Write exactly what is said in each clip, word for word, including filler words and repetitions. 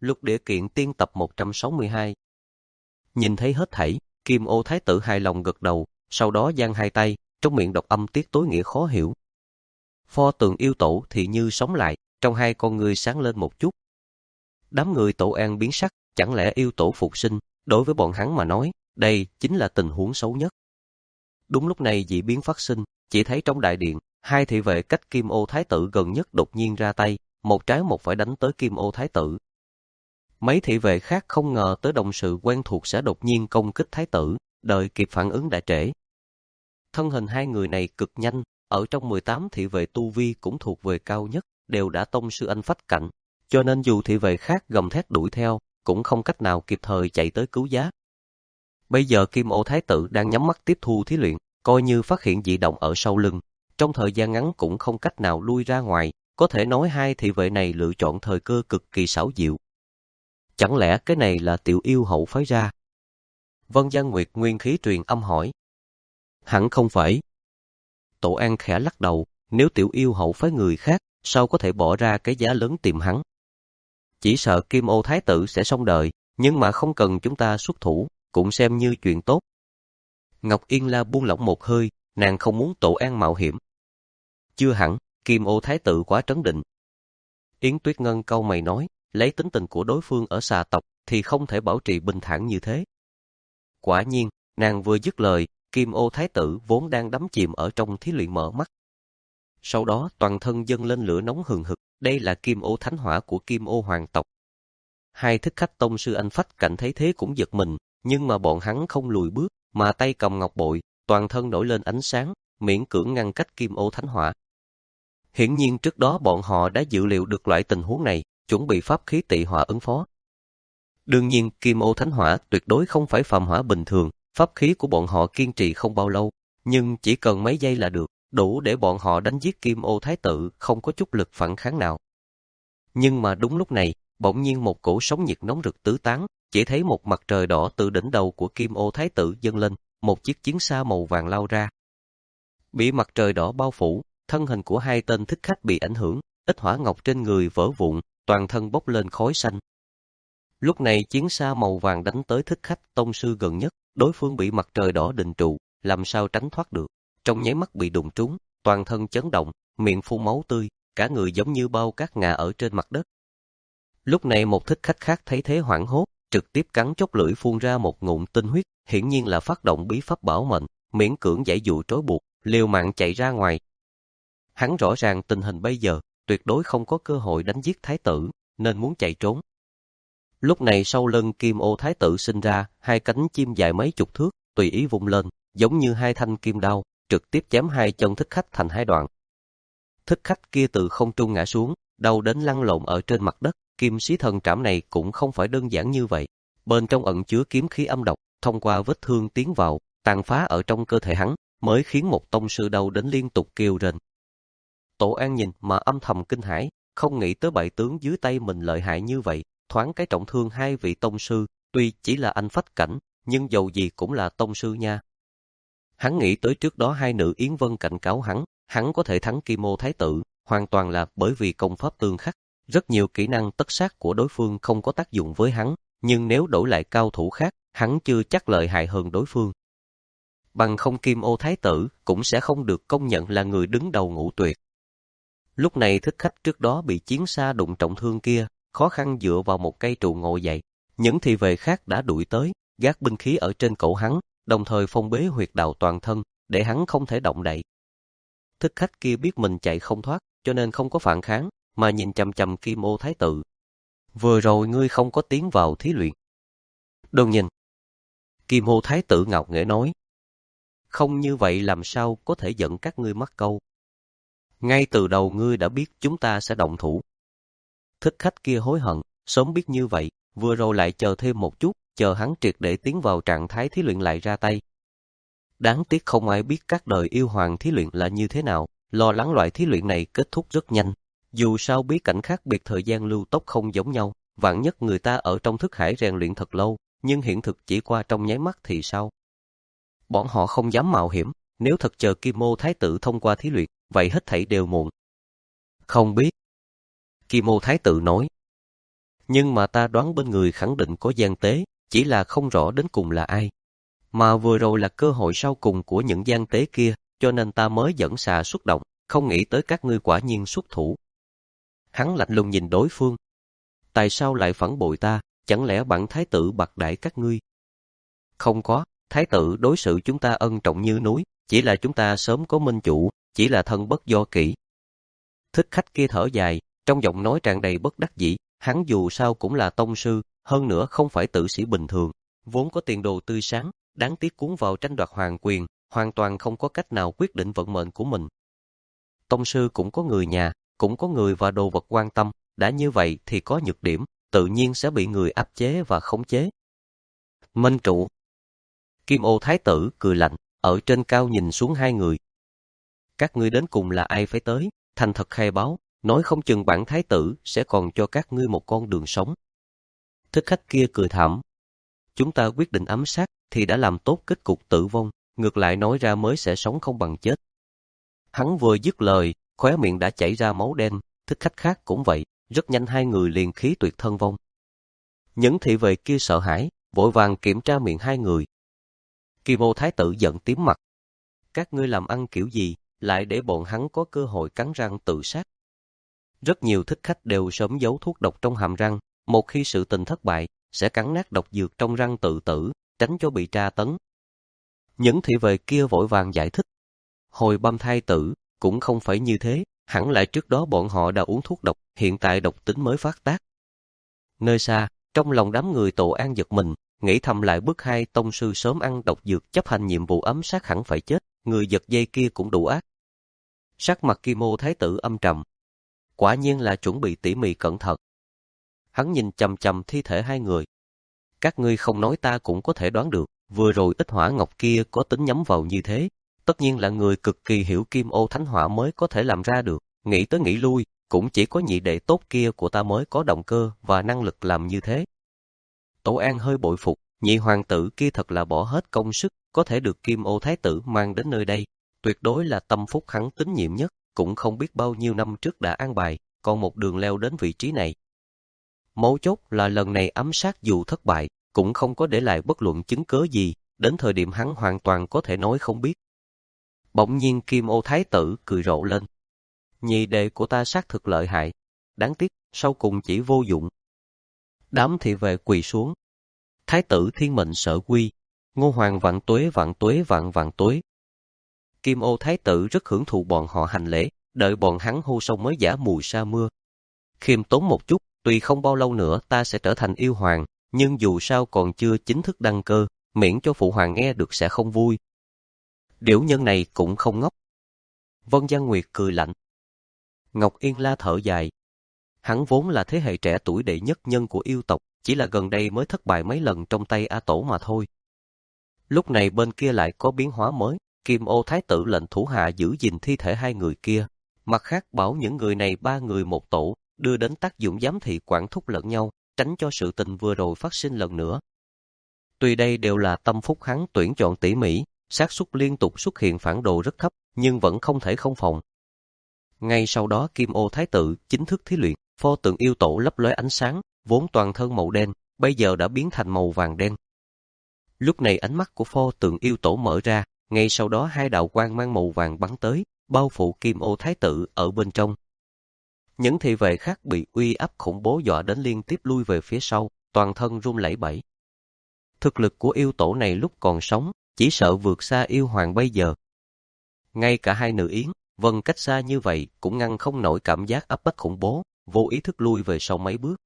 Lục Địa Kiện Tiên tập một trăm sáu mươi hai. Nhìn thấy hết thảy, Kim Ô Thái tử hài lòng gật đầu, sau đó giang hai tay, trong miệng đọc âm tiết tối nghĩa khó hiểu. Pho tượng yêu tổ thì như sống lại, trong hai con ngươi sáng lên một chút. Đám người Tổ An biến sắc, chẳng lẽ yêu tổ phục sinh, đối với bọn hắn mà nói, đây chính là tình huống xấu nhất. Đúng lúc này dị biến phát sinh, chỉ thấy trong đại điện, hai thị vệ cách Kim Ô Thái tử gần nhất đột nhiên ra tay, một trái một phải đánh tới Kim Ô Thái tử. Mấy thị vệ khác không ngờ tới đồng sự quen thuộc sẽ đột nhiên công kích Thái tử, đợi kịp phản ứng đã trễ. Thân hình hai người này cực nhanh, ở trong mười tám thị vệ tu vi cũng thuộc về cao nhất, đều đã tông sư anh phách cạnh, cho nên dù thị vệ khác gầm thét đuổi theo, cũng không cách nào kịp thời chạy tới cứu giá. Bây giờ Kim Ô Thái tử đang nhắm mắt tiếp thu thí luyện, coi như phát hiện dị động ở sau lưng, trong thời gian ngắn cũng không cách nào lui ra ngoài, có thể nói hai thị vệ này lựa chọn thời cơ cực kỳ xảo diệu. Chẳng lẽ cái này là tiểu yêu hậu phái ra? Vân Giang Nguyệt nguyên khí truyền âm hỏi. Hẳn không phải. Tổ An khẽ lắc đầu, nếu tiểu yêu hậu phái người khác, sao có thể bỏ ra cái giá lớn tìm hắn? Chỉ sợ Kim Ô Thái tử sẽ xong đời, nhưng mà không cần chúng ta xuất thủ, cũng xem như chuyện tốt. Ngọc Yên La buông lỏng một hơi, nàng không muốn Tổ An mạo hiểm. Chưa hẳn, Kim Ô Thái tử quá trấn định. Yến Tuyết Ngân cau mày nói, lấy tính tình của đối phương ở xà tộc thì không thể bảo trì bình thản như thế. Quả nhiên, nàng vừa dứt lời, Kim Ô Thái tử vốn đang đắm chìm ở trong thí luyện mở mắt. Sau đó toàn thân dâng lên lửa nóng hừng hực, đây là Kim Ô Thánh Hỏa của Kim Ô Hoàng tộc. Hai thích khách tông sư anh phách cảnh thấy thế cũng giật mình, nhưng mà bọn hắn không lùi bước, mà tay cầm ngọc bội, toàn thân nổi lên ánh sáng, miễn cưỡng ngăn cách Kim Ô Thánh Hỏa. Hiển nhiên trước đó bọn họ đã dự liệu được loại tình huống này, chuẩn bị pháp khí tị hỏa ứng phó. Đương nhiên Kim Ô Thánh Hỏa tuyệt đối không phải phàm hỏa bình thường, pháp khí của bọn họ kiên trì không bao lâu, nhưng chỉ cần mấy giây là được, đủ để bọn họ đánh giết Kim Ô Thái tử không có chút lực phản kháng nào. Nhưng mà đúng lúc này, bỗng nhiên một cổ sóng nhiệt nóng rực tứ tán, chỉ thấy một mặt trời đỏ từ đỉnh đầu của Kim Ô Thái tử dâng lên, một chiếc chiến xa màu vàng lao ra. Bị mặt trời đỏ bao phủ, thân hình của hai tên thích khách bị ảnh hưởng, ít hỏa ngọc trên người vỡ vụn, toàn thân bốc lên khói xanh. Lúc này chiến xa màu vàng đánh tới thích khách tông sư gần nhất, đối phương bị mặt trời đỏ định trụ, làm sao tránh thoát được, trong nháy mắt bị đụng trúng, toàn thân chấn động, miệng phun máu tươi, cả người giống như bao cát ngà ở trên mặt đất. Lúc này một thích khách khác thấy thế hoảng hốt, trực tiếp cắn chóp lưỡi phun ra một ngụm tinh huyết, hiển nhiên là phát động bí pháp bảo mệnh, miễn cưỡng giải dụ trói buộc, liều mạng chạy ra ngoài. Hắn rõ ràng tình hình bây giờ, tuyệt đối không có cơ hội đánh giết thái tử, nên muốn chạy trốn. Lúc này sau lưng Kim Ô Thái tử sinh ra, hai cánh chim dài mấy chục thước, tùy ý vung lên, giống như hai thanh kim đao, trực tiếp chém hai chân thích khách thành hai đoạn. Thích khách kia từ không trung ngã xuống, đầu đến lăn lộn ở trên mặt đất, kim xí thần trảm này cũng không phải đơn giản như vậy. Bên trong ẩn chứa kiếm khí âm độc, thông qua vết thương tiến vào, tàn phá ở trong cơ thể hắn, mới khiến một tông sư đau đến liên tục kêu rên. Tổ An nhìn mà âm thầm kinh hãi, không nghĩ tới bại tướng dưới tay mình lợi hại như vậy, thoáng cái trọng thương hai vị tông sư, tuy chỉ là anh phách cảnh, nhưng dầu gì cũng là tông sư nha. Hắn nghĩ tới trước đó hai nữ Yến Vân cảnh cáo hắn, hắn có thể thắng Kim Ô Thái tử, hoàn toàn là bởi vì công pháp tương khắc, rất nhiều kỹ năng tất sát của đối phương không có tác dụng với hắn, nhưng nếu đổi lại cao thủ khác, hắn chưa chắc lợi hại hơn đối phương. Bằng không Kim Ô Thái tử cũng sẽ không được công nhận là người đứng đầu ngũ tuyệt. Lúc này thích khách trước đó bị chiến xa đụng trọng thương kia, khó khăn dựa vào một cây trụ ngồi dậy. Những thị vệ khác đã đuổi tới, gác binh khí ở trên cổ hắn, đồng thời phong bế huyệt đạo toàn thân, để hắn không thể động đậy. Thích khách kia biết mình chạy không thoát, cho nên không có phản kháng, mà nhìn chằm chằm Kim Ô Thái tử. Vừa rồi ngươi không có tiến vào thí luyện. Đừng nhìn. Kim Ô Thái tử ngạo nghễ nói. Không như vậy làm sao có thể dẫn các ngươi mắc câu. Ngay từ đầu ngươi đã biết chúng ta sẽ động thủ. Thích khách kia hối hận, sớm biết như vậy, vừa rồi lại chờ thêm một chút, chờ hắn triệt để tiến vào trạng thái thí luyện lại ra tay. Đáng tiếc không ai biết các đời yêu hoàng thí luyện là như thế nào, lo lắng loại thí luyện này kết thúc rất nhanh. Dù sao bí cảnh khác biệt thời gian lưu tốc không giống nhau, vạn nhất người ta ở trong thức hải rèn luyện thật lâu, nhưng hiện thực chỉ qua trong nháy mắt thì sao? Bọn họ không dám mạo hiểm, nếu thật chờ Kim Ô Thái tử thông qua thí luyện, vậy hết thảy đều muộn. Không biết. Kim Ô Thái tử nói. Nhưng mà ta đoán bên người khẳng định có gian tế, chỉ là không rõ đến cùng là ai. Mà vừa rồi là cơ hội sau cùng của những gian tế kia, cho nên ta mới dẫn xà xuất động, không nghĩ tới các ngươi quả nhiên xuất thủ. Hắn lạnh lùng nhìn đối phương. Tại sao lại phản bội ta, chẳng lẽ bản thái tử bạc đãi các ngươi? Không có, thái tử đối xử chúng ta ân trọng như núi, chỉ là chúng ta sớm có minh chủ, chỉ là thân bất do kỷ. Thích khách kia thở dài, trong giọng nói tràn đầy bất đắc dĩ, hắn dù sao cũng là tông sư, hơn nữa không phải tử sĩ bình thường, vốn có tiền đồ tươi sáng, đáng tiếc cuốn vào tranh đoạt hoàng quyền, hoàn toàn không có cách nào quyết định vận mệnh của mình. Tông sư cũng có người nhà, cũng có người và đồ vật quan tâm, đã như vậy thì có nhược điểm, tự nhiên sẽ bị người áp chế và khống chế. Minh trụ. Kim Ô Thái tử cười lạnh, ở trên cao nhìn xuống hai người. Các ngươi đến cùng là ai phải tới, thành thật khai báo, nói không chừng bản thái tử sẽ còn cho các ngươi một con đường sống. Thích khách kia cười thảm. Chúng ta quyết định ám sát thì đã làm tốt kết cục tử vong, ngược lại nói ra mới sẽ sống không bằng chết. Hắn vừa dứt lời, khóe miệng đã chảy ra máu đen, thích khách khác cũng vậy, rất nhanh hai người liền khí tuyệt thân vong. Những thị vệ kia sợ hãi, vội vàng kiểm tra miệng hai người. Kim Ô Thái tử giận tím mặt. Các ngươi làm ăn kiểu gì, lại để bọn hắn có cơ hội cắn răng tự sát. Rất nhiều thích khách đều sớm giấu thuốc độc trong hàm răng, một khi sự tình thất bại, sẽ cắn nát độc dược trong răng tự tử, tránh cho bị tra tấn. Những thị vệ kia vội vàng giải thích. Hồi băm thái tử, cũng không phải như thế, hẳn lại trước đó bọn họ đã uống thuốc độc, hiện tại độc tính mới phát tác. Nơi xa, trong lòng đám người Tổ An giật mình, nghĩ thầm lại bức hai tông sư sớm ăn độc dược chấp hành nhiệm vụ ám sát hẳn phải chết, người giật dây kia cũng đủ ác. Sắc mặt Kim Ô Thái tử âm trầm. Quả nhiên là chuẩn bị tỉ mỉ cẩn thận. Hắn nhìn chằm chằm thi thể hai người. Các ngươi không nói ta cũng có thể đoán được, vừa rồi Ích Hỏa Ngọc kia có tính nhắm vào như thế. Tất nhiên là người cực kỳ hiểu Kim Ô Thánh Hỏa mới có thể làm ra được, nghĩ tới nghĩ lui, cũng chỉ có nhị đệ tốt kia của ta mới có động cơ và năng lực làm như thế. Tổ An hơi bội phục, nhị hoàng tử kia thật là bỏ hết công sức, có thể được Kim Ô Thái tử mang đến nơi đây, tuyệt đối là tâm phúc hắn tín nhiệm nhất, cũng không biết bao nhiêu năm trước đã an bài, còn một đường leo đến vị trí này. Mấu chốt là lần này ám sát dù thất bại, cũng không có để lại bất luận chứng cớ gì, đến thời điểm hắn hoàn toàn có thể nói không biết. Bỗng nhiên Kim Ô Thái tử cười rộ lên. Nhị đệ của ta xác thực lợi hại, đáng tiếc, sau cùng chỉ vô dụng. Đám thị vệ quỳ xuống. Thái tử thiên mệnh sở quy, Ngô Hoàng vạn tuế vạn tuế vạn vạn tuế. Kim Ô Thái tử rất hưởng thụ bọn họ hành lễ, đợi bọn hắn hô xong mới giả mùi sa mưa. Khiêm tốn một chút, tuy không bao lâu nữa ta sẽ trở thành yêu hoàng, nhưng dù sao còn chưa chính thức đăng cơ, miễn cho phụ hoàng nghe được sẽ không vui. Điểu nhân này cũng không ngốc. Vân Giang Nguyệt cười lạnh. Ngọc Yên La thở dài. Hắn vốn là thế hệ trẻ tuổi đệ nhất nhân của yêu tộc, chỉ là gần đây mới thất bại mấy lần trong tay A Tổ mà thôi. Lúc này bên kia lại có biến hóa mới, Kim Ô Thái tử lệnh thủ hạ giữ gìn thi thể hai người kia, mặt khác bảo những người này ba người một tổ, đưa đến tác dụng giám thị quản thúc lẫn nhau, tránh cho sự tình vừa rồi phát sinh lần nữa. Tuy đây đều là tâm phúc hắn tuyển chọn tỉ mỉ, xác suất liên tục xuất hiện phản đồ rất thấp, nhưng vẫn không thể không phòng. Ngay sau đó Kim Ô Thái tử chính thức thí luyện, pho tượng yêu tổ lấp lóe ánh sáng, vốn toàn thân màu đen, bây giờ đã biến thành màu vàng đen. Lúc này ánh mắt của pho tượng yêu tổ mở ra, ngay sau đó hai đạo quang mang màu vàng bắn tới, bao phủ Kim Ô Thái tử ở bên trong. Những thị vệ khác bị uy áp khủng bố dọa đến liên tiếp lui về phía sau, toàn thân run lẩy bẩy. Thực lực của yêu tổ này lúc còn sống, chỉ sợ vượt xa yêu hoàng bây giờ. Ngay cả hai nữ yến, Vân cách xa như vậy cũng ngăn không nổi cảm giác áp bách khủng bố, vô ý thức lui về sau mấy bước.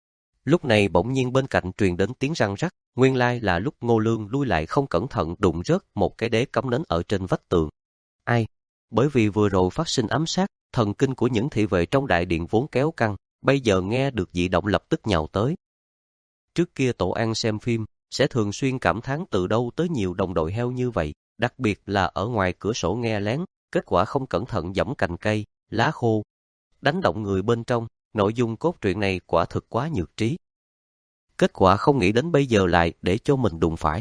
Lúc này bỗng nhiên bên cạnh truyền đến tiếng răng rắc, nguyên lai là lúc Ngô Lương lui lại không cẩn thận đụng rớt một cái đế cắm nến ở trên vách tường. Ai? Bởi vì vừa rồi phát sinh ám sát, thần kinh của những thị vệ trong đại điện vốn kéo căng, bây giờ nghe được dị động lập tức nhào tới. Trước kia Tổ An xem phim, sẽ thường xuyên cảm thán từ đâu tới nhiều đồng đội heo như vậy, đặc biệt là ở ngoài cửa sổ nghe lén, kết quả không cẩn thận giẫm cành cây, lá khô, đánh động người bên trong, nội dung cốt truyện này quả thực quá nhược trí. Kết quả không nghĩ đến bây giờ lại để cho mình đụng phải.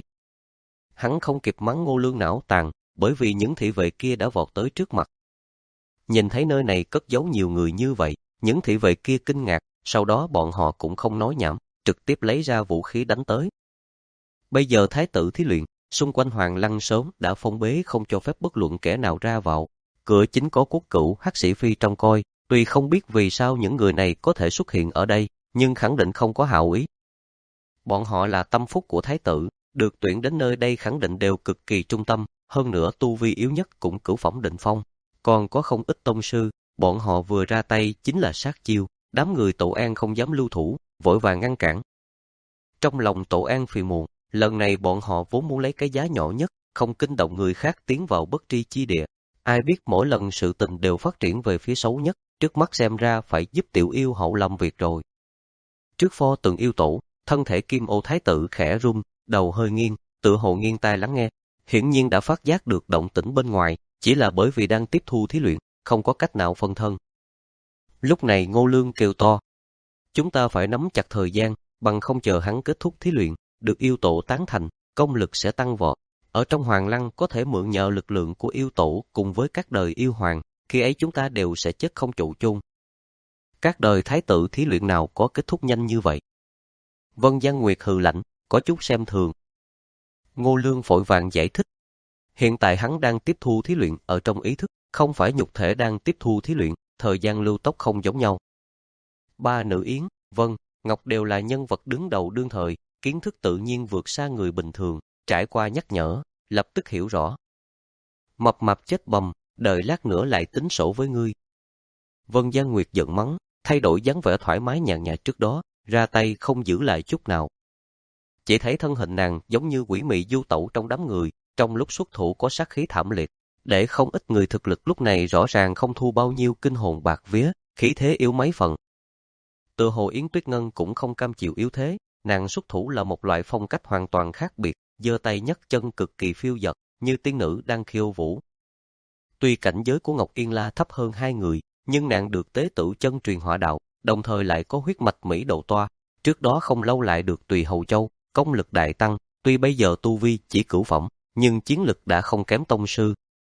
Hắn không kịp mắng Ngô Lương não tàn, bởi vì những thị vệ kia đã vọt tới trước mặt. Nhìn thấy nơi này cất giấu nhiều người như vậy, những thị vệ kia kinh ngạc, sau đó bọn họ cũng không nói nhảm, trực tiếp lấy ra vũ khí đánh tới. Bây giờ thái tử thí luyện, xung quanh Hoàng Lăng sớm đã phong bế không cho phép bất luận kẻ nào ra vào. Cửa chính có quốc cửu hắc sĩ phi trông coi, tuy không biết vì sao những người này có thể xuất hiện ở đây, nhưng khẳng định không có hảo ý. Bọn họ là tâm phúc của thái tử, được tuyển đến nơi đây khẳng định đều cực kỳ trung tâm, hơn nữa tu vi yếu nhất cũng cửu phẩm định phong. Còn có không ít tông sư, bọn họ vừa ra tay chính là sát chiêu, đám người Tổ An không dám lưu thủ, vội vàng ngăn cản. Trong lòng Tổ An phiền muộn, lần này bọn họ vốn muốn lấy cái giá nhỏ nhất, không kinh động người khác tiến vào bất tri chi địa. Ai biết mỗi lần sự tình đều phát triển về phía xấu nhất, trước mắt xem ra phải giúp tiểu yêu hậu làm việc rồi. Trước pho tượng yêu tổ, thân thể Kim Ô Thái tử khẽ rung, đầu hơi nghiêng, tựa hồ nghiêng tai lắng nghe. Hiển nhiên đã phát giác được động tĩnh bên ngoài, chỉ là bởi vì đang tiếp thu thí luyện, không có cách nào phân thân. Lúc này Ngô Lương kêu to. Chúng ta phải nắm chặt thời gian, bằng không chờ hắn kết thúc thí luyện, được yêu tổ tán thành, công lực sẽ tăng vọt. Ở trong Hoàng Lăng có thể mượn nhờ lực lượng của yêu tổ cùng với các đời yêu hoàng, khi ấy chúng ta đều sẽ chết không trụ chung. Các đời thái tử thí luyện nào có kết thúc nhanh như vậy? Vân Giang Nguyệt hừ lạnh, có chút xem thường. Ngô Lương vội vàng giải thích. Hiện tại hắn đang tiếp thu thí luyện ở trong ý thức, không phải nhục thể đang tiếp thu thí luyện, thời gian lưu tốc không giống nhau. Ba nữ Yến, Vân, Ngọc đều là nhân vật đứng đầu đương thời, kiến thức tự nhiên vượt xa người bình thường, trải qua nhắc nhở, lập tức hiểu rõ. Mập mạp chết bầm, đợi lát nữa lại tính sổ với ngươi. Vân Giang Nguyệt giận mắng, thay đổi dáng vẻ thoải mái nhàn nhạt trước đó, ra tay không giữ lại chút nào. Chỉ thấy thân hình nàng giống như quỷ mị du tẩu trong đám người, trong lúc xuất thủ có sát khí thảm liệt, để không ít người thực lực lúc này rõ ràng không thu bao nhiêu kinh hồn bạc vía, khí thế yếu mấy phần. Tựa hồ Yến Tuyết Ngân cũng không cam chịu yếu thế, nàng xuất thủ là một loại phong cách hoàn toàn khác biệt, giơ tay nhấc chân cực kỳ phiêu dật, như tiên nữ đang khiêu vũ. Tuy cảnh giới của Ngọc Yên La thấp hơn hai người, nhưng nàng được tế tự chân truyền hỏa đạo, đồng thời lại có huyết mạch Mỹ độ toa, trước đó không lâu lại được Tùy Hầu Châu, công lực đại tăng, tuy bây giờ tu vi chỉ cửu phẩm, nhưng chiến lực đã không kém tông sư.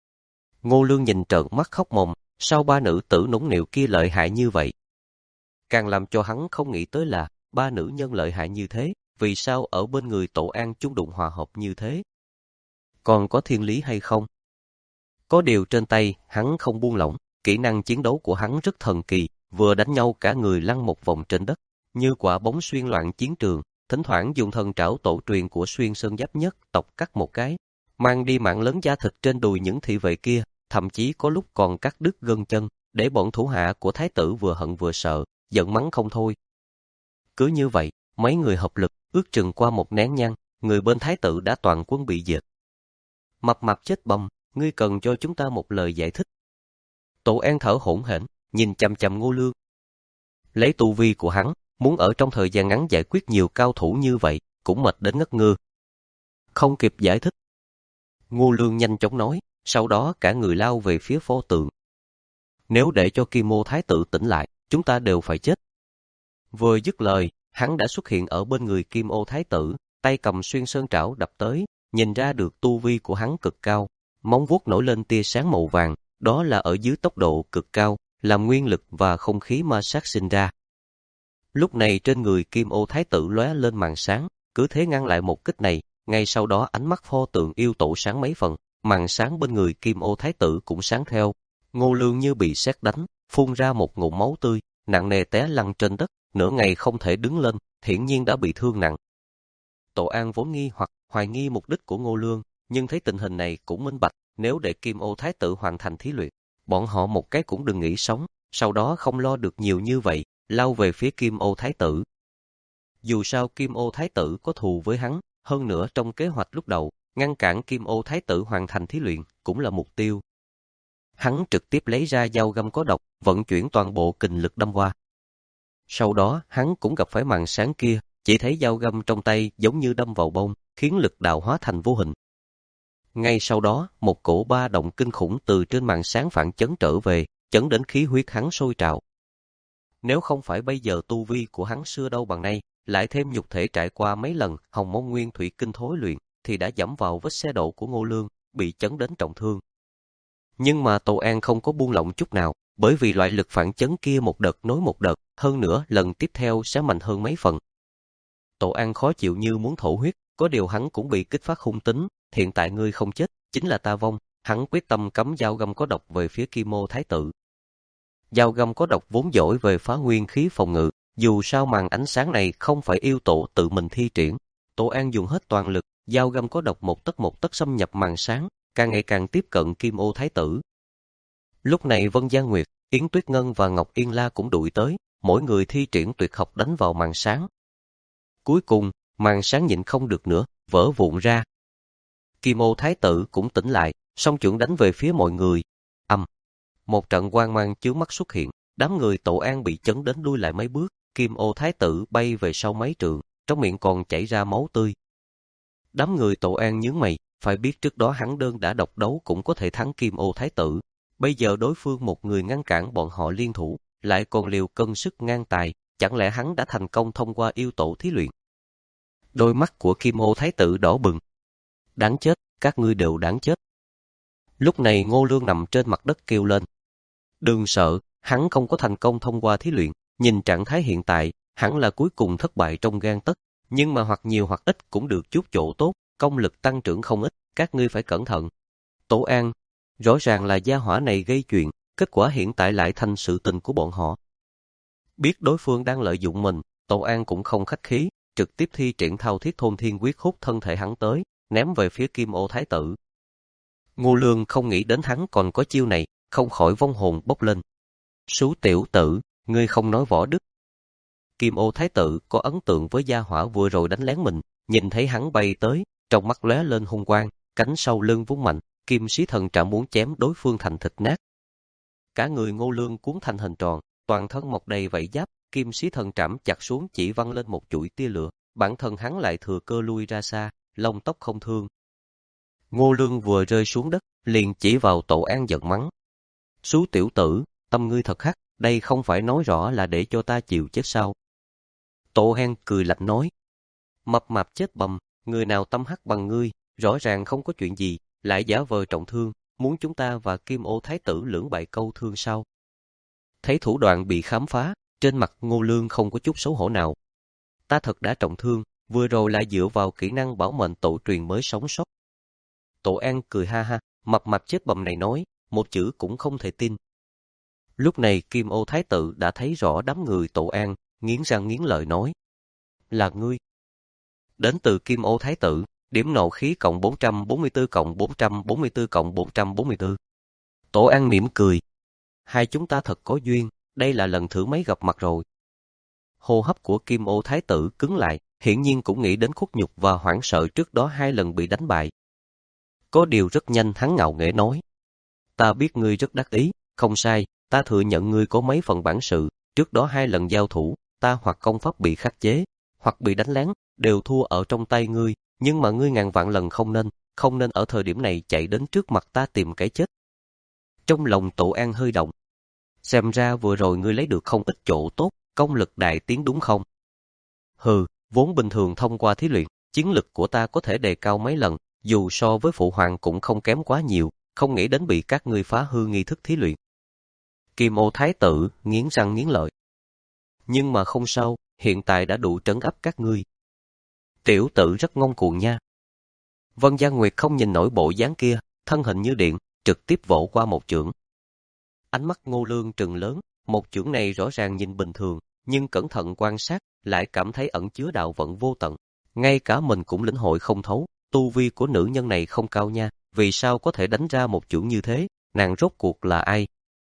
Ngô Lương nhìn trợn mắt khóc mồm, sao ba nữ tử nũng nịu kia lợi hại như vậy? Càng làm cho hắn không nghĩ tới là, ba nữ nhân lợi hại như thế, vì sao ở bên người Tổ An chung đụng hòa hợp như thế? Còn có thiên lý hay không? Có điều trên tay, hắn không buông lỏng, kỹ năng chiến đấu của hắn rất thần kỳ, vừa đánh nhau cả người lăn một vòng trên đất, như quả bóng xuyên loạn chiến trường, thỉnh thoảng dùng thần trảo tổ truyền của Xuyên Sơn Giáp Nhất tộc cắt một cái, mang đi mạng lớn da thịt trên đùi những thị vệ kia, thậm chí có lúc còn cắt đứt gân chân, để bọn thủ hạ của thái tử vừa hận vừa sợ, giận mắng không thôi. Cứ như vậy, mấy người hợp lực, ước chừng qua một nén nhang, người bên thái tử đã toàn quân bị diệt. Mập mạp chết bầm, ngươi cần cho chúng ta một lời giải thích. Tổ An thở hổn hển, nhìn chằm chằm Ngô Lương. Lấy tu vi của hắn, muốn ở trong thời gian ngắn giải quyết nhiều cao thủ như vậy, cũng mệt đến ngất ngơ. Không kịp giải thích. Ngô Lương nhanh chóng nói, sau đó cả người lao về phía pho tượng. Nếu để cho Kim Ô Thái tử tỉnh lại, chúng ta đều phải chết. Vừa dứt lời, hắn đã xuất hiện ở bên người Kim Ô Thái tử, tay cầm xuyên sơn trảo đập tới, nhìn ra được tu vi của hắn cực cao, móng vuốt nổi lên tia sáng màu vàng, đó là ở dưới tốc độ cực cao, làm nguyên lực và không khí ma sát sinh ra. Lúc này trên người Kim Ô Thái tử lóe lên màn sáng, cứ thế ngăn lại một kích này, ngay sau đó ánh mắt pho tượng yêu tổ sáng mấy phần, màn sáng bên người Kim Ô Thái tử cũng sáng theo. Ngô Lương như bị sét đánh, phun ra một ngụm máu tươi, nặng nề té lăn trên đất, nửa ngày không thể đứng lên, hiển nhiên đã bị thương nặng. Tổ An vốn nghi hoặc hoài nghi mục đích của Ngô Lương, nhưng thấy tình hình này cũng minh bạch, nếu để Kim Ô Thái tử hoàn thành thí luyện, bọn họ một cái cũng đừng nghĩ sống, sau đó không lo được nhiều như vậy, lao về phía Kim Ô Thái tử. Dù sao Kim Ô Thái tử có thù với hắn, hơn nữa trong kế hoạch lúc đầu, ngăn cản Kim Ô Thái tử hoàn thành thí luyện cũng là mục tiêu. Hắn trực tiếp lấy ra dao găm có độc, vận chuyển toàn bộ kình lực đâm qua. Sau đó, hắn cũng gặp phải màn sáng kia, chỉ thấy dao găm trong tay giống như đâm vào bông, khiến lực đạo hóa thành vô hình. Ngay sau đó, một cổ ba động kinh khủng từ trên màn sáng phản chấn trở về, chấn đến khí huyết hắn sôi trào. Nếu không phải bây giờ tu vi của hắn xưa đâu bằng nay, lại thêm nhục thể trải qua mấy lần hồng môn nguyên thủy kinh thối luyện, thì đã dẫm vào vết xe đổ của Ngô Lương, bị chấn đến trọng thương. Nhưng mà Tổ An không có buông lỏng chút nào, bởi vì loại lực phản chấn kia một đợt nối một đợt, hơn nữa lần tiếp theo sẽ mạnh hơn mấy phần. Tổ An khó chịu như muốn thổ huyết, có điều hắn cũng bị kích phát hung tính, hiện tại ngươi không chết, chính là ta vong, hắn quyết tâm cắm dao găm có độc về phía Kim Ô Thái tử. Dao găm có độc vốn giỏi về phá nguyên khí phòng ngự, dù sao màn ánh sáng này không phải yêu tổ tự mình thi triển. Tổ An dùng hết toàn lực, dao găm có độc một tấc một tấc xâm nhập màn sáng, càng ngày càng tiếp cận Kim Ô Thái tử. Lúc này Vân Gia Nguyệt, Yến Tuyết Ngân và Ngọc Yên La cũng đuổi tới, mỗi người thi triển tuyệt học đánh vào màn sáng. Cuối cùng, màn sáng nhịn không được nữa, vỡ vụn ra. Kim Ô Thái tử cũng tỉnh lại, song chưởng đánh về phía mọi người. Ầm, một trận quang mang chướng mắt xuất hiện, đám người Tổ An bị chấn đến lui lại mấy bước, Kim Ô Thái tử bay về sau mấy trượng, trong miệng còn chảy ra máu tươi. Đám người Tổ An nhướng mày, phải biết trước đó hắn đơn đã độc đấu cũng có thể thắng Kim Ô Thái tử, bây giờ đối phương một người ngăn cản bọn họ liên thủ, lại còn liều cân sức ngang tài, chẳng lẽ hắn đã thành công thông qua yêu tổ thí luyện? Đôi mắt của Kim Ô Thái tử đỏ bừng. Đáng chết, các ngươi đều đáng chết. Lúc này Ngô Lương nằm trên mặt đất kêu lên. Đừng sợ, hắn không có thành công thông qua thí luyện, nhìn trạng thái hiện tại, hẳn là cuối cùng thất bại trong gang tấc, nhưng mà hoặc nhiều hoặc ít cũng được chút chỗ tốt, công lực tăng trưởng không ít, các ngươi phải cẩn thận. Tổ An, rõ ràng là gia hỏa này gây chuyện, kết quả hiện tại lại thành sự tình của bọn họ. Biết đối phương đang lợi dụng mình, Tổ An cũng không khách khí, trực tiếp thi triển thao thiết thôn thiên quyết hút thân thể hắn tới, ném về phía Kim Ô Thái tử. Ngô Lương không nghĩ đến hắn còn có chiêu này, không khỏi vong hồn bốc lên. Sú tiểu tử, ngươi không nói võ đức. Kim Ô Thái tử có ấn tượng với gia hỏa vừa rồi đánh lén mình, nhìn thấy hắn bay tới, trong mắt lóe lên hung quang, cánh sau lưng vung mạnh, kim sĩ thần trảm muốn chém đối phương thành thịt nát. Cả người Ngô Lương cuốn thành hình tròn, toàn thân mọc đầy vảy giáp, kim sĩ thần trảm chặt xuống chỉ văng lên một chuỗi tia lửa, bản thân hắn lại thừa cơ lui ra xa, lông tóc không thương. Ngô Lương vừa rơi xuống đất, liền chỉ vào Tổ An giận mắng. Sú tiểu tử, tâm ngươi thật hắc, đây không phải nói rõ là để cho ta chịu chết sao? Tổ An cười lạnh nói. Mập mạp chết bầm, người nào tâm hắc bằng ngươi, rõ ràng không có chuyện gì, lại giả vờ trọng thương, muốn chúng ta và Kim Ô Thái tử lưỡng bại câu thương sao? Thấy thủ đoạn bị khám phá, trên mặt Ngô Lương không có chút xấu hổ nào. Ta thật đã trọng thương, vừa rồi lại dựa vào kỹ năng bảo mệnh tổ truyền mới sống sót. Tổ An cười ha ha, mập mạp chết bầm này nói, một chữ cũng không thể tin. Lúc này Kim Ô Thái tử đã thấy rõ đám người Tổ An, nghiến răng nghiến lợi nói. Là ngươi. Đến từ Kim Ô Thái tử, điểm nộ khí cộng bốn trăm bốn mươi tư cộng bốn trăm bốn mươi tư cộng bốn trăm bốn mươi tư. Tổ An mỉm cười. Hai chúng ta thật có duyên, đây là lần thứ mấy gặp mặt rồi. Hô hấp của Kim Ô Thái tử cứng lại, hiển nhiên cũng nghĩ đến khuất nhục và hoảng sợ trước đó hai lần bị đánh bại. Có điều rất nhanh hắn ngạo nghễ nói. Ta biết ngươi rất đắc ý, không sai, ta thừa nhận ngươi có mấy phần bản sự, trước đó hai lần giao thủ, ta hoặc công pháp bị khắc chế, hoặc bị đánh lén, đều thua ở trong tay ngươi, nhưng mà ngươi ngàn vạn lần không nên, không nên ở thời điểm này chạy đến trước mặt ta tìm cái chết. Trong lòng Tổ An hơi động. Xem ra vừa rồi ngươi lấy được không ít chỗ tốt, công lực đại tiến đúng không? Hừ, vốn bình thường thông qua thí luyện, chiến lực của ta có thể đề cao mấy lần, dù so với phụ hoàng cũng không kém quá nhiều, không nghĩ đến bị các ngươi phá hư nghi thức thí luyện. Kim Ô Thái tử nghiến răng nghiến lợi. Nhưng mà không sao, hiện tại đã đủ trấn áp các ngươi. Tiểu tử rất ngông cuồng nha. Vân Gia Nguyệt không nhìn nổi bộ dáng kia, thân hình như điện, trực tiếp vỗ qua một chưởng. Ánh mắt Ngô Lương trừng lớn, một chưởng này rõ ràng nhìn bình thường, nhưng cẩn thận quan sát, lại cảm thấy ẩn chứa đạo vận vô tận. Ngay cả mình cũng lĩnh hội không thấu, tu vi của nữ nhân này không cao nha, vì sao có thể đánh ra một chưởng như thế, nàng rốt cuộc là ai?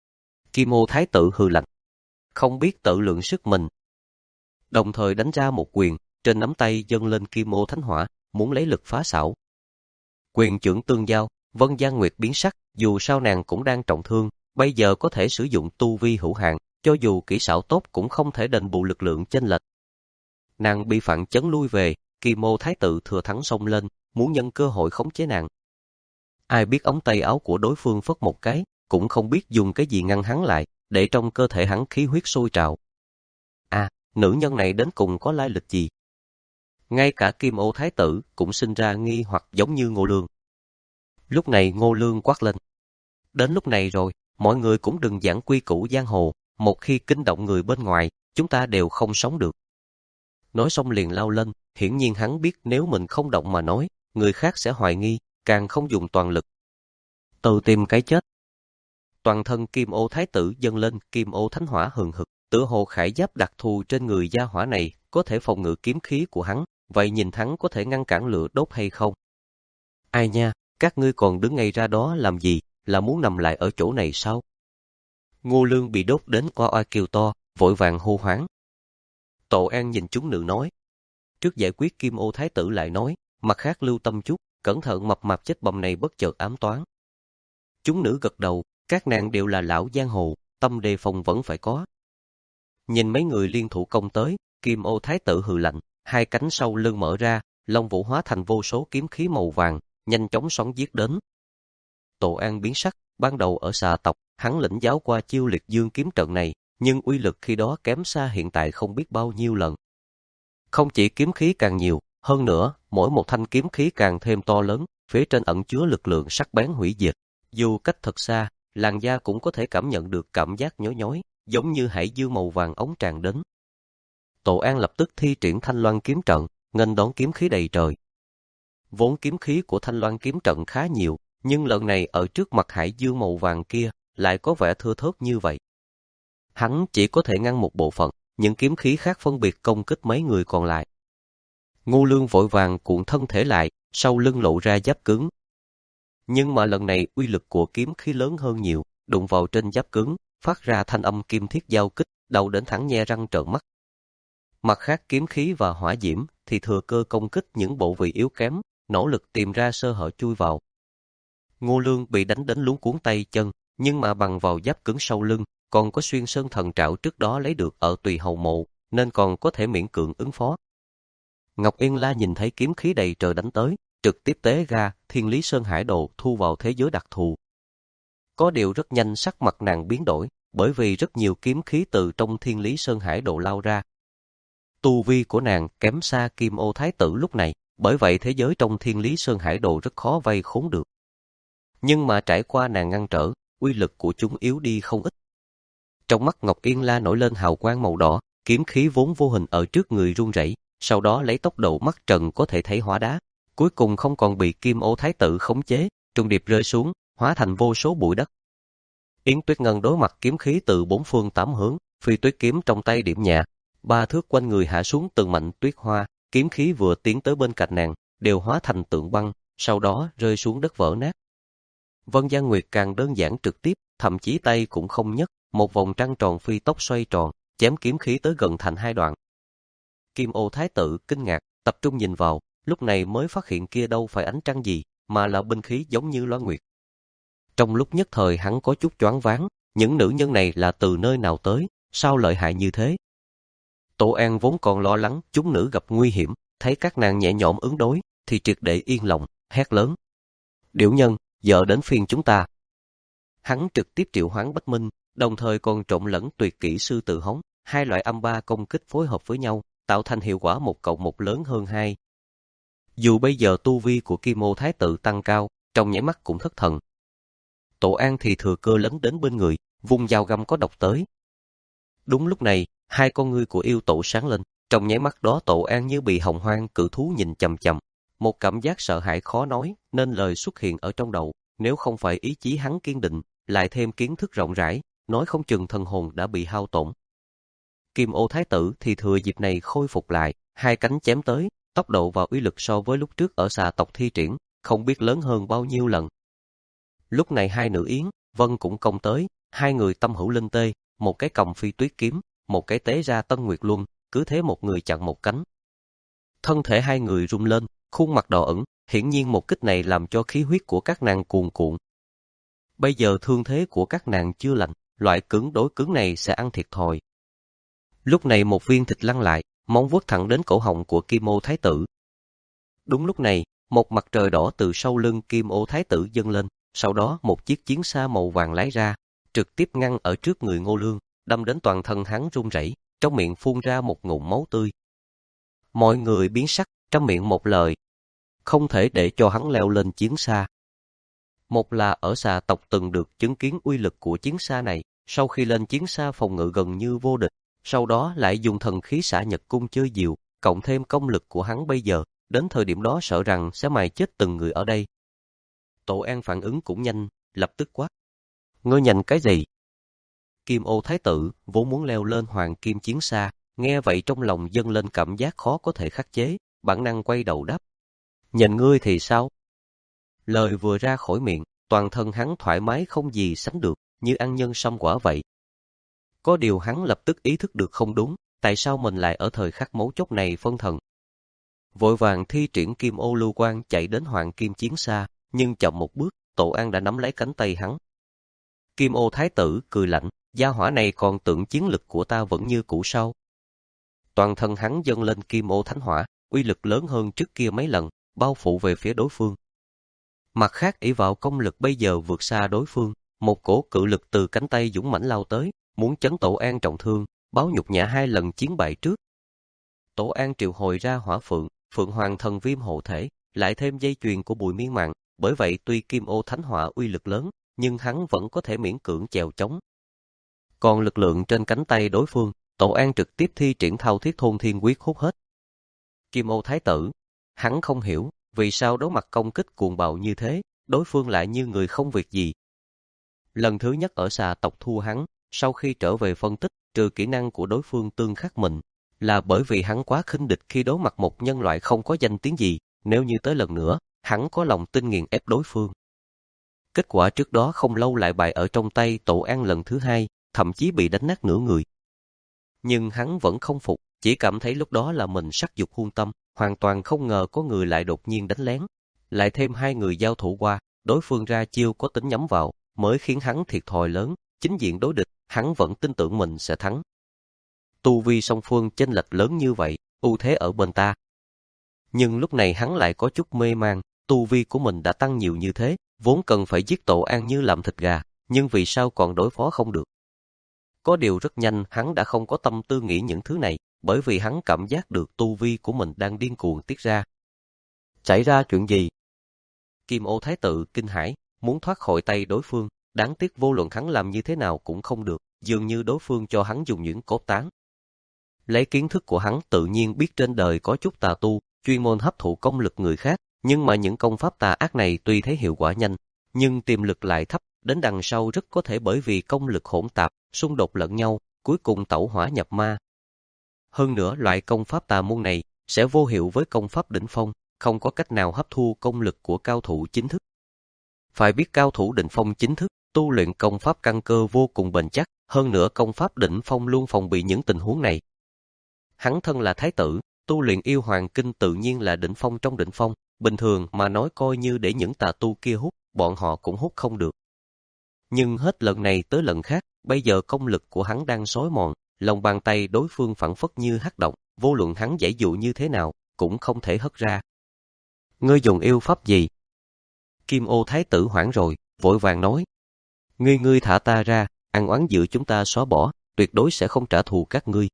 Kim Ô Thái tử hừ lạnh, không biết tự lượng sức mình. Đồng thời đánh ra một quyền, trên nắm tay dâng lên Kim Ô Thánh Hỏa, muốn lấy lực phá xảo. Quyền chưởng tương giao, Vân Gia Nguyệt biến sắc, dù sao nàng cũng đang trọng thương, bây giờ có thể sử dụng tu vi hữu hạn, cho dù kỹ xảo tốt cũng không thể đền bù lực lượng chênh lệch. Nàng bị phản chấn lui về, Kim Ô Thái tử thừa thắng xông lên, muốn nhân cơ hội khống chế nàng. Ai biết ống tay áo của đối phương phất một cái, cũng không biết dùng cái gì ngăn hắn lại, để trong cơ thể hắn khí huyết sôi trào. À, nữ nhân này đến cùng có lai lịch gì? Ngay cả Kim Ô Thái tử cũng sinh ra nghi hoặc giống như Ngô Lương. Lúc này Ngô Lương quát lên. Đến lúc này rồi, mọi người cũng đừng giảng quy củ giang hồ, một khi kinh động người bên ngoài, chúng ta đều không sống được. Nói xong liền lao lên, hiển nhiên hắn biết nếu mình không động mà nói, người khác sẽ hoài nghi, càng không dùng toàn lực. Tự tìm cái chết. Toàn thân Kim Ô Thái tử dâng lên Kim Ô Thánh Hỏa hừng hực, tựa hồ khải giáp đặc thù trên người gia hỏa này có thể phòng ngự kiếm khí của hắn, vậy nhìn hắn có thể ngăn cản lửa đốt hay không? Ai nha, các ngươi còn đứng ngay ra đó làm gì, là muốn nằm lại ở chỗ này sao? Ngô Lương bị đốt đến oa oa kêu to, vội vàng hô hoáng. Tổ An nhìn chúng nữ nói. Trước giải quyết Kim Ô Thái tử lại nói, mặt khác lưu tâm chút, cẩn thận mập mạp chết bầm này bất chợt ám toán. Chúng nữ gật đầu, các nàng đều là lão giang hồ, tâm đề phòng vẫn phải có. Nhìn mấy người liên thủ công tới, Kim Ô Thái tử hừ lạnh, hai cánh sau lưng mở ra, long vũ hóa thành vô số kiếm khí màu vàng, nhanh chóng xoắn giết đến. Tổ An biến sắc, ban đầu ở xà tộc, hắn lĩnh giáo qua chiêu liệt dương kiếm trận này, nhưng uy lực khi đó kém xa hiện tại không biết bao nhiêu lần. Không chỉ kiếm khí càng nhiều, hơn nữa, mỗi một thanh kiếm khí càng thêm to lớn, phía trên ẩn chứa lực lượng sắc bén hủy diệt. Dù cách thật xa, làn da cũng có thể cảm nhận được cảm giác nhói nhói, giống như hải dương màu vàng ống tràn đến. Tổ An lập tức thi triển Thanh Loan kiếm trận, nghênh đón kiếm khí đầy trời. Vốn kiếm khí của Thanh Loan kiếm trận khá nhiều, nhưng lần này ở trước mặt hải dương màu vàng kia lại có vẻ thưa thớt như vậy. Hắn chỉ có thể ngăn một bộ phận, những kiếm khí khác phân biệt công kích mấy người còn lại. Ngô Lương vội vàng cuộn thân thể lại, sau lưng lộ ra giáp cứng. Nhưng mà lần này uy lực của kiếm khí lớn hơn nhiều, đụng vào trên giáp cứng, phát ra thanh âm kim thiết giao kích, đầu đến thẳng nhe răng trợn mắt. Mặt khác kiếm khí và hỏa diễm thì thừa cơ công kích những bộ vị yếu kém, nỗ lực tìm ra sơ hở chui vào. Ngô Lương bị đánh đến luống cuống tay chân, nhưng mà bằng vào giáp cứng sau lưng, còn có xuyên sơn thần trảo trước đó lấy được ở Tùy Hầu Mộ, nên còn có thể miễn cưỡng ứng phó. Ngọc Yên La nhìn thấy kiếm khí đầy trời đánh tới, trực tiếp tế ra Thiên Lý Sơn Hải Đồ thu vào thế giới đặc thù. Có điều rất nhanh sắc mặt nàng biến đổi, bởi vì rất nhiều kiếm khí từ trong Thiên Lý Sơn Hải Đồ lao ra. Tu vi của nàng kém xa Kim Ô Thái tử lúc này, bởi vậy thế giới trong Thiên Lý Sơn Hải Đồ rất khó vây khốn được. Nhưng mà trải qua nàng ngăn trở, uy lực của chúng yếu đi không ít. Trong mắt Ngọc Yên La nổi lên hào quang màu đỏ, kiếm khí vốn vô hình ở trước người run rẩy, sau đó lấy tốc độ mắt trần có thể thấy hóa đá, cuối cùng không còn bị Kim Ô Thái tử khống chế, trùng điệp rơi xuống, hóa thành vô số bụi đất. Yến Tuyết Ngân đối mặt kiếm khí từ bốn phương tám hướng, phi tuyết kiếm trong tay điểm nhẹ, ba thước quanh người hạ xuống từng mảnh tuyết hoa, kiếm khí vừa tiến tới bên cạnh nàng, đều hóa thành tượng băng, sau đó rơi xuống đất vỡ nát. Vân Giang Nguyệt càng đơn giản trực tiếp, thậm chí tay cũng không nhấc, một vòng trăng tròn phi tốc xoay tròn, chém kiếm khí tới gần thành hai đoạn. Kim Ô Thái tử kinh ngạc, tập trung nhìn vào, lúc này mới phát hiện kia đâu phải ánh trăng gì, mà là binh khí giống như loan nguyệt. Trong lúc nhất thời hắn có chút choáng váng, những nữ nhân này là từ nơi nào tới, sao lợi hại như thế? Tổ An vốn còn lo lắng chúng nữ gặp nguy hiểm, thấy các nàng nhẹ nhõm ứng đối, thì triệt để yên lòng, hét lớn. Điểu nhân, giờ đến phiên chúng ta. Hắn trực tiếp triệu hoán Bách Minh, đồng thời còn trộn lẫn tuyệt kỹ sư tự hống, hai loại âm ba công kích phối hợp với nhau, tạo thành hiệu quả một cộng một lớn hơn hai. Dù bây giờ tu vi của Kim Ô Thái tử tăng cao, trong nháy mắt cũng thất thần. Tổ An thì thừa cơ lấn đến bên người, vung dao găm có độc tới. Đúng lúc này, hai con ngươi của yêu tổ sáng lên, trong nháy mắt đó Tổ An như bị hồng hoang cự thú nhìn chằm chằm. Một cảm giác sợ hãi khó nói, nên lời xuất hiện ở trong đầu, nếu không phải ý chí hắn kiên định, lại thêm kiến thức rộng rãi, nói không chừng thần hồn đã bị hao tổn. Kim Ô Thái tử thì thừa dịp này khôi phục lại, hai cánh chém tới, tốc độ và uy lực so với lúc trước ở xà tộc thi triển, không biết lớn hơn bao nhiêu lần. Lúc này hai nữ Yến, Vân cũng công tới, hai người tâm hữu linh tê, một cái cầm phi tuyết kiếm, một cái tế ra Tân Nguyệt Luân, cứ thế một người chặn một cánh. Thân thể hai người rung lên, khuôn mặt đỏ ửng, hiển nhiên một kích này làm cho khí huyết của các nàng cuồn cuộn. Bây giờ thương thế của các nàng chưa lành, loại cứng đối cứng này sẽ ăn thiệt thòi. Lúc này một viên thịt lăn lại, móng vuốt thẳng đến cổ họng của Kim Ô Thái tử. Đúng lúc này, một mặt trời đỏ từ sau lưng Kim Ô Thái tử dâng lên, sau đó một chiếc chiến xa màu vàng lái ra, trực tiếp ngăn ở trước người Ngô Lương, đâm đến toàn thân hắn run rẩy, trong miệng phun ra một ngụm máu tươi. Mọi người biến sắc, trong miệng một lời, không thể để cho hắn leo lên chiến xa. Một là ở xà tộc từng được chứng kiến uy lực của chiến xa này, sau khi lên chiến xa phòng ngự gần như vô địch, sau đó lại dùng thần khí xả nhật cung chơi diều, cộng thêm công lực của hắn bây giờ, đến thời điểm đó sợ rằng sẽ mài chết từng người ở đây. Tổ An phản ứng cũng nhanh, lập tức quát. Ngươi nhanh cái gì? Kim Ô Thái tử vốn muốn leo lên hoàng kim chiến xa, nghe vậy trong lòng dâng lên cảm giác khó có thể khắc chế, bản năng quay đầu đáp. Nhìn ngươi thì sao? Lời vừa ra khỏi miệng, toàn thân hắn thoải mái không gì sánh được, như ăn nhân sâm quả vậy. Có điều hắn lập tức ý thức được không đúng, tại sao mình lại ở thời khắc mấu chốt này phân thần. Vội vàng thi triển Kim Ô Lưu Quang chạy đến hoàng kim chiến xa, nhưng chậm một bước, Tổ An đã nắm lấy cánh tay hắn. Kim Ô Thái tử cười lạnh, gia hỏa này còn tưởng chiến lực của ta vẫn như cũ sao? Toàn thân hắn dâng lên Kim Ô Thánh Hỏa, uy lực lớn hơn trước kia mấy lần, bao phủ về phía đối phương. Mặt khác ỷ vào công lực bây giờ vượt xa đối phương, một cổ cự lực từ cánh tay dũng mãnh lao tới, muốn chấn Tổ An trọng thương, báo nhục nhã hai lần chiến bại trước. Tổ An triệu hồi ra Hỏa Phượng, Phượng Hoàng Thần Viêm hộ thể, lại thêm dây chuyền của Bùi Miên Mạn, bởi vậy tuy Kim Ô Thánh Hỏa uy lực lớn, nhưng hắn vẫn có thể miễn cưỡng chèo chống. Còn lực lượng trên cánh tay đối phương, Tổ An trực tiếp thi triển Thao Thiết Thôn Thiên Quyết hút hết. Kim Ô Thái tử, hắn không hiểu, vì sao đối mặt công kích cuồng bạo như thế, đối phương lại như người không việc gì. Lần thứ nhất ở xà tộc thua hắn, sau khi trở về phân tích, trừ kỹ năng của đối phương tương khắc mình, là bởi vì hắn quá khinh địch khi đối mặt một nhân loại không có danh tiếng gì, nếu như tới lần nữa, hắn có lòng tin nghiền ép đối phương. Kết quả trước đó không lâu lại bại ở trong tay Tổ An lần thứ hai, thậm chí bị đánh nát nửa người. Nhưng hắn vẫn không phục, chỉ cảm thấy lúc đó là mình sắc dục huân tâm, hoàn toàn không ngờ có người lại đột nhiên đánh lén. Lại thêm hai người giao thủ qua, đối phương ra chiêu có tính nhắm vào, mới khiến hắn thiệt thòi lớn, chính diện đối địch, hắn vẫn tin tưởng mình sẽ thắng. Tu vi song phương chênh lệch lớn như vậy, ưu thế ở bên ta. Nhưng lúc này hắn lại có chút mê man, tu vi của mình đã tăng nhiều như thế, vốn cần phải giết Tổ An như làm thịt gà, nhưng vì sao còn đối phó không được. Có điều rất nhanh hắn đã không có tâm tư nghĩ những thứ này, bởi vì hắn cảm giác được tu vi của mình đang điên cuồng tiết ra. Xảy ra chuyện gì? Kim Ô Thái tử kinh hãi, muốn thoát khỏi tay đối phương, đáng tiếc vô luận hắn làm như thế nào cũng không được, dường như đối phương cho hắn dùng những cốt tán. Lấy kiến thức của hắn tự nhiên biết trên đời có chút tà tu, chuyên môn hấp thụ công lực người khác, nhưng mà những công pháp tà ác này tuy thấy hiệu quả nhanh, nhưng tiềm lực lại thấp, đến đằng sau rất có thể bởi vì công lực hỗn tạp, xung đột lẫn nhau, cuối cùng tẩu hỏa nhập ma. Hơn nữa loại công pháp tà môn này sẽ vô hiệu với công pháp đỉnh phong, không có cách nào hấp thu công lực của cao thủ chính thức. Phải biết cao thủ đỉnh phong chính thức, tu luyện công pháp căn cơ vô cùng bền chắc, hơn nữa công pháp đỉnh phong luôn phòng bị những tình huống này. Hắn thân là thái tử, tu luyện yêu hoàng kinh tự nhiên là đỉnh phong trong đỉnh phong, bình thường mà nói coi như để những tà tu kia hút, bọn họ cũng hút không được. Nhưng hết lần này tới lần khác, bây giờ công lực của hắn đang xói mòn, lòng bàn tay đối phương phảng phất như hắc động, vô luận hắn giãy dụ như thế nào, cũng không thể hất ra. Ngươi dùng yêu pháp gì? Kim Ô Thái tử hoảng rồi, vội vàng nói. Ngươi ngươi thả ta ra, ăn oán giữa chúng ta xóa bỏ, tuyệt đối sẽ không trả thù các ngươi.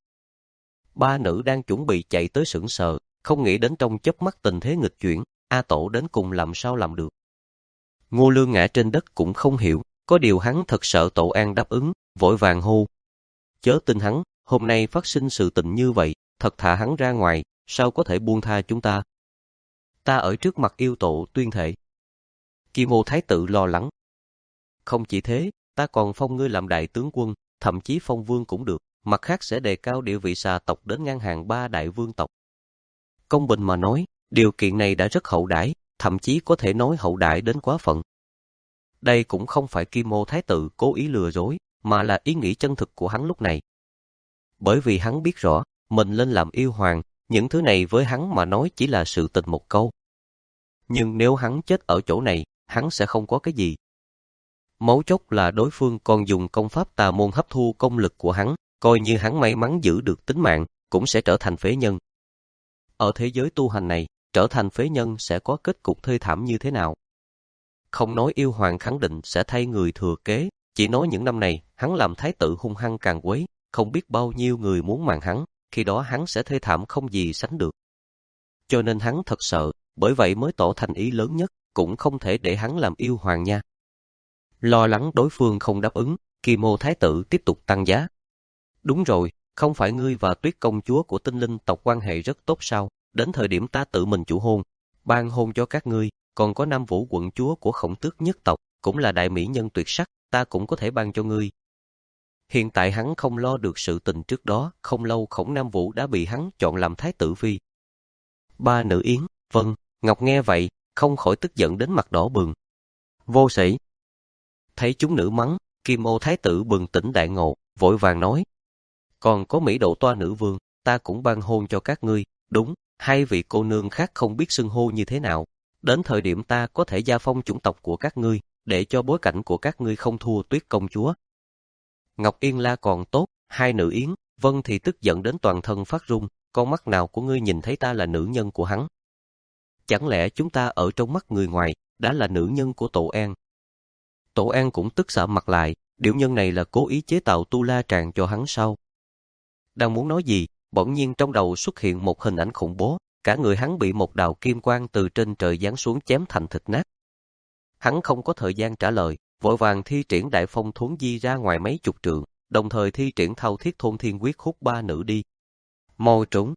Ba nữ đang chuẩn bị chạy tới sững sờ, không nghĩ đến trong chớp mắt tình thế nghịch chuyển, A Tổ đến cùng làm sao làm được. Ngô Lương ngã trên đất cũng không hiểu, có điều hắn thật sợ Tổ An đáp ứng, vội vàng hô. Chớ tin hắn, hôm nay phát sinh sự tình như vậy, thật thả hắn ra ngoài, sao có thể buông tha chúng ta. Ta ở trước mặt yêu tổ tuyên thệ. Kim Ô Thái tử lo lắng. Không chỉ thế, ta còn phong ngươi làm đại tướng quân, thậm chí phong vương cũng được, mặt khác sẽ đề cao địa vị xà tộc đến ngang hàng ba đại vương tộc. Công bình mà nói, điều kiện này đã rất hậu đãi, thậm chí có thể nói hậu đãi đến quá phận. Đây cũng không phải Kim Ô Thái tử cố ý lừa dối, mà là ý nghĩ chân thực của hắn lúc này. Bởi vì hắn biết rõ, mình lên làm yêu hoàng, những thứ này với hắn mà nói chỉ là sự tình một câu. Nhưng nếu hắn chết ở chỗ này, hắn sẽ không có cái gì. Mấu chốt là đối phương còn dùng công pháp tà môn hấp thu công lực của hắn, coi như hắn may mắn giữ được tính mạng, cũng sẽ trở thành phế nhân. Ở thế giới tu hành này, trở thành phế nhân sẽ có kết cục thê thảm như thế nào? Không nói yêu hoàng khẳng định sẽ thay người thừa kế, chỉ nói những năm này, hắn làm thái tử hung hăng càng quấy, không biết bao nhiêu người muốn màng hắn, khi đó hắn sẽ thê thảm không gì sánh được. Cho nên hắn thật sợ, bởi vậy mới tỏ thành ý lớn nhất, cũng không thể để hắn làm yêu hoàng nha. Lo lắng đối phương không đáp ứng, Kim Ô Thái tử tiếp tục tăng giá. Đúng rồi, Không phải ngươi và Tuyết công chúa của Tinh Linh tộc quan hệ rất tốt sao? Đến thời điểm ta tự mình chủ hôn, ban hôn cho các ngươi, còn có Nam Vũ quận chúa của Khổng Tước nhất tộc, cũng là đại mỹ nhân tuyệt sắc, ta cũng có thể ban cho ngươi. Hiện tại hắn không lo được sự tình trước đó, không lâu Khổng Nam Vũ đã bị hắn chọn làm thái tử phi. Ba nữ yến, vâng, Ngọc nghe vậy, không khỏi tức giận đến mặt đỏ bừng. Vô sĩ. Thấy chúng nữ mắng, Kim Ô thái tử bừng tỉnh đại ngộ, vội vàng nói. Còn có Mỹ Độ Toa nữ vương, ta cũng ban hôn cho các ngươi, đúng, hai vị cô nương khác không biết xưng hô như thế nào. Đến thời điểm ta có thể gia phong chủng tộc của các ngươi, để cho bối cảnh của các ngươi không thua Tuyết công chúa. Ngọc Yên La còn tốt, hai nữ yến, vân thì tức giận đến toàn thân phát run, con mắt nào của ngươi nhìn thấy ta là nữ nhân của hắn? Chẳng lẽ chúng ta ở trong mắt người ngoài, đã là nữ nhân của Tổ An? Tổ An cũng tức xạ mặt lại, điểu nhân này là cố ý chế tạo tu la tràng cho hắn sao? Đang muốn nói gì, bỗng nhiên trong đầu xuất hiện một hình ảnh khủng bố, cả người hắn bị một đạo kim quang từ trên trời giáng xuống chém thành thịt nát. Hắn không có thời gian trả lời, vội vàng thi triển đại phong thuấn di ra ngoài mấy chục trượng, đồng thời thi triển thao thiết thôn thiên quyết hút ba nữ đi. Mau trốn!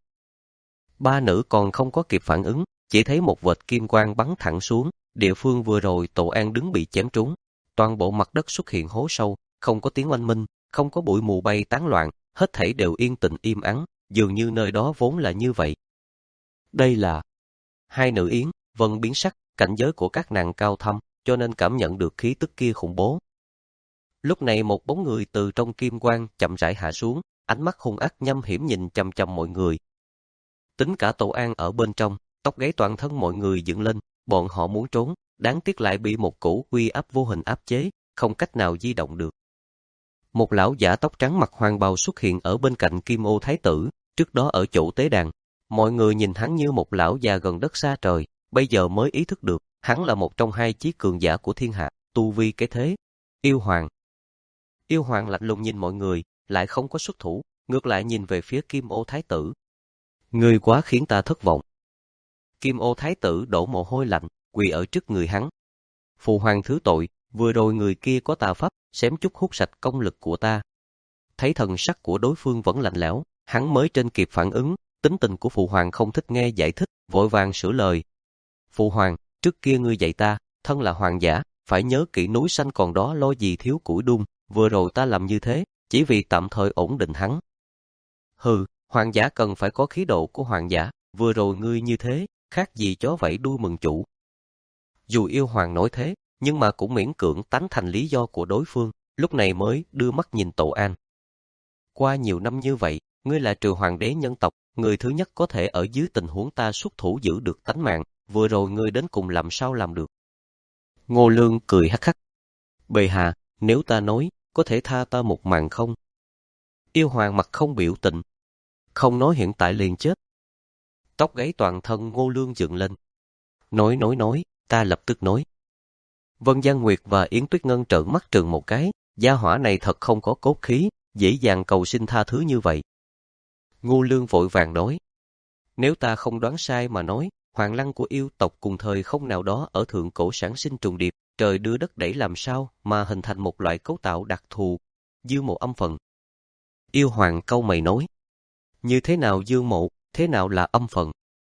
Ba nữ còn không có kịp phản ứng, chỉ thấy một vệt kim quang bắn thẳng xuống, địa phương vừa rồi Tổ An đứng bị chém trúng. Toàn bộ mặt đất xuất hiện hố sâu, không có tiếng oanh minh, không có bụi mù bay tán loạn, hết thảy đều yên tĩnh im ắng, dường như nơi đó vốn là như vậy. Đây là hai nữ yến, vân biến sắc, cảnh giới của các nàng cao thâm, cho nên cảm nhận được khí tức kia khủng bố. Lúc này một bóng người từ trong kim quang chậm rãi hạ xuống, ánh mắt hung ác nham hiểm nhìn chằm chằm mọi người. Tính cả Tổ An ở bên trong, tóc gáy toàn thân mọi người dựng lên, bọn họ muốn trốn, đáng tiếc lại bị một cổ uy áp vô hình áp chế, không cách nào di động được. Một lão giả tóc trắng mặc hoàng bào xuất hiện ở bên cạnh Kim Ô thái tử, trước đó ở chỗ tế đàn. Mọi người nhìn hắn như một lão già gần đất xa trời, bây giờ mới ý thức được, hắn là một trong hai chí cường giả của thiên hạ, tu vi cái thế. Yêu Hoàng. Yêu Hoàng lạnh lùng nhìn mọi người, lại không có xuất thủ, ngược lại nhìn về phía Kim Ô thái tử. Ngươi quá khiến ta thất vọng. Kim Ô thái tử đổ mồ hôi lạnh, quỳ ở trước người hắn. Phụ hoàng thứ tội, vừa rồi người kia có tà pháp, xém chút hút sạch công lực của ta. Thấy thần sắc của đối phương vẫn lạnh lẽo, hắn mới trên kịp phản ứng, tính tình của phụ hoàng không thích nghe giải thích, vội vàng sửa lời. Phụ hoàng, trước kia ngươi dạy ta, thân là hoàng giả, phải nhớ kỹ núi xanh còn đó lo gì thiếu củi đun, vừa rồi ta làm như thế, chỉ vì tạm thời ổn định hắn. Hừ, hoàng giả cần phải có khí độ của hoàng giả, vừa rồi ngươi như thế, khác gì chó vẫy đuôi mừng chủ. Dù yêu hoàng nói thế, nhưng mà cũng miễn cưỡng tán thành lý do của đối phương, lúc này mới đưa mắt nhìn Tổ An. Qua nhiều năm như vậy, ngươi là trừ hoàng đế nhân tộc, người thứ nhất có thể ở dưới tình huống ta xuất thủ giữ được tánh mạng, vừa rồi ngươi đến cùng làm sao làm được. Ngô Lương cười hắc hắc. Bệ hạ, nếu ta nói, có thể tha ta một mạng không? Yêu hoàng mặt không biểu tình. Không nói hiện tại liền chết. Tóc gáy toàn thân Ngô Lương dựng lên. Nói nói nói, ta lập tức nói. Vân Giang Nguyệt và Yến Tuyết Ngân trợn mắt trừng một cái, gia hỏa này thật không có cốt khí, dễ dàng cầu xin tha thứ như vậy. Ngô Lương vội vàng nói. Nếu ta không đoán sai mà nói, hoàng lăng của yêu tộc cùng thời không nào đó ở thượng cổ sản sinh trùng điệp, trời đưa đất đẩy làm sao mà hình thành một loại cấu tạo đặc thù, dương mộ âm phần. Yêu hoàng câu mày nói. Như thế nào dương mộ, thế nào là âm phần?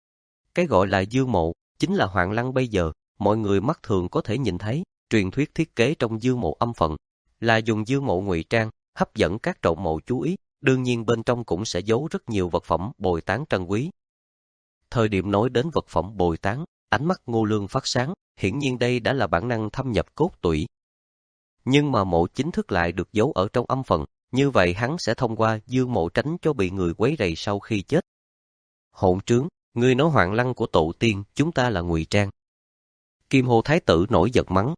Cái gọi là dương mộ, chính là hoàng lăng bây giờ, mọi người mắt thường có thể nhìn thấy, truyền thuyết thiết kế trong dương mộ âm phần, là dùng dương mộ ngụy trang, hấp dẫn các trộm mộ chú ý, đương nhiên bên trong cũng sẽ giấu rất nhiều vật phẩm bồi tán trân quý. Thời điểm nói đến vật phẩm bồi tán, ánh mắt Ngô Lương phát sáng, hiển nhiên đây đã là bản năng thâm nhập cốt tủy. Nhưng mà mộ chính thức lại được giấu ở trong âm phần, như vậy hắn sẽ thông qua dương mộ tránh cho bị người quấy rầy sau khi chết. Hỗn trướng, ngươi nói hoàng lăng của tổ tiên, chúng ta là ngụy trang. Kim Hồ Thái tử nổi giận mắng.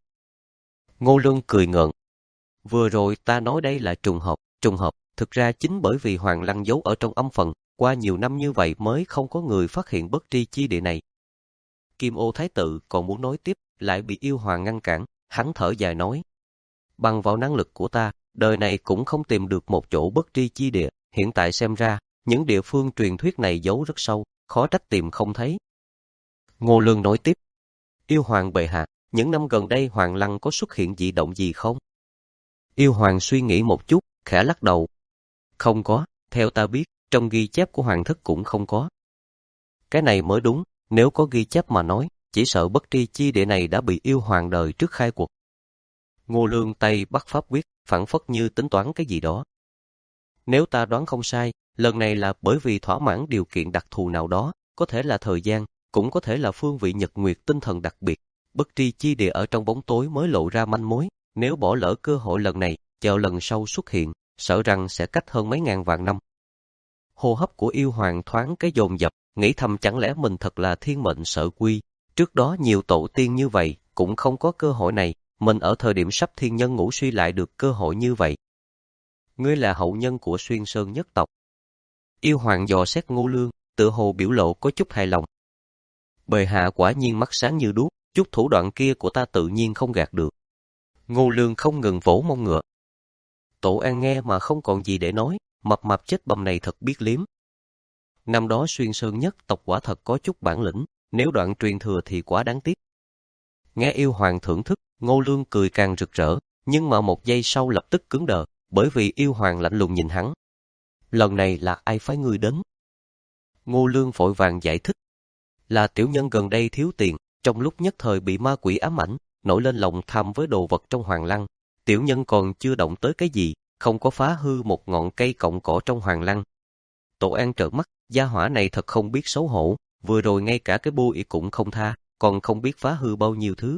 Ngô Lương cười ngợn. Vừa rồi ta nói đây là trùng hợp, trùng hợp, thực ra chính bởi vì hoàng lăng giấu ở trong âm phần, qua nhiều năm như vậy mới không có người phát hiện bất tri chi địa này. Kim Ô Thái tử còn muốn nói tiếp, lại bị yêu hoàng ngăn cản, hắn thở dài nói. Bằng vào năng lực của ta, đời này cũng không tìm được một chỗ bất tri chi địa, hiện tại xem ra, những địa phương truyền thuyết này giấu rất sâu, khó trách tìm không thấy. Ngô Lương nói tiếp. Yêu hoàng bệ hạ, những năm gần đây hoàng lăng có xuất hiện dị động gì không? Yêu hoàng suy nghĩ một chút, khẽ lắc đầu. Không có, Theo ta biết, trong ghi chép của hoàng thất cũng không có. Cái này mới đúng, nếu có ghi chép mà nói, chỉ sợ bất tri chi địa này đã bị yêu hoàng đời trước khai quật. Ngô Lương tay bắt pháp quyết, phảng phất như tính toán cái gì đó. Nếu ta đoán không sai, lần này là bởi vì thỏa mãn điều kiện đặc thù nào đó, có thể là thời gian, cũng có thể là phương vị nhật nguyệt tinh thần đặc biệt. Bất tri chi địa ở trong bóng tối mới lộ ra manh mối, nếu bỏ lỡ cơ hội lần này, chờ lần sau xuất hiện, sợ rằng sẽ cách hơn mấy ngàn vạn năm. Hô hấp của yêu hoàng thoáng cái dồn dập, nghĩ thầm chẳng lẽ mình thật là thiên mệnh sợ quy. Trước đó nhiều tổ tiên như vậy, cũng không có cơ hội này, mình ở thời điểm sắp thiên nhân ngũ suy lại được cơ hội như vậy. Ngươi là hậu nhân của Xuyên Sơn nhất tộc. Yêu hoàng dò xét Ngô Lương, tựa hồ biểu lộ có chút hài lòng. Bệ hạ quả nhiên mắt sáng như đuốc, chút thủ đoạn kia của ta tự nhiên không gạt được. Ngô Lương không ngừng vỗ mông ngựa. Tổ An nghe mà không còn gì để nói, mập mạp chết bầm này thật biết liếm. Năm đó Xuyên Sơn nhất tộc quả thật có chút bản lĩnh, nếu đoạn truyền thừa thì quá đáng tiếc. Nghe yêu hoàng thưởng thức, Ngô Lương cười càng rực rỡ, nhưng mà một giây sau lập tức cứng đờ, bởi vì yêu hoàng lạnh lùng nhìn hắn. Lần này là ai phái ngươi đến? Ngô Lương vội vàng giải thích. Là tiểu nhân gần đây thiếu tiền, trong lúc nhất thời bị ma quỷ ám ảnh, nổi lên lòng tham với đồ vật trong hoàng lăng. Tiểu nhân còn chưa động tới cái gì, không có phá hư một ngọn cây cọng cỏ trong hoàng lăng. Tổ An trợn mắt, gia hỏa này thật không biết xấu hổ, vừa rồi ngay cả cái bôi cũng không tha, còn không biết phá hư bao nhiêu thứ.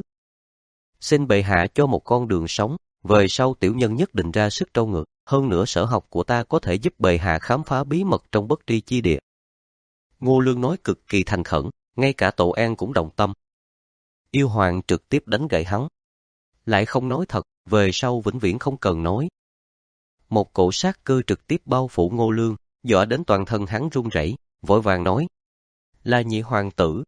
Xin bệ hạ cho một con đường sống, về sau tiểu nhân nhất định ra sức trâu ngược, hơn nữa sở học của ta có thể giúp bệ hạ khám phá bí mật trong bất tri chi địa. Ngô Lương nói cực kỳ thành khẩn, ngay cả Tổ An cũng động tâm. Yêu hoàng trực tiếp đánh gậy hắn. Lại không nói thật, về sau vĩnh viễn không cần nói. Một cổ sát cơ trực tiếp bao phủ Ngô Lương, dọa đến toàn thân hắn run rẩy, vội vàng nói. Là nhị hoàng tử.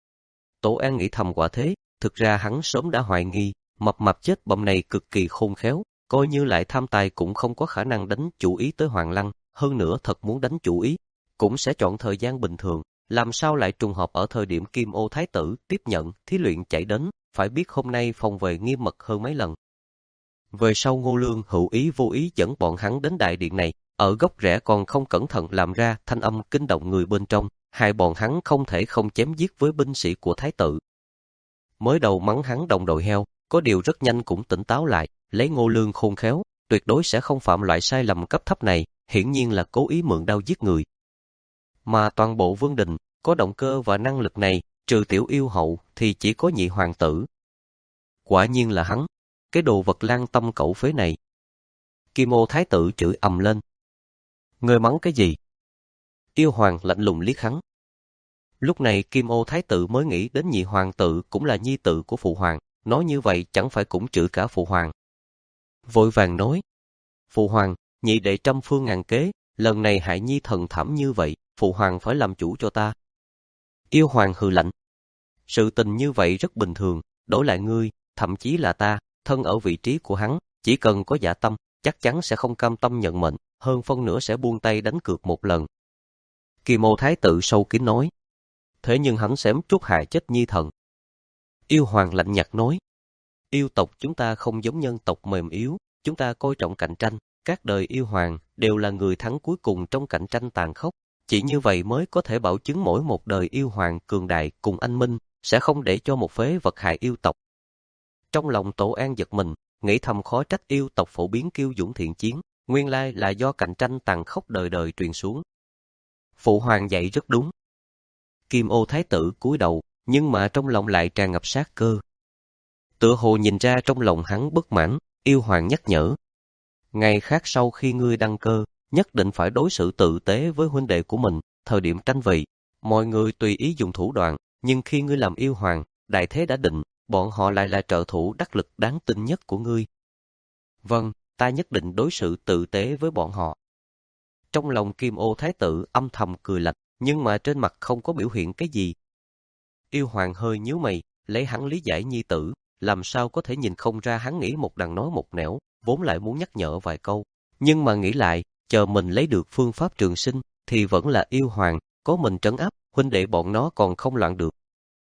Tổ An nghĩ thầm quả thế, thực ra hắn sớm đã hoài nghi, mập mạp chết bầm này cực kỳ khôn khéo, coi như lại tham tài cũng không có khả năng đánh chủ ý tới hoàng lăng, hơn nữa thật muốn đánh chủ ý, cũng sẽ chọn thời gian bình thường, làm sao lại trùng hợp ở thời điểm Kim Ô Thái tử tiếp nhận, thí luyện chạy đến, phải biết hôm nay phòng về nghiêm mật hơn mấy lần. Về sau Ngô Lương hữu ý vô ý dẫn bọn hắn đến đại điện này, ở góc rẽ còn không cẩn thận làm ra thanh âm kinh động người bên trong, hai bọn hắn không thể không chém giết với binh sĩ của Thái tử. Mới đầu mắng hắn đồng đội heo, có điều rất nhanh cũng tỉnh táo lại, lấy Ngô Lương khôn khéo, tuyệt đối sẽ không phạm loại sai lầm cấp thấp này, hiển nhiên là cố ý mượn đao giết người. Mà toàn bộ vương đình, có động cơ và năng lực này, trừ tiểu yêu hậu thì chỉ có nhị hoàng tử. Quả nhiên là hắn, cái đồ vật lang tâm cẩu phế này. Kim Ô Thái tử chửi ầm lên. Ngươi mắng cái gì? Yêu hoàng lạnh lùng liếc hắn. Lúc này Kim Ô Thái tử mới nghĩ đến nhị hoàng tử cũng là nhi tử của phụ hoàng, nói như vậy chẳng phải cũng chửi cả phụ hoàng. Vội vàng nói, phụ hoàng, nhị đệ trăm phương ngàn kế, lần này hại nhi thần thảm như vậy, phụ hoàng phải làm chủ cho ta. Yêu hoàng hừ lạnh. Sự tình như vậy rất bình thường, đổi lại ngươi, thậm chí là ta, thân ở vị trí của hắn, chỉ cần có dạ tâm, chắc chắn sẽ không cam tâm nhận mệnh, hơn phân nửa sẽ buông tay đánh cược một lần. Kim Ô Thái tử sâu kín nói. Thế nhưng hắn xém chút hại chết nhi thần. Yêu hoàng lạnh nhạt nói. Yêu tộc chúng ta không giống nhân tộc mềm yếu, chúng ta coi trọng cạnh tranh, các đời yêu hoàng đều là người thắng cuối cùng trong cạnh tranh tàn khốc. Chỉ như vậy mới có thể bảo chứng mỗi một đời yêu hoàng cường đại cùng anh minh, sẽ không để cho một phế vật hại yêu tộc. Trong lòng Tổ An giật mình, nghĩ thầm khó trách yêu tộc phổ biến kiêu dũng thiện chiến, nguyên lai là do cạnh tranh tàn khốc đời đời truyền xuống. Phụ hoàng dạy rất đúng. Kim Ô Thái tử cúi đầu, nhưng mà trong lòng lại tràn ngập sát cơ. Tựa hồ nhìn ra trong lòng hắn bất mãn, yêu hoàng nhắc nhở. Ngày khác sau khi ngươi đăng cơ, nhất định phải đối xử tử tế với huynh đệ của mình, thời điểm tranh vị, mọi người tùy ý dùng thủ đoạn, nhưng khi ngươi làm yêu hoàng, đại thế đã định, bọn họ lại là trợ thủ đắc lực đáng tin nhất của ngươi. Vâng, ta nhất định đối xử tử tế với bọn họ. Trong lòng Kim Ô Thái tử âm thầm cười lạnh, nhưng mà trên mặt không có biểu hiện cái gì. Yêu hoàng hơi nhíu mày, lấy hắn lý giải nhi tử, làm sao có thể nhìn không ra hắn nghĩ một đằng nói một nẻo, vốn lại muốn nhắc nhở vài câu. Nhưng mà nghĩ lại, chờ mình lấy được phương pháp trường sinh, thì vẫn là yêu hoàng, có mình trấn áp, huynh đệ bọn nó còn không loạn được.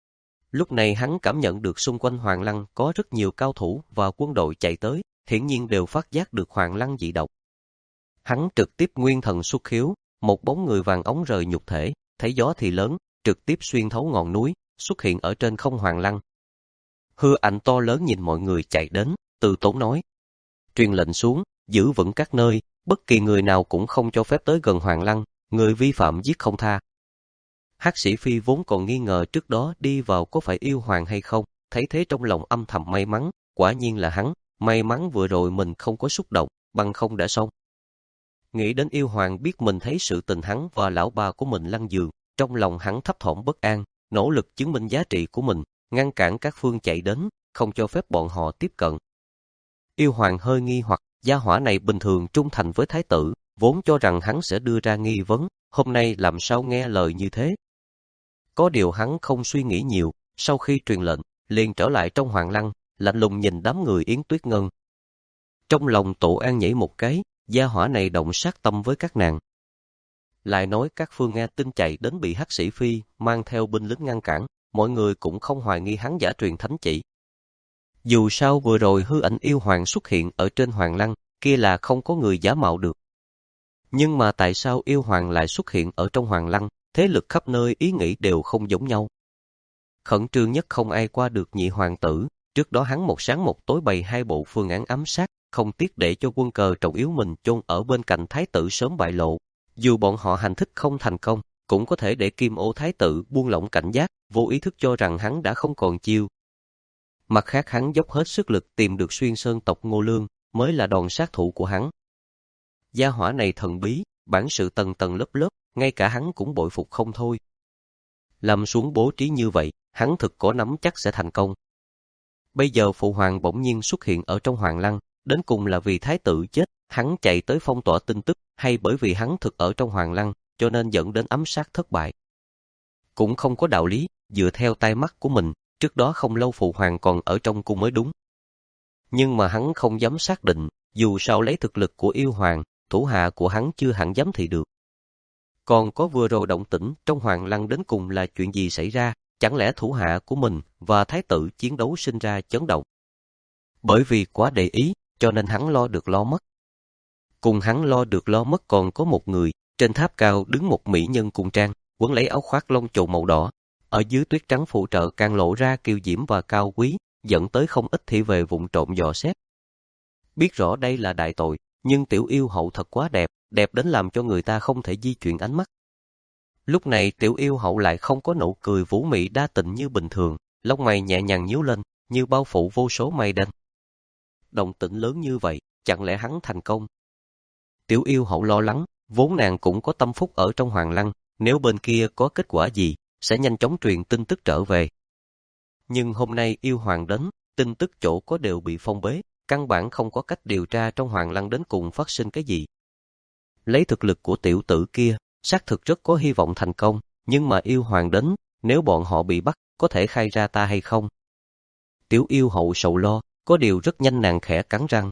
Lúc này hắn cảm nhận được xung quanh Hoàng Lăng có rất nhiều cao thủ và quân đội chạy tới, hiển nhiên đều phát giác được Hoàng Lăng dị động. Hắn trực tiếp nguyên thần xuất khiếu, một bóng người vàng óng rời nhục thể, thấy gió thì lớn, trực tiếp xuyên thấu ngọn núi, xuất hiện ở trên không Hoàng Lăng. Hư ảnh to lớn nhìn mọi người chạy đến, từ tốn nói. Truyền lệnh xuống, giữ vững các nơi, bất kỳ người nào cũng không cho phép tới gần Hoàng Lăng, người vi phạm giết không tha. Hắc Sĩ Phi vốn còn nghi ngờ trước đó đi vào có phải yêu hoàng hay không, thấy thế trong lòng âm thầm may mắn, quả nhiên là hắn, may mắn vừa rồi mình không có xúc động, bằng không đã xong. Nghĩ đến yêu hoàng biết mình thấy sự tình hắn và lão bà của mình lăn giường, trong lòng hắn thấp thỏm bất an, nỗ lực chứng minh giá trị của mình, ngăn cản các phương chạy đến, không cho phép bọn họ tiếp cận. Yêu hoàng hơi nghi hoặc, gia hỏa này bình thường trung thành với thái tử, vốn cho rằng hắn sẽ đưa ra nghi vấn, hôm nay làm sao nghe lời như thế. Có điều hắn không suy nghĩ nhiều, sau khi truyền lệnh, liền trở lại trong Hoàng Lăng, lạnh lùng nhìn đám người Yến Tuyết Ngân. Trong lòng Tổ An nhảy một cái, gia hỏa này động sát tâm với các nàng. Lại nói các phương nghe tin chạy đến bị Hắc Sĩ Phi mang theo binh lính ngăn cản, mọi người cũng không hoài nghi hắn giả truyền thánh chỉ. Dù sao vừa rồi hư ảnh yêu hoàng xuất hiện ở trên Hoàng Lăng, kia là không có người giả mạo được. Nhưng mà tại sao yêu hoàng lại xuất hiện ở trong Hoàng Lăng, thế lực khắp nơi ý nghĩ đều không giống nhau. Khẩn trương nhất không ai qua được nhị hoàng tử, trước đó hắn một sáng một tối bày hai bộ phương án ám sát, không tiếc để cho quân cờ trọng yếu mình chôn ở bên cạnh thái tử sớm bại lộ. Dù bọn họ hành thích không thành công, cũng có thể để Kim Ô thái tử buông lỏng cảnh giác, vô ý thức cho rằng hắn đã không còn chiêu. Mặt khác hắn dốc hết sức lực tìm được Xuyên Sơn tộc Ngô Lương, mới là đòn sát thủ của hắn. Gia hỏa này thần bí, bản sự tầng tầng lớp lớp, ngay cả hắn cũng bội phục không thôi. Làm xuống bố trí như vậy, hắn thực có nắm chắc sẽ thành công. Bây giờ phụ hoàng bỗng nhiên xuất hiện ở trong Hoàng Lăng, đến cùng là vì thái tử chết, hắn chạy tới phong tỏa tin tức, hay bởi vì hắn thực ở trong Hoàng Lăng, cho nên dẫn đến ám sát thất bại. Cũng không có đạo lý, dựa theo tai mắt của mình, trước đó không lâu phụ hoàng còn ở trong cung mới đúng. Nhưng mà hắn không dám xác định, dù sao lấy thực lực của yêu hoàng, thủ hạ của hắn chưa hẳn dám thị được. Còn có vừa rồi động tĩnh trong Hoàng Lăng đến cùng là chuyện gì xảy ra, chẳng lẽ thủ hạ của mình và thái tử chiến đấu sinh ra chấn động. Bởi vì quá để ý, cho nên hắn lo được lo mất. Cùng hắn lo được lo mất còn có một người, trên tháp cao đứng một mỹ nhân cung trang, quấn lấy áo khoác lông chồn màu đỏ, ở dưới tuyết trắng phụ trợ càng lộ ra kiêu diễm và cao quý, dẫn tới không ít thị về vụng trộm dò xét. Biết rõ đây là đại tội, nhưng tiểu yêu hậu thật quá đẹp, đẹp đến làm cho người ta không thể di chuyển ánh mắt. Lúc này tiểu yêu hậu lại không có nụ cười vũ mị đa tình như bình thường, lông mày nhẹ nhàng nhíu lên, như bao phủ vô số mây đen. Động tĩnh lớn như vậy, chẳng lẽ hắn thành công? Tiểu yêu hậu lo lắng, vốn nàng cũng có tâm phúc ở trong Hoàng Lăng, nếu bên kia có kết quả gì, sẽ nhanh chóng truyền tin tức trở về. Nhưng hôm nay yêu hoàng đến, tin tức chỗ có đều bị phong bế, căn bản không có cách điều tra trong Hoàng Lăng đến cùng phát sinh cái gì. Lấy thực lực của tiểu tử kia, xác thực rất có hy vọng thành công, nhưng mà yêu hoàng đến, nếu bọn họ bị bắt, có thể khai ra ta hay không? Tiểu yêu hậu sầu lo, có điều rất nhanh nàng khẽ cắn răng.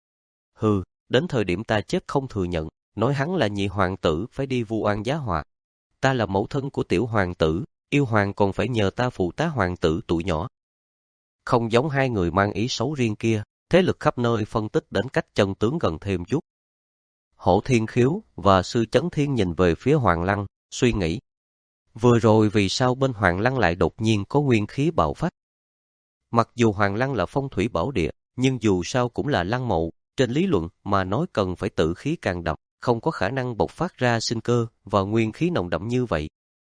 Hừ, đến thời điểm ta chết không thừa nhận, nói hắn là nhị hoàng tử phải đi vu oan giá họa. Ta là mẫu thân của tiểu hoàng tử, yêu hoàng còn phải nhờ ta phụ tá hoàng tử tuổi nhỏ. Không giống hai người mang ý xấu riêng kia, thế lực khắp nơi phân tích đến cách chân tướng gần thêm chút. Hổ Thiên Khiếu và Sư Chấn Thiên nhìn về phía Hoàng Lăng, suy nghĩ. Vừa rồi vì sao bên Hoàng Lăng lại đột nhiên có nguyên khí bạo phát? Mặc dù Hoàng Lăng là phong thủy bảo địa, nhưng dù sao cũng là lăng mộ, trên lý luận mà nói cần phải tự khí càng đậm, không có khả năng bộc phát ra sinh cơ và nguyên khí nồng đậm như vậy.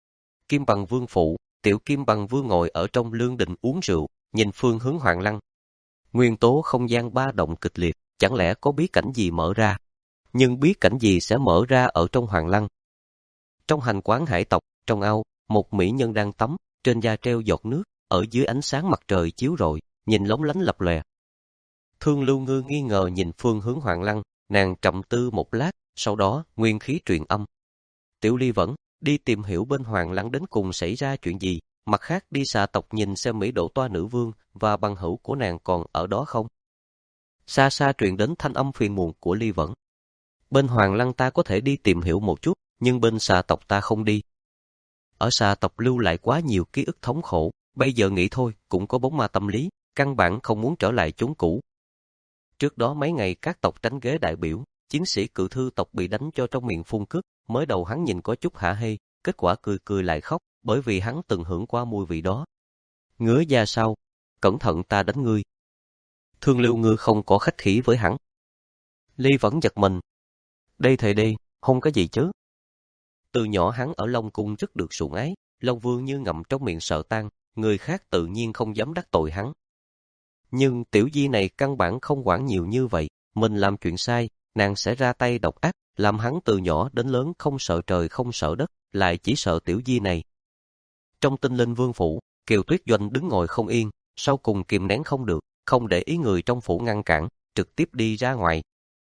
Kim Bằng Vương phụ, tiểu Kim Bằng Vương ngồi ở trong lương đình uống rượu, nhìn phương hướng Hoàng Lăng. Nguyên tố không gian ba động kịch liệt, chẳng lẽ có bí cảnh gì mở ra? Nhưng bí cảnh gì sẽ mở ra ở trong Hoàng Lăng? Trong hành quán hải tộc, trong ao, một mỹ nhân đang tắm, trên da treo giọt nước, ở dưới ánh sáng mặt trời chiếu rọi, nhìn lóng lánh lập lòe. Thương Lưu Ngư nghi ngờ nhìn phương hướng Hoàng Lăng, nàng trầm tư một lát, sau đó nguyên khí truyền âm. Tiểu Ly vẫn đi tìm hiểu bên Hoàng Lăng đến cùng xảy ra chuyện gì, mặt khác đi xà tộc nhìn xem Mỹ Độ Toa nữ vương và bằng hữu của nàng còn ở đó không. Xa xa truyền đến thanh âm phiền muộn của Ly Vẫn. Bên Hoàng Lăng ta có thể đi tìm hiểu một chút, nhưng bên xà tộc ta không đi. Ở xà tộc lưu lại quá nhiều ký ức thống khổ, bây giờ nghĩ thôi cũng có bóng ma tâm lý, căn bản không muốn trở lại chốn cũ. Trước đó mấy ngày các tộc tránh ghế đại biểu, chiến sĩ cự thư tộc bị đánh cho trong miệng phun cước, mới đầu hắn nhìn có chút hả hê, kết quả cười cười lại khóc, bởi vì hắn từng hưởng qua mùi vị đó. Ngứa da sao? Cẩn thận ta đánh ngươi. Thương Lưu Ngư không có khách khí với hắn. Ly vẫn giật mình. Đây thề đi, không có gì chứ. Từ nhỏ hắn ở Long Cung rất được sủng ái, Long Vương như ngậm trong miệng sợ tan, người khác tự nhiên không dám đắc tội hắn. Nhưng tiểu di này căn bản không quản nhiều như vậy, mình làm chuyện sai, nàng sẽ ra tay độc ác, làm hắn từ nhỏ đến lớn không sợ trời không sợ đất, lại chỉ sợ tiểu di này. Trong Tinh Linh Vương phủ, Kiều Tuyết Doanh đứng ngồi không yên, sau cùng kìm nén không được, không để ý người trong phủ ngăn cản, trực tiếp đi ra ngoài.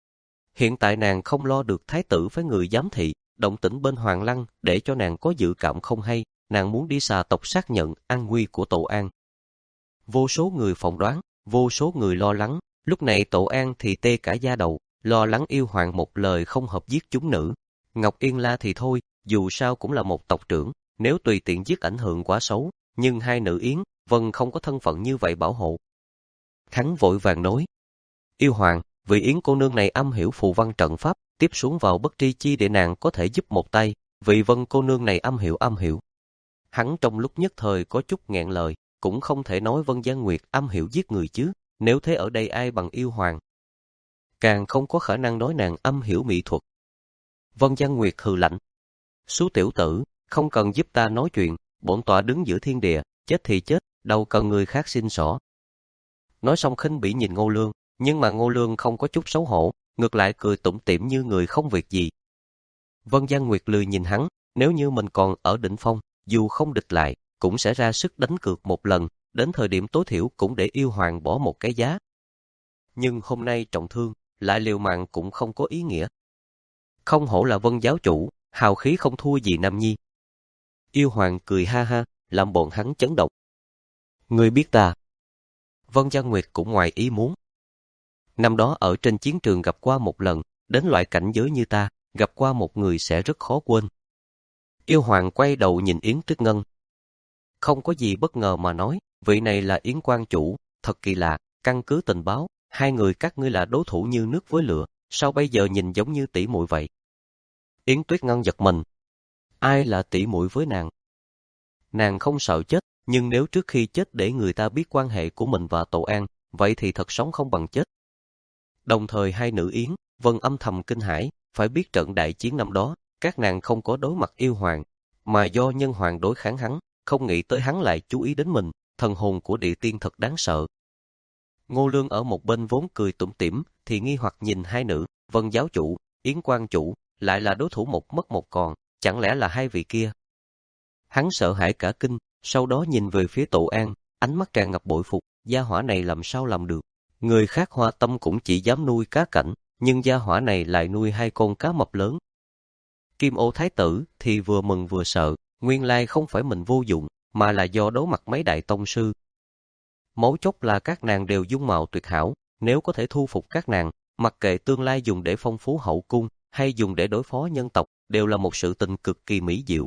Hiện tại nàng không lo được thái tử với người giám thị, động tĩnh bên Hoàng Lăng để cho nàng có dự cảm không hay, nàng muốn đi xà tộc xác nhận an nguy của Tổ An. Vô số người phỏng đoán, vô số người lo lắng, lúc này Tổ An thì tê cả da đầu, lo lắng yêu hoàng một lời không hợp giết chúng nữ. Ngọc Yên La thì thôi, dù sao cũng là một tộc trưởng, nếu tùy tiện giết ảnh hưởng quá xấu, nhưng hai nữ Yến, Vân không có thân phận như vậy bảo hộ. Hắn vội vàng nói, yêu hoàng, vị Yến cô nương này âm hiểu phù văn trận pháp, tiếp xuống vào bất tri chi để nàng có thể giúp một tay, vị Vân cô nương này âm hiểu âm hiểu. Hắn trong lúc nhất thời có chút nghẹn lời, cũng không thể nói Vân Giang Nguyệt âm hiểu giết người chứ, nếu thế ở đây ai bằng yêu hoàng. Càng không có khả năng nói nàng âm hiểu mỹ thuật. Vân Giang Nguyệt hừ lạnh. Số tiểu tử, không cần giúp ta nói chuyện, bổn tọa đứng giữa thiên địa, chết thì chết, đâu cần người khác xin xỏ. Nói xong khinh bỉ nhìn Ngô Lương, nhưng mà Ngô Lương không có chút xấu hổ, ngược lại cười tủm tỉm như người không việc gì. Vân Giang Nguyệt lười nhìn hắn, nếu như mình còn ở đỉnh phong, dù không địch lại, cũng sẽ ra sức đánh cược một lần, đến thời điểm tối thiểu cũng để yêu hoàng bỏ một cái giá. Nhưng hôm nay trọng thương, lại liều mạng cũng không có ý nghĩa. Không hổ là Vân giáo chủ, hào khí không thua gì Nam Nhi. Yêu hoàng cười ha ha, làm bọn hắn chấn động. Ngươi biết ta. Vân Giang Nguyệt cũng ngoài ý muốn. Năm đó ở trên chiến trường gặp qua một lần, đến loại cảnh giới như ta, gặp qua một người sẽ rất khó quên. Yêu hoàng quay đầu nhìn Yến Tuyết Ngân. Không có gì bất ngờ mà nói, vị này là Yến quan chủ, thật kỳ lạ, căn cứ tình báo, hai người các ngươi là đối thủ như nước với lửa, sao bây giờ nhìn giống như tỷ muội vậy? Yến Tuyết Ngân giật mình. Ai là tỷ muội với nàng? Nàng không sợ chết, nhưng nếu trước khi chết để người ta biết quan hệ của mình và Tổ An, vậy thì thật sống không bằng chết. Đồng thời hai nữ Yến, Vân âm thầm kinh hãi, phải biết trận đại chiến năm đó, các nàng không có đối mặt yêu hoàng, mà do nhân hoàng đối kháng hắn, không nghĩ tới hắn lại chú ý đến mình, thần hồn của địa tiên thật đáng sợ. Ngô Lương ở một bên vốn cười tủm tỉm, thì nghi hoặc nhìn hai nữ, Vân giáo chủ, Yến quan chủ, lại là đối thủ một mất một còn, chẳng lẽ là hai vị kia? Hắn sợ hãi cả kinh, sau đó nhìn về phía Tổ An, ánh mắt tràn ngập bội phục, gia hỏa này làm sao làm được? Người khác Hoa Tâm cũng chỉ dám nuôi cá cảnh, nhưng gia hỏa này lại nuôi hai con cá mập lớn. Kim Ô Thái tử thì vừa mừng vừa sợ, nguyên lai không phải mình vô dụng, mà là do đối mặt mấy đại tông sư. Mấu chốt là các nàng đều dung mạo tuyệt hảo, nếu có thể thu phục các nàng, mặc kệ tương lai dùng để phong phú hậu cung hay dùng để đối phó nhân tộc, đều là một sự tình cực kỳ mỹ diệu.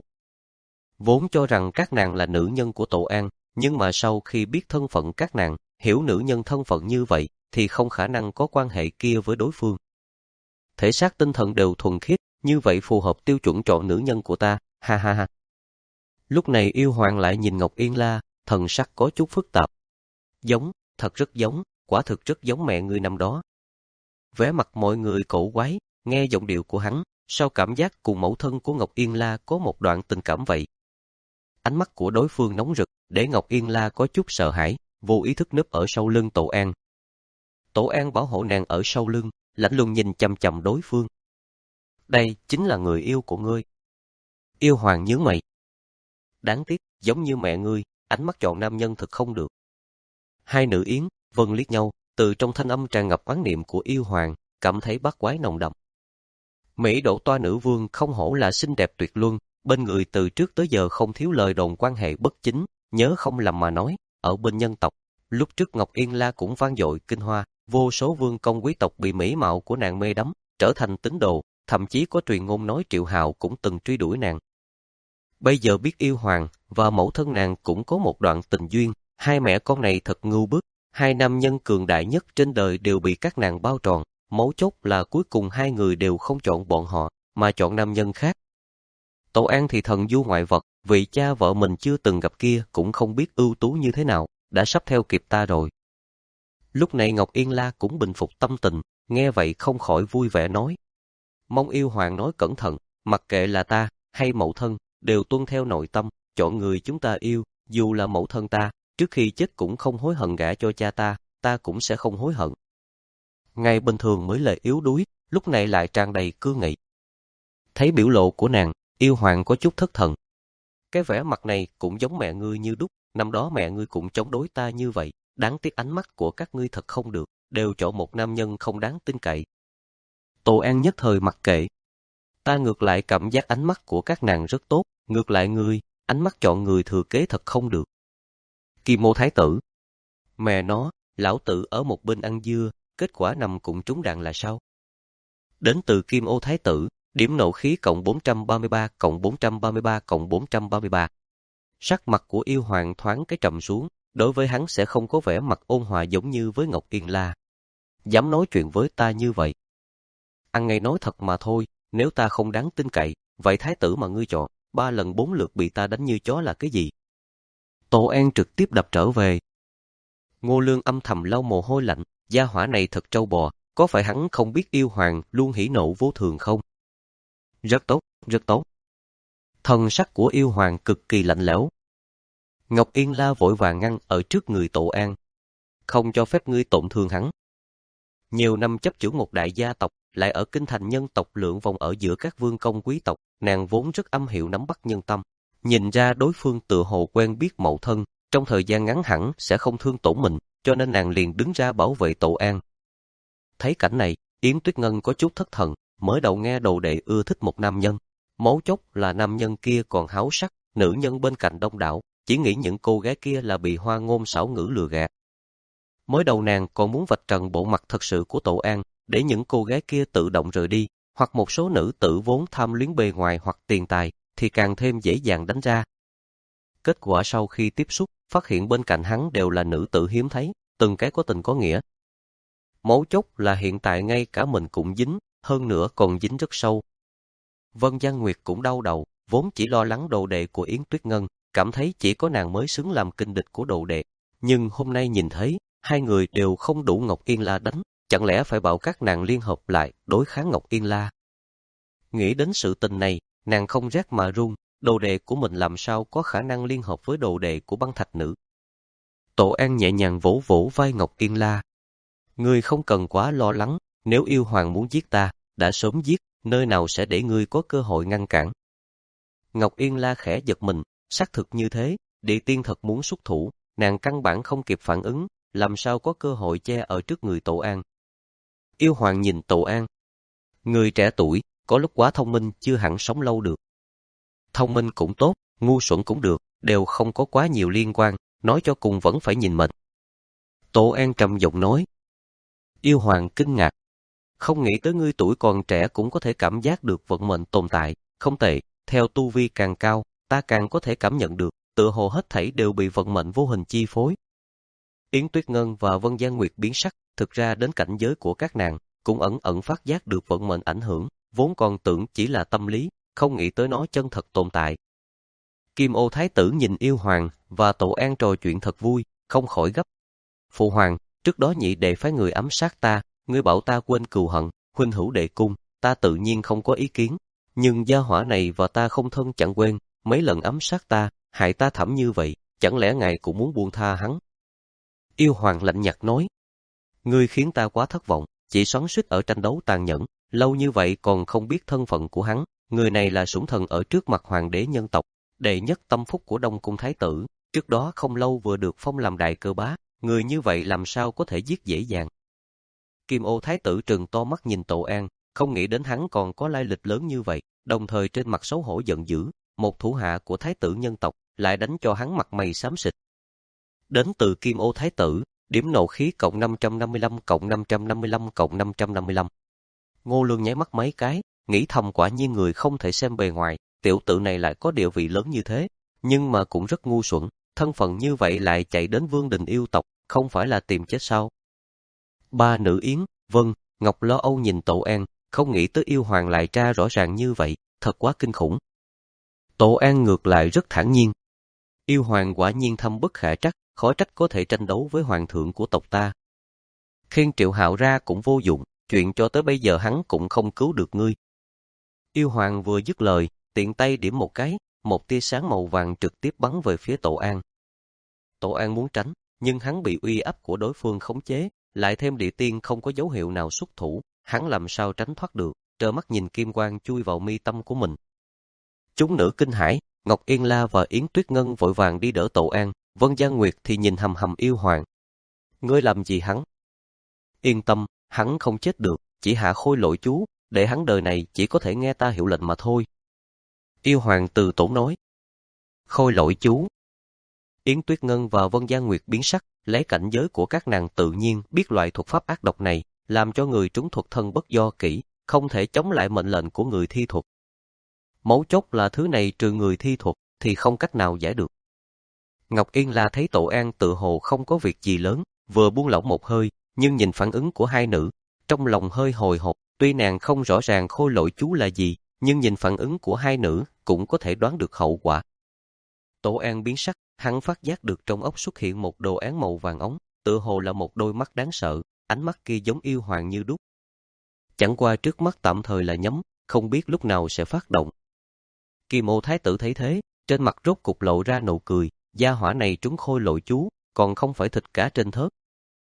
Vốn cho rằng các nàng là nữ nhân của Tổ An, nhưng mà sau khi biết thân phận các nàng, hiểu nữ nhân thân phận như vậy, thì không khả năng có quan hệ kia với đối phương. Thể xác tinh thần đều thuần khiết, như vậy phù hợp tiêu chuẩn chọn nữ nhân của ta, ha ha ha. Lúc này yêu hoàng lại nhìn Ngọc Yên La, thần sắc có chút phức tạp. Giống, thật rất giống, quả thực rất giống mẹ người năm đó. Vẻ mặt mọi người cổ quái, nghe giọng điệu của hắn, sao cảm giác cùng mẫu thân của Ngọc Yên La có một đoạn tình cảm vậy. Ánh mắt của đối phương nóng rực, để Ngọc Yên La có chút sợ hãi, vô ý thức núp ở sau lưng Tổ An. Tổ An bảo hộ nàng ở sau lưng, lạnh lùng nhìn chằm chằm đối phương. Đây chính là người yêu của ngươi. Yêu hoàng nhướng mày. Đáng tiếc, giống như mẹ ngươi, ánh mắt chọn nam nhân thật không được. Hai nữ Yến, Vân liếc nhau, từ trong thanh âm tràn ngập oán niệm của yêu hoàng, cảm thấy bát quái nồng đậm. Mỹ độ toa nữ vương không hổ là xinh đẹp tuyệt luân, bên người từ trước tới giờ không thiếu lời đồn quan hệ bất chính, nhớ không lầm mà nói, ở bên nhân tộc, lúc trước Ngọc Yên La cũng vang dội kinh hoa, vô số vương công quý tộc bị mỹ mạo của nàng mê đắm, trở thành tín đồ, thậm chí có truyền ngôn nói Triệu Hạo cũng từng truy đuổi nàng. Bây giờ biết yêu hoàng và mẫu thân nàng cũng có một đoạn tình duyên, hai mẹ con này thật ngưu bức, hai nam nhân cường đại nhất trên đời đều bị các nàng bao tròn, mấu chốt là cuối cùng hai người đều không chọn bọn họ, mà chọn nam nhân khác. Tổ An thì thần du ngoại vật, vị cha vợ mình chưa từng gặp kia cũng không biết ưu tú như thế nào, đã sắp theo kịp ta rồi. Lúc này Ngọc Yên La cũng bình phục tâm tình, nghe vậy không khỏi vui vẻ nói. Mong yêu hoàng nói cẩn thận, mặc kệ là ta hay mẫu thân, đều tuân theo nội tâm, chọn người chúng ta yêu, dù là mẫu thân ta, trước khi chết cũng không hối hận gả cho cha ta, ta cũng sẽ không hối hận. Ngày bình thường mới là yếu đuối, lúc này lại tràn đầy cương nghị. Thấy biểu lộ của nàng, yêu hoàng có chút thất thần. Cái vẻ mặt này cũng giống mẹ ngươi như đúc, năm đó mẹ ngươi cũng chống đối ta như vậy, đáng tiếc ánh mắt của các ngươi thật không được, đều chọn một nam nhân không đáng tin cậy. Tổ An nhất thời mặc kệ. Ta ngược lại cảm giác ánh mắt của các nàng rất tốt, ngược lại ngươi, ánh mắt chọn người thừa kế thật không được. Kim Ô Thái tử. Mẹ nó, lão tử ở một bên ăn dưa, kết quả nằm cũng trúng đạn là sao? Đến từ Kim Ô Thái tử, điểm nộ khí cộng bốn trăm ba mươi ba cộng bốn trăm ba mươi ba cộng bốn trăm ba mươi ba. Sắc mặt của yêu hoàng thoáng cái trầm xuống, đối với hắn sẽ không có vẻ mặt ôn hòa giống như với Ngọc Yên La. Dám nói chuyện với ta như vậy. Ăn ngay nói thật mà thôi, nếu ta không đáng tin cậy, vậy thái tử mà ngươi chọn, ba lần bốn lượt bị ta đánh như chó là cái gì? Tổ An trực tiếp đập trở về. Ngô Lương âm thầm lau mồ hôi lạnh, gia hỏa này thật trâu bò, có phải hắn không biết yêu hoàng luôn hỉ nộ vô thường không? Rất tốt, rất tốt. Thần sắc của yêu hoàng cực kỳ lạnh lẽo. Ngọc Yên La vội vàng ngăn ở trước người Tổ An. Không cho phép ngươi tổn thương hắn. Nhiều năm chấp chưởng một đại gia tộc, lại ở kinh thành nhân tộc lượn vòng ở giữa các vương công quý tộc, nàng vốn rất âm hiệu nắm bắt nhân tâm. Nhìn ra đối phương tựa hồ quen biết mẫu thân, trong thời gian ngắn hẳn sẽ không thương tổn mình, cho nên nàng liền đứng ra bảo vệ Tổ An. Thấy cảnh này, Yến Tuyết Ngân có chút thất thần, mới đầu nghe đồ đệ ưa thích một nam nhân. Mấu chốt là nam nhân kia còn háo sắc, nữ nhân bên cạnh đông đảo, chỉ nghĩ những cô gái kia là bị hoa ngôn xảo ngữ lừa gạt. Mới đầu nàng còn muốn vạch trần bộ mặt thật sự của Tổ An, để những cô gái kia tự động rời đi, hoặc một số nữ tử vốn tham luyến bề ngoài hoặc tiền tài, thì càng thêm dễ dàng đánh ra. Kết quả sau khi tiếp xúc, phát hiện bên cạnh hắn đều là nữ tử hiếm thấy, từng cái có tình có nghĩa. Mấu chốt là hiện tại ngay cả mình cũng dính, hơn nữa còn dính rất sâu. Vân Giang Nguyệt cũng đau đầu, vốn chỉ lo lắng đồ đệ của Yến Tuyết Ngân, cảm thấy chỉ có nàng mới xứng làm kình địch của đồ đệ. Nhưng hôm nay nhìn thấy, hai người đều không đủ Ngọc Yên La đánh, chẳng lẽ phải bảo các nàng liên hợp lại đối kháng Ngọc Yên La? Nghĩ đến sự tình này, nàng không rét mà run, đồ đệ của mình làm sao có khả năng liên hợp với đồ đệ của băng thạch nữ. Tổ An nhẹ nhàng vỗ vỗ vai Ngọc Yên La. Ngươi không cần quá lo lắng, nếu yêu hoàng muốn giết ta, đã sớm giết, nơi nào sẽ để ngươi có cơ hội ngăn cản. Ngọc Yên La khẽ giật mình, xác thực như thế, địa tiên thật muốn xuất thủ, nàng căn bản không kịp phản ứng, làm sao có cơ hội che ở trước người Tổ An. Yêu hoàng nhìn Tổ An. Người trẻ tuổi, có lúc quá thông minh chưa hẳn sống lâu được. Thông minh cũng tốt, ngu xuẩn cũng được, đều không có quá nhiều liên quan, nói cho cùng vẫn phải nhìn mệnh. Tổ An trầm giọng nói. Yêu hoàng kinh ngạc. Không nghĩ tới ngươi tuổi còn trẻ cũng có thể cảm giác được vận mệnh tồn tại, không tệ, theo tu vi càng cao, ta càng có thể cảm nhận được, tựa hồ hết thảy đều bị vận mệnh vô hình chi phối. Yến Tuyết Ngân và Vân Giang Nguyệt biến sắc, thực ra đến cảnh giới của các nàng, cũng ẩn ẩn phát giác được vận mệnh ảnh hưởng, vốn còn tưởng chỉ là tâm lý, không nghĩ tới nó chân thật tồn tại. Kim Ô Thái tử nhìn yêu hoàng và Tổ An trò chuyện thật vui, không khỏi gấp. Phụ hoàng, trước đó nhị đệ phái người ám sát ta, ngươi bảo ta quên cừu hận, huynh hữu đệ cung, ta tự nhiên không có ý kiến. Nhưng gia hỏa này và ta không thân chẳng quen, mấy lần ám sát ta, hại ta thảm như vậy, chẳng lẽ ngài cũng muốn buông tha hắn? Yêu hoàng lạnh nhạt nói. Ngươi khiến ta quá thất vọng, chỉ xoắn xuýt ở tranh đấu tàn nhẫn, lâu như vậy còn không biết thân phận của hắn, người này là sủng thần ở trước mặt hoàng đế nhân tộc, đệ nhất tâm phúc của Đông Cung Thái tử, trước đó không lâu vừa được phong làm đại cơ bá, người như vậy làm sao có thể giết dễ dàng. Kim Ô Thái tử trừng to mắt nhìn Tổ An, không nghĩ đến hắn còn có lai lịch lớn như vậy, đồng thời trên mặt xấu hổ giận dữ, một thủ hạ của Thái tử nhân tộc, lại đánh cho hắn mặt mày xám xịt. Đến từ Kim Ô Thái tử, điểm nộ khí cộng năm trăm năm mươi lăm cộng năm trăm năm mươi lăm cộng năm trăm năm mươi lăm. Ngô Lương nháy mắt mấy cái, nghĩ thầm quả nhiên người không thể xem bề ngoài, tiểu tử này lại có địa vị lớn như thế, nhưng mà cũng rất ngu xuẩn, thân phận như vậy lại chạy đến vương đình yêu tộc, không phải là tìm chết sao? Ba nữ Yến, Vân, Ngọc lo âu nhìn Tổ An, không nghĩ tới yêu hoàng lại tra rõ ràng như vậy, thật quá kinh khủng. Tổ An ngược lại rất thản nhiên. Yêu hoàng quả nhiên thâm bất khả trắc, khó trách có thể tranh đấu với hoàng thượng của tộc ta. Khiêng Triệu Hạo ra cũng vô dụng, chuyện cho tới bây giờ hắn cũng không cứu được ngươi. Yêu hoàng vừa dứt lời, tiện tay điểm một cái, một tia sáng màu vàng trực tiếp bắn về phía Tổ An. Tổ An muốn tránh, nhưng hắn bị uy áp của đối phương khống chế, lại thêm địa tiên không có dấu hiệu nào xuất thủ, hắn làm sao tránh thoát được, trơ mắt nhìn kim quang chui vào mi tâm của mình. Chúng nữ kinh hãi, Ngọc Yên La và Yến Tuyết Ngân vội vàng đi đỡ Tổ An, Vân Gia Nguyệt thì nhìn hầm hầm yêu hoàng. Ngươi làm gì hắn? Yên tâm, hắn không chết được, chỉ hạ khôi lỗi chú, để hắn đời này chỉ có thể nghe ta hiệu lệnh mà thôi. Yêu hoàng từ tốn nói. Khôi lỗi chú. Yến Tuyết Ngân và Vân Gia Nguyệt biến sắc, lấy cảnh giới của các nàng tự nhiên biết loại thuật pháp ác độc này, làm cho người trúng thuật thân bất do kỹ, không thể chống lại mệnh lệnh của người thi thuật. Mấu chốt là thứ này trừ người thi thuật thì không cách nào giải được. Ngọc Yên La thấy Tổ An tự hồ không có việc gì lớn, vừa buông lỏng một hơi, nhưng nhìn phản ứng của hai nữ, trong lòng hơi hồi hộp, tuy nàng không rõ ràng khôi lỗi chú là gì, nhưng nhìn phản ứng của hai nữ cũng có thể đoán được hậu quả. Tổ An biến sắc, hắn phát giác được trong ốc xuất hiện một đồ án màu vàng óng, tựa hồ là một đôi mắt đáng sợ, ánh mắt kia giống yêu hoàng như đúc. Chẳng qua trước mắt tạm thời là nhắm, không biết lúc nào sẽ phát động. Kim Ô Thái tử thấy thế, trên mặt rốt cục lộ ra nụ cười, gia hỏa này trúng khôi lỗi chú, còn không phải thịt cá trên thớt.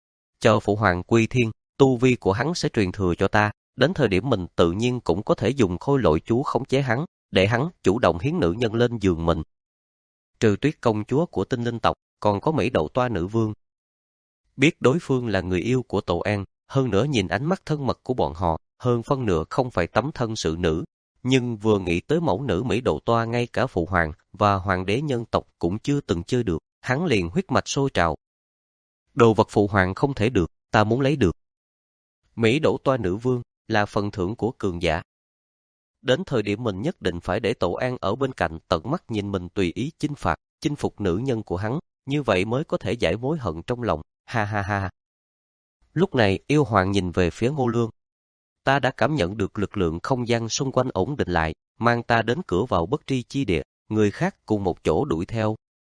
Chờ phụ hoàng quy thiên, tu vi của hắn sẽ truyền thừa cho ta, đến thời điểm mình tự nhiên cũng có thể dùng khôi lỗi chú khống chế hắn, để hắn chủ động hiến nữ nhân lên giường mình. Trừ Tuyết công chúa của Tinh Linh tộc, còn có Mỹ Đậu Toa nữ vương. Biết đối phương là người yêu của Tổ An, hơn nữa nhìn ánh mắt thân mật của bọn họ, hơn phân nửa không phải tấm thân sự nữ, nhưng vừa nghĩ tới mẫu nữ Mỹ Đậu Toa ngay cả phụ hoàng và hoàng đế nhân tộc cũng chưa từng chơi được, hắn liền huyết mạch sôi trào. Đồ vật phụ hoàng không thể được, ta muốn lấy được. Mỹ Đậu Toa nữ vương là phần thưởng của cường giả. Đến thời điểm mình nhất định phải để Tổ An ở bên cạnh tận mắt nhìn mình tùy ý chinh phạt, chinh phục nữ nhân của hắn, như vậy mới có thể giải mối hận trong lòng, ha ha ha. Lúc này yêu hoàng nhìn về phía Ngô Lương. Ta đã cảm nhận được lực lượng không gian xung quanh ổn định lại, mang ta đến cửa vào bất tri chi địa, người khác cùng một chỗ đuổi theo.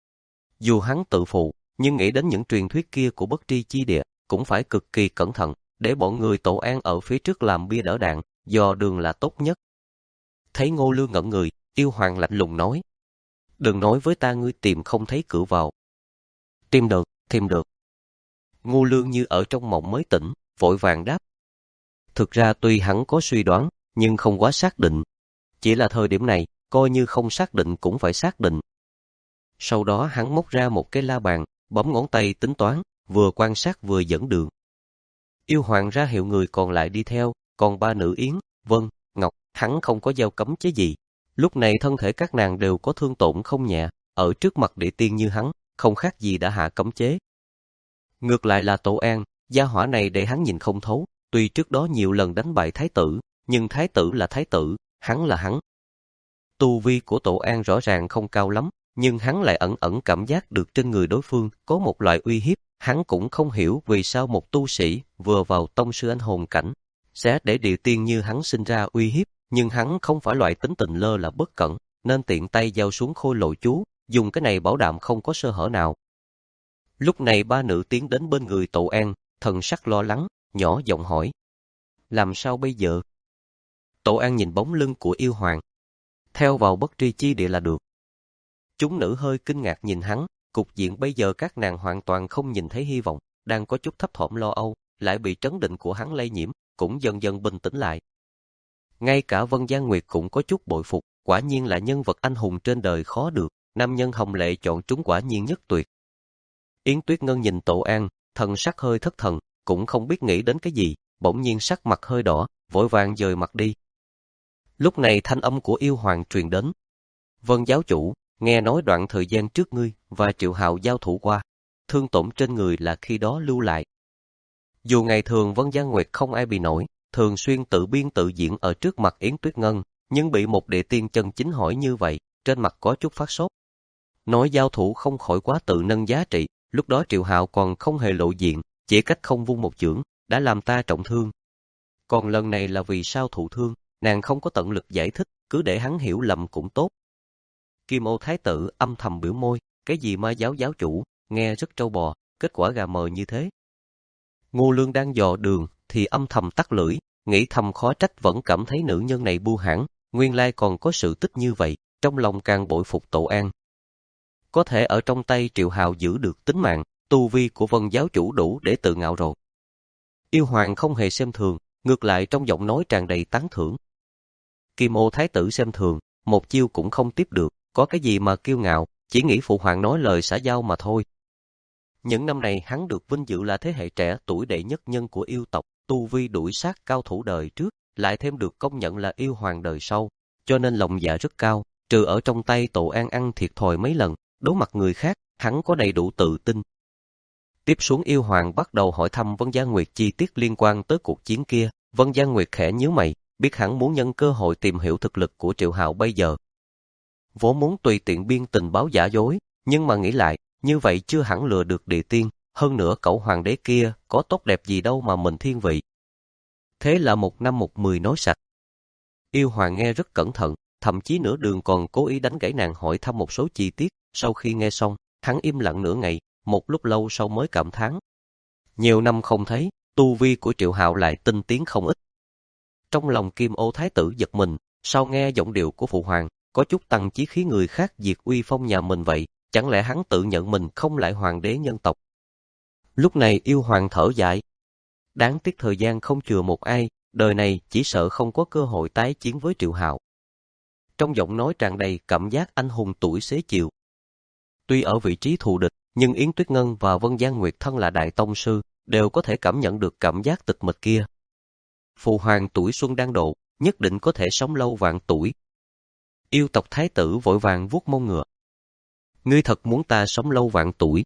Dù hắn tự phụ, nhưng nghĩ đến những truyền thuyết kia của bất tri chi địa, cũng phải cực kỳ cẩn thận, để bọn người Tổ An ở phía trước làm bia đỡ đạn, dò đường là tốt nhất. Thấy Ngô Lương ngẩn người, yêu hoàng lạnh lùng nói. Đừng nói với ta ngươi tìm không thấy cửa vào. Tìm được, tìm được. Ngô Lương như ở trong mộng mới tỉnh, vội vàng đáp. Thực ra tuy hắn có suy đoán, nhưng không quá xác định. Chỉ là thời điểm này, coi như không xác định cũng phải xác định. Sau đó hắn móc ra một cái la bàn, bấm ngón tay tính toán, vừa quan sát vừa dẫn đường. Yêu hoàng ra hiệu người còn lại đi theo, còn ba nữ Yến, Vân, Ngọc, hắn không có giao cấm chế gì. Lúc này thân thể các nàng đều có thương tổn không nhẹ, ở trước mặt địa tiên như hắn, không khác gì đã hạ cấm chế. Ngược lại là Tổ An, gia hỏa này để hắn nhìn không thấu, tuy trước đó nhiều lần đánh bại thái tử, nhưng thái tử là thái tử, hắn là hắn. Tu vi của Tổ An rõ ràng không cao lắm, nhưng hắn lại ẩn ẩn cảm giác được trên người đối phương có một loại uy hiếp, hắn cũng không hiểu vì sao một tu sĩ vừa vào tông sư anh hồn cảnh sẽ để địa tiên như hắn sinh ra uy hiếp, nhưng hắn không phải loại tính tình lơ là bất cẩn, nên tiện tay giao xuống khôi lỗi chú, dùng cái này bảo đảm không có sơ hở nào. Lúc này ba nữ tiến đến bên người Tổ An, thần sắc lo lắng, nhỏ giọng hỏi. Làm sao bây giờ? Tổ An nhìn bóng lưng của yêu hoàng. Theo vào bất tri chi địa là được. Chúng nữ hơi kinh ngạc nhìn hắn, cục diện bây giờ các nàng hoàn toàn không nhìn thấy hy vọng, đang có chút thấp thỏm lo âu, lại bị trấn định của hắn lây nhiễm, cũng dần dần bình tĩnh lại. Ngay cả Vân Gia Nguyệt cũng có chút bội phục, quả nhiên là nhân vật anh hùng trên đời khó được, nam nhân hồng lệ chọn chúng quả nhiên nhất tuyệt. Yến Tuyết Ngân nhìn Tổ An, thần sắc hơi thất thần, cũng không biết nghĩ đến cái gì, bỗng nhiên sắc mặt hơi đỏ, vội vàng dời mặt đi. Lúc này thanh âm của yêu hoàng truyền đến. Vân giáo chủ, nghe nói đoạn thời gian trước ngươi và Triệu Hạo giao thủ qua, thương tổn trên người là khi đó lưu lại. Dù ngày thường Vân Gia Nguyệt không ai bị nổi, thường xuyên tự biên tự diễn ở trước mặt Yến Tuyết Ngân, nhưng bị một địa tiên chân chính hỏi như vậy, trên mặt có chút phát sốt. Nói giao thủ không khỏi quá tự nâng giá trị, lúc đó Triệu Hạo còn không hề lộ diện, chỉ cách không vung một chưởng, đã làm ta trọng thương. Còn lần này là vì sao thụ thương, nàng không có tận lực giải thích, cứ để hắn hiểu lầm cũng tốt. Kim Ô Thái tử âm thầm biểu môi, cái gì ma giáo giáo chủ, nghe rất trâu bò, kết quả gà mờ như thế. Ngô Lương đang dò đường, thì âm thầm tắt lưỡi, nghĩ thầm khó trách vẫn cảm thấy nữ nhân này bu hãn, nguyên lai còn có sự tích như vậy, trong lòng càng bội phục Tổ An. Có thể ở trong tay Triệu Hào giữ được tính mạng, tu vi của Vân giáo chủ đủ để tự ngạo rồi. Yêu Hoàng không hề xem thường, ngược lại trong giọng nói tràn đầy tán thưởng. Kim Ô Thái tử xem thường, một chiêu cũng không tiếp được, có cái gì mà kiêu ngạo, chỉ nghĩ phụ hoàng nói lời xã giao mà thôi. Những năm này hắn được vinh dự là thế hệ trẻ tuổi đệ nhất nhân của yêu tộc, tu vi đuổi sát cao thủ đời trước, lại thêm được công nhận là yêu hoàng đời sau, cho nên lòng dạ rất cao, trừ ở trong tay Tổ An ăn thiệt thòi mấy lần, đối mặt người khác, hắn có đầy đủ tự tin. Tiếp xuống yêu hoàng bắt đầu hỏi thăm Vân Gia Nguyệt chi tiết liên quan tới cuộc chiến kia, Vân Gia Nguyệt khẽ nhíu mày, biết hắn muốn nhân cơ hội tìm hiểu thực lực của Triệu Hạo bây giờ. Vốn muốn tùy tiện biên tình báo giả dối, nhưng mà nghĩ lại, như vậy chưa hẳn lừa được địa tiên, hơn nữa cậu hoàng đế kia có tốt đẹp gì đâu mà mình thiên vị. Thế là một năm một mười nói sạch. Yêu hoàng nghe rất cẩn thận, thậm chí nửa đường còn cố ý đánh gãy nàng hỏi thăm một số chi tiết, sau khi nghe xong, hắn im lặng nửa ngày, một lúc lâu sau mới cảm thán. Nhiều năm không thấy, tu vi của Triệu Hạo lại tinh tiến không ít. Trong lòng Kim Ô Thái tử giật mình, sau nghe giọng điệu của phụ hoàng, có chút tăng chí khí người khác diệt uy phong nhà mình vậy, chẳng lẽ hắn tự nhận mình không lại hoàng đế nhân tộc. Lúc này yêu hoàng thở dài. Đáng tiếc thời gian không chừa một ai, đời này chỉ sợ không có cơ hội tái chiến với Triệu Hạo. Trong giọng nói tràn đầy cảm giác anh hùng tuổi xế chiều. Tuy ở vị trí thù địch, nhưng Yến Tuyết Ngân và Vân Giang Nguyệt thân là đại tông sư, đều có thể cảm nhận được cảm giác tịch mịch kia. Phụ hoàng tuổi xuân đang độ, nhất định có thể sống lâu vạn tuổi. Yêu tộc thái tử vội vàng vuốt mông ngựa. Ngươi thật muốn ta sống lâu vạn tuổi?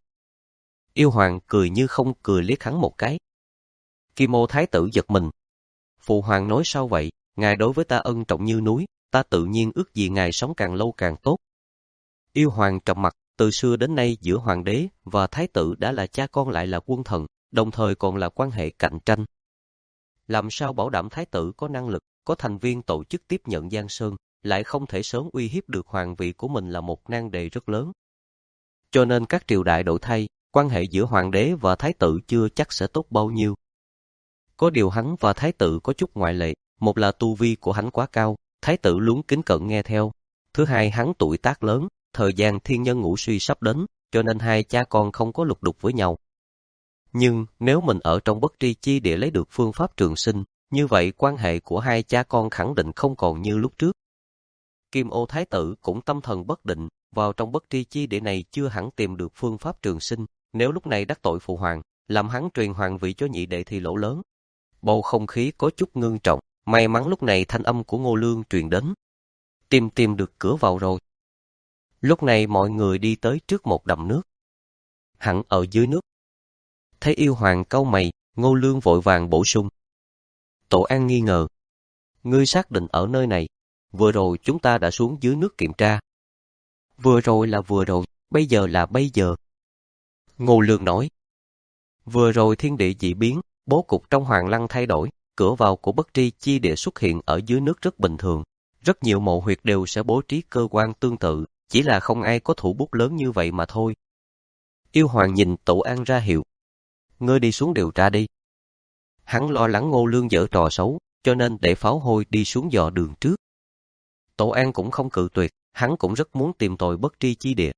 Yêu hoàng cười như không cười liếc hắn một cái. Kim Ô Thái tử giật mình. Phụ hoàng nói sao vậy, ngài đối với ta ân trọng như núi, ta tự nhiên ước gì ngài sống càng lâu càng tốt. Yêu hoàng trầm mặt, từ xưa đến nay giữa hoàng đế và thái tử đã là cha con lại là quân thần, đồng thời còn là quan hệ cạnh tranh. Làm sao bảo đảm thái tử có năng lực, có thành viên tổ chức tiếp nhận Giang Sơn, lại không thể sớm uy hiếp được hoàng vị của mình là một nan đề rất lớn. Cho nên các triều đại đổi thay, quan hệ giữa hoàng đế và thái tử chưa chắc sẽ tốt bao nhiêu. Có điều hắn và thái tử có chút ngoại lệ, một là tu vi của hắn quá cao, thái tử luôn kính cẩn nghe theo. Thứ hai hắn tuổi tác lớn, thời gian thiên nhân ngũ suy sắp đến, cho nên hai cha con không có lục đục với nhau. Nhưng nếu mình ở trong bất tri chi địa lấy được phương pháp trường sinh, như vậy quan hệ của hai cha con khẳng định không còn như lúc trước. Kim Ô Thái tử cũng tâm thần bất định, vào trong bất tri chi địa này chưa hẳn tìm được phương pháp trường sinh, nếu lúc này đắc tội phụ hoàng, làm hắn truyền hoàng vị cho nhị đệ thì lỗ lớn. Bầu không khí có chút ngưng trọng, may mắn lúc này thanh âm của Ngô Lương truyền đến. Tìm tìm được cửa vào rồi. Lúc này mọi người đi tới trước một đầm nước. Hẳn ở dưới nước. Thấy yêu hoàng cau mày, Ngô Lương vội vàng bổ sung. Tổ An nghi ngờ. Ngươi xác định ở nơi này, vừa rồi chúng ta đã xuống dưới nước kiểm tra. Vừa rồi là vừa rồi, bây giờ là bây giờ. Ngô Lương nói. Vừa rồi thiên địa dị biến, bố cục trong hoàng lăng thay đổi, cửa vào của bất tri chi địa xuất hiện ở dưới nước rất bình thường. Rất nhiều mộ huyệt đều sẽ bố trí cơ quan tương tự, chỉ là không ai có thủ bút lớn như vậy mà thôi. Yêu hoàng nhìn Tổ An ra hiệu. Ngươi đi xuống điều tra đi. Hắn lo lắng Ngô Lương giở trò xấu, cho nên để pháo hôi đi xuống dò đường trước. Tổ An cũng không cự tuyệt, hắn cũng rất muốn tìm tòi bất tri chi địa.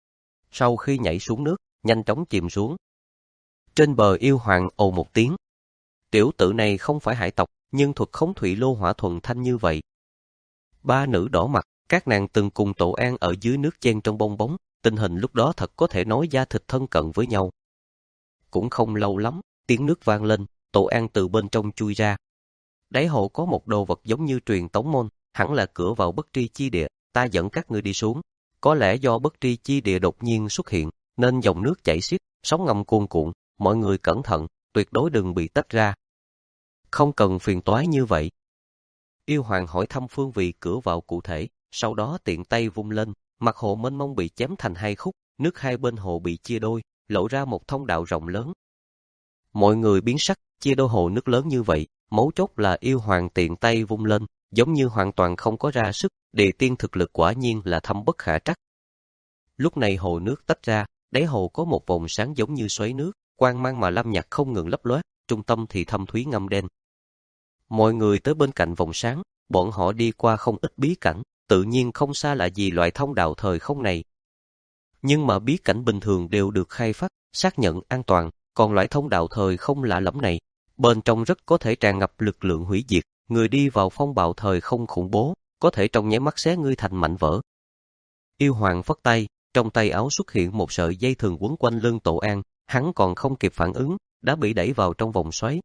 Sau khi nhảy xuống nước, nhanh chóng chìm xuống. Trên bờ yêu hoàng ồ một tiếng. Tiểu tử này không phải hải tộc, nhưng thuật khống thủy lô hỏa thuần thanh như vậy. Ba nữ đỏ mặt, các nàng từng cùng Tổ An ở dưới nước chen trong bong bóng, tình hình lúc đó thật có thể nói da thịt thân cận với nhau. Cũng không lâu lắm, tiếng nước vang lên, Tổ An từ bên trong chui ra. Đáy hồ có một đồ vật giống như truyền tống môn, hẳn là cửa vào bất tri chi địa, ta dẫn các ngươi đi xuống. Có lẽ do bất tri chi địa đột nhiên xuất hiện, nên dòng nước chảy xiết, sóng ngầm cuồn cuộn, mọi người cẩn thận, tuyệt đối đừng bị tách ra. Không cần phiền toái như vậy. Yêu hoàng hỏi thăm phương vị cửa vào cụ thể, sau đó tiện tay vung lên, mặt hồ mênh mông bị chém thành hai khúc, nước hai bên hồ bị chia đôi, lộ ra một thông đạo rộng lớn. Mọi người biến sắc, chia đôi hồ nước lớn như vậy, mấu chốt là yêu hoàng tiện tay vung lên, giống như hoàn toàn không có ra sức, địa tiên thực lực quả nhiên là thâm bất khả trắc. Lúc này hồ nước tách ra, đáy hồ có một vòng sáng giống như xoáy nước, quang mang mà lam nhạt không ngừng lấp lóe, trung tâm thì thâm thúy ngăm đen. Mọi người tới bên cạnh vòng sáng, bọn họ đi qua không ít bí cảnh, tự nhiên không xa lạ gì loại thông đạo thời không này. Nhưng mà bí cảnh bình thường đều được khai phát, xác nhận an toàn, còn loại thông đạo thời không lạ lẫm này, bên trong rất có thể tràn ngập lực lượng hủy diệt, người đi vào phong bạo thời không khủng bố, có thể trong nháy mắt xé ngươi thành mảnh vỡ. Yêu hoàng phất tay, trong tay áo xuất hiện một sợi dây thừng quấn quanh lưng Tổ An, hắn còn không kịp phản ứng, đã bị đẩy vào trong vòng xoáy.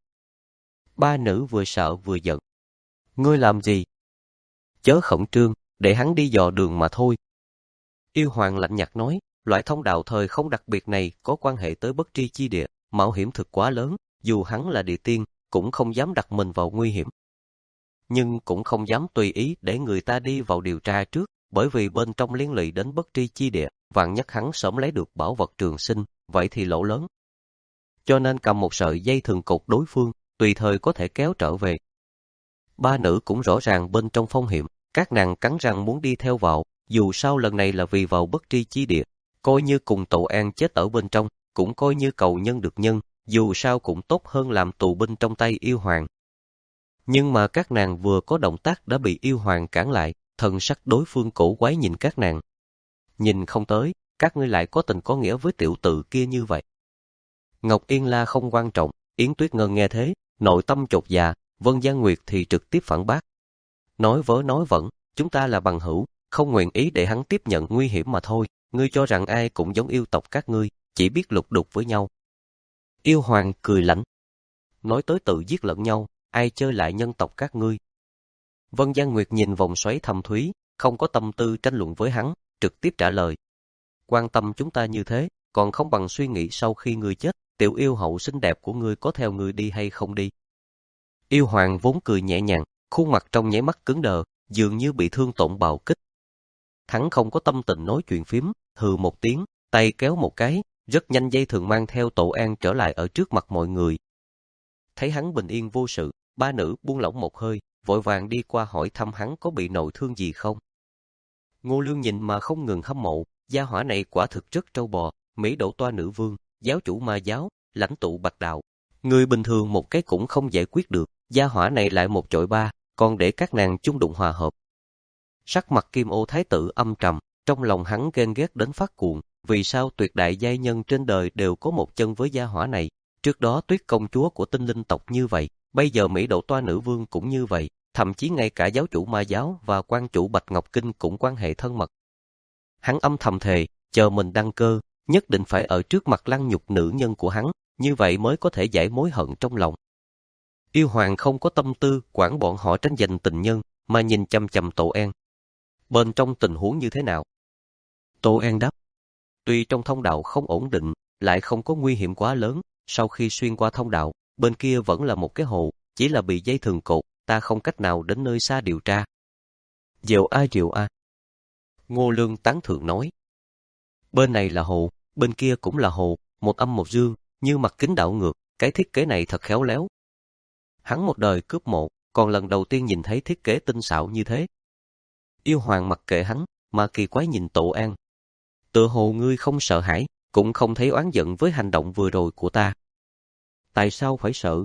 Ba nữ vừa sợ vừa giận. Ngươi làm gì? Chớ khẩn trương, để hắn đi dò đường mà thôi. Yêu hoàng lạnh nhạt nói, loại thông đạo thời không đặc biệt này có quan hệ tới bất tri chi địa, mạo hiểm thực quá lớn, dù hắn là địa tiên, cũng không dám đặt mình vào nguy hiểm. Nhưng cũng không dám tùy ý để người ta đi vào điều tra trước, bởi vì bên trong liên lụy đến bất tri chi địa, vạn nhất hắn sớm lấy được bảo vật trường sinh, vậy thì lỗ lớn. Cho nên cầm một sợi dây thừng cột đối phương, tùy thời có thể kéo trở về. Ba nữ cũng rõ ràng bên trong phong hiểm, các nàng cắn răng muốn đi theo vào, dù sao lần này là vì vào bất tri chi địa, coi như cùng Tổ An chết ở bên trong, cũng coi như cầu nhân được nhân, dù sao cũng tốt hơn làm tù binh trong tay yêu hoàng. Nhưng mà các nàng vừa có động tác đã bị yêu hoàng cản lại, thần sắc đối phương cổ quái nhìn các nàng. Nhìn không tới, các ngươi lại có tình có nghĩa với tiểu tự kia như vậy. Ngọc Yên La không quan trọng, Yến Tuyết Ngân nghe thế, nội tâm chột dạ, Vân Giang Nguyệt thì trực tiếp phản bác. Nói vớ nói vẩn, chúng ta là bằng hữu, không nguyện ý để hắn tiếp nhận nguy hiểm mà thôi, ngươi cho rằng ai cũng giống yêu tộc các ngươi, chỉ biết lục đục với nhau. Yêu hoàng cười lạnh. Nói tới tự giết lẫn nhau, ai chơi lại nhân tộc các ngươi. Vân Giang Nguyệt nhìn vòng xoáy thâm thúy, không có tâm tư tranh luận với hắn, trực tiếp trả lời. Quan tâm chúng ta như thế, còn không bằng suy nghĩ sau khi ngươi chết, tiểu yêu hậu xinh đẹp của ngươi có theo ngươi đi hay không đi. Yêu hoàng vốn cười nhẹ nhàng, khuôn mặt trong nháy mắt cứng đờ, dường như bị thương tổn bạo kích. Hắn không có tâm tình nói chuyện phím, hừ một tiếng, tay kéo một cái, rất nhanh dây thường mang theo Tổ An trở lại ở trước mặt mọi người. Thấy hắn bình yên vô sự, ba nữ buông lỏng một hơi, vội vàng đi qua hỏi thăm hắn có bị nội thương gì không. Ngô Lương nhìn mà không ngừng hâm mộ, gia hỏa này quả thực rất trâu bò, Mỹ Đỗ Toa nữ vương, giáo chủ ma giáo, lãnh tụ Bạch đạo. Người bình thường một cái cũng không giải quyết được, gia hỏa này lại một chọi ba, còn để các nàng chung đụng hòa hợp. Sắc mặt Kim Ô Thái tử âm trầm, trong lòng hắn ghen ghét đến phát cuồng, vì sao tuyệt đại giai nhân trên đời đều có một chân với gia hỏa này. Trước đó Tuyết công chúa của tinh linh tộc như vậy, bây giờ Mỹ Đỗ Toa nữ vương cũng như vậy, thậm chí ngay cả giáo chủ ma giáo và quan chủ Bạch Ngọc Kinh cũng quan hệ thân mật. Hắn âm thầm thề, chờ mình đăng cơ, nhất định phải ở trước mặt lăng nhục nữ nhân của hắn, như vậy mới có thể giải mối hận trong lòng. Yêu hoàng không có tâm tư quản bọn họ tranh giành tình nhân, mà nhìn chăm chăm Tổ An. Bên trong tình huống như thế nào? Tổ An đáp. Tuy trong thông đạo không ổn định, lại không có nguy hiểm quá lớn, sau khi xuyên qua thông đạo, bên kia vẫn là một cái hồ, chỉ là bị dây thừng cột, ta không cách nào đến nơi xa điều tra. Diệu a diệu a. Ngô Lương tán thưởng nói. Bên này là hồ, bên kia cũng là hồ, một âm một dương, như mặt kính đảo ngược, cái thiết kế này thật khéo léo. Hắn một đời cướp mộ, còn lần đầu tiên nhìn thấy thiết kế tinh xảo như thế. Yêu hoàng mặc kệ hắn, mà kỳ quái nhìn Tổ An. Tựa hồ ngươi không sợ hãi, cũng không thấy oán giận với hành động vừa rồi của ta. Tại sao phải sợ?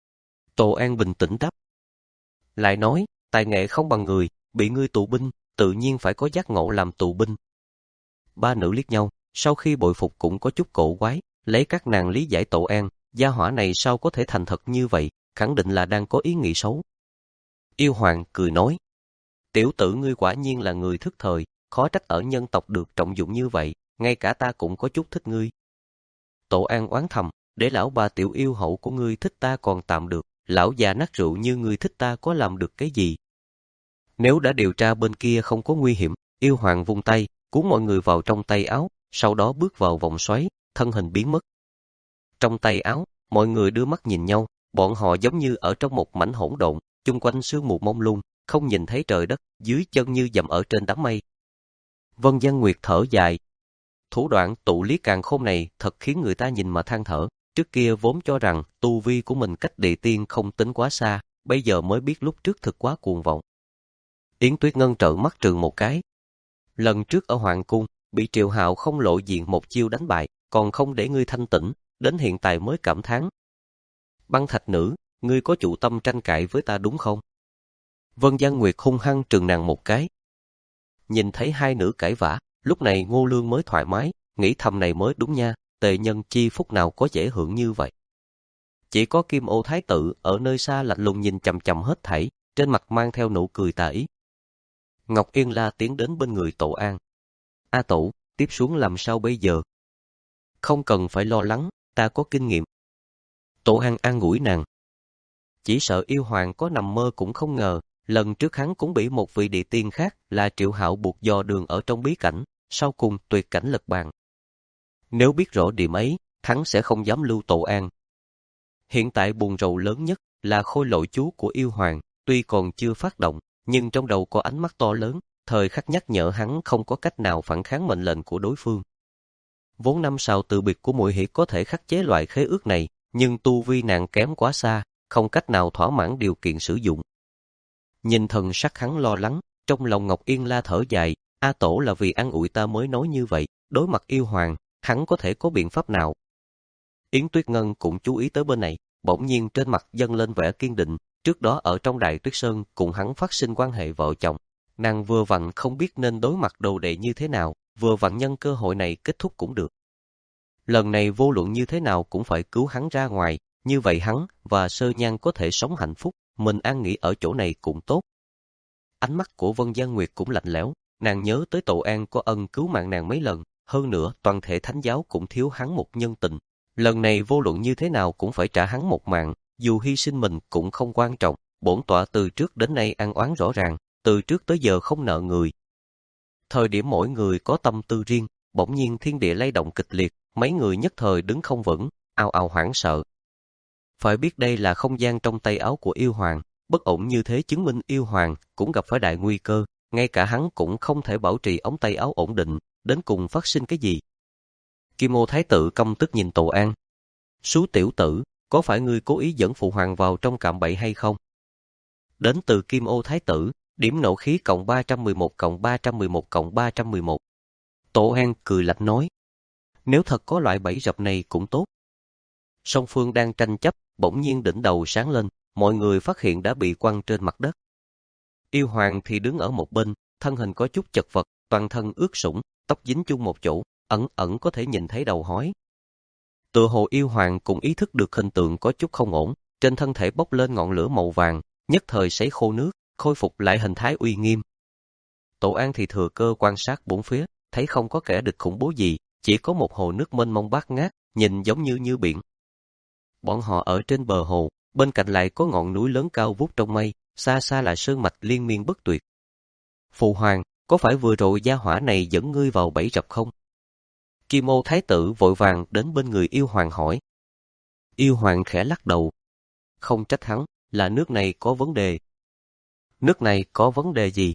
Tổ An bình tĩnh đáp. Lại nói, tài nghệ không bằng người, bị ngươi tù binh, tự nhiên phải có giác ngộ làm tù binh. Ba nữ liếc nhau, sau khi bội phục cũng có chút cổ quái, lấy các nàng lý giải Tổ An, gia hỏa này sao có thể thành thật như vậy, khẳng định là đang có ý nghĩ xấu. Yêu hoàng cười nói. Tiểu tử ngươi quả nhiên là người thức thời, khó trách ở nhân tộc được trọng dụng như vậy, ngay cả ta cũng có chút thích ngươi. Tổ An oán thầm, để lão bà tiểu yêu hậu của ngươi thích ta còn tạm được, lão già nát rượu như ngươi thích ta có làm được cái gì? Nếu đã điều tra bên kia không có nguy hiểm, yêu hoàng vung tay, cuốn mọi người vào trong tay áo, sau đó bước vào vòng xoáy, thân hình biến mất. Trong tay áo, mọi người đưa mắt nhìn nhau, bọn họ giống như ở trong một mảnh hỗn độn, chung quanh sương mù mông lung, không nhìn thấy trời đất, dưới chân như dậm ở trên đám mây. Vân Giang Nguyệt thở dài. Thủ đoạn tụ lý càn khôn này thật khiến người ta nhìn mà than thở, Trước kia vốn cho rằng tu vi của mình cách địa tiên không tính quá xa, bây giờ mới biết lúc trước thực quá cuồng vọng. Yến Tuyết Ngân trợn mắt trừng một cái. Lần trước ở Hoàng Cung, bị Triệu Hạo không lộ diện một chiêu đánh bại, còn không để ngươi thanh tĩnh, đến hiện tại mới cảm thán. Băng Thạch Nữ, ngươi có chủ tâm tranh cãi với ta đúng không? Vân Giang Nguyệt hung hăng trừng nàng một cái. Nhìn thấy hai nữ cãi vã, lúc này Ngô Lương mới thoải mái, nghĩ thầm này mới đúng nha, tề nhân chi phúc nào có dễ hưởng như vậy. Chỉ có Kim Ô Thái Tử ở nơi xa lạnh lùng nhìn chằm chằm hết thảy, trên mặt mang theo nụ cười tà ý. Ngọc Yên La tiến đến bên người Tổ An. A Tổ, tiếp xuống làm sao bây giờ? Không cần phải lo lắng, ta có kinh nghiệm. Tổ An an ủi nàng. Chỉ sợ yêu hoàng có nằm mơ cũng không ngờ, lần trước hắn cũng bị một vị địa tiên khác là Triệu Hạo buộc dò đường ở trong bí cảnh, sau cùng tuyệt cảnh lật bàn. Nếu biết rõ điểm ấy, hắn sẽ không dám lưu Tổ An. Hiện tại buồn rầu lớn nhất là khôi lỗi chú của yêu hoàng, tuy còn chưa phát động, nhưng trong đầu có ánh mắt to lớn, thời khắc nhắc nhở hắn không có cách nào phản kháng mệnh lệnh của đối phương. Vốn năm sau từ biệt của Muội Hỷ có thể khắc chế loại khế ước này, nhưng tu vi nàng kém quá xa, không cách nào thỏa mãn điều kiện sử dụng. Nhìn thần sắc hắn lo lắng, trong lòng Ngọc Yên La thở dài, A Tổ là vì an ủi ta mới nói như vậy, đối mặt yêu hoàng, hắn có thể có biện pháp nào? Yến Tuyết Ngân cũng chú ý tới bên này, bỗng nhiên trên mặt dâng lên vẻ kiên định, trước đó ở trong Đại Tuyết Sơn cùng hắn phát sinh quan hệ vợ chồng, nàng vừa vặn không biết nên đối mặt đồ đệ như thế nào, vừa vặn nhân cơ hội này kết thúc cũng được. Lần này vô luận như thế nào cũng phải cứu hắn ra ngoài, như vậy hắn và Sơ Nhan có thể sống hạnh phúc, mình an nghỉ ở chỗ này cũng tốt. Ánh mắt của Vân Giang Nguyệt cũng lạnh lẽo, nàng nhớ tới Tổ An có ân cứu mạng nàng mấy lần, hơn nữa toàn thể thánh giáo cũng thiếu hắn một nhân tình. Lần này vô luận như thế nào cũng phải trả hắn một mạng, dù hy sinh mình cũng không quan trọng, bổn tọa từ trước đến nay ăn oán rõ ràng, từ trước tới giờ không nợ người. Thời điểm mỗi người có tâm tư riêng, bỗng nhiên thiên địa lay động kịch liệt, mấy người nhất thời đứng không vững, ào ào hoảng sợ. Phải biết đây là không gian trong tay áo của yêu hoàng, bất ổn như thế chứng minh yêu hoàng cũng gặp phải đại nguy cơ, ngay cả hắn cũng không thể bảo trì ống tay áo ổn định, đến cùng phát sinh cái gì. Kim Ô Thái Tử căm tức nhìn Tổ An. Sú tiểu tử, có phải ngươi cố ý dẫn phụ hoàng vào trong cạm bẫy hay không? Đến từ Kim Ô Thái Tử, điểm nộ khí cộng ba trăm mười một cộng ba trăm mười một cộng ba trăm mười một. Tổ An cười lạnh nói. Nếu thật có loại bẫy rập này cũng tốt. Song phương đang tranh chấp, bỗng nhiên đỉnh đầu sáng lên, mọi người phát hiện đã bị quăng trên mặt đất. Yêu hoàng thì đứng ở một bên, thân hình có chút chật vật, toàn thân ướt sũng, tóc dính chung một chỗ, ẩn ẩn có thể nhìn thấy đầu hói. Tựa hồ yêu hoàng cũng ý thức được hình tượng có chút không ổn, trên thân thể bốc lên ngọn lửa màu vàng, nhất thời sấy khô nước, khôi phục lại hình thái uy nghiêm. Tổ An thì thừa cơ quan sát bốn phía, thấy không có kẻ địch khủng bố gì, chỉ có một hồ nước mênh mông bát ngát, nhìn giống như như biển. Bọn họ ở trên bờ hồ, bên cạnh lại có ngọn núi lớn cao vút trong mây, xa xa là sơn mạch liên miên bất tuyệt. Phụ hoàng, có phải vừa rồi gia hỏa này dẫn ngươi vào bẫy rập không? Kim Ô Thái Tử vội vàng đến bên người yêu hoàng hỏi. Yêu hoàng khẽ lắc đầu. Không trách hắn, là nước này có vấn đề. Nước này có vấn đề gì?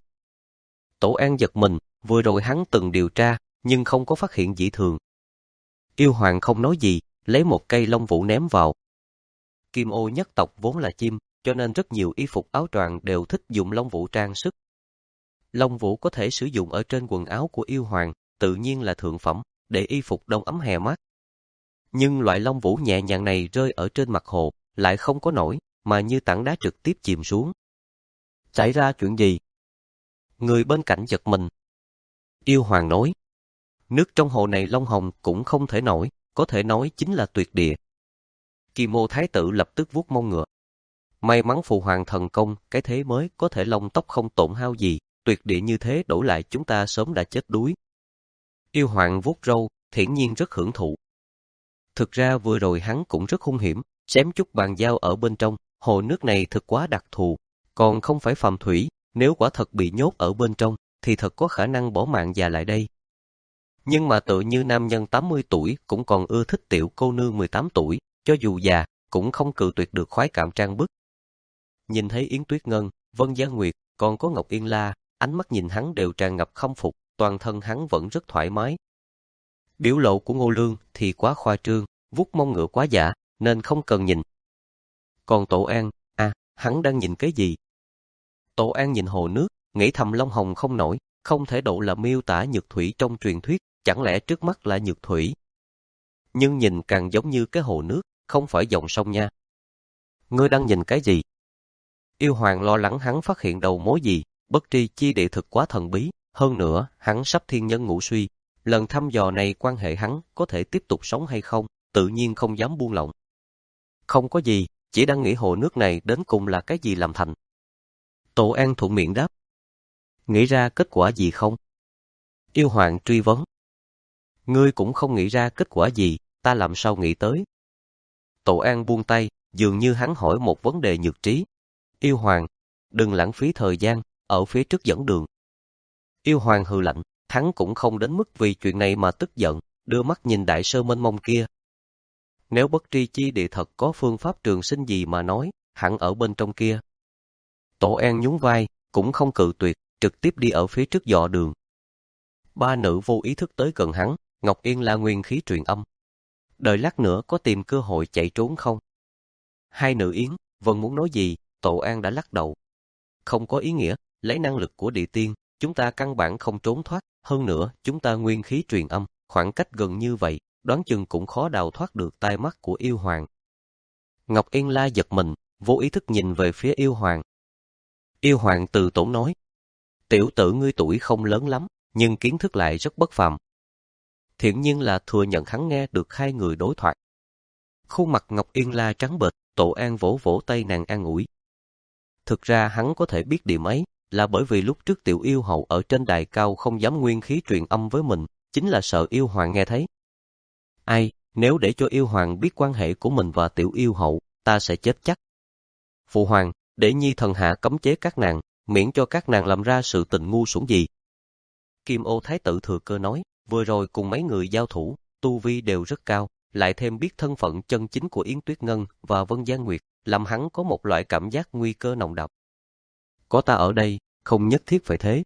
Tổ An giật mình, vừa rồi hắn từng điều tra, nhưng không có phát hiện dị thường. Yêu hoàng không nói gì, lấy một cây lông vũ ném vào. Kim Ô nhất tộc vốn là chim, cho nên rất nhiều y phục áo choàng đều thích dùng lông vũ trang sức. Lông vũ có thể sử dụng ở trên quần áo của yêu hoàng, tự nhiên là thượng phẩm, để y phục đông ấm hè mát. Nhưng loại lông vũ nhẹ nhàng này rơi ở trên mặt hồ, lại không có nổi, mà như tảng đá trực tiếp chìm xuống. Xảy ra chuyện gì? Người bên cạnh giật mình. Yêu hoàng nói, nước trong hồ này lông hồng cũng không thể nổi, có thể nói chính là tuyệt địa. Kim Ô Thái Tử lập tức vuốt mông ngựa. May mắn phụ hoàng thần công, cái thế mới có thể lông tóc không tổn hao gì, tuyệt địa như thế đổi lại chúng ta sớm đã chết đuối. Yêu hoàng vuốt râu, thiển nhiên rất hưởng thụ. Thực ra vừa rồi hắn cũng rất hung hiểm, xém chút bàn giao ở bên trong, hồ nước này thực quá đặc thù, còn không phải phàm thủy, nếu quả thật bị nhốt ở bên trong, thì thật có khả năng bỏ mạng già lại đây. Nhưng mà tự như nam nhân tám mươi tuổi cũng còn ưa thích tiểu cô nương mười tám tuổi, cho dù già, cũng không cự tuyệt được khoái cảm trang bức. Nhìn thấy Yến Tuyết Ngân, Vân Giang Nguyệt, còn có Ngọc Yên La, ánh mắt nhìn hắn đều tràn ngập khâm phục, toàn thân hắn vẫn rất thoải mái. Biểu lộ của Ngô Lương thì quá khoa trương, vuốt mông ngựa quá dạ, nên không cần nhìn. Còn Tổ An, à, hắn đang nhìn cái gì? Tổ An nhìn hồ nước, nghĩ thầm Long Hồng không nổi, không thể độ là miêu tả nhược thủy trong truyền thuyết, chẳng lẽ trước mắt là nhược thủy? Nhưng nhìn càng giống như cái hồ nước, không phải dòng sông nha. Ngươi đang nhìn cái gì? Yêu Hoàng lo lắng hắn phát hiện đầu mối gì, bất tri chi địa thực quá thần bí, hơn nữa, hắn sắp thiên nhân ngũ suy, lần thăm dò này quan hệ hắn có thể tiếp tục sống hay không, tự nhiên không dám buông lỏng. Không có gì, chỉ đang nghĩ hồ nước này đến cùng là cái gì làm thành. Tổ An thuận miệng đáp. Nghĩ ra kết quả gì không? Yêu Hoàng truy vấn. Ngươi cũng không nghĩ ra kết quả gì, ta làm sao nghĩ tới? Tổ An buông tay, dường như hắn hỏi một vấn đề nhược trí. Yêu Hoàng, đừng lãng phí thời gian, ở phía trước dẫn đường. Yêu Hoàng hừ lạnh, hắn cũng không đến mức vì chuyện này mà tức giận, đưa mắt nhìn đại sơ mênh mông kia. Nếu bất tri chi địa thật có phương pháp trường sinh gì mà nói, hẳn ở bên trong kia. Tổ An nhún vai, cũng không cự tuyệt, trực tiếp đi ở phía trước dò đường. Ba nữ vô ý thức tới gần hắn, Ngọc Yên là nguyên khí truyền âm. Đợi lát nữa có tìm cơ hội chạy trốn không? Hai nữ Yến, vẫn muốn nói gì, Tổ An đã lắc đầu. Không có ý nghĩa, lấy năng lực của địa tiên, chúng ta căn bản không trốn thoát, hơn nữa, chúng ta nguyên khí truyền âm, khoảng cách gần như vậy, đoán chừng cũng khó đào thoát được tai mắt của Yêu Hoàng. Ngọc Yên la giật mình, vô ý thức nhìn về phía Yêu Hoàng. Yêu Hoàng từ tốn nói, tiểu tử ngươi tuổi không lớn lắm, nhưng kiến thức lại rất bất phàm. Thiện nhiên là thừa nhận hắn nghe được hai người đối thoại. Khuôn mặt Ngọc Yên la trắng bệch, Tổ An vỗ vỗ tay nàng an ủi. Thực ra hắn có thể biết điểm ấy, là bởi vì lúc trước tiểu yêu hậu ở trên đài cao không dám nguyên khí truyền âm với mình, chính là sợ Yêu Hoàng nghe thấy. Ai, nếu để cho Yêu Hoàng biết quan hệ của mình và tiểu yêu hậu, ta sẽ chết chắc. Phụ Hoàng, để nhi thần hạ cấm chế các nàng, miễn cho các nàng làm ra sự tình ngu xuẩn gì. Kim Ô Thái tử thừa cơ nói, vừa rồi cùng mấy người giao thủ, tu vi đều rất cao, lại thêm biết thân phận chân chính của Yến Tuyết Ngân và Vân Giang Nguyệt, làm hắn có một loại cảm giác nguy cơ nồng đậm. Có ta ở đây, không nhất thiết phải thế.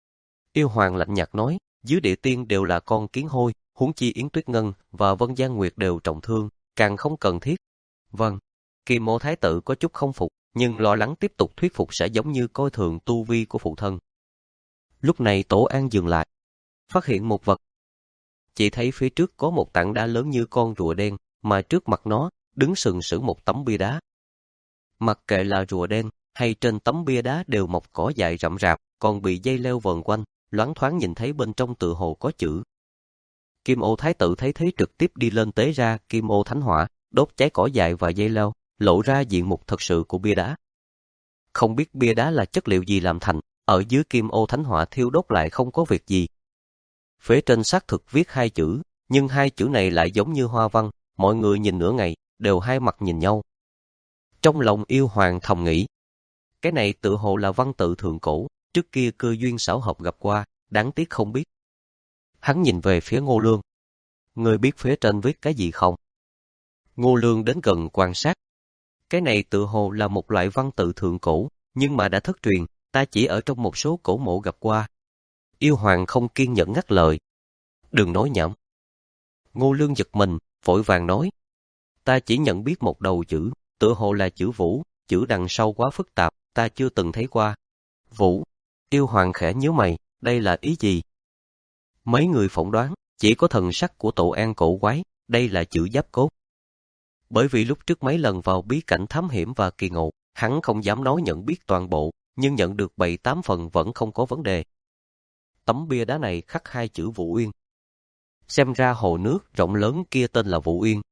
Yêu Hoàng lạnh nhạt nói, dưới địa tiên đều là con kiến hôi, huống chi Yến Tuyết Ngân và Vân Giang Nguyệt đều trọng thương, càng không cần thiết. Vâng, Kim Ô Thái tử có chút không phục, nhưng lo lắng tiếp tục thuyết phục sẽ giống như coi thường tu vi của phụ thân. Lúc này Tổ An dừng lại, phát hiện một vật. Chỉ thấy phía trước có một tảng đá lớn như con rùa đen, mà trước mặt nó, đứng sừng sững một tấm bia đá. Mặc kệ là rùa đen, hay trên tấm bia đá đều mọc cỏ dại rậm rạp, còn bị dây leo vờn quanh, loáng thoáng nhìn thấy bên trong tựa hồ có chữ. Kim Ô Thái tử thấy thế trực tiếp đi lên tế ra Kim Ô Thánh Hỏa, đốt cháy cỏ dại và dây leo, lộ ra diện mục thật sự của bia đá. Không biết bia đá là chất liệu gì làm thành, ở dưới Kim Ô Thánh Hỏa thiêu đốt lại không có việc gì. Phía trên xác thực viết hai chữ, nhưng hai chữ này lại giống như hoa văn, mọi người nhìn nửa ngày, đều hai mặt nhìn nhau. Trong lòng Yêu Hoàng thầm nghĩ, cái này tự hồ là văn tự thượng cổ, trước kia cơ duyên xảo hợp gặp qua, đáng tiếc không biết. Hắn nhìn về phía Ngô Lương. Ngươi biết phía trên viết cái gì không? Ngô Lương đến gần quan sát. Cái này tự hồ là một loại văn tự thượng cổ, nhưng mà đã thất truyền, ta chỉ ở trong một số cổ mộ gặp qua. Yêu Hoàng không kiên nhẫn ngắt lời. Đừng nói nhảm. Ngô Lương giật mình, vội vàng nói. Ta chỉ nhận biết một đầu chữ, tự hồ là chữ Vũ, chữ đằng sau quá phức tạp, ta chưa từng thấy qua. Vũ. Yêu Hoàng khẽ nhíu mày, đây là ý gì? Mấy người phỏng đoán, chỉ có thần sắc của Tổ An cổ quái, đây là chữ giáp cốt. Bởi vì lúc trước mấy lần vào bí cảnh thám hiểm và kỳ ngộ, hắn không dám nói nhận biết toàn bộ, nhưng nhận được bảy tám phần vẫn không có vấn đề. Tấm bia đá này khắc hai chữ Vũ Uyên. Xem ra hồ nước rộng lớn kia tên là Vũ Uyên.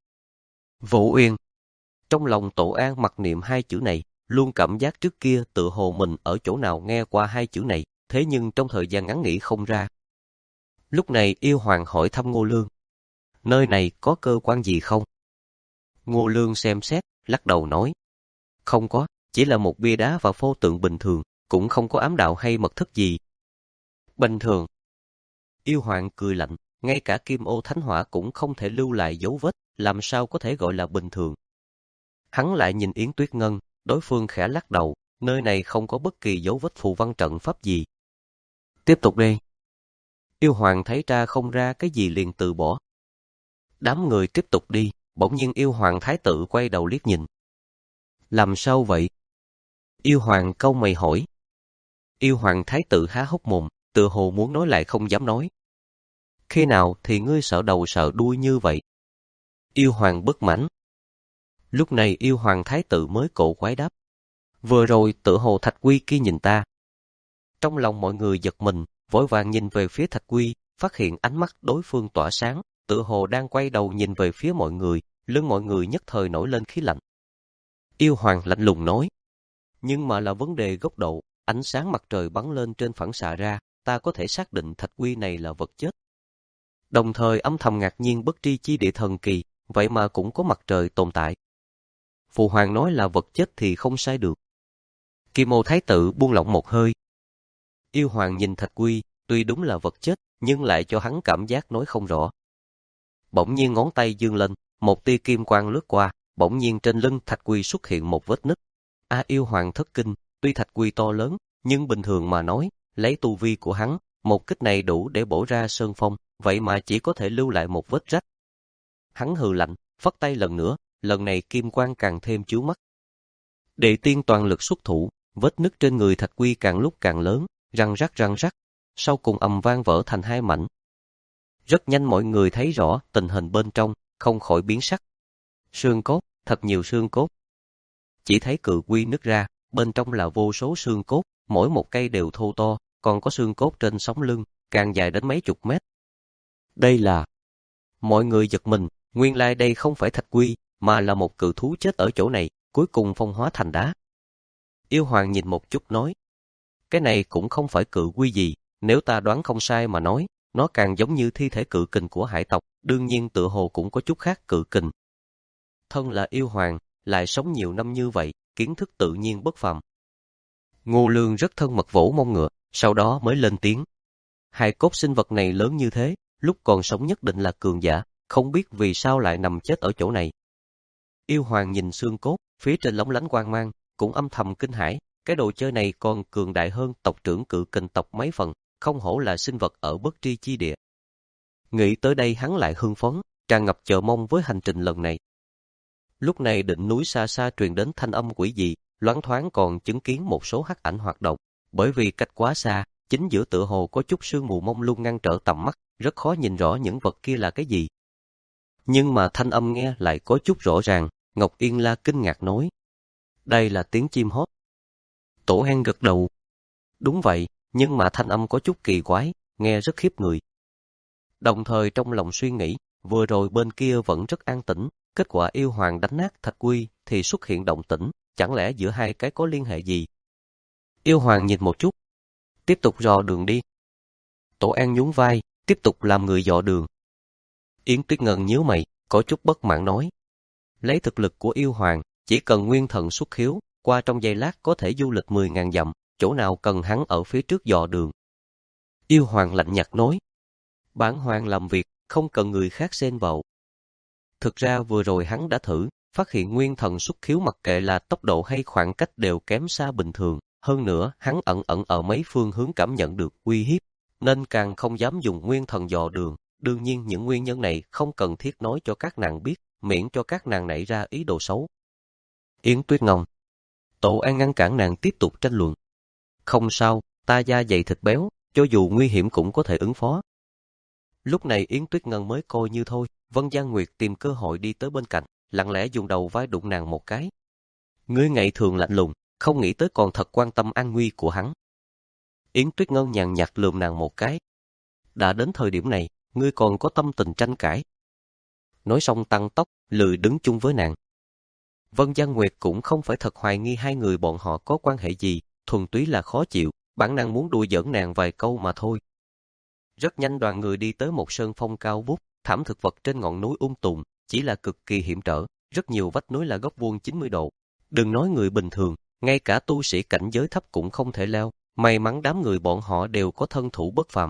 Vũ Uyên. Trong lòng Tổ An mặc niệm hai chữ này, luôn cảm giác trước kia tự hồ mình ở chỗ nào nghe qua hai chữ này, thế nhưng trong thời gian ngắn nghĩ không ra. Lúc này Yêu Hoàng hỏi thăm Ngô Lương. Nơi này có cơ quan gì không? Ngô Lương xem xét, lắc đầu nói. Không có, chỉ là một bia đá và pho tượng bình thường, cũng không có ám đạo hay mật thất gì. Bình thường. Yêu Hoàng cười lạnh, ngay cả Kim Ô Thánh Hỏa cũng không thể lưu lại dấu vết, làm sao có thể gọi là bình thường. Hắn lại nhìn Yến Tuyết Ngân, đối phương khẽ lắc đầu, nơi này không có bất kỳ dấu vết phù văn trận pháp gì. Tiếp tục đi. Yêu Hoàng thấy ra không ra cái gì liền từ bỏ. Đám người tiếp tục đi, bỗng nhiên yêu hoàng thái tử quay đầu liếc nhìn. Làm sao vậy? Yêu hoàng cau mày hỏi. Yêu hoàng thái tử há hốc mồm, tựa hồ muốn nói lại không dám nói. Khi nào thì ngươi sợ đầu sợ đuôi như vậy? Yêu hoàng bất mãn. Lúc này yêu hoàng thái tử mới cổ quái đáp. Vừa rồi tựa hồ Thạch Quy kia nhìn ta. Trong lòng mọi người giật mình, vội vàng nhìn về phía Thạch Quy, phát hiện ánh mắt đối phương tỏa sáng, tựa hồ đang quay đầu nhìn về phía mọi người, lưng mọi người nhất thời nổi lên khí lạnh. Yêu hoàng lạnh lùng nói. Nhưng mà là vấn đề góc độ, ánh sáng mặt trời bắn lên trên phản xạ ra, ta có thể xác định Thạch Quy này là vật chết. Đồng thời âm thầm ngạc nhiên bất tri chi địa thần kỳ, vậy mà cũng có mặt trời tồn tại. Phụ hoàng nói là vật chết thì không sai được. Kim Ô thái tử buông lỏng một hơi. Yêu hoàng nhìn Thạch Quy, tuy đúng là vật chết, nhưng lại cho hắn cảm giác nói không rõ. Bỗng nhiên ngón tay giương lên, một tia kim quang lướt qua, bỗng nhiên trên lưng Thạch Quy xuất hiện một vết nứt. A yêu hoàng thất kinh, tuy Thạch Quy to lớn, nhưng bình thường mà nói, lấy tu vi của hắn, một kích này đủ để bổ ra sơn phong, vậy mà chỉ có thể lưu lại một vết rách. Hắn hừ lạnh, phất tay lần nữa, lần này kim quang càng thêm chiếu mắt. Đệ tiên toàn lực xuất thủ, vết nứt trên người Thạch Quy càng lúc càng lớn, răng rắc răng rắc, sau cùng ầm vang vỡ thành hai mảnh. Rất nhanh mọi người thấy rõ tình hình bên trong, không khỏi biến sắc. Xương cốt, thật nhiều xương cốt. Chỉ thấy cự quy nứt ra, bên trong là vô số xương cốt, mỗi một cây đều thô to, còn có xương cốt trên sống lưng, càng dài đến mấy chục mét. Đây là... Mọi người giật mình, nguyên lai đây không phải Thạch Quy, mà là một cự thú chết ở chỗ này, cuối cùng phong hóa thành đá. Yêu hoàng nhìn một chút nói, cái này cũng không phải cự quy gì, nếu ta đoán không sai mà nói, nó càng giống như thi thể cự kình của hải tộc, đương nhiên tựa hồ cũng có chút khác cự kình. Thân là yêu hoàng, lại sống nhiều năm như vậy, kiến thức tự nhiên bất phàm. Ngô Lương rất thân mật vỗ mông ngựa, sau đó mới lên tiếng. Hài cốt sinh vật này lớn như thế, lúc còn sống nhất định là cường giả, không biết vì sao lại nằm chết ở chỗ này. Yêu hoàng nhìn xương cốt, phía trên lóng lánh quang mang, cũng âm thầm kinh hãi, cái đồ chơi này còn cường đại hơn tộc trưởng cự kình tộc mấy phần, không hổ là sinh vật ở bất tri chi địa. Nghĩ tới đây hắn lại hưng phấn, tràn ngập chờ mong với hành trình lần này. Lúc này đỉnh núi xa xa truyền đến thanh âm quỷ dị, loáng thoáng còn chứng kiến một số hắc ảnh hoạt động, bởi vì cách quá xa, chính giữa tựa hồ có chút sương mù mông lung ngăn trở tầm mắt, rất khó nhìn rõ những vật kia là cái gì. Nhưng mà thanh âm nghe lại có chút rõ ràng, Ngọc Yên La kinh ngạc nói. Đây là tiếng chim hót. Tổ An gật đầu. Đúng vậy, nhưng mà thanh âm có chút kỳ quái, nghe rất khiếp người. Đồng thời trong lòng suy nghĩ, vừa rồi bên kia vẫn rất an tĩnh, kết quả yêu hoàng đánh nát Thạch Quy thì xuất hiện động tĩnh, chẳng lẽ giữa hai cái có liên hệ gì? Yêu hoàng nhìn một chút. Tiếp tục dò đường đi. Tổ An nhún vai, tiếp tục làm người dò đường. Yến Tuyết Ngân nhíu mày, có chút bất mãn nói. Lấy thực lực của yêu hoàng, chỉ cần nguyên thần xuất khiếu, qua trong giây lát có thể du lịch mười ngàn dặm, chỗ nào cần hắn ở phía trước dò đường. Yêu hoàng lạnh nhạt nói. Bản hoàng làm việc, không cần người khác xen vào. Thực ra vừa rồi hắn đã thử, phát hiện nguyên thần xuất khiếu mặc kệ là tốc độ hay khoảng cách đều kém xa bình thường. Hơn nữa, hắn ẩn ẩn ở mấy phương hướng cảm nhận được uy hiếp, nên càng không dám dùng nguyên thần dò đường. Đương nhiên những nguyên nhân này không cần thiết nói cho các nàng biết, miễn cho các nàng nảy ra ý đồ xấu. Yến Tuyết Ngông. Tổ An ngăn cản nàng tiếp tục tranh luận. Không sao, ta da dày thịt béo, cho dù nguy hiểm cũng có thể ứng phó. Lúc này Yến Tuyết Ngân mới coi như thôi, Vân Giang Nguyệt tìm cơ hội đi tới bên cạnh, lặng lẽ dùng đầu vai đụng nàng một cái. Ngươi ngày thường lạnh lùng, không nghĩ tới còn thật quan tâm an nguy của hắn. Yến Tuyết Ngân nhàn nhạt lườm nàng một cái. Đã đến thời điểm này, ngươi còn có tâm tình tranh cãi. Nói xong tăng tốc, lười đứng chung với nàng. Vân Giang Nguyệt cũng không phải thật hoài nghi hai người bọn họ có quan hệ gì, thuần túy là khó chịu, bản năng muốn đùa giỡn nàng vài câu mà thôi. Rất nhanh đoàn người đi tới một sơn phong cao vút, thảm thực vật trên ngọn núi um tùm, chỉ là cực kỳ hiểm trở, rất nhiều vách núi là góc vuông chín mươi độ. Đừng nói người bình thường, ngay cả tu sĩ cảnh giới thấp cũng không thể leo, may mắn đám người bọn họ đều có thân thủ bất phàm.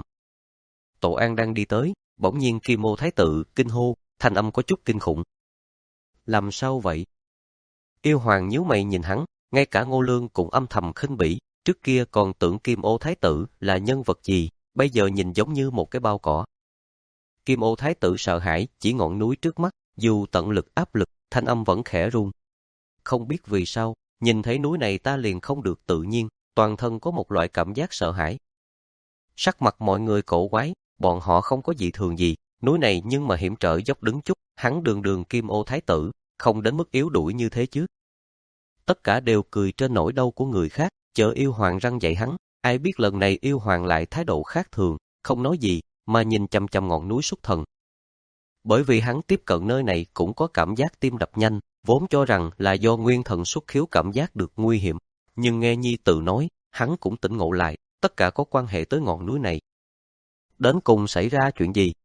Tổ An đang đi tới, bỗng nhiên Kim Ô Thái Tử kinh hô, thanh âm có chút kinh khủng. Làm sao vậy? Yêu hoàng nhíu mày nhìn hắn, ngay cả Ngô Lương cũng âm thầm khinh bỉ, trước kia còn tưởng Kim Ô Thái Tử là nhân vật gì, bây giờ nhìn giống như một cái bao cỏ. Kim Ô Thái Tử sợ hãi, chỉ ngọn núi trước mắt, dù tận lực áp lực, thanh âm vẫn khẽ run. Không biết vì sao, nhìn thấy núi này ta liền không được tự nhiên, toàn thân có một loại cảm giác sợ hãi. Sắc mặt mọi người cổ quái, bọn họ không có dị thường gì, núi này nhưng mà hiểm trở dốc đứng chút, hắn đường đường Kim Ô Thái tử, không đến mức yếu đuổi như thế chứ. Tất cả đều cười trên nỗi đau của người khác, chợ Yêu Hoàng răng dạy hắn, ai biết lần này Yêu Hoàng lại thái độ khác thường, không nói gì, mà nhìn chằm chằm ngọn núi xuất thần. Bởi vì hắn tiếp cận nơi này cũng có cảm giác tim đập nhanh, vốn cho rằng là do nguyên thần xuất khiếu cảm giác được nguy hiểm, nhưng nghe Nhi tự nói, hắn cũng tỉnh ngộ lại, tất cả có quan hệ tới ngọn núi này. Đến cùng xảy ra chuyện gì?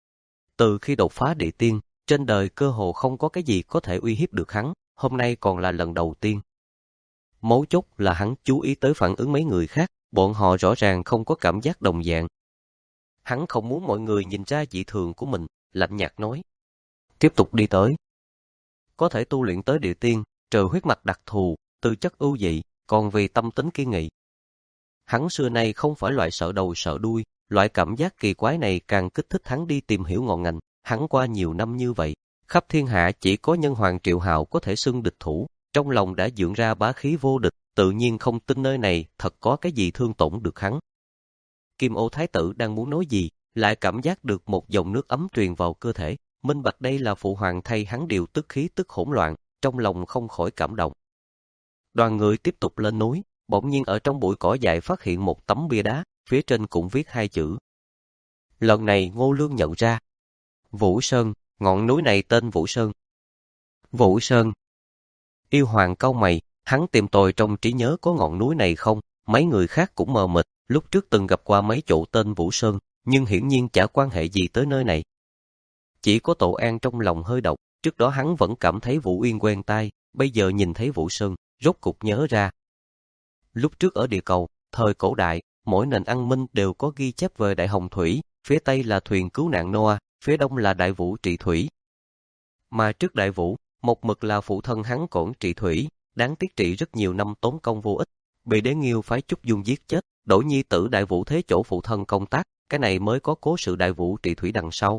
Từ khi đột phá địa tiên, trên đời cơ hồ không có cái gì có thể uy hiếp được hắn, hôm nay còn là lần đầu tiên. Mấu chốt là hắn chú ý tới phản ứng mấy người khác, bọn họ rõ ràng không có cảm giác đồng dạng. Hắn không muốn mọi người nhìn ra dị thường của mình, lạnh nhạt nói. Tiếp tục đi tới. Có thể tu luyện tới địa tiên, trừ huyết mạch đặc thù, tư chất ưu dị, còn vì tâm tính kiên nghị. Hắn xưa nay không phải loại sợ đầu sợ đuôi, loại cảm giác kỳ quái này càng kích thích hắn đi tìm hiểu ngọn ngành. Hắn qua nhiều năm như vậy, khắp thiên hạ chỉ có nhân hoàng Triệu Hạo có thể xưng địch thủ, trong lòng đã dưỡng ra bá khí vô địch, tự nhiên không tin nơi này thật có cái gì thương tổn được hắn. Kim Ô Thái tử đang muốn nói gì, lại cảm giác được một dòng nước ấm truyền vào cơ thể, minh bạch đây là phụ hoàng thay hắn điều tức khí tức hỗn loạn, trong lòng không khỏi cảm động. Đoàn người tiếp tục lên núi, bỗng nhiên ở trong bụi cỏ dại phát hiện một tấm bia đá, phía trên cũng viết hai chữ. Lần này Ngô Lương nhận ra. Vũ Sơn, ngọn núi này tên Vũ Sơn. Vũ Sơn. Yêu Hoàng cau mày, hắn tìm tòi trong trí nhớ có ngọn núi này không, mấy người khác cũng mờ mịt, lúc trước từng gặp qua mấy chỗ tên Vũ Sơn, nhưng hiển nhiên chả quan hệ gì tới nơi này. Chỉ có Tổ An trong lòng hơi động, trước đó hắn vẫn cảm thấy Vũ Uyên quen tai, bây giờ nhìn thấy Vũ Sơn, rốt cục nhớ ra. Lúc trước ở địa cầu, thời cổ đại, mỗi nền văn minh đều có ghi chép về Đại Hồng Thủy, phía Tây là thuyền cứu nạn Noah, phía Đông là Đại Vũ trị thủy. Mà trước Đại Vũ, một mực là phụ thân hắn cổn trị thủy, đáng tiếc trị rất nhiều năm tốn công vô ích, bị Đế Nghiêu phái Trúc Dung giết chết, đổi nhi tử Đại Vũ thế chỗ phụ thân công tác, cái này mới có cố sự Đại Vũ trị thủy đằng sau.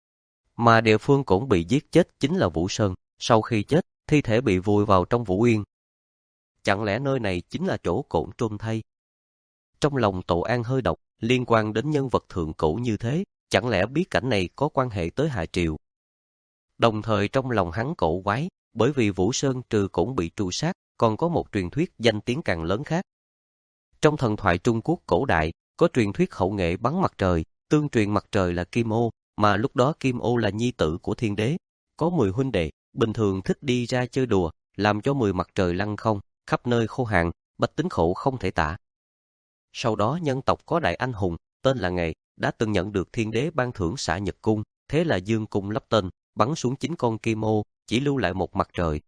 Mà địa phương cổn bị giết chết chính là Vũ Sơn, sau khi chết, thi thể bị vùi vào trong Vũ Uyên. Chẳng lẽ nơi này chính là chỗ cổn chôn thay? Trong lòng Tổ An hơi độc, liên quan đến nhân vật thượng cổ như thế, chẳng lẽ bí cảnh này có quan hệ tới Hạ Triều? Đồng thời trong lòng hắn cổ quái, bởi vì Vũ Sơn trừ cổn bị tru sát, còn có một truyền thuyết danh tiếng càng lớn khác. Trong thần thoại Trung Quốc cổ đại, có truyền thuyết hậu nghệ bắn mặt trời, tương truyền mặt trời là Kim Ô, mà lúc đó Kim Ô là nhi tử của thiên đế. Có mười huynh đệ, bình thường thích đi ra chơi đùa, làm cho mười mặt trời lăng không, khắp nơi khô hạn, bách tính khổ không thể tả. Sau đó nhân tộc có đại anh hùng, tên là Nghệ, đã từng nhận được thiên đế ban thưởng xạ nhật cung, thế là dương cung lắp tên, bắn xuống chín con kim ô, chỉ lưu lại một mặt trời.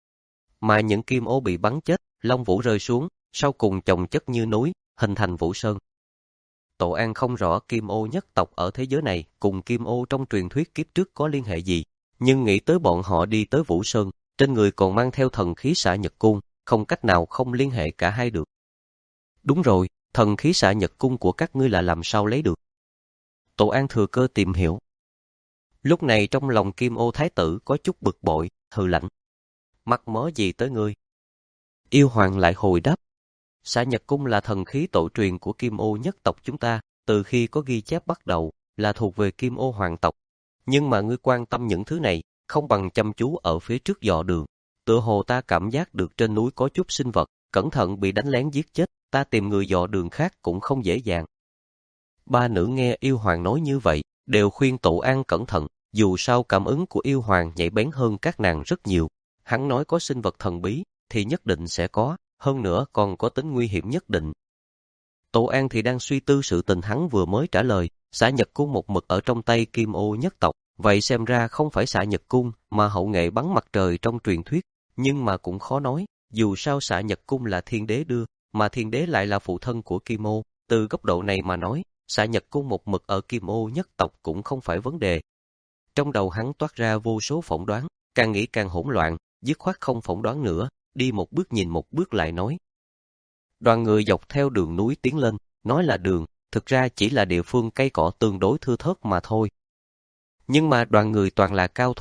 Mà những kim ô bị bắn chết, lông vũ rơi xuống, sau cùng chồng chất như núi, hình thành Vũ Sơn. Tổ An không rõ kim ô nhất tộc ở thế giới này cùng kim ô trong truyền thuyết kiếp trước có liên hệ gì, nhưng nghĩ tới bọn họ đi tới Vũ Sơn, trên người còn mang theo thần khí xạ nhật cung, không cách nào không liên hệ cả hai được. Đúng rồi, thần khí xạ nhật cung của các ngươi là làm sao lấy được? Tổ An thừa cơ tìm hiểu. Lúc này trong lòng Kim Ô Thái tử có chút bực bội, hừ lạnh. Mắc mớ gì tới ngươi? Yêu Hoàng lại hồi đáp. Xạ nhật cung là thần khí tổ truyền của Kim Ô nhất tộc chúng ta, từ khi có ghi chép bắt đầu, là thuộc về Kim Ô hoàng tộc. Nhưng mà ngươi quan tâm những thứ này, không bằng chăm chú ở phía trước dò đường. Tựa hồ ta cảm giác được trên núi có chút sinh vật, cẩn thận bị đánh lén giết chết, ta tìm người dò đường khác cũng không dễ dàng. Ba nữ nghe Yêu Hoàng nói như vậy, đều khuyên Tổ An cẩn thận, dù sao cảm ứng của Yêu Hoàng nhạy bén hơn các nàng rất nhiều. Hắn nói có sinh vật thần bí, thì nhất định sẽ có, hơn nữa còn có tính nguy hiểm nhất định. Tổ An thì đang suy tư sự tình hắn vừa mới trả lời, xạ nhật cung một mực ở trong tay Kim Ô nhất tộc, vậy xem ra không phải xạ nhật cung mà hậu nghệ bắn mặt trời trong truyền thuyết, nhưng mà cũng khó nói, dù sao xạ nhật cung là thiên đế đưa, mà thiên đế lại là phụ thân của Kim Ô, từ góc độ này mà nói, xạ nhật cung một mực ở Kim Ô nhất tộc cũng không phải vấn đề. Trong đầu hắn toát ra vô số phỏng đoán, càng nghĩ càng hỗn loạn, dứt khoát không phỏng đoán nữa, đi một bước nhìn một bước lại nói. Đoàn người dọc theo đường núi tiến lên, nói là đường, thực ra chỉ là địa phương cây cỏ tương đối thưa thớt mà thôi. Nhưng mà đoàn người toàn là cao thủ,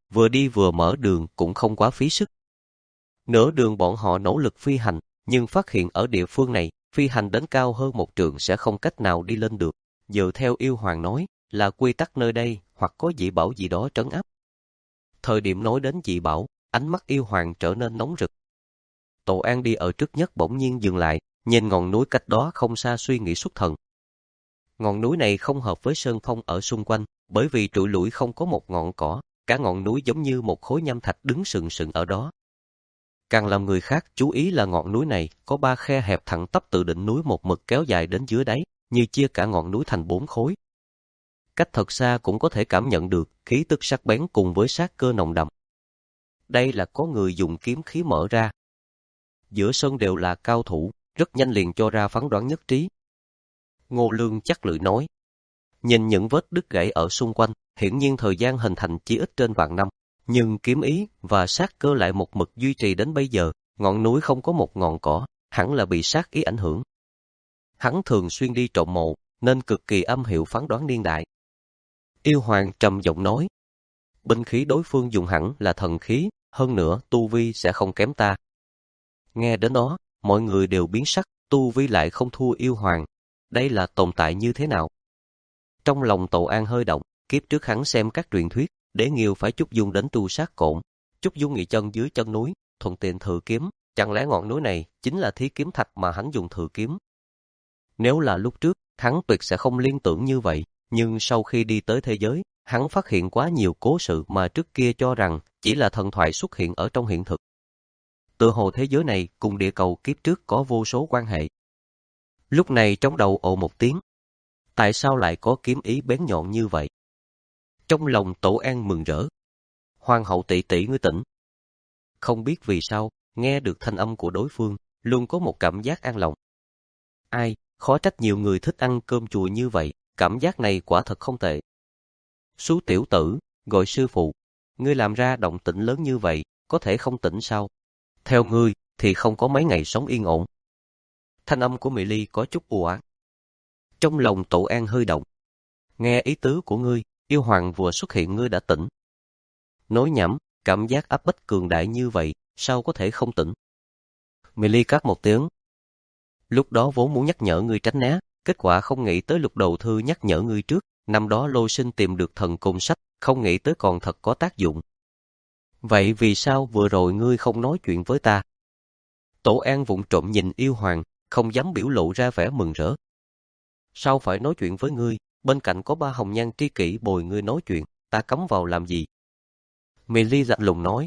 vừa đi vừa mở đường cũng không quá phí sức. Nửa đường bọn họ nỗ lực phi hành, nhưng phát hiện ở địa phương này, phi hành đến cao hơn một trượng sẽ không cách nào đi lên được. Dựa theo yêu hoàng nói, là quy tắc nơi đây, hoặc có dị bảo gì đó trấn áp. Thời điểm nói đến dị bảo, ánh mắt yêu hoàng trở nên nóng rực. Tổ An đi ở trước nhất bỗng nhiên dừng lại, nhìn ngọn núi cách đó không xa suy nghĩ xuất thần. Ngọn núi này không hợp với sơn phong ở xung quanh, bởi vì trụi lủi không có một ngọn cỏ, cả ngọn núi giống như một khối nham thạch đứng sừng sững ở đó. Càng làm người khác chú ý là ngọn núi này có ba khe hẹp thẳng tắp từ đỉnh núi một mực kéo dài đến dưới đáy, như chia cả ngọn núi thành bốn khối. Cách thật xa cũng có thể cảm nhận được khí tức sắc bén cùng với sát cơ nồng đậm. Đây là có người dùng kiếm khí mở ra. Giữa sân đều là cao thủ, rất nhanh liền cho ra phán đoán nhất trí. Ngô Lương chắc lưỡi nói. Nhìn những vết đứt gãy ở xung quanh, hiển nhiên thời gian hình thành chỉ ít trên vạn năm. Nhưng kiếm ý và sát cơ lại một mực duy trì đến bây giờ, ngọn núi không có một ngọn cỏ, hẳn là bị sát ý ảnh hưởng. Hắn thường xuyên đi trộm mộ, nên cực kỳ âm hiệu phán đoán niên đại. Yêu hoàng trầm giọng nói, binh khí đối phương dùng hẳn là thần khí, hơn nữa tu vi sẽ không kém ta. Nghe đến đó, mọi người đều biến sắc, tu vi lại không thua yêu hoàng. Đây là tồn tại như thế nào? Trong lòng Tổ An hơi động, kiếp trước hắn xem các truyền thuyết, Đế Nghiêu phải Trúc Dung đến tu sát cổn. Trúc Dung nghỉ chân dưới chân núi, thuận tiện thử kiếm, chẳng lẽ ngọn núi này chính là thí kiếm thạch mà hắn dùng thử kiếm? Nếu là lúc trước, hắn tuyệt sẽ không liên tưởng như vậy, nhưng sau khi đi tới thế giới, hắn phát hiện quá nhiều cố sự mà trước kia cho rằng chỉ là thần thoại xuất hiện ở trong hiện thực. Tựa hồ thế giới này cùng địa cầu kiếp trước có vô số quan hệ. Lúc này trong đầu ồ một tiếng. Tại sao lại có kiếm ý bén nhọn như vậy? Trong lòng Tổ An mừng rỡ. Hoàng hậu tỷ tỷ ngươi tỉnh. Không biết vì sao, nghe được thanh âm của đối phương, luôn có một cảm giác an lòng. Ai, khó trách nhiều người thích ăn cơm chùa như vậy, cảm giác này quả thật không tệ. Sú tiểu tử, gọi sư phụ, ngươi làm ra động tĩnh lớn như vậy, có thể không tỉnh sao? Theo ngươi, thì không có mấy ngày sống yên ổn. Thanh âm của Mỹ Ly có chút u ám. Trong lòng Tổ An hơi động. Nghe ý tứ của ngươi, yêu hoàng vừa xuất hiện ngươi đã tỉnh. Nói nhảm, cảm giác áp bách cường đại như vậy, sao có thể không tỉnh? Mỹ Ly cắt một tiếng. Lúc đó vốn muốn nhắc nhở ngươi tránh né, kết quả không nghĩ tới lục đầu thư nhắc nhở ngươi trước, năm đó Lôi Sinh tìm được thần cung sách, không nghĩ tới còn thật có tác dụng. Vậy vì sao vừa rồi ngươi không nói chuyện với ta? Tổ An vụng trộm nhìn yêu hoàng, không dám biểu lộ ra vẻ mừng rỡ. Sao phải nói chuyện với ngươi, bên cạnh có ba hồng nhan tri kỷ bồi ngươi nói chuyện, ta cấm vào làm gì? Mỹ Ly lạnh lùng nói.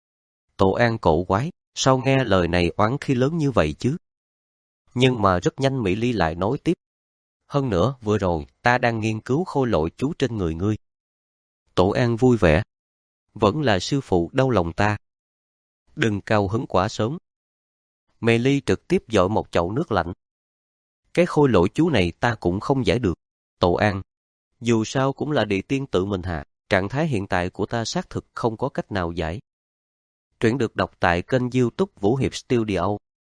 Tổ An cổ quái, sao nghe lời này oán khí lớn như vậy chứ? Nhưng mà rất nhanh Mỹ Ly lại nói tiếp. Hơn nữa, vừa rồi, ta đang nghiên cứu khôi lỗi chú trên người ngươi. Tổ An vui vẻ. Vẫn là sư phụ đau lòng ta. Đừng cao hứng quá sớm. Mỹ Ly trực tiếp dội một chậu nước lạnh. Cái khôi lỗi chú này ta cũng không giải được. Tổ An, dù sao cũng là địa tiên tự mình hạ, trạng thái hiện tại của ta xác thực không có cách nào giải. Truyện được đọc tại kênh YouTube Vũ Hiệp Studio.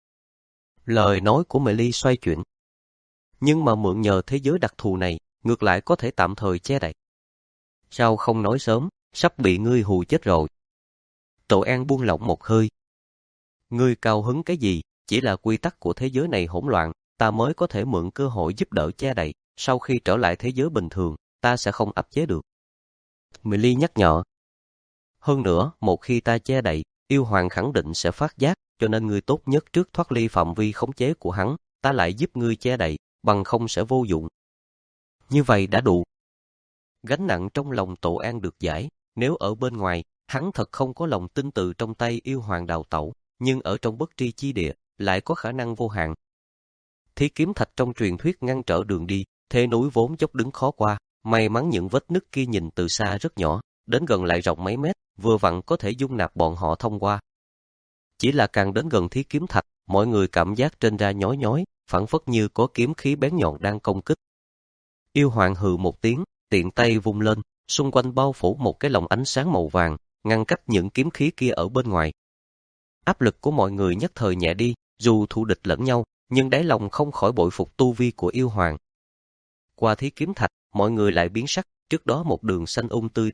Lời nói của Mỹ Ly xoay chuyển. Nhưng mà mượn nhờ thế giới đặc thù này, ngược lại có thể tạm thời che đậy. Sao không nói sớm, sắp bị ngươi hù chết rồi. Tổ An buông lỏng một hơi. Ngươi cao hứng cái gì, chỉ là quy tắc của thế giới này hỗn loạn, ta mới có thể mượn cơ hội giúp đỡ che đậy, sau khi trở lại thế giới bình thường, ta sẽ không áp chế được. Mỹ Ly nhắc nhở. Hơn nữa, một khi ta che đậy, yêu hoàng khẳng định sẽ phát giác, cho nên ngươi tốt nhất trước thoát ly phạm vi khống chế của hắn, ta lại giúp ngươi che đậy, bằng không sẽ vô dụng. Như vậy đã đủ. Gánh nặng trong lòng Tổ An được giải, nếu ở bên ngoài, hắn thật không có lòng tin từ trong tay yêu hoàng đào tẩu, nhưng ở trong bất tri chi địa, lại có khả năng vô hạn. Thí kiếm thạch trong truyền thuyết ngăn trở đường đi, thế núi vốn dốc đứng khó qua, may mắn những vết nứt kia nhìn từ xa rất nhỏ, đến gần lại rộng mấy mét, vừa vặn có thể dung nạp bọn họ thông qua. Chỉ là càng đến gần thí kiếm thạch, mọi người cảm giác trên da nhói nhói, phảng phất như có kiếm khí bén nhọn đang công kích. Yêu hoàng hừ một tiếng, tiện tay vung lên, xung quanh bao phủ một cái lồng ánh sáng màu vàng, ngăn cách những kiếm khí kia ở bên ngoài. Áp lực của mọi người nhất thời nhẹ đi, dù thù địch lẫn nhau, nhưng đáy lòng không khỏi bội phục tu vi của yêu hoàng. Qua thí kiếm thạch, mọi người lại biến sắc, trước đó một đường xanh um tươi tốt,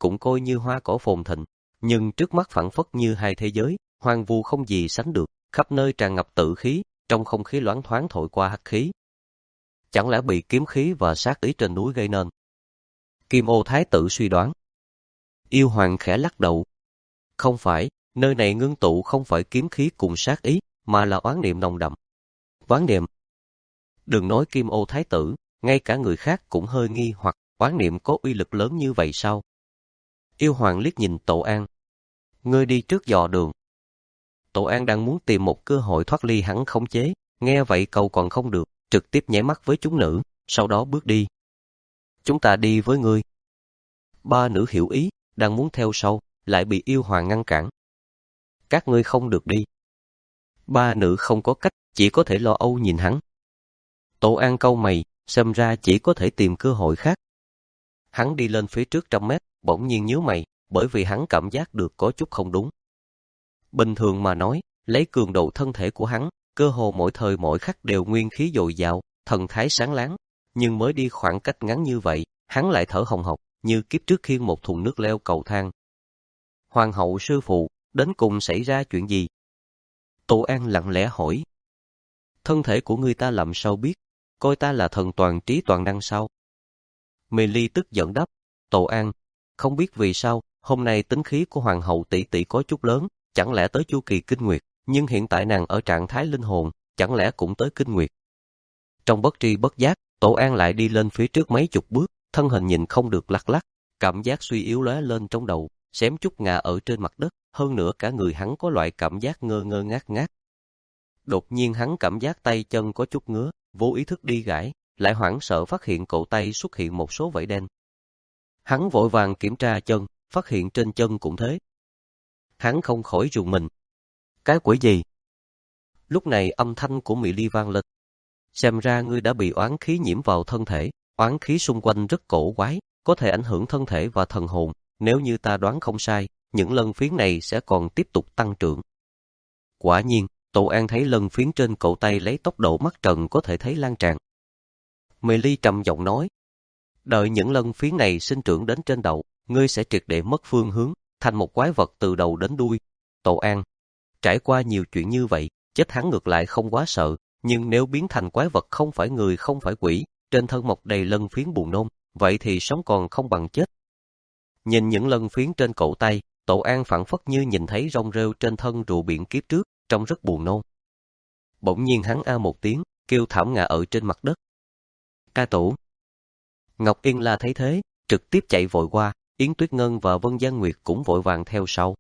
cũng coi như hoa cỏ phồn thịnh, nhưng trước mắt phảng phất như hai thế giới, hoang vu không gì sánh được, khắp nơi tràn ngập tử khí, trong không khí loáng thoáng thổi qua hắc khí. Chẳng lẽ bị kiếm khí và sát ý trên núi gây nên? Kim Ô Thái tử suy đoán. Yêu Hoàng khẽ lắc đầu. Không phải, nơi này ngưng tụ không phải kiếm khí cùng sát ý, mà là oán niệm nồng đậm. Oán niệm? Đừng nói Kim Ô Thái tử, ngay cả người khác cũng hơi nghi hoặc oán niệm có uy lực lớn như vậy sao? Yêu Hoàng liếc nhìn Tổ An. Ngươi đi trước dò đường. Tổ An đang muốn tìm một cơ hội thoát ly hắn khống chế, nghe vậy cầu còn không được, trực tiếp nháy mắt với chúng nữ, sau đó bước đi. Chúng ta đi với ngươi. Ba nữ hiểu ý, đang muốn theo sau, lại bị Yêu Hoàng ngăn cản. Các ngươi không được đi. Ba nữ không có cách, chỉ có thể lo âu nhìn hắn. Tổ An cau mày, xem ra chỉ có thể tìm cơ hội khác. Hắn đi lên phía trước trăm mét, bỗng nhiên nhíu mày, bởi vì hắn cảm giác được có chút không đúng. Bình thường mà nói, lấy cường độ thân thể của hắn, cơ hồ mỗi thời mỗi khắc đều nguyên khí dồi dào, thần thái sáng láng, nhưng mới đi khoảng cách ngắn như vậy, hắn lại thở hồng hộc, như kiếp trước khiêng một thùng nước leo cầu thang. Hoàng hậu sư phụ, đến cùng xảy ra chuyện gì? Tổ An lặng lẽ hỏi. Thân thể của ngươi ta làm sao biết, coi ta là thần toàn trí toàn năng sao? Mê Ly tức giận đáp, Tổ An, không biết vì sao, hôm nay tính khí của hoàng hậu tỷ tỷ có chút lớn, chẳng lẽ tới chu kỳ kinh nguyệt, nhưng hiện tại nàng ở trạng thái linh hồn, chẳng lẽ cũng tới kinh nguyệt. Trong bất tri bất giác, Tổ An lại đi lên phía trước mấy chục bước, thân hình nhìn không được lắc lắc, cảm giác suy yếu lóe lên trong đầu, xém chút ngã ở trên mặt đất, hơn nữa cả người hắn có loại cảm giác ngơ ngơ ngác ngác. Đột nhiên hắn cảm giác tay chân có chút ngứa, vô ý thức đi gãi, lại hoảng sợ phát hiện cổ tay xuất hiện một số vảy đen. Hắn vội vàng kiểm tra chân, phát hiện trên chân cũng thế. Hắn không khỏi rùng mình. Cái quỷ gì? Lúc này âm thanh của Mị Ly vang lên. Xem ra ngươi đã bị oán khí nhiễm vào thân thể, oán khí xung quanh rất cổ quái, có thể ảnh hưởng thân thể và thần hồn, nếu như ta đoán không sai, những lân phiến này sẽ còn tiếp tục tăng trưởng. Quả nhiên, Tổ An thấy lân phiến trên cổ tay lấy tốc độ mắt trần có thể thấy lan tràn. Mị Ly trầm giọng nói, đợi những lân phiến này sinh trưởng đến trên đầu, ngươi sẽ triệt để mất phương hướng, thành một quái vật từ đầu đến đuôi. Tổ An, trải qua nhiều chuyện như vậy, chết hắn ngược lại không quá sợ, nhưng nếu biến thành quái vật không phải người không phải quỷ, trên thân mọc đầy lân phiến buồn nôn, vậy thì sống còn không bằng chết. Nhìn những lân phiến trên cổ tay, Tổ An phảng phất như nhìn thấy rong rêu trên thân rùa biển kiếp trước, trông rất buồn nôn. Bỗng nhiên hắn a một tiếng, kêu thảm ngã ở trên mặt đất. Ca tổ. Ngọc Yên La thấy thế, trực tiếp chạy vội qua, Yến Tuyết Ngân và Vân Giang Nguyệt cũng vội vàng theo sau.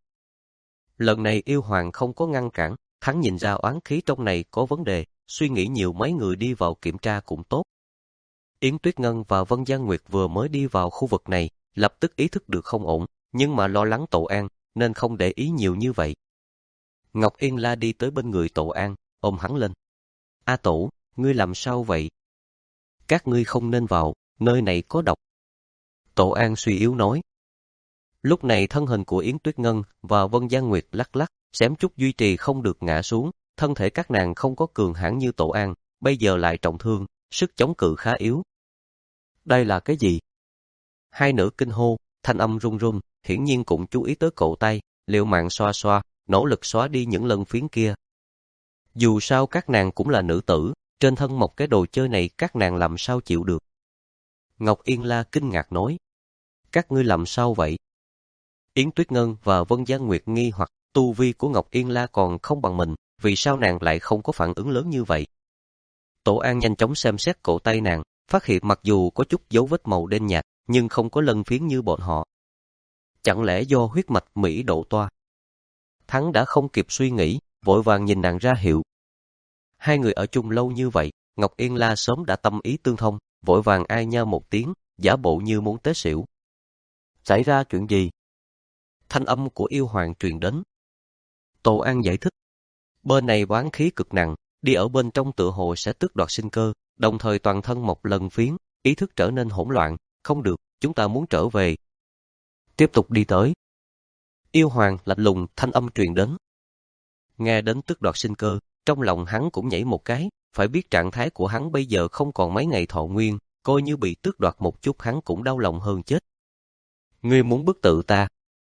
Lần này Yêu Hoàng không có ngăn cản, hắn nhìn ra oán khí trong này có vấn đề, suy nghĩ nhiều mấy người đi vào kiểm tra cũng tốt. Yến Tuyết Ngân và Vân Giang Nguyệt vừa mới đi vào khu vực này, lập tức ý thức được không ổn, nhưng mà lo lắng Tổ An, nên không để ý nhiều như vậy. Ngọc Yên La đi tới bên người Tổ An, ôm hắn lên. A Tổ, ngươi làm sao vậy? Các ngươi không nên vào, nơi này có độc. Tổ An suy yếu nói. Lúc này thân hình của Yến Tuyết Ngân và Vân Giang Nguyệt lắc lắc, xém chút duy trì không được ngã xuống, thân thể các nàng không có cường hãn như Tổ An, bây giờ lại trọng thương, sức chống cự khá yếu. Đây là cái gì? Hai nữ kinh hô, thanh âm run run, hiển nhiên cũng chú ý tới cổ tay, liều mạng xoa xoa, nỗ lực xóa đi những lân phiến kia. Dù sao các nàng cũng là nữ tử, trên thân một cái đồ chơi này các nàng làm sao chịu được. Ngọc Yên La kinh ngạc nói. Các ngươi làm sao vậy? Yến Tuyết Ngân và Vân Giang Nguyệt nghi hoặc tu vi của Ngọc Yên La còn không bằng mình, vì sao nàng lại không có phản ứng lớn như vậy? Tổ An nhanh chóng xem xét cổ tay nàng, phát hiện mặc dù có chút dấu vết màu đen nhạt, nhưng không có lân phiến như bọn họ. Chẳng lẽ do huyết mạch Mỹ độ toa? Hắn đã không kịp suy nghĩ, vội vàng nhìn nàng ra hiệu. Hai người ở chung lâu như vậy, Ngọc Yên La sớm đã tâm ý tương thông, vội vàng ai nha một tiếng, giả bộ như muốn té xỉu. Xảy ra chuyện gì? Thanh âm của Yêu Hoàng truyền đến. Tổ An giải thích. Bên này oán khí cực nặng, đi ở bên trong tựa hồ sẽ tước đoạt sinh cơ, đồng thời toàn thân một lần phiến, ý thức trở nên hỗn loạn, không được, chúng ta muốn trở về. Tiếp tục đi tới. Yêu Hoàng lạnh lùng thanh âm truyền đến. Nghe đến tước đoạt sinh cơ, trong lòng hắn cũng nhảy một cái, phải biết trạng thái của hắn bây giờ không còn mấy ngày thọ nguyên, coi như bị tước đoạt một chút hắn cũng đau lòng hơn chết. Ngươi muốn bức tự ta?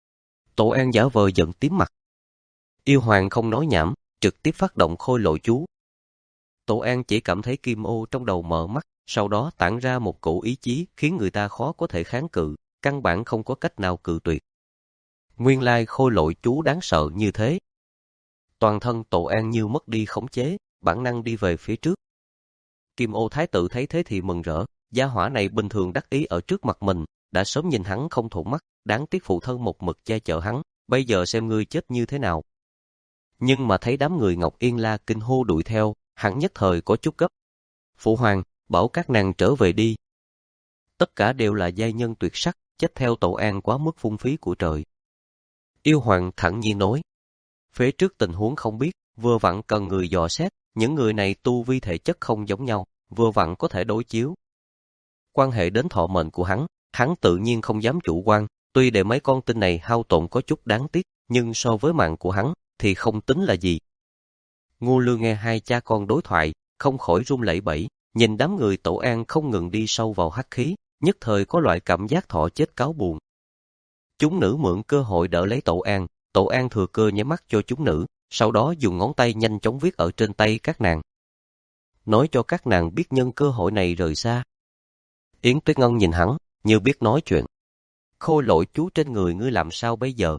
Tổ An giả vờ giận tím mặt. Yêu Hoàng không nói nhảm, trực tiếp phát động khôi lỗi chú. Tổ An chỉ cảm thấy kim ô trong đầu mở mắt, sau đó tản ra một cổ ý chí khiến người ta khó có thể kháng cự, căn bản không có cách nào cự tuyệt. Nguyên lai khôi lỗi chú đáng sợ như thế. Toàn thân Tổ An như mất đi khống chế, bản năng đi về phía trước. Kim ô thái tử thấy thế thì mừng rỡ, gia hỏa này bình thường đắc ý ở trước mặt mình, đã sớm nhìn hắn không thuận mắt, đáng tiếc phụ thân một mực che chở hắn, bây giờ xem ngươi chết như thế nào. Nhưng mà thấy đám người Ngọc Yên La kinh hô đuổi theo, hắn nhất thời có chút gấp. Phụ hoàng, bảo các nàng trở về đi. Tất cả đều là giai nhân tuyệt sắc, chết theo Tổ An quá mức phung phí của trời. Yêu Hoàng thẳng nhiên nói. Phía trước tình huống không biết, vừa vặn cần người dò xét, những người này tu vi thể chất không giống nhau, vừa vặn có thể đối chiếu. Quan hệ đến thọ mệnh của hắn, hắn tự nhiên không dám chủ quan, tuy để mấy con tinh này hao tổn có chút đáng tiếc, nhưng so với mạng của hắn, thì không tính là gì. Ngô Lương nghe hai cha con đối thoại, không khỏi run lẩy bẩy, nhìn đám người Tổ An không ngừng đi sâu vào hắc khí, nhất thời có loại cảm giác thọ chết cáo buồn. Chúng nữ mượn cơ hội đỡ lấy Tổ An, Tổ An thừa cơ nháy mắt cho chúng nữ, sau đó dùng ngón tay nhanh chóng viết ở trên tay các nàng. Nói cho các nàng biết nhân cơ hội này rời xa. Yến Tuyết Ngân nhìn hắn, như biết nói chuyện. Khôi lỗi chú trên người ngươi làm sao bây giờ?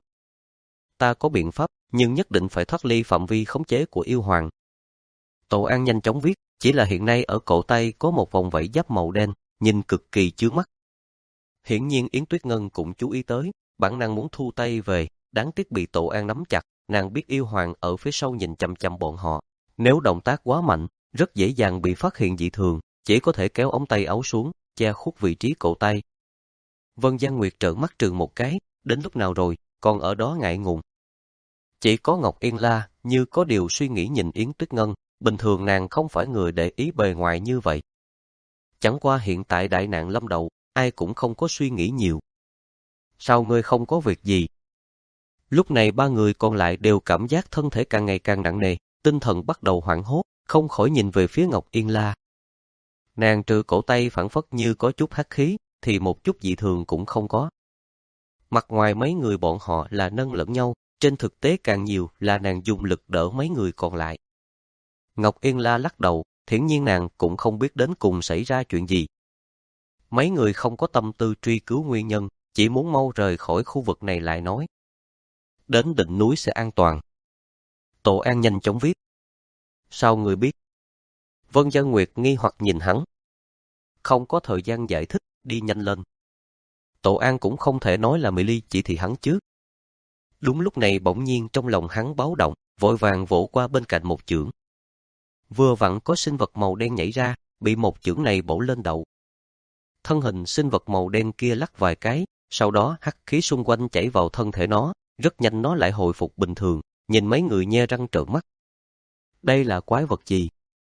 Ta có biện pháp, nhưng nhất định phải thoát ly phạm vi khống chế của yêu hoàng. Tổ An nhanh chóng viết, chỉ là hiện nay ở cổ tay có một vòng vảy giáp màu đen, nhìn cực kỳ chướng mắt. Hiển nhiên Yến Tuyết Ngân cũng chú ý tới, bản năng muốn thu tay về, đáng tiếc bị Tổ An nắm chặt, nàng biết yêu hoàng ở phía sau nhìn chằm chằm bọn họ. Nếu động tác quá mạnh, rất dễ dàng bị phát hiện dị thường, chỉ có thể kéo ống tay áo xuống, che khuất vị trí cổ tay. Vân Giang Nguyệt trợn mắt trừng một cái, đến lúc nào rồi, còn ở đó ngại ngùng. Chỉ có Ngọc Yên La, như có điều suy nghĩ nhìn Yến Tuyết Ngân, bình thường nàng không phải người để ý bề ngoài như vậy. Chẳng qua hiện tại đại nạn lâm đầu, ai cũng không có suy nghĩ nhiều. Sao ngươi không có việc gì? Lúc này ba người còn lại đều cảm giác thân thể càng ngày càng nặng nề, tinh thần bắt đầu hoảng hốt, không khỏi nhìn về phía Ngọc Yên La. Nàng trừ cổ tay phảng phất như có chút hắc khí, thì một chút dị thường cũng không có. Mặt ngoài mấy người bọn họ là nâng lẫn nhau, trên thực tế càng nhiều là nàng dùng lực đỡ mấy người còn lại. Ngọc Yên La lắc đầu, hiển nhiên nàng cũng không biết đến cùng xảy ra chuyện gì. Mấy người không có tâm tư truy cứu nguyên nhân, chỉ muốn mau rời khỏi khu vực này lại nói. Đến đỉnh núi sẽ an toàn. Tổ An nhanh chóng viết. Sao người biết? Vân Giang Nguyệt nghi hoặc nhìn hắn. Không có thời gian giải thích, đi nhanh lên. Tổ An cũng không thể nói là Mỹ Ly chỉ thị hắn trước. Đúng lúc này bỗng nhiên trong lòng hắn báo động, vội vàng vỗ qua bên cạnh một chưởng. Vừa vặn có sinh vật màu đen nhảy ra, bị một chưởng này bổ lên đầu. Thân hình sinh vật màu đen kia lắc vài cái, sau đó hắc khí xung quanh chảy vào thân thể nó, rất nhanh nó lại hồi phục bình thường, nhìn mấy người nhe răng trợn mắt. Đây là quái vật gì?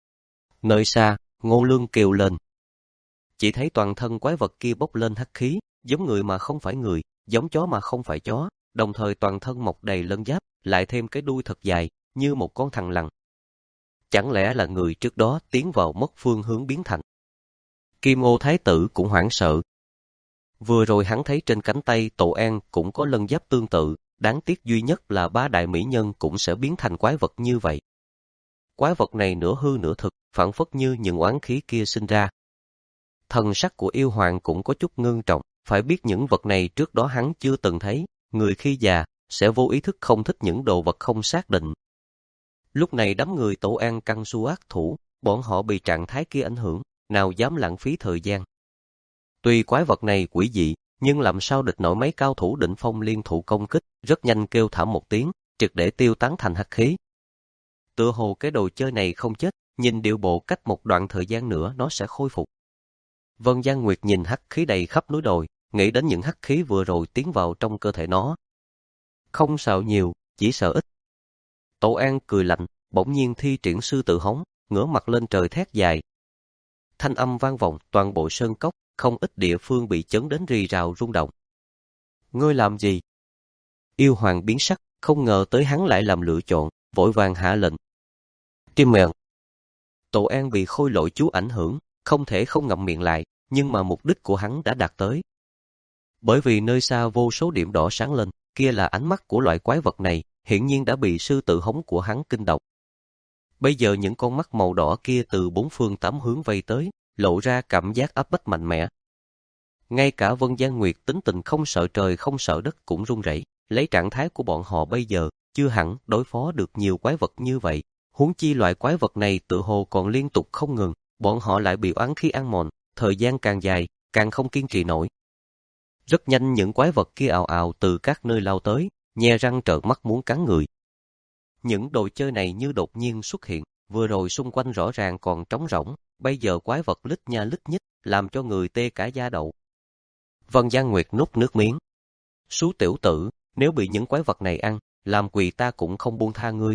Nơi xa, Ngô Lương kêu lên. Chỉ thấy toàn thân quái vật kia bốc lên hắc khí, giống người mà không phải người, giống chó mà không phải chó, đồng thời toàn thân mọc đầy lân giáp, lại thêm cái đuôi thật dài, như một con thằn lằn. Chẳng lẽ là người trước đó tiến vào mất phương hướng biến thành? Kim Ô Thái tử cũng hoảng sợ. Vừa rồi hắn thấy trên cánh tay Tổ An cũng có lân giáp tương tự, đáng tiếc duy nhất là ba đại mỹ nhân cũng sẽ biến thành quái vật như vậy. Quái vật này nửa hư nửa thực, phảng phất như những oán khí kia sinh ra. Thần sắc của yêu hoàng cũng có chút ngưng trọng, phải biết những vật này trước đó hắn chưa từng thấy, người khi già sẽ vô ý thức không thích những đồ vật không xác định. Lúc này đám người Tổ An căng su ác thủ, bọn họ bị trạng thái kia ảnh hưởng, nào dám lãng phí thời gian. Tuy quái vật này quỷ dị, nhưng làm sao địch nổi mấy cao thủ đỉnh phong liên thủ công kích, rất nhanh kêu thảm một tiếng, triệt để tiêu tán thành hắc khí. Tựa hồ cái đồ chơi này không chết, nhìn điệu bộ cách một đoạn thời gian nữa nó sẽ khôi phục. Vân Giang Nguyệt nhìn hắc khí đầy khắp núi đồi, nghĩ đến những hắc khí vừa rồi tiến vào trong cơ thể nó. Không sợ nhiều, chỉ sợ ít. Tổ An cười lạnh, bỗng nhiên thi triển sư tử hống, ngửa mặt lên trời thét dài. Thanh âm vang vọng toàn bộ sơn cốc, không ít địa phương bị chấn đến rì rào rung động. Ngươi làm gì? Yêu hoàng biến sắc, không ngờ tới hắn lại làm lựa chọn, vội vàng hạ lệnh. Tim mèo. Tổ An bị khôi lỗi chú ảnh hưởng, không thể không ngậm miệng lại, nhưng mà mục đích của hắn đã đạt tới. bởi vì nơi xa vô số điểm đỏ sáng lên, kia là ánh mắt của loại quái vật này, hiển nhiên đã bị sư tử hống của hắn kinh động. Bây giờ những con mắt màu đỏ kia từ bốn phương tám hướng vây tới, lộ ra cảm giác áp bách mạnh mẽ. Ngay cả Vân Gian Nguyệt tính tình không sợ trời không sợ đất cũng run rẩy, lấy trạng thái của bọn họ bây giờ, chưa hẳn đối phó được nhiều quái vật như vậy, huống chi loại quái vật này tự hồ còn liên tục không ngừng, bọn họ lại bị oán khí ăn mòn, thời gian càng dài, càng không kiên trì nổi. Rất nhanh những quái vật kia ào ào từ các nơi lao tới, nhe răng trợn mắt muốn cắn người. Những đồ chơi này như đột nhiên xuất hiện, vừa rồi xung quanh rõ ràng còn trống rỗng, bây giờ quái vật lít nha lít nhít, làm cho người tê cả da đầu. Vân Gian Nguyệt nuốt nước miếng. Sú tiểu tử, nếu bị những quái vật này ăn, làm quỳ ta cũng không buông tha ngươi.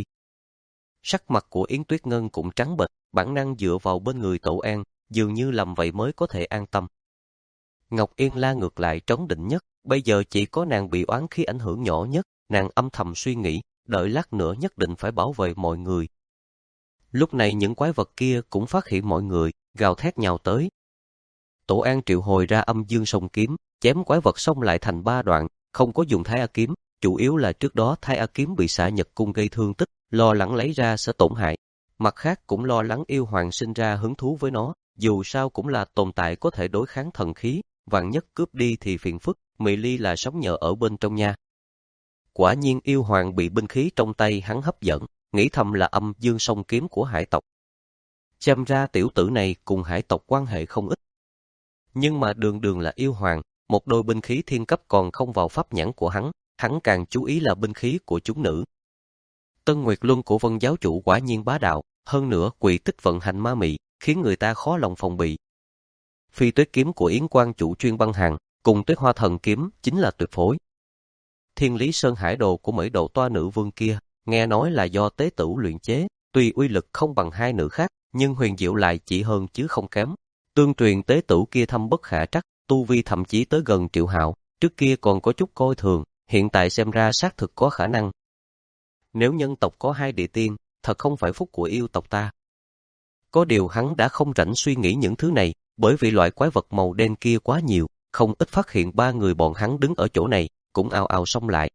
Sắc mặt của Yến Tuyết Ngân cũng trắng bệch, bản năng dựa vào bên người Tổ An, dường như làm vậy mới có thể an tâm. Ngọc Yên La ngược lại trấn định nhất, bây giờ chỉ có nàng bị oán khí ảnh hưởng nhỏ nhất, nàng âm thầm suy nghĩ, đợi lát nữa nhất định phải bảo vệ mọi người. Lúc này những quái vật kia cũng phát hiện mọi người, gào thét nhào tới. Tổ An triệu hồi ra âm dương song kiếm, chém quái vật xong lại thành ba đoạn, không có dùng Thái A kiếm, chủ yếu là trước đó Thái A kiếm bị xạ nhật cung gây thương tích, lo lắng lấy ra sẽ tổn hại. Mặt khác cũng lo lắng yêu hoàng sinh ra hứng thú với nó, dù sao cũng là tồn tại có thể đối kháng thần khí, vạn nhất cướp đi thì phiền phức, Mị Ly là sống nhờ ở bên trong nha. Quả nhiên yêu hoàng bị binh khí trong tay hắn hấp dẫn, nghĩ thầm là âm dương song kiếm của hải tộc. Xem ra tiểu tử này cùng hải tộc quan hệ không ít. Nhưng mà đường đường là yêu hoàng, một đôi binh khí thiên cấp còn không vào pháp nhãn của hắn, hắn càng chú ý là binh khí của chúng nữ. Tân Nguyệt Luân của Vân giáo chủ quả nhiên bá đạo, hơn nữa quỷ tích vận hành ma mị, khiến người ta khó lòng phòng bị. Phi Tuyết kiếm của Yến Quan chủ chuyên băng hàng, cùng Tuyết Hoa thần kiếm chính là tuyệt phối. Thiên Lý Sơn Hải đồ của Mỹ Độ Toa nữ vương kia, nghe nói là do tế tử luyện chế, tuy uy lực không bằng hai nữ khác, nhưng huyền diệu lại chỉ hơn chứ không kém. Tương truyền tế tử kia thâm bất khả trắc, tu vi thậm chí tới gần triệu hạo, trước kia còn có chút coi thường, hiện tại xem ra xác thực có khả năng. Nếu nhân tộc có hai địa tiên, thật không phải phúc của yêu tộc ta. Có điều hắn đã không rảnh suy nghĩ những thứ này, bởi vì loại quái vật màu đen kia quá nhiều, không ít phát hiện ba người bọn hắn đứng ở chỗ này, cũng ào ào xông lại.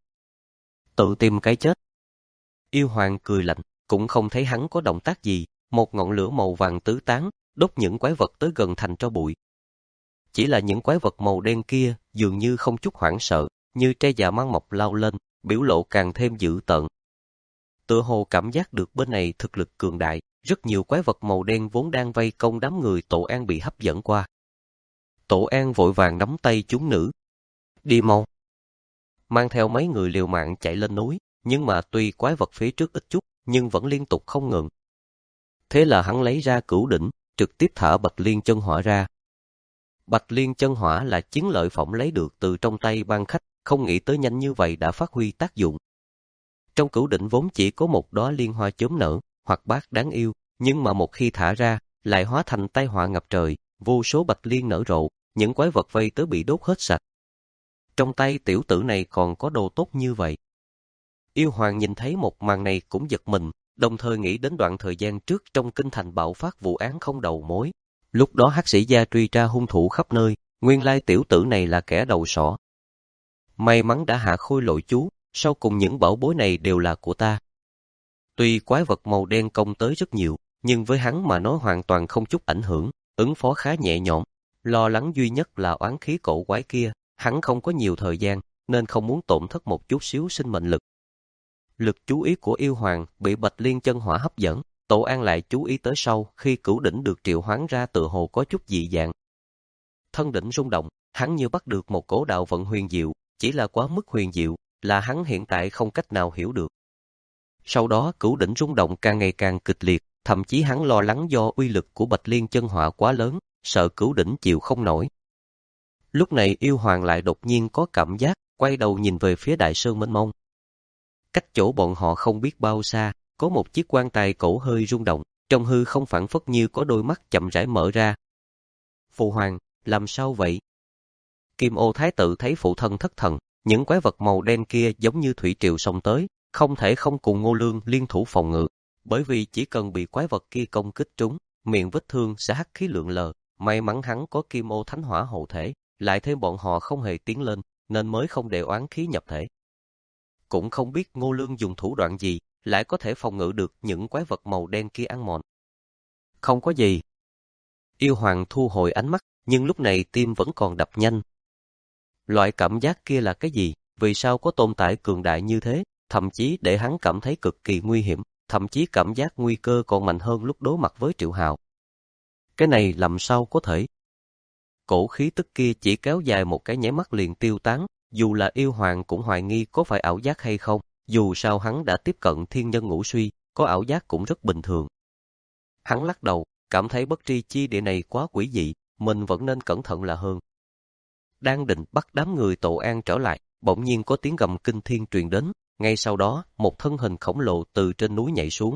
Tự tìm cái chết. Yêu hoàng cười lạnh, cũng không thấy hắn có động tác gì, một ngọn lửa màu vàng tứ tán, đốt những quái vật tới gần thành tro bụi. Chỉ là những quái vật màu đen kia dường như không chút hoảng sợ, như tre già mang mọc lao lên, biểu lộ càng thêm dữ tợn. Tựa hồ cảm giác được bên này thực lực cường đại, rất nhiều quái vật màu đen vốn đang vây công đám người Tổ An bị hấp dẫn qua. Tổ An vội vàng nắm tay chúng nữ. Đi mau. Mang theo mấy người liều mạng chạy lên núi, nhưng mà tuy quái vật phía trước ít chút, nhưng vẫn liên tục không ngừng. Thế là hắn lấy ra cửu đỉnh, trực tiếp thả Bạch Liên chân hỏa ra. Bạch Liên chân hỏa là chiến lợi phẩm lấy được từ trong tay ban khách, không nghĩ tới nhanh như vậy đã phát huy tác dụng. Trong cửu đỉnh vốn chỉ có một đóa liên hoa chớm nở, hoặc bát đáng yêu, nhưng mà một khi thả ra, lại hóa thành tai họa ngập trời, vô số bạch liên nở rộ, những quái vật vây tới bị đốt hết sạch. Trong tay tiểu tử này còn có đồ tốt như vậy. Yêu hoàng nhìn thấy một màn này cũng giật mình, đồng thời nghĩ đến đoạn thời gian trước trong kinh thành bạo phát vụ án không đầu mối. Lúc đó hắc sĩ gia truy tra hung thủ khắp nơi, nguyên lai tiểu tử này là kẻ đầu sỏ. May mắn đã hạ khôi lội chú, sau cùng những bảo bối này đều là của ta. Tuy quái vật màu đen công tới rất nhiều, nhưng với hắn mà nói hoàn toàn không chút ảnh hưởng, ứng phó khá nhẹ nhõm. Lo lắng duy nhất là oán khí cổ quái kia, hắn không có nhiều thời gian, nên không muốn tổn thất một chút xíu sinh mệnh lực. Lực chú ý của yêu hoàng bị Bạch Liên chân hỏa hấp dẫn, Tổ An lại chú ý tới sau khi cửu đỉnh được triệu hoán ra tựa hồ có chút dị dạng. Thân đỉnh rung động, hắn như bắt được một cổ đạo vận huyền diệu, chỉ là quá mức huyền diệu, là hắn hiện tại không cách nào hiểu được. Sau đó cửu đỉnh rung động càng ngày càng kịch liệt, thậm chí hắn lo lắng do uy lực của Bạch Liên chân hỏa quá lớn, sợ cửu đỉnh chịu không nổi. Lúc này yêu hoàng lại đột nhiên có cảm giác, quay đầu nhìn về phía đại sơn mênh mông. Cách chỗ bọn họ không biết bao xa, có một chiếc quan tài cổ hơi rung động, trong hư không phảng phất như có đôi mắt chậm rãi mở ra. Phụ hoàng, làm sao vậy? Kim Ô Thái tử thấy phụ thân thất thần, những quái vật màu đen kia giống như thủy triều xông tới, không thể không cùng Ngô Lương liên thủ phòng ngự, bởi vì chỉ cần bị quái vật kia công kích trúng, miệng vết thương sẽ hắc khí lượn lờ, may mắn hắn có Kim Ô Thánh Hỏa hộ thể, lại thêm bọn họ không hề tiến lên, nên mới không để oán khí nhập thể. Cũng không biết Ngô Lương dùng thủ đoạn gì, lại có thể phòng ngự được những quái vật màu đen kia ăn mòn. Không có gì. Yêu Hoàng thu hồi ánh mắt, nhưng lúc này tim vẫn còn đập nhanh. Loại cảm giác kia là cái gì? Vì sao có tồn tại cường đại như thế? Thậm chí để hắn cảm thấy cực kỳ nguy hiểm, thậm chí cảm giác nguy cơ còn mạnh hơn lúc đối mặt với Triệu Hạo. Cái này làm sao có thể? Cổ khí tức kia chỉ kéo dài một cái nháy mắt liền tiêu tán, dù là Yêu Hoàng cũng hoài nghi có phải ảo giác hay không, dù sao hắn đã tiếp cận thiên nhân ngũ suy, có ảo giác cũng rất bình thường. Hắn lắc đầu, cảm thấy bất tri chi địa này quá quỷ dị, mình vẫn nên cẩn thận là hơn. Đang định bắt đám người Tổ An trở lại, bỗng nhiên có tiếng gầm kinh thiên truyền đến, ngay sau đó, một thân hình khổng lồ từ trên núi nhảy xuống.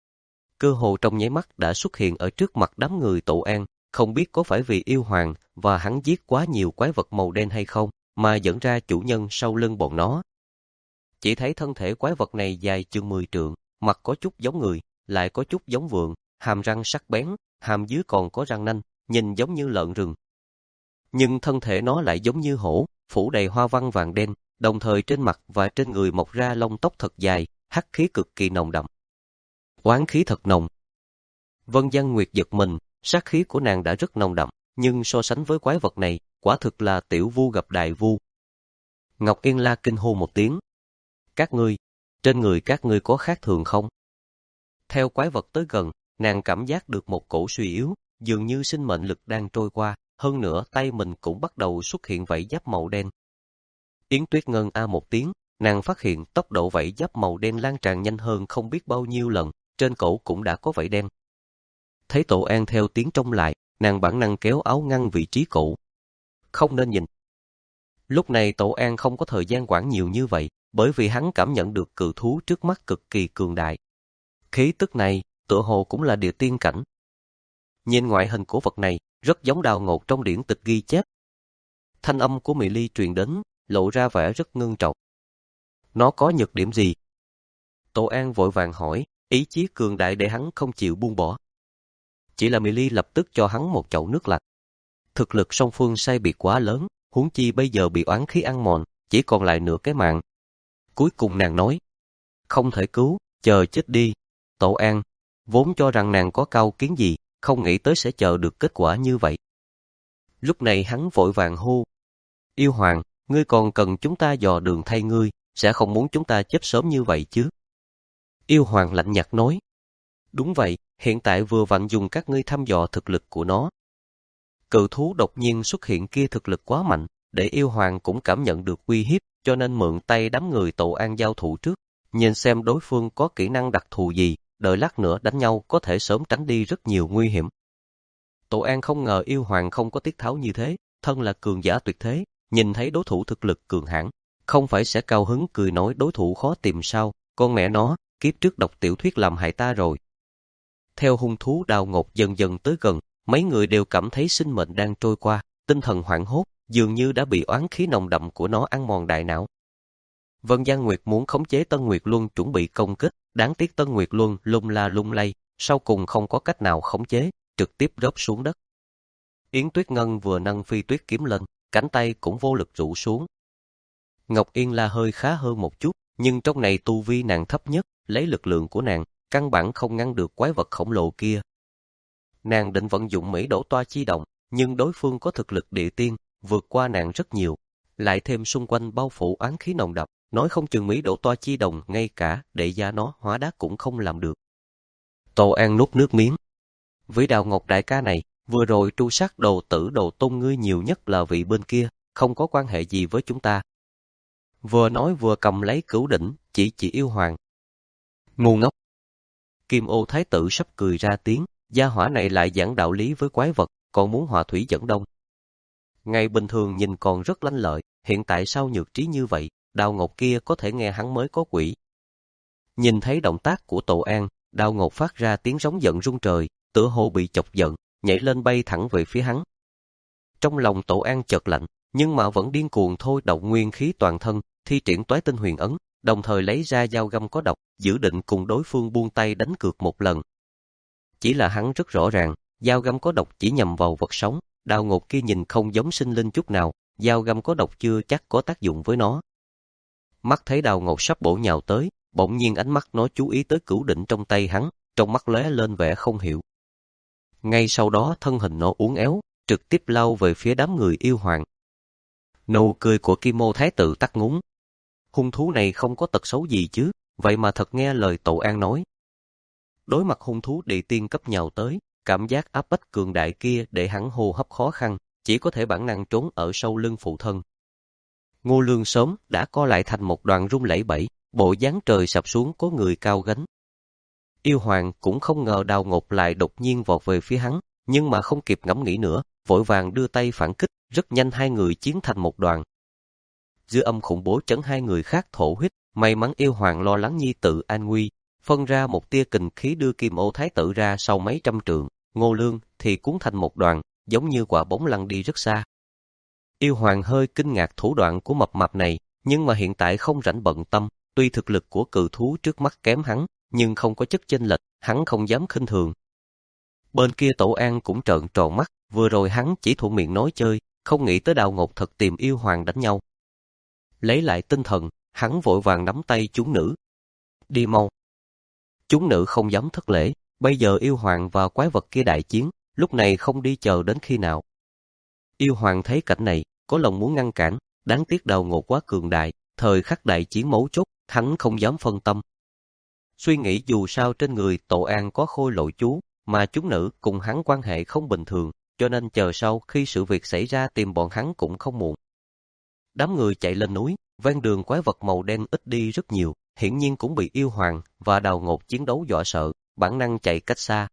Cơ hồ trong nháy mắt đã xuất hiện ở trước mặt đám người Tổ An, không biết có phải vì Yêu Hoàng và hắn giết quá nhiều quái vật màu đen hay không, mà dẫn ra chủ nhân sau lưng bọn nó. Chỉ thấy thân thể quái vật này dài chừng mười trượng, mặt có chút giống người, lại có chút giống vượn, hàm răng sắc bén, hàm dưới còn có răng nanh, nhìn giống như lợn rừng. Nhưng thân thể nó lại giống như hổ, phủ đầy hoa văn vàng đen, đồng thời trên mặt và trên người mọc ra lông tóc thật dài, hắc khí cực kỳ nồng đậm. Oán khí thật nồng. Vân Giang Nguyệt giật mình, sát khí của nàng đã rất nồng đậm, nhưng so sánh với quái vật này, quả thực là tiểu vu gặp đại vu. Ngọc Yên La kinh hô một tiếng. Các ngươi, trên người các ngươi có khác thường không? Theo quái vật tới gần, nàng cảm giác được một cổ suy yếu, dường như sinh mệnh lực đang trôi qua, hơn nữa tay mình cũng bắt đầu xuất hiện vảy giáp màu đen. Yến Tuyết Ngân a một tiếng, nàng phát hiện tốc độ vảy giáp màu đen lan tràn nhanh hơn không biết bao nhiêu lần, trên cổ cũng đã có vảy đen. Thấy Tổ An theo tiếng trông lại, nàng bản năng kéo áo ngăn vị trí cổ. Không nên nhìn. Lúc này Tổ An không có thời gian quản nhiều như vậy, bởi vì hắn cảm nhận được cự thú trước mắt cực kỳ cường đại. Khí tức này, tựa hồ cũng là địa tiên cảnh. Nhìn ngoại hình của vật này, rất giống Đào Ngột trong điển tịch ghi chép. Thanh âm của Mỹ Ly truyền đến, lộ ra vẻ rất ngưng trọng. Nó có nhược điểm gì? Tổ An vội vàng hỏi, ý chí cường đại để hắn không chịu buông bỏ. Chỉ là Mỹ Ly lập tức cho hắn một chậu nước lạnh. Thực lực song phương sai biệt quá lớn, huống chi bây giờ bị oán khí ăn mòn, chỉ còn lại nửa cái mạng. Cuối cùng nàng nói, không thể cứu, chờ chết đi. Tổ An, vốn cho rằng nàng có cao kiến gì, không nghĩ tới sẽ chờ được kết quả như vậy. Lúc này hắn vội vàng hô, Yêu Hoàng, ngươi còn cần chúng ta dò đường thay ngươi, sẽ không muốn chúng ta chết sớm như vậy chứ. Yêu Hoàng lạnh nhạt nói, đúng vậy, hiện tại vừa vặn dùng các ngươi thăm dò thực lực của nó. Cự thú đột nhiên xuất hiện kia thực lực quá mạnh, để Yêu Hoàng cũng cảm nhận được uy hiếp, cho nên mượn tay đám người Tổ An giao thủ trước, nhìn xem đối phương có kỹ năng đặc thù gì, đợi lát nữa đánh nhau có thể sớm tránh đi rất nhiều nguy hiểm. Tổ An không ngờ Yêu Hoàng không có tiết tháo như thế, thân là cường giả tuyệt thế, nhìn thấy đối thủ thực lực cường hãn, không phải sẽ cao hứng cười nói đối thủ khó tìm sao, con mẹ nó, kiếp trước đọc tiểu thuyết làm hại ta rồi. Theo hung thú Đào Ngột dần dần tới gần, mấy người đều cảm thấy sinh mệnh đang trôi qua, tinh thần hoảng hốt, dường như đã bị oán khí nồng đậm của nó ăn mòn đại não. Vân Giang Nguyệt muốn khống chế Tân Nguyệt Luân chuẩn bị công kích, đáng tiếc Tân Nguyệt Luân lung la lung lay, sau cùng không có cách nào khống chế, trực tiếp rớt xuống đất. Yến Tuyết Ngân vừa nâng phi tuyết kiếm lên, cánh tay cũng vô lực rũ xuống. Ngọc Yên La hơi khá hơn một chút, nhưng trong này tu vi nàng thấp nhất, lấy lực lượng của nàng, căn bản không ngăn được quái vật khổng lồ kia. Nàng định vận dụng Mỹ Đổ Toa Chi Đồng, nhưng đối phương có thực lực địa tiên, vượt qua nàng rất nhiều, lại thêm xung quanh bao phủ oán khí nồng đậm, nói không chừng Mỹ Đổ Toa Chi Đồng ngay cả để gia nó hóa đá cũng không làm được. Tổ An nuốt nước miếng. Với Đào Ngọc đại ca này, vừa rồi tru sát đồ tử đồ tôn ngươi nhiều nhất là vị bên kia, không có quan hệ gì với chúng ta. Vừa nói vừa cầm lấy cửu đỉnh, chỉ chỉ Yêu Hoàng. Ngu ngốc. Kim Ô Thái tử sắp cười ra tiếng, gia hỏa này lại giảng đạo lý với quái vật, còn muốn hòa thủy dẫn đông. Ngày bình thường nhìn còn rất lanh lợi, hiện tại sao nhược trí như vậy, Đào Ngột kia có thể nghe hắn mới có quỷ. Nhìn thấy động tác của Tổ An, Đào Ngột phát ra tiếng rống giận rung trời, tựa hồ bị chọc giận, nhảy lên bay thẳng về phía hắn. Trong lòng Tổ An chợt lạnh, nhưng mà vẫn điên cuồng thôi động nguyên khí toàn thân, thi triển Toái Tinh Huyền Ấn, đồng thời lấy ra dao găm có độc, dự định cùng đối phương buông tay đánh cược một lần. Chỉ là hắn rất rõ ràng, dao găm có độc chỉ nhằm vào vật sống, đao ngột kia nhìn không giống sinh linh chút nào, dao găm có độc chưa chắc có tác dụng với nó. Mắt thấy đao ngột sắp bổ nhào tới, bỗng nhiên ánh mắt nó chú ý tới cửu đỉnh trong tay hắn, trong mắt lóe lên vẻ không hiểu. Ngay sau đó thân hình nó uốn éo, trực tiếp lao về phía đám người yêu hoàng. Nụ cười của Kim Ô Thái tử tắt ngúng. Hung thú này không có tật xấu gì chứ, vậy mà thật nghe lời Tổ An nói. Đối mặt hung thú địa tiên cấp nhào tới, cảm giác áp bách cường đại kia để hắn hô hấp khó khăn, chỉ có thể bản năng trốn ở sau lưng phụ thân. Ngô Lương sớm đã co lại thành một đoàn rung lẩy bẩy, bộ dáng trời sập xuống có người cao gánh. Yêu hoàng cũng không ngờ Đào Ngột lại đột nhiên vọt về phía hắn, nhưng mà không kịp ngẫm nghĩ nữa, vội vàng đưa tay phản kích, rất nhanh hai người chiến thành một đoàn. Dư âm khủng bố chấn hai người khác thổ huyết, may mắn yêu hoàng lo lắng nhi tự an nguy, phân ra một tia kình khí đưa Kim Ô Thái tử ra sau mấy trăm trượng, Ngô Lương thì cuốn thành một đoàn, giống như quả bóng lăn đi rất xa. Yêu hoàng hơi kinh ngạc thủ đoạn của mập mạp này, nhưng mà hiện tại không rảnh bận tâm, tuy thực lực của cự thú trước mắt kém hắn, nhưng không có chất chênh lệch, hắn không dám khinh thường. Bên kia Tổ An cũng trợn tròn mắt, vừa rồi hắn chỉ thuận miệng nói chơi, không nghĩ tới Đào Ngột thật tìm yêu hoàng đánh nhau. Lấy lại tinh thần, hắn vội vàng nắm tay chúng nữ. Đi mau. Chúng nữ không dám thất lễ, bây giờ yêu hoàng và quái vật kia đại chiến, lúc này không đi chờ đến khi nào. Yêu hoàng thấy cảnh này, có lòng muốn ngăn cản, đáng tiếc Đào Ngột quá cường đại, thời khắc đại chiến mấu chốt, hắn không dám phân tâm. Suy nghĩ dù sao trên người Tổ An có khôi lỗi chú, mà chúng nữ cùng hắn quan hệ không bình thường, cho nên chờ sau khi sự việc xảy ra tìm bọn hắn cũng không muộn. Đám người chạy lên núi, ven đường quái vật màu đen ít đi rất nhiều, hiển nhiên cũng bị yêu hoàng và Đào Ngột chiến đấu dọa sợ, bản năng chạy cách xa.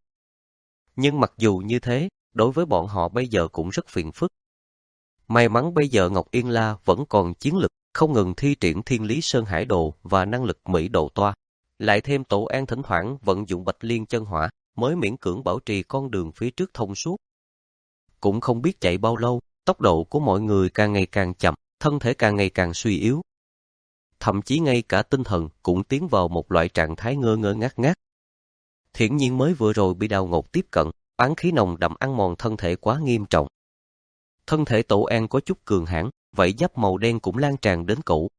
Nhưng mặc dù như thế, đối với bọn họ bây giờ cũng rất phiền phức. May mắn bây giờ Ngọc Yên La vẫn còn chiến lực, không ngừng thi triển Thiên Lý Sơn Hải Đồ và năng lực Mỹ Độ Toa. Lại thêm Tổ An thỉnh thoảng vận dụng Bạch Liên Chân Hỏa, mới miễn cưỡng bảo trì con đường phía trước thông suốt. Cũng không biết chạy bao lâu, tốc độ của mọi người càng ngày càng chậm, thân thể càng ngày càng suy yếu. Thậm chí ngay cả tinh thần cũng tiến vào một loại trạng thái ngơ ngơ ngác ngác. Hiển nhiên mới vừa rồi bị Đào Ngột tiếp cận, oán khí nồng đậm ăn mòn thân thể quá nghiêm trọng. Thân thể Tổ An có chút cường hãn, vảy giáp màu đen cũng lan tràn đến cổ.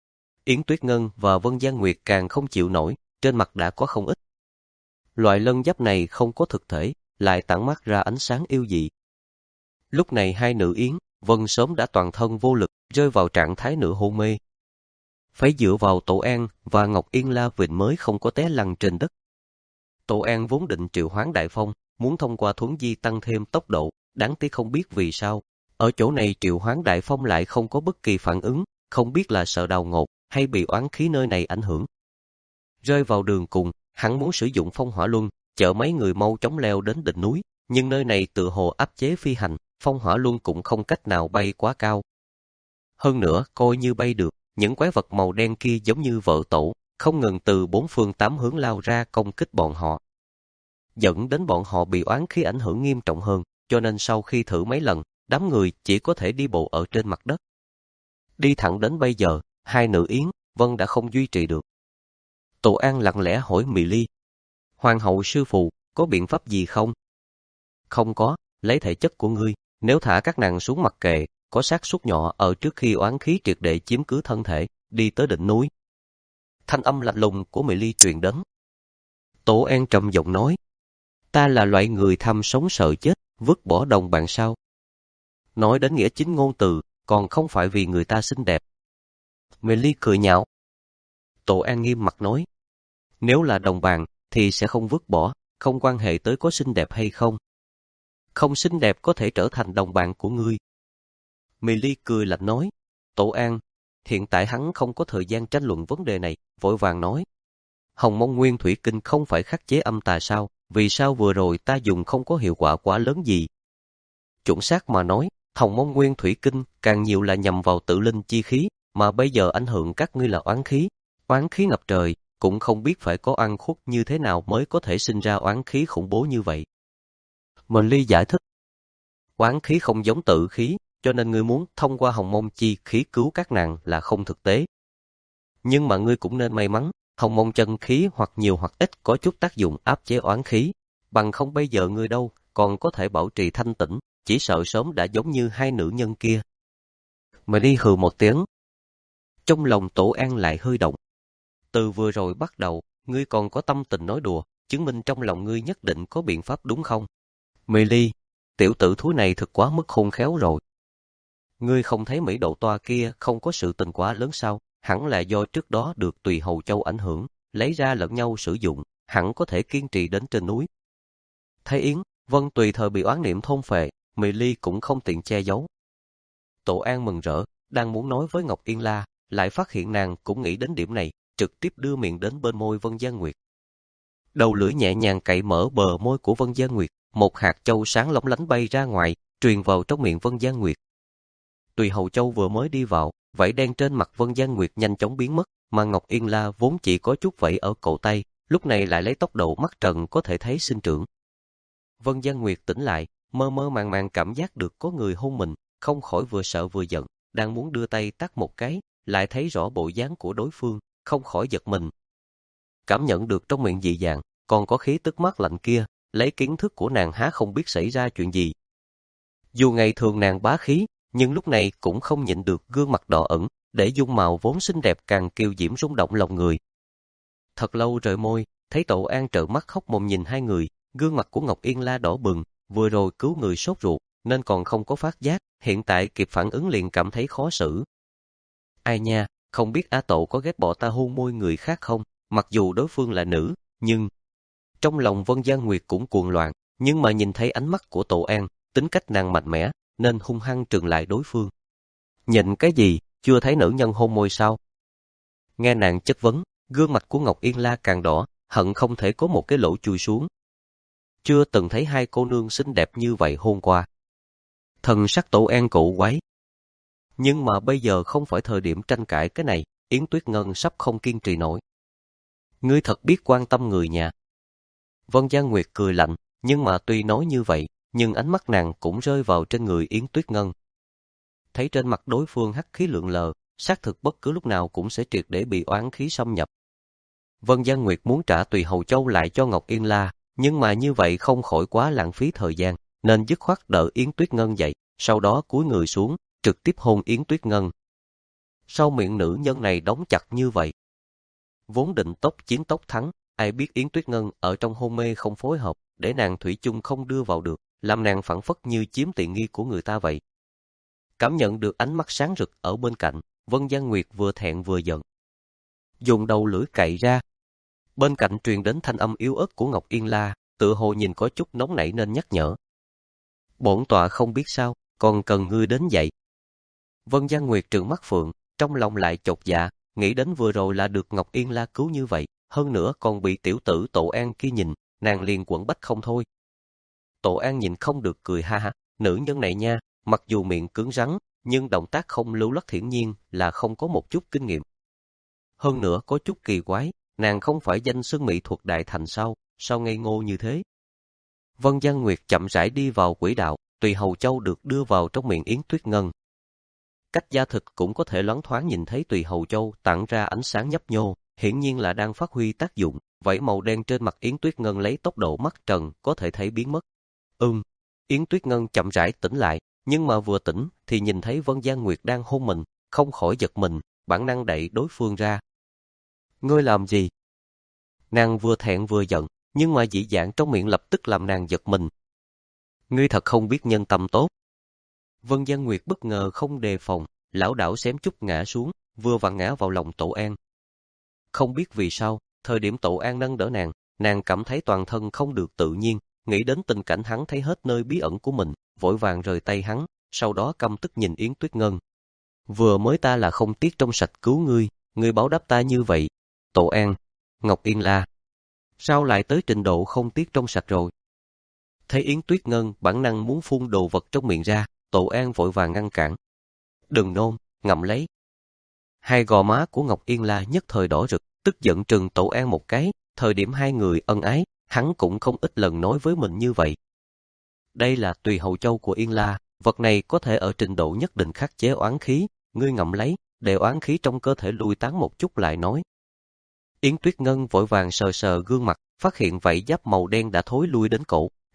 Yến Tuyết Ngân và Vân Giang Nguyệt càng không chịu nổi, trên mặt đã có không ít. Loại lân giáp này không có thực thể, lại tản mát ra ánh sáng yêu dị. Lúc này hai nữ Yến, Vân sớm đã toàn thân vô lực, rơi vào trạng thái nửa hôn mê. Phải dựa vào Tổ An và Ngọc Yên La Vịnh mới không có té lăn trên đất. Tổ An vốn định triệu hoán đại phong, muốn thông qua thuấn di tăng thêm tốc độ, đáng tiếc không biết vì sao. Ở chỗ này triệu hoán đại phong lại không có bất kỳ phản ứng, không biết là sợ Đào Ngột hay bị oán khí nơi này ảnh hưởng. Rơi vào đường cùng, hắn muốn sử dụng phong hỏa luân, chở mấy người mau chóng leo đến đỉnh núi, nhưng nơi này tựa hồ áp chế phi hành, phong hỏa luân cũng không cách nào bay quá cao. Hơn nữa, coi như bay được, những quái vật màu đen kia giống như vợ tổ, không ngừng từ bốn phương tám hướng lao ra công kích bọn họ. Dẫn đến bọn họ bị oán khí ảnh hưởng nghiêm trọng hơn, cho nên sau khi thử mấy lần, đám người chỉ có thể đi bộ ở trên mặt đất. Đi thẳng đến bây giờ, hai nữ Yến, Vân đã không duy trì được. Tổ An lặng lẽ hỏi Mị Ly. Hoàng hậu sư phụ, có biện pháp gì không? Không có, lấy thể chất của ngươi, nếu thả các nàng xuống mặc kệ, có xác suất nhỏ ở trước khi oán khí triệt để chiếm cứ thân thể, đi tới đỉnh núi. Thanh âm lạnh lùng của Mị Ly truyền đến. Tổ An trầm giọng nói. Ta là loại người tham sống sợ chết, vứt bỏ đồng bạn sao? Nói đến nghĩa chính ngôn từ, còn không phải vì người ta xinh đẹp. Mị Ly cười nhạo. Tổ An nghiêm mặt nói. Nếu là đồng bạn, thì sẽ không vứt bỏ, không quan hệ tới có xinh đẹp hay không. Không xinh đẹp có thể trở thành đồng bạn của ngươi. Mị Ly cười lạnh nói. Tổ An, hiện tại hắn không có thời gian tranh luận vấn đề này, vội vàng nói. Hồng Mông Nguyên Thủy Kinh không phải khắc chế âm tà sao, vì sao vừa rồi ta dùng không có hiệu quả quá lớn gì? Chuẩn xác mà nói, Hồng Mông Nguyên Thủy Kinh càng nhiều là nhằm vào tự linh chi khí, mà bây giờ ảnh hưởng các ngươi là oán khí. Oán khí ngập trời, cũng không biết phải có oan khuất như thế nào mới có thể sinh ra oán khí khủng bố như vậy. Mị Ly giải thích. Oán khí không giống tự khí, cho nên ngươi muốn thông qua Hồng Mông chi khí cứu các nàng là không thực tế. Nhưng mà ngươi cũng nên may mắn, Hồng Mông chân khí hoặc nhiều hoặc ít có chút tác dụng áp chế oán khí, bằng không bây giờ ngươi đâu còn có thể bảo trì thanh tĩnh, chỉ sợ sớm đã giống như hai nữ nhân kia. Mà đi hừ một tiếng. Trong lòng Tổ An lại hơi động. Từ vừa rồi bắt đầu, ngươi còn có tâm tình nói đùa, chứng minh trong lòng ngươi nhất định có biện pháp đúng không? Mê Ly, tiểu tử thúi này thật quá mức khôn khéo rồi. Ngươi không thấy Mỹ Độ Toa kia không có sự tình quá lớn sao? Hẳn là do trước đó được Tùy Hầu Châu ảnh hưởng, lấy ra lẫn nhau sử dụng, hẳn có thể kiên trì đến trên núi. Thấy Yến, Vân tùy thời bị oán niệm thôn phệ, Mị Ly cũng không tiện che giấu. Tổ An mừng rỡ, đang muốn nói với Ngọc Yên La, lại phát hiện nàng cũng nghĩ đến điểm này, trực tiếp đưa miệng đến bên môi Vân Gian Nguyệt. Đầu lưỡi nhẹ nhàng cạy mở bờ môi của Vân Gian Nguyệt, một hạt châu sáng lóng lánh bay ra ngoài, truyền vào trong miệng Vân Gian Nguyệt. Tùy Hầu Châu vừa mới đi vào, vảy đen trên mặt Vân Gian Nguyệt nhanh chóng biến mất, mà Ngọc Yên La vốn chỉ có chút vảy ở cổ tay, lúc này lại lấy tốc độ mắt trần có thể thấy sinh trưởng. Vân Gian Nguyệt tỉnh lại, mơ mơ màng màng cảm giác được có người hôn mình, không khỏi vừa sợ vừa giận, đang muốn đưa tay tát một cái, lại thấy rõ bộ dáng của đối phương, không khỏi giật mình. Cảm nhận được trong miệng dị dạng, còn có khí tức mát lạnh kia, lấy kiến thức của nàng há không biết xảy ra chuyện gì. Dù ngày thường nàng bá khí, nhưng lúc này cũng không nhịn được gương mặt đỏ ửng, để dung mạo vốn xinh đẹp càng kiều diễm rung động lòng người. Thật lâu rời môi, thấy Tổ An trợn mắt khóc mồm nhìn hai người, gương mặt của Ngọc Yên La đỏ bừng, vừa rồi cứu người sốt ruột, nên còn không có phát giác, hiện tại kịp phản ứng liền cảm thấy khó xử. Ai nha, không biết A Tổ có ghét bỏ ta hôn môi người khác không, mặc dù đối phương là nữ, nhưng... Trong lòng Vân Gian Nguyệt cũng cuồng loạn, nhưng mà nhìn thấy ánh mắt của Tổ An, tính cách nàng mạnh mẽ, nên hung hăng trừng lại đối phương. Nhịn cái gì, chưa thấy nữ nhân hôn môi sao? Nghe nàng chất vấn, gương mặt của Ngọc Yên La càng đỏ, hận không thể có một cái lỗ chui xuống. Chưa từng thấy hai cô nương xinh đẹp như vậy hôn qua. Thần sắc Tổ An cụ quái. Nhưng mà bây giờ không phải thời điểm tranh cãi cái này, Yến Tuyết Ngân sắp không kiên trì nổi. Ngươi thật biết quan tâm người nhà. Vân Gian Nguyệt cười lạnh, nhưng mà tuy nói như vậy, nhưng ánh mắt nàng cũng rơi vào trên người Yến Tuyết Ngân. Thấy trên mặt đối phương hắc khí lượn lờ, xác thực bất cứ lúc nào cũng sẽ triệt để bị oán khí xâm nhập. Vân Gian Nguyệt muốn trả Tùy Hầu Châu lại cho Ngọc Yên La, nhưng mà như vậy không khỏi quá lãng phí thời gian, nên dứt khoát đợi Yến Tuyết Ngân dậy, sau đó cúi người xuống, trực tiếp hôn Yến Tuyết Ngân. Sau miệng nữ nhân này đóng chặt như vậy. Vốn định tốc chiến tốc thắng, ai biết Yến Tuyết Ngân ở trong hôn mê không phối hợp, để nàng thủy chung không đưa vào được, làm nàng phản phất như chiếm tiện nghi của người ta vậy. Cảm nhận được ánh mắt sáng rực ở bên cạnh, Vân Gian Nguyệt vừa thẹn vừa giận. Dùng đầu lưỡi cạy ra. Bên cạnh truyền đến thanh âm yếu ớt của Ngọc Yên La, tựa hồ nhìn có chút nóng nảy nên nhắc nhở. Bổn tọa không biết sao, còn cần ngươi đến dậy. Vân Gian Nguyệt trừng mắt phượng, trong lòng lại chột dạ, nghĩ đến vừa rồi là được Ngọc Yên La cứu như vậy, hơn nữa còn bị tiểu tử Tổ An kia nhìn, nàng liền quẫn bách không thôi. Tổ An nhìn không được cười ha ha, nữ nhân này nha, mặc dù miệng cứng rắn, nhưng động tác không lưu loát hiển nhiên là không có một chút kinh nghiệm. Hơn nữa có chút kỳ quái, nàng không phải danh xưng mỹ thuật đại thành sao, sao ngây ngô như thế. Vân Gian Nguyệt chậm rãi đi vào quỹ đạo, Tùy Hầu Châu được đưa vào trong miệng Yến Tuyết Ngân. Cách da thịt cũng có thể loáng thoáng nhìn thấy Tùy Hầu Châu tản ra ánh sáng nhấp nhô, hiển nhiên là đang phát huy tác dụng, vảy màu đen trên mặt Yến Tuyết Ngân lấy tốc độ mắt trần có thể thấy biến mất. Ừm, Yến Tuyết Ngân chậm rãi tỉnh lại, nhưng mà vừa tỉnh thì nhìn thấy Vân Gian Nguyệt đang hôn mình, không khỏi giật mình, bản năng đẩy đối phương ra. Ngươi làm gì? Nàng vừa thẹn vừa giận, nhưng mà dị dạng trong miệng lập tức làm nàng giật mình. Ngươi thật không biết nhân tâm tốt. Vân Gian Nguyệt bất ngờ không đề phòng, lảo đảo xém chút ngã xuống, vừa vặn ngã vào lòng Tổ An. Không biết vì sao, thời điểm Tổ An nâng đỡ nàng, nàng cảm thấy toàn thân không được tự nhiên, nghĩ đến tình cảnh hắn thấy hết nơi bí ẩn của mình, vội vàng rời tay hắn, sau đó căm tức nhìn Yến Tuyết Ngân. Vừa mới ta là không tiếc trong sạch cứu ngươi, ngươi báo đáp ta như vậy. Tổ An, Ngọc Yên La, sao lại tới trình độ không tiếc trong sạch rồi? Thấy Yến Tuyết Ngân bản năng muốn phun đồ vật trong miệng ra, Tổ An vội vàng ngăn cản. Đừng nôn, ngậm lấy. Hai gò má của Ngọc Yên La nhất thời đỏ rực, tức giận trừng Tổ An một cái, thời điểm hai người ân ái, hắn cũng không ít lần nói với mình như vậy. Đây là Tùy Hầu Châu của Yên La, vật này có thể ở trình độ nhất định khắc chế oán khí, ngươi ngậm lấy, để oán khí trong cơ thể lui tán một chút lại nói. Yến Tuyết Ngân vội vàng sờ sờ gương mặt, phát hiện vảy giáp màu đen đã thối lui đến cổ,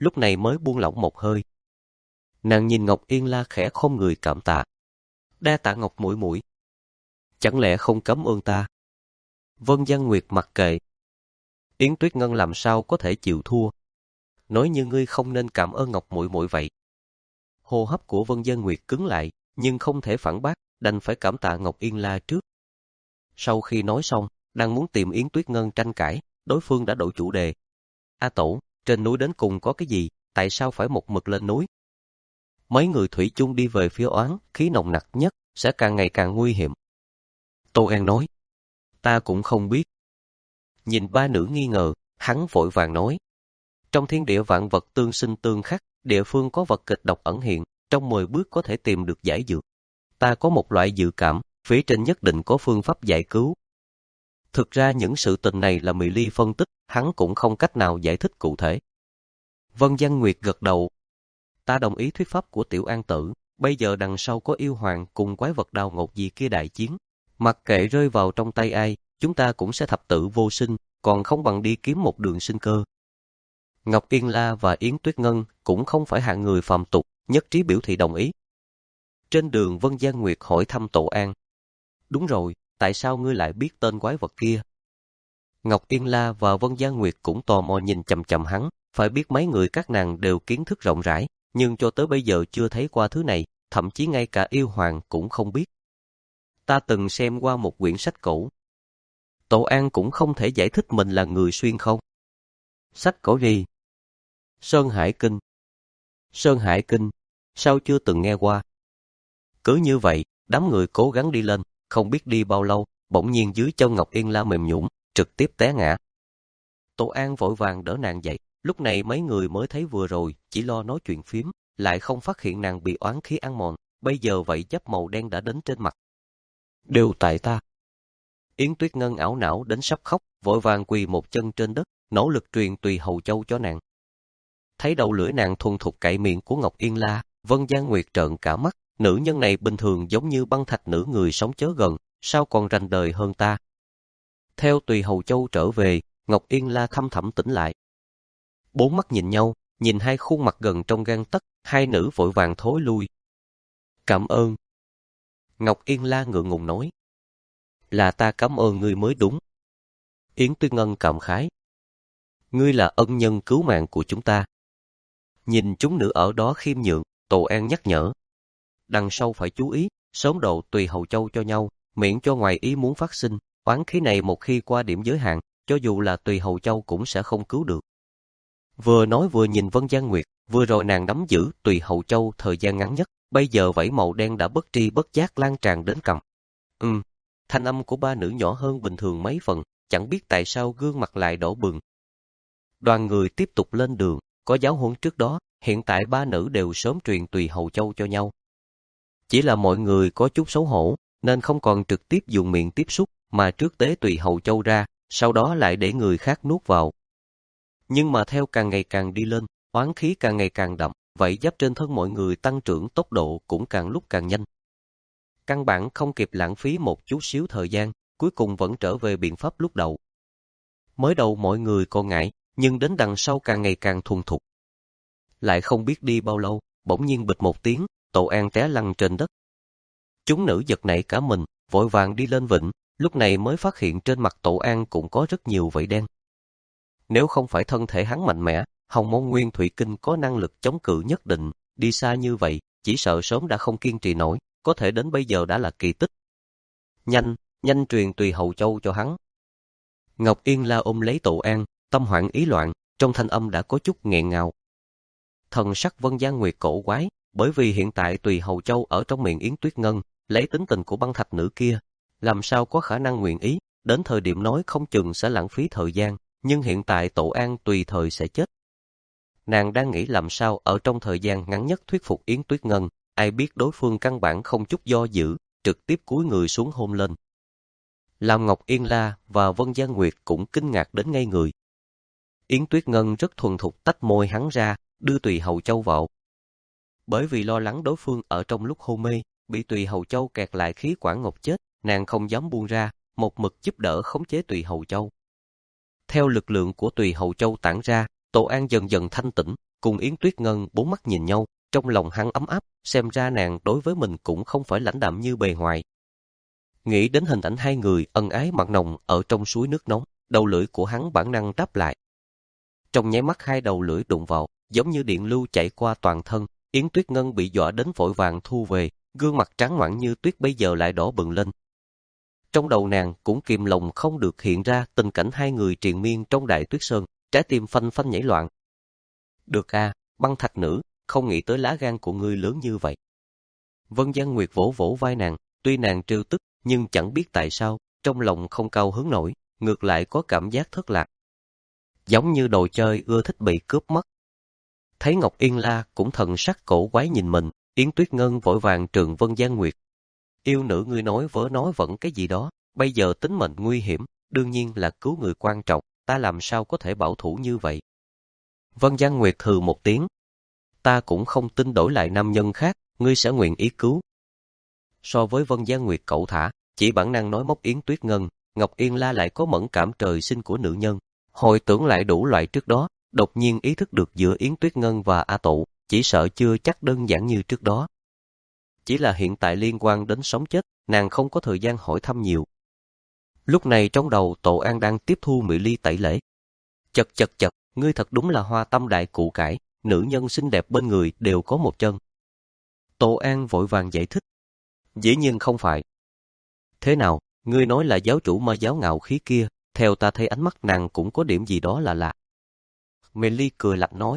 lúc này mới buông lỏng một hơi. Nàng nhìn Ngọc Yên La khẽ khom người cảm tạ. Đa tạ Ngọc muội muội. Chẳng lẽ không cảm ơn ta? Vân Giang Nguyệt mặc kệ. Yến Tuyết Ngân làm sao có thể chịu thua? Nói như ngươi không nên cảm ơn Ngọc muội muội vậy. Hô hấp của Vân Giang Nguyệt cứng lại, nhưng không thể phản bác, đành phải cảm tạ Ngọc Yên La trước. Sau khi nói xong, đang muốn tìm Yến Tuyết Ngân tranh cãi, đối phương đã đổi chủ đề. A Tổ, trên núi đến cùng có cái gì, tại sao phải một mực lên núi? Mấy người thủy chung đi về phía oán, khí nồng nặc nhất, sẽ càng ngày càng nguy hiểm. Tô An nói, ta cũng không biết. Nhìn ba nữ nghi ngờ, hắn vội vàng nói. Trong thiên địa vạn vật tương sinh tương khắc, địa phương có vật kịch độc ẩn hiện, trong mười bước có thể tìm được giải dược. Ta có một loại dự cảm, phía trên nhất định có phương pháp giải cứu. Thực ra những sự tình này là Mỹ Ly phân tích, hắn cũng không cách nào giải thích cụ thể. Vân Giang Nguyệt gật đầu. Ta đồng ý thuyết pháp của Tiểu An Tử, bây giờ đằng sau có yêu hoàng cùng quái vật đào ngột gì kia đại chiến. Mặc kệ rơi vào trong tay ai, chúng ta cũng sẽ thập tử vô sinh, còn không bằng đi kiếm một đường sinh cơ. Ngọc Yên La và Yến Tuyết Ngân cũng không phải hạng người phàm tục, nhất trí biểu thị đồng ý. Trên đường Vân Giang Nguyệt hỏi thăm Tổ An. Đúng rồi, tại sao ngươi lại biết tên quái vật kia? Ngọc Yên La và Vân Giang Nguyệt cũng tò mò nhìn chằm chằm hắn, phải biết mấy người các nàng đều kiến thức rộng rãi, nhưng cho tới bây giờ chưa thấy qua thứ này, thậm chí ngay cả yêu hoàng cũng không biết. Ta từng xem qua một quyển sách cổ. Tổ An cũng không thể giải thích mình là người xuyên không. Sách cổ gì? Sơn Hải Kinh. Sơn Hải Kinh, sao chưa từng nghe qua? Cứ như vậy, đám người cố gắng đi lên, không biết đi bao lâu, bỗng nhiên dưới chân Ngọc Yên La mềm nhũn, trực tiếp té ngã. Tổ An vội vàng đỡ nàng dậy, lúc này mấy người mới thấy vừa rồi, chỉ lo nói chuyện phím, lại không phát hiện nàng bị oán khí ăn mòn, bây giờ vậy giáp màu đen đã đến trên mặt. Đều tại ta. Yến Tuyết Ngân ảo não đến sắp khóc, vội vàng quỳ một chân trên đất, nỗ lực truyền tùy hầu châu cho nàng. Thấy đầu lưỡi nàng thuần thục cạy miệng của Ngọc Yên La, Vân Giang Nguyệt trợn cả mắt, nữ nhân này bình thường giống như băng thạch nữ người sống chớ gần, sao còn rành đời hơn ta. Theo tùy hầu châu trở về, Ngọc Yên La thâm thẳm tỉnh lại. Bốn mắt nhìn nhau, nhìn hai khuôn mặt gần trong gang tấc, hai nữ vội vàng thối lui. Cảm ơn. Ngọc Yên La ngượng ngùng nói. Là ta cảm ơn ngươi mới đúng. Yến Tuyết Ngân cảm khái. Ngươi là ân nhân cứu mạng của chúng ta. Nhìn chúng nữ ở đó khiêm nhượng, Tổ An nhắc nhở. Đằng sau phải chú ý, sớm độ tùy hầu châu cho nhau, miễn cho ngoài ý muốn phát sinh, oán khí này một khi qua điểm giới hạn, cho dù là tùy hầu châu cũng sẽ không cứu được. Vừa nói vừa nhìn Vân Giang Nguyệt, vừa rồi nàng nắm giữ tùy hầu châu thời gian ngắn nhất, bây giờ vảy màu đen đã bất tri bất giác lan tràn đến cằm. Ừm, thanh âm của ba nữ nhỏ hơn bình thường mấy phần, chẳng biết tại sao gương mặt lại đỏ bừng. Đoàn người tiếp tục lên đường, có giáo huấn trước đó, hiện tại ba nữ đều sớm truyền tùy hầu châu cho nhau. Chỉ là mọi người có chút xấu hổ, nên không còn trực tiếp dùng miệng tiếp xúc, mà trước tế tùy hầu châu ra, sau đó lại để người khác nuốt vào. Nhưng mà theo càng ngày càng đi lên, oán khí càng ngày càng đậm, vậy giáp trên thân mọi người tăng trưởng tốc độ cũng càng lúc càng nhanh. Căn bản không kịp lãng phí một chút xíu thời gian, cuối cùng vẫn trở về biện pháp lúc đầu. Mới đầu mọi người còn ngại, nhưng đến đằng sau càng ngày càng thuần thục. Lại không biết đi bao lâu, bỗng nhiên bịch một tiếng, Tổ An té lăn trên đất. Chúng nữ giật nảy cả mình, vội vàng đi lên vịnh, lúc này mới phát hiện trên mặt Tổ An cũng có rất nhiều vảy đen. Nếu không phải thân thể hắn mạnh mẽ, Hồng Môn Nguyên Thủy Kinh có năng lực chống cự nhất định, đi xa như vậy, chỉ sợ sớm đã không kiên trì nổi, có thể đến bây giờ đã là kỳ tích. Nhanh, nhanh truyền tùy hầu châu cho hắn. Ngọc Yên La ôm lấy Tổ An, tâm hoảng ý loạn, trong thanh âm đã có chút nghẹn ngào. Thần sắc Vân Giang Nguyệt cổ quái, bởi vì hiện tại tùy hầu châu ở trong miệng Yến Tuyết Ngân, lấy tính tình của băng thạch nữ kia, làm sao có khả năng nguyện ý, đến thời điểm nói không chừng sẽ lãng phí thời gian, nhưng hiện tại Tổ An tùy thời sẽ chết. Nàng đang nghĩ làm sao ở trong thời gian ngắn nhất thuyết phục Yến Tuyết Ngân, ai biết đối phương căn bản không chút do dự, trực tiếp cúi người xuống hôn lên. Làm Ngọc Yên La và Vân Giang Nguyệt cũng kinh ngạc đến ngây người. Yến Tuyết Ngân rất thuần thục tách môi hắn ra, đưa tùy hầu châu vào. Bởi vì lo lắng đối phương ở trong lúc hôn mê, bị tùy hầu châu kẹt lại khí quản ngột chết, nàng không dám buông ra, một mực giúp đỡ khống chế tùy hầu châu. Theo lực lượng của tùy hầu châu tản ra, Tổ An dần dần thanh tỉnh, cùng Yến Tuyết Ngân bốn mắt nhìn nhau, trong lòng hắn ấm áp, xem ra nàng đối với mình cũng không phải lãnh đạm như bề ngoài. Nghĩ đến hình ảnh hai người ân ái mặn nồng ở trong suối nước nóng, đầu lưỡi của hắn bản năng đáp lại. Trong nháy mắt hai đầu lưỡi đụng vào, giống như điện lưu chạy qua toàn thân, Yến Tuyết Ngân bị dọa đến vội vàng thu về, gương mặt trắng ngoẵn như tuyết bây giờ lại đỏ bừng lên. Trong đầu nàng cũng kìm lòng không được hiện ra tình cảnh hai người triền miên trong Đại Tuyết Sơn, trái tim phanh phanh nhảy loạn. Được a, băng thạch nữ, không nghĩ tới lá gan của ngươi lớn như vậy. Vân Giang Nguyệt vỗ vỗ vai nàng, tuy nàng trêu tức, nhưng chẳng biết tại sao, trong lòng không cao hứng nổi, ngược lại có cảm giác thất lạc. Giống như đồ chơi ưa thích bị cướp mất. Thấy Ngọc Yên La cũng thần sắc cổ quái nhìn mình, Yến Tuyết Ngân vội vàng trừng Vân Giang Nguyệt. Yêu nữ ngươi nói vớ nói vẫn cái gì đó, bây giờ tính mệnh nguy hiểm, đương nhiên là cứu người quan trọng, ta làm sao có thể bảo thủ như vậy. Vân Giang Nguyệt hừ một tiếng. Ta cũng không tin đổi lại nam nhân khác, ngươi sẽ nguyện ý cứu. So với Vân Giang Nguyệt cẩu thả, chỉ bản năng nói móc Yến Tuyết Ngân, Ngọc Yên La lại có mẫn cảm trời sinh của nữ nhân. Hồi tưởng lại đủ loại trước đó, đột nhiên ý thức được giữa Yến Tuyết Ngân và A Tụ, chỉ sợ chưa chắc đơn giản như trước đó. Chỉ là hiện tại liên quan đến sống chết, nàng không có thời gian hỏi thăm nhiều. Lúc này trong đầu Tổ An đang tiếp thu Mỹ Ly tẩy lễ. Chật chật chật, ngươi thật đúng là hoa tâm đại cụ cải, nữ nhân xinh đẹp bên người đều có một chân. Tổ An vội vàng giải thích. Dĩ nhiên không phải. Thế nào, ngươi nói là giáo chủ ma giáo ngạo khí kia, theo ta thấy ánh mắt nàng cũng có điểm gì đó là lạ. Mỹ Ly cười lạnh nói.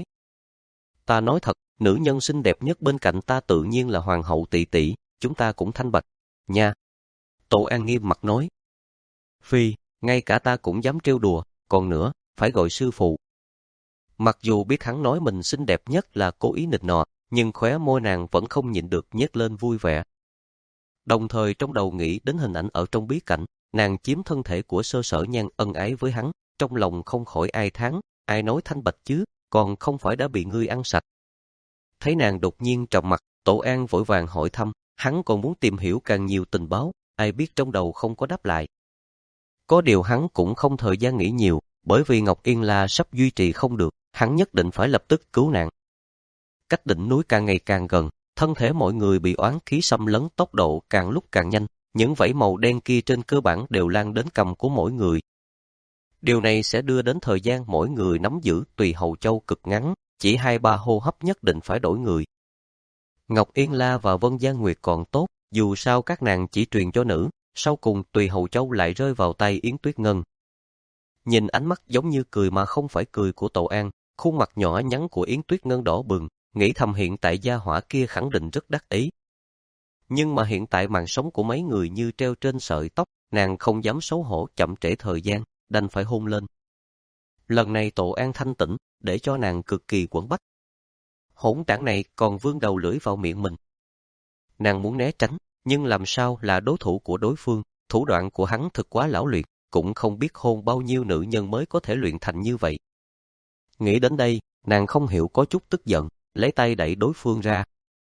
Ta nói thật, nữ nhân xinh đẹp nhất bên cạnh ta tự nhiên là hoàng hậu tỷ tỷ, chúng ta cũng thanh bạch. Nha. Tổ An nghiêm mặt nói. Phi, ngay cả ta cũng dám trêu đùa, còn nữa, phải gọi sư phụ. Mặc dù biết hắn nói mình xinh đẹp nhất là cố ý nịnh nọt, nhưng khóe môi nàng vẫn không nhịn được nhếch lên vui vẻ. Đồng thời trong đầu nghĩ đến hình ảnh ở trong bí cảnh, nàng chiếm thân thể của Sơ Sở Nhan ân ái với hắn, trong lòng không khỏi ai thán, ai nói thanh bạch chứ, còn không phải đã bị ngươi ăn sạch. Thấy nàng đột nhiên trầm mặt, Tổ An vội vàng hỏi thăm, hắn còn muốn tìm hiểu càng nhiều tình báo, ai biết trong đầu không có đáp lại. Có điều hắn cũng không thời gian nghĩ nhiều, bởi vì Ngọc Yên La sắp duy trì không được, hắn nhất định phải lập tức cứu nàng. Cách đỉnh núi càng ngày càng gần, thân thể mọi người bị oán khí xâm lấn tốc độ càng lúc càng nhanh, những vảy màu đen kia trên cơ bản đều lan đến cằm của mỗi người. Điều này sẽ đưa đến thời gian mỗi người nắm giữ tùy hầu châu cực ngắn, chỉ hai ba hô hấp nhất định phải đổi người. Ngọc Yên La và Vân Giang Nguyệt còn tốt, dù sao các nàng chỉ truyền cho nữ, sau cùng tùy hầu châu lại rơi vào tay Yến Tuyết Ngân. Nhìn ánh mắt giống như cười mà không phải cười của Tổ An, khuôn mặt nhỏ nhắn của Yến Tuyết Ngân đỏ bừng, nghĩ thầm hiện tại gia hỏa kia khẳng định rất đắc ý. Nhưng mà hiện tại mạng sống của mấy người như treo trên sợi tóc, nàng không dám xấu hổ chậm trễ thời gian, đành phải hôn lên. Lần này Tổ An thanh tĩnh, để cho nàng cực kỳ quẫn bách. Hỗn trảng này còn vươn đầu lưỡi vào miệng mình. Nàng muốn né tránh, nhưng làm sao là đối thủ của đối phương, thủ đoạn của hắn thực quá lão luyện, cũng không biết hôn bao nhiêu nữ nhân mới có thể luyện thành như vậy. Nghĩ đến đây, nàng không hiểu có chút tức giận, lấy tay đẩy đối phương ra.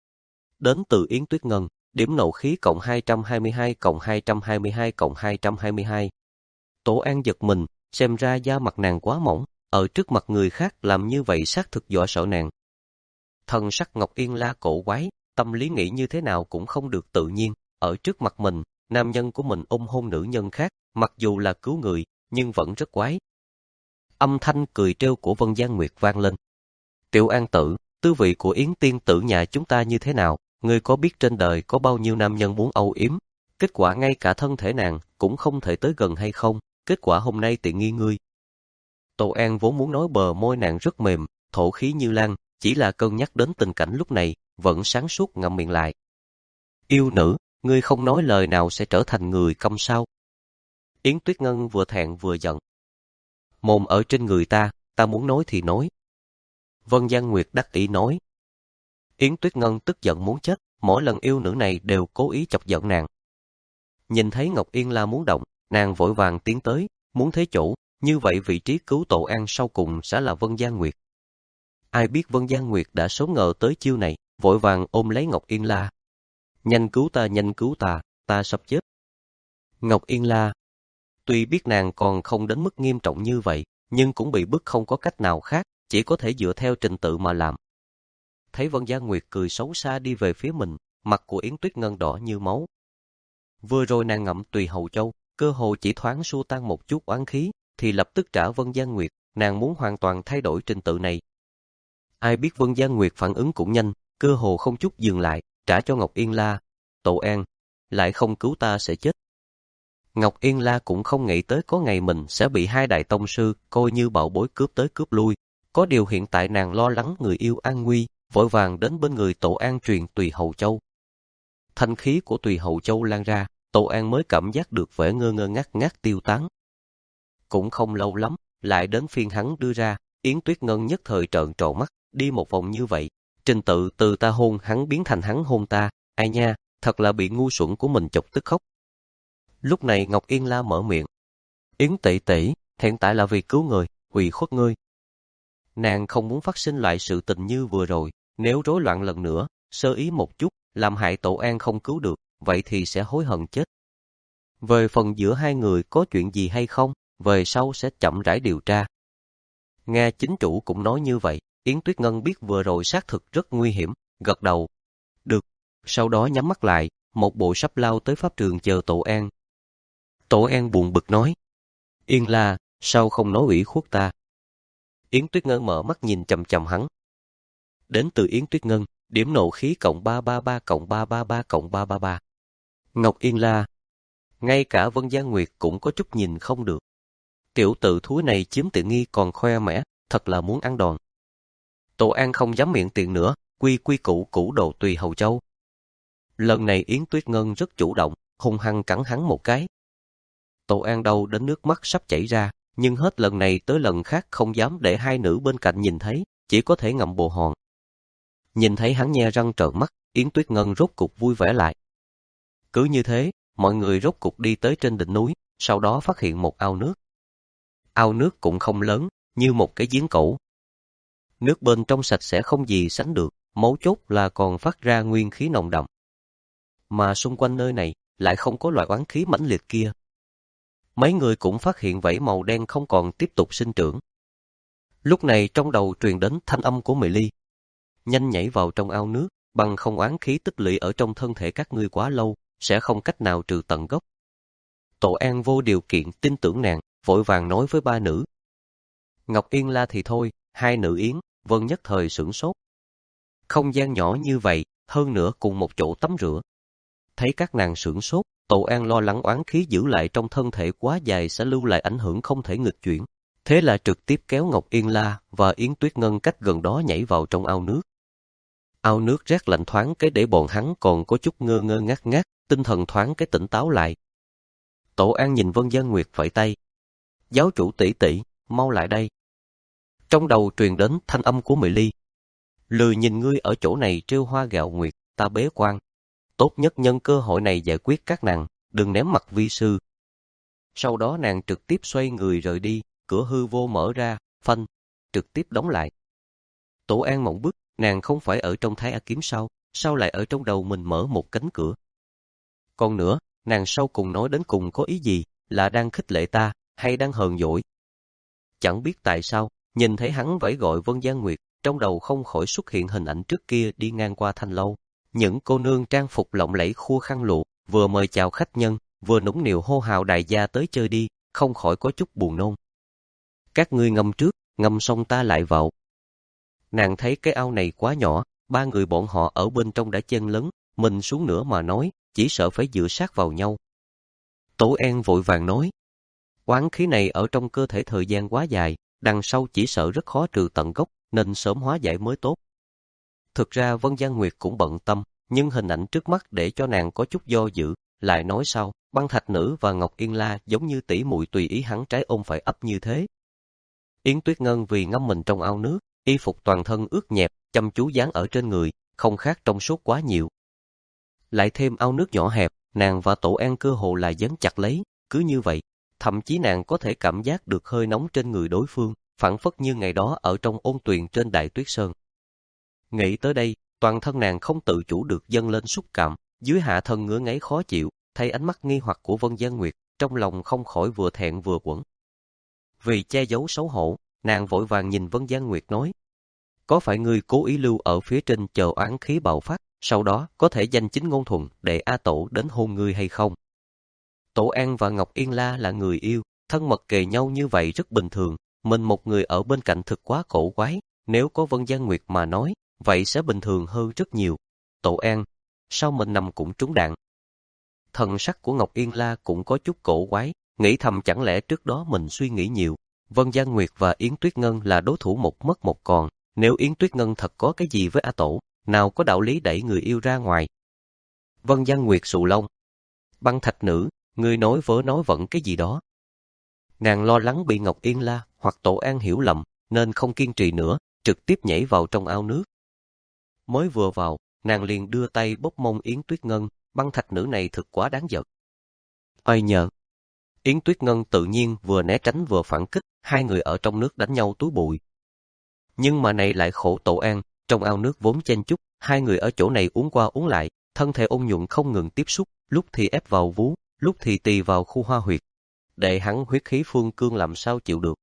Đến từ Yến Tuyết Ngân, điểm nộ khí cộng hai trăm hai mươi hai cộng hai trăm hai mươi hai cộng hai trăm hai mươi hai. Tổ An giật mình, xem ra da mặt nàng quá mỏng, ở trước mặt người khác làm như vậy xác thực dọa sợ nàng. Thần sắc Ngọc Yên La cổ quái, tâm lý nghĩ như thế nào cũng không được tự nhiên, ở trước mặt mình, nam nhân của mình ôm hôn nữ nhân khác, mặc dù là cứu người, nhưng vẫn rất quái. Âm thanh cười trêu của Vân Giang Nguyệt vang lên. Tiểu An tử, tư vị của Yến tiên tử nhà chúng ta như thế nào, ngươi có biết trên đời có bao nhiêu nam nhân muốn âu yếm, kết quả ngay cả thân thể nàng cũng không thể tới gần hay không, kết quả hôm nay tiện nghi ngươi. Tổ An vốn muốn nói bờ môi nàng rất mềm, thổ khí như lan, chỉ là cân nhắc đến tình cảnh lúc này, vẫn sáng suốt ngậm miệng lại. Yêu nữ, ngươi không nói lời nào sẽ trở thành người câm sao? Yến Tuyết Ngân vừa thẹn vừa giận. Mồm ở trên người ta, ta muốn nói thì nói. Vân Giang Nguyệt đắc ý nói. Yến Tuyết Ngân tức giận muốn chết, mỗi lần yêu nữ này đều cố ý chọc giận nàng. Nhìn thấy Ngọc Yên La muốn động, nàng vội vàng tiến tới, muốn thế chỗ, như vậy vị trí cứu Tổ An sau cùng sẽ là Vân Giang Nguyệt. Ai biết Vân Giang Nguyệt đã sớm ngờ tới chiêu này, vội vàng ôm lấy Ngọc Yên La. Nhanh cứu ta, nhanh cứu ta, ta sắp chết. Ngọc Yên La, tuy biết nàng còn không đến mức nghiêm trọng như vậy, nhưng cũng bị bức không có cách nào khác, chỉ có thể dựa theo trình tự mà làm. Thấy Vân Gia Nguyệt cười xấu xa đi về phía mình, mặt của Yến Tuyết Ngân đỏ như máu. Vừa rồi nàng ngậm Tùy Hầu Châu, cơ hồ chỉ thoáng xua tan một chút oán khí, thì lập tức trả Vân Gia Nguyệt, nàng muốn hoàn toàn thay đổi trình tự này. Ai biết Vân Gia Nguyệt phản ứng cũng nhanh, cơ hồ không chút dừng lại, trả cho Ngọc Yên La. Tổ An, lại không cứu ta sẽ chết. Ngọc Yên La cũng không nghĩ tới có ngày mình sẽ bị hai đại tông sư coi như bảo bối cướp tới cướp lui. Có điều hiện tại nàng lo lắng người yêu an nguy, vội vàng đến bên người Tổ An truyền Tùy Hầu Châu. Thanh khí của Tùy Hầu Châu lan ra, Tổ An mới cảm giác được vẻ ngơ ngơ ngác ngác tiêu tán. Cũng không lâu lắm, lại đến phiên hắn đưa ra, Yến Tuyết Ngân nhất thời trợn tròn mắt, đi một vòng như vậy. Trình tự từ ta hôn hắn biến thành hắn hôn ta, ai nha, thật là bị ngu xuẩn của mình chọc tức khóc. Lúc này Ngọc Yên La mở miệng. Yến tỷ tỷ, hiện tại là vì cứu người, ủy khuất ngươi. Nàng không muốn phát sinh loại sự tình như vừa rồi, nếu rối loạn lần nữa, sơ ý một chút, làm hại Tổ An không cứu được, vậy thì sẽ hối hận chết. Về phần giữa hai người có chuyện gì hay không, về sau sẽ chậm rãi điều tra. Nghe chính chủ cũng nói như vậy, Yến Tuyết Ngân biết vừa rồi xác thực rất nguy hiểm, gật đầu. Được, sau đó nhắm mắt lại, một bộ sắp lao tới pháp trường chờ Tổ An. Tổ An buồn bực nói. Yên La, sao không nói ủy khuất ta? Yến Tuyết Ngân mở mắt nhìn chằm chằm hắn. Đến từ Yến Tuyết Ngân, điểm nộ khí cộng ba ba ba cộng ba ba ba cộng ba ba ba. Ngọc Yên La. Ngay cả Vân Gia Nguyệt cũng có chút nhìn không được. Tiểu tự thúi này chiếm tiện nghi còn khoe mẽ, thật là muốn ăn đòn. Tổ An không dám miệng tiện nữa, quy quy củ củ đồ Tùy Hầu Châu. Lần này Yến Tuyết Ngân rất chủ động, hung hăng cắn hắn một cái. Tổ An đau đến nước mắt sắp chảy ra, nhưng hết lần này tới lần khác không dám để hai nữ bên cạnh nhìn thấy, chỉ có thể ngậm bồ hòn. Nhìn thấy hắn nhe răng trợn mắt, Yến Tuyết Ngân rốt cục vui vẻ lại. Cứ như thế, mọi người rốt cục đi tới trên đỉnh núi, sau đó phát hiện một ao nước. Ao nước cũng không lớn, như một cái giếng cổ. Nước bên trong sạch sẽ không gì sánh được, mấu chốt là còn phát ra nguyên khí nồng đậm. Mà xung quanh nơi này lại không có loại oán khí mãnh liệt kia. Mấy người cũng phát hiện vảy màu đen không còn tiếp tục sinh trưởng. Lúc này trong đầu truyền đến thanh âm của Mị Ly. Nhanh nhảy vào trong ao nước, bằng không oán khí tích lũy ở trong thân thể các ngươi quá lâu, sẽ không cách nào trừ tận gốc. Tổ An vô điều kiện tin tưởng nàng, vội vàng nói với ba nữ. Ngọc Yên La thì thôi, hai nữ Yến, Vân nhất thời sửng sốt. Không gian nhỏ như vậy, hơn nữa cùng một chỗ tắm rửa. Thấy các nàng sửng sốt, Tổ An lo lắng oán khí giữ lại trong thân thể quá dài sẽ lưu lại ảnh hưởng không thể nghịch chuyển. Thế là trực tiếp kéo Ngọc Yên La và Yến Tuyết Ngân cách gần đó nhảy vào trong ao nước. Ao nước rét lạnh thoáng cái để bọn hắn còn có chút ngơ ngơ ngác ngác, tinh thần thoáng cái tỉnh táo lại. Tổ An nhìn Vân Gia Nguyệt vẫy tay. Giáo chủ tỷ tỷ, mau lại đây. Trong đầu truyền đến thanh âm của Mị Ly. Lười nhìn ngươi ở chỗ này trêu hoa gạo nguyệt, ta bế quan. Tốt nhất nhân cơ hội này giải quyết các nàng, đừng ném mặt vi sư. Sau đó nàng trực tiếp xoay người rời đi, cửa hư vô mở ra, phanh, trực tiếp đóng lại. Tổ An mộng bức, nàng không phải ở trong Thái A Kiếm sao, sao lại ở trong đầu mình mở một cánh cửa. Còn nữa, nàng sau cùng nói đến cùng có ý gì, là đang khích lệ ta, hay đang hờn dỗi. Chẳng biết tại sao, nhìn thấy hắn vẫy gọi Vân Gia Nguyệt, trong đầu không khỏi xuất hiện hình ảnh trước kia đi ngang qua thanh lâu. Những cô nương trang phục lộng lẫy khua khăn lụa, vừa mời chào khách nhân, vừa nũng nịu hô hào đại gia tới chơi đi, không khỏi có chút buồn nôn. Các ngươi ngâm trước, ngâm xong ta lại vào. Nàng thấy cái ao này quá nhỏ, ba người bọn họ ở bên trong đã chen lấn, mình xuống nữa mà nói, chỉ sợ phải dựa sát vào nhau. Tổ An vội vàng nói, oán khí này ở trong cơ thể thời gian quá dài, đằng sau chỉ sợ rất khó trừ tận gốc, nên sớm hóa giải mới tốt. Thực ra Vân Gia Nguyệt cũng bận tâm, nhưng hình ảnh trước mắt để cho nàng có chút do dự, lại nói sao, Băng Thạch Nữ và Ngọc Yên La giống như tỷ muội tùy ý hắn trái ôm phải ấp như thế. Yến Tuyết Ngân vì ngâm mình trong ao nước, y phục toàn thân ướt nhẹp, chăm chú dán ở trên người, không khác trong suốt quá nhiều. Lại thêm ao nước nhỏ hẹp, nàng và Tổ An cơ hồ là dán chặt lấy, cứ như vậy, thậm chí nàng có thể cảm giác được hơi nóng trên người đối phương, phảng phất như ngày đó ở trong ôn tuyền trên Đại Tuyết Sơn. Nghĩ tới đây, toàn thân nàng không tự chủ được dâng lên xúc cảm, dưới hạ thân ngứa ngáy khó chịu, thấy ánh mắt nghi hoặc của Vân Gia Nguyệt, trong lòng không khỏi vừa thẹn vừa uẩn. Vì che giấu xấu hổ, nàng vội vàng nhìn Vân Giang Nguyệt nói. Có phải ngươi cố ý lưu ở phía trên chờ oán khí bạo phát, sau đó có thể danh chính ngôn thuận để A Tổ đến hôn ngươi hay không? Tổ An và Ngọc Yên La là người yêu, thân mật kề nhau như vậy rất bình thường, mình một người ở bên cạnh thực quá cổ quái, nếu có Vân Giang Nguyệt mà nói, vậy sẽ bình thường hơn rất nhiều. Tổ An, sao mình nằm cũng trúng đạn? Thần sắc của Ngọc Yên La cũng có chút cổ quái, nghĩ thầm chẳng lẽ trước đó mình suy nghĩ nhiều. Vân Giang Nguyệt và Yến Tuyết Ngân là đối thủ một mất một còn, nếu Yến Tuyết Ngân thật có cái gì với A Tổ, nào có đạo lý đẩy người yêu ra ngoài. Vân Giang Nguyệt sụ lông. Băng Thạch Nữ, ngươi nói vớ nói vẫn cái gì đó. Nàng lo lắng bị Ngọc Yên La hoặc Tổ An hiểu lầm, nên không kiên trì nữa, trực tiếp nhảy vào trong ao nước. Mới vừa vào, nàng liền đưa tay bóp mông Yến Tuyết Ngân, Băng Thạch Nữ này thực quá đáng giận. Ơi nhờ! Yến Tuyết Ngân tự nhiên vừa né tránh vừa phản kích, hai người ở trong nước đánh nhau túi bụi. Nhưng mà này lại khổ Tổ An, trong ao nước vốn chen chúc, hai người ở chỗ này uống qua uống lại, thân thể ôn nhuận không ngừng tiếp xúc, lúc thì ép vào vú, lúc thì tì vào khu hoa huyệt. Để hắn huyết khí phương cương làm sao chịu được.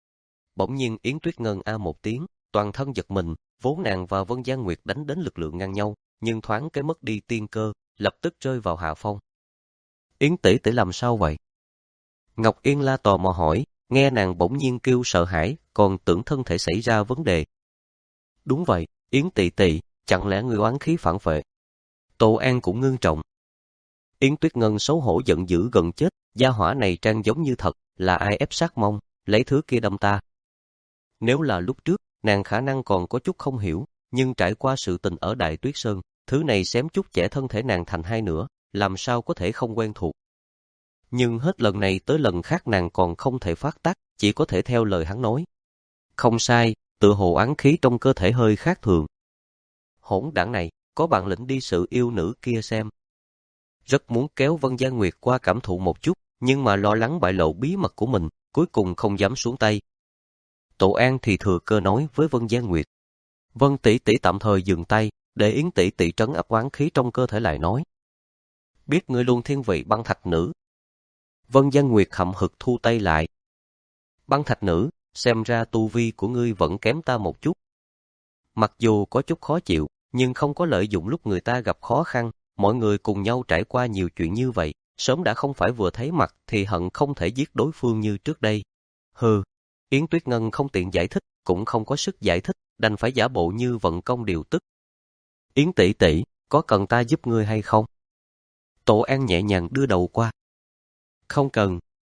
Bỗng nhiên Yến Tuyết Ngân a một tiếng, toàn thân giật mình, vốn nàng và Vân Giang Nguyệt đánh đến lực lượng ngang nhau, nhưng thoáng cái mất đi tiên cơ, lập tức rơi vào hạ phong. Yến tỷ tỷ làm sao vậy? Ngọc Yên La tò mò hỏi, nghe nàng bỗng nhiên kêu sợ hãi, còn tưởng thân thể xảy ra vấn đề. Đúng vậy, Yến tỷ tỷ, chẳng lẽ người oán khí phản phệ? Tô An cũng ngưng trọng. Yến Tuyết Ngân xấu hổ giận dữ gần chết, gia hỏa này trang giống như thật, là ai ép sát mông, lấy thứ kia đâm ta. Nếu là lúc trước, nàng khả năng còn có chút không hiểu, nhưng trải qua sự tình ở Đại Tuyết Sơn, thứ này xém chút chẻ thân thể nàng thành hai nửa, làm sao có thể không quen thuộc. Nhưng hết lần này tới lần khác nàng còn không thể phát tác, chỉ có thể theo lời hắn nói. Không sai, tự hồ oán khí trong cơ thể hơi khác thường. Hỗn đảng này, có bản lĩnh đi sự yêu nữ kia xem. Rất muốn kéo Vân Giang Nguyệt qua cảm thụ một chút, nhưng mà lo lắng bại lộ bí mật của mình, cuối cùng không dám xuống tay. Tổ An thì thừa cơ nói với Vân Giang Nguyệt. Vân tỷ tỷ tạm thời dừng tay, để Yến tỷ tỷ trấn áp oán khí trong cơ thể lại nói. Biết ngươi luôn thiên vị Băng Thạch Nữ. Vân Giang Nguyệt hậm hực thu tay lại. Băng Thạch Nữ, xem ra tu vi của ngươi vẫn kém ta một chút. Mặc dù có chút khó chịu, nhưng không có lợi dụng lúc người ta gặp khó khăn, mọi người cùng nhau trải qua nhiều chuyện như vậy, sớm đã không phải vừa thấy mặt thì hận không thể giết đối phương như trước đây. Hừ, Yến Tuyết Ngân không tiện giải thích, cũng không có sức giải thích, đành phải giả bộ như vận công điều tức. Yến tỷ tỷ, có cần ta giúp ngươi hay không? Tổ An nhẹ nhàng đưa đầu qua. Không cần.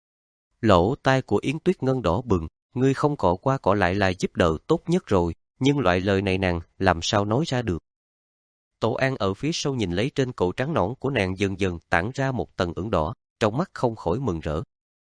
Lỗ tai của Yến Tuyết Ngân đỏ bừng, ngươi không cọ qua cọ lại là giúp đỡ tốt nhất rồi, nhưng loại lời này nàng làm sao nói ra được. Tổ An ở phía sau nhìn lấy trên cổ trắng nõn của nàng dần dần tản ra một tầng ửng đỏ, trong mắt không khỏi mừng rỡ.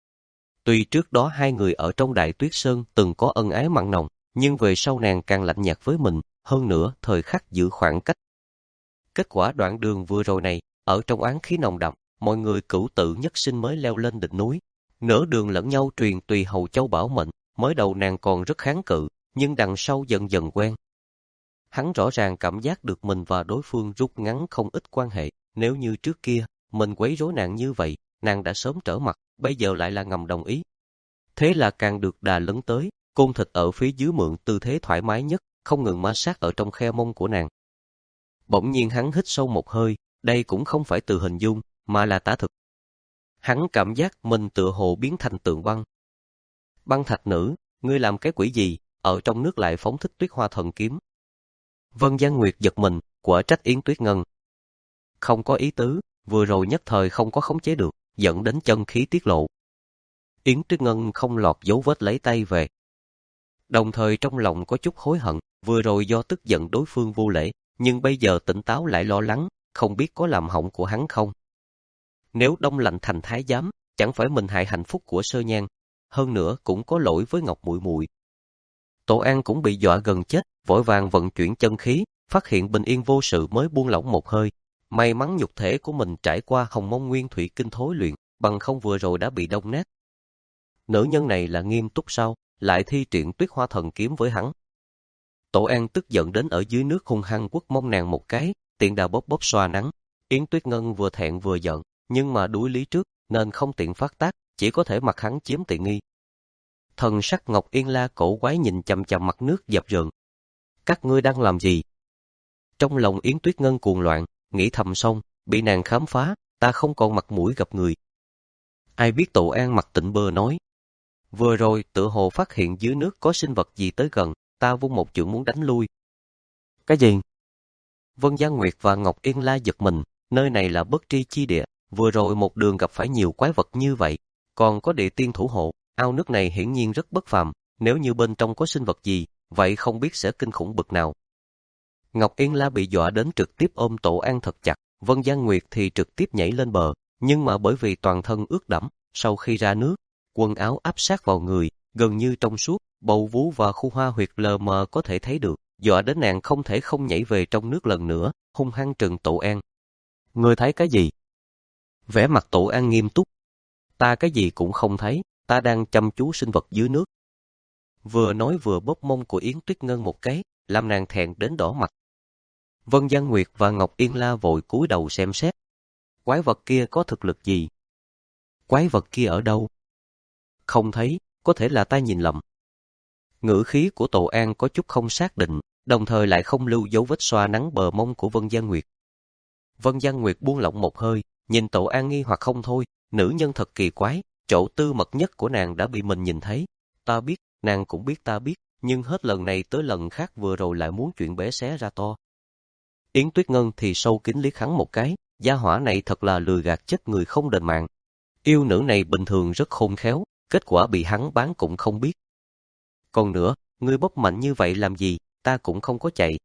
Tuy trước đó hai người ở trong Đại Tuyết Sơn từng có ân ái mặn nồng, nhưng về sau nàng càng lạnh nhạt với mình, hơn nữa thời khắc giữ khoảng cách. Kết quả đoạn đường vừa rồi này, ở trong oán khí nồng đậm, mọi người cửu tự nhất sinh mới leo lên đỉnh núi. Nửa đường lẫn nhau truyền tùy hầu châu bảo mệnh, mới đầu nàng còn rất kháng cự, nhưng đằng sau dần dần quen. Hắn rõ ràng cảm giác được mình và đối phương rút ngắn không ít quan hệ, nếu như trước kia, mình quấy rối nàng như vậy, nàng đã sớm trở mặt, bây giờ lại là ngầm đồng ý. Thế là càng được đà lấn tới, côn thịt ở phía dưới mượn tư thế thoải mái nhất, không ngừng ma sát ở trong khe mông của nàng. Bỗng nhiên hắn hít sâu một hơi, đây cũng không phải từ hình dung, mà là tả thực. Hắn cảm giác mình tựa hồ biến thành tượng băng. Băng Thạch Nữ, ngươi làm cái quỷ gì, ở trong nước lại phóng thích Tuyết Hoa Thần Kiếm. Vân Giang Nguyệt giật mình, quả trách Yến Tuyết Ngân. Không có ý tứ, vừa rồi nhất thời không có khống chế được, dẫn đến chân khí tiết lộ. Yến Tuyết Ngân không lọt dấu vết lấy tay về. Đồng thời trong lòng có chút hối hận, vừa rồi do tức giận đối phương vô lễ, nhưng bây giờ tỉnh táo lại lo lắng, không biết có làm hỏng của hắn không. Nếu đông lạnh thành thái giám, chẳng phải mình hại hạnh phúc của Sơ Nhan, hơn nữa cũng có lỗi với Ngọc muội muội. Tổ An cũng bị dọa gần chết, vội vàng vận chuyển chân khí, phát hiện bình yên vô sự mới buông lỏng một hơi. May mắn nhục thể của mình trải qua Hồng Mông Nguyên Thủy Kinh thối luyện, bằng không vừa rồi đã bị đông nát. Nữ nhân này là nghiêm túc sao, lại thi triển Tuyết Hoa Thần Kiếm với hắn. Tổ An tức giận đến ở dưới nước hung hăng quất mông nàng một cái, tiện đào bóp bóp xoa nắng. Yến Tuyết Ngân vừa thẹn vừa giận, nhưng mà đuối lý trước, nên không tiện phát tác, chỉ có thể mặc hắn chiếm tiện nghi. Thần sắc Ngọc Yên La cổ quái nhìn chằm chằm mặt nước dập dờn. Các ngươi đang làm gì? Trong lòng Yến Tuyết Ngân cuồng loạn, nghĩ thầm xong, bị nàng khám phá, ta không còn mặt mũi gặp người. Ai biết Tổ An mặt tịnh bơ nói. Vừa rồi tựa hồ phát hiện dưới nước có sinh vật gì tới gần, ta vung một chưởng muốn đánh lui. Cái gì? Vân Giang Nguyệt và Ngọc Yên La giật mình, nơi này là bất tri chi địa, vừa rồi một đường gặp phải nhiều quái vật như vậy, còn có địa tiên thủ hộ, ao nước này hiển nhiên rất bất phàm, nếu như bên trong có sinh vật gì, vậy không biết sẽ kinh khủng bực nào. Ngọc Yên La bị dọa đến trực tiếp ôm Tổ An thật chặt, Vân Giang Nguyệt thì trực tiếp nhảy lên bờ, nhưng mà bởi vì toàn thân ướt đẫm, sau khi ra nước, quần áo áp sát vào người, gần như trong suốt, bầu vú và khu hoa huyệt lờ mờ có thể thấy được, dọa đến nàng không thể không nhảy về trong nước lần nữa, hung hăng trừng Tổ An. Ngươi thấy cái gì? Vẻ mặt Tổ An nghiêm túc. Ta cái gì cũng không thấy, ta đang chăm chú sinh vật dưới nước. Vừa nói vừa bóp mông của Yến Tuyết Ngân một cái, làm nàng thẹn đến đỏ mặt. Vân Giang Nguyệt và Ngọc Yên La vội cúi đầu xem xét. Quái vật kia có thực lực gì? Quái vật kia ở đâu? Không thấy, có thể là ta nhìn lầm. Ngữ khí của Tổ An có chút không xác định, đồng thời lại không lưu dấu vết xoa nắng bờ mông của Vân Giang Nguyệt. Vân Giang Nguyệt buông lỏng một hơi, nhìn Tổ An nghi hoặc không thôi, nữ nhân thật kỳ quái, chỗ tư mật nhất của nàng đã bị mình nhìn thấy. Ta biết, nàng cũng biết ta biết, nhưng hết lần này tới lần khác vừa rồi lại muốn chuyện bé xé ra to. Yến Tuyết Ngân thì sâu kín liếc hắn một cái, gia hỏa này thật là lừa gạt chết người không đền mạng. Yêu nữ này bình thường rất khôn khéo, kết quả bị hắn bán cũng không biết. Còn nữa, ngươi bóp mạnh như vậy làm gì, ta cũng không có chạy.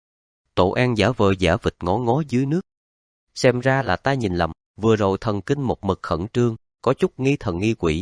Tổ An giả vờ giả vịt ngó ngó dưới nước. Xem ra là ta nhìn lầm, vừa rồi thần kinh một mực khẩn trương, có chút nghi thần nghi quỷ.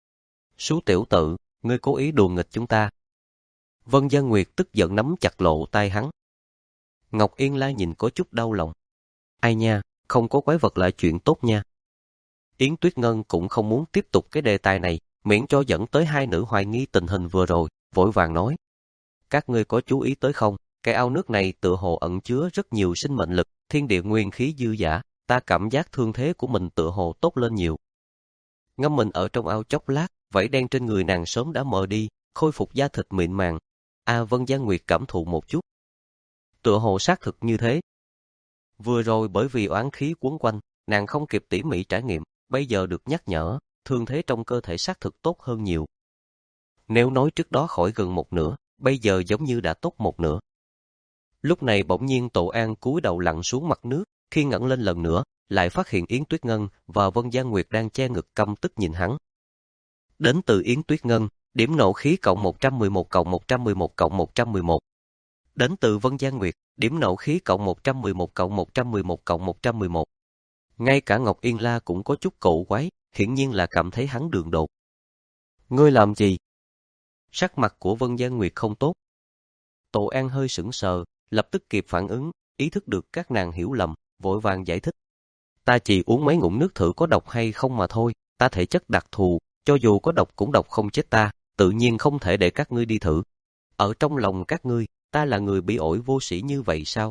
Sú tiểu tự, ngươi cố ý đùa nghịch chúng ta. Vân Giang Nguyệt tức giận nắm chặt lộ tay hắn. Ngọc Yên La nhìn có chút đau lòng. Ai nha, không có quái vật là chuyện tốt nha. Yến Tuyết Ngân cũng không muốn tiếp tục cái đề tài này, miễn cho dẫn tới hai nữ hoài nghi tình hình vừa rồi, vội vàng nói. Các ngươi có chú ý tới không, cái ao nước này tựa hồ ẩn chứa rất nhiều sinh mệnh lực, thiên địa nguyên khí dư dả, ta cảm giác thương thế của mình tựa hồ tốt lên nhiều. Ngâm mình ở trong ao chốc lát, vảy đen trên người nàng sớm đã mờ đi, khôi phục da thịt mịn màng. A Vân Giang Nguyệt cảm thụ một chút. Tựa hồ xác thực như thế. Vừa rồi bởi vì oán khí quấn quanh, nàng không kịp tỉ mỉ trải nghiệm, bây giờ được nhắc nhở, thương thế trong cơ thể xác thực tốt hơn nhiều. Nếu nói trước đó khỏi gần một nửa, bây giờ giống như đã tốt một nửa. Lúc này bỗng nhiên Tổ An cúi đầu lặn xuống mặt nước, khi ngẩng lên lần nữa, lại phát hiện Yến Tuyết Ngân và Vân Giang Nguyệt đang che ngực căm tức nhìn hắn. Đến từ Yến Tuyết Ngân, điểm nộ khí cộng một trăm mười một cộng một trăm mười một cộng một trăm mười một. Đến từ Vân Giang Nguyệt, điểm nộ khí cộng một trăm mười một cộng một trăm mười một cộng một trăm mười một. Ngay cả Ngọc Yên La cũng có chút cổ quái, hiển nhiên là cảm thấy hắn đường đột. Ngươi làm gì? Sắc mặt của Vân Giang Nguyệt không tốt. Tổ An hơi sững sờ, lập tức kịp phản ứng, ý thức được các nàng hiểu lầm, vội vàng giải thích. Ta chỉ uống mấy ngụm nước thử có độc hay không mà thôi, ta thể chất đặc thù, cho dù có độc cũng độc không chết ta, tự nhiên không thể để các ngươi đi thử. Ở trong lòng các ngươi, ta là người bị ổi vô sĩ như vậy sao?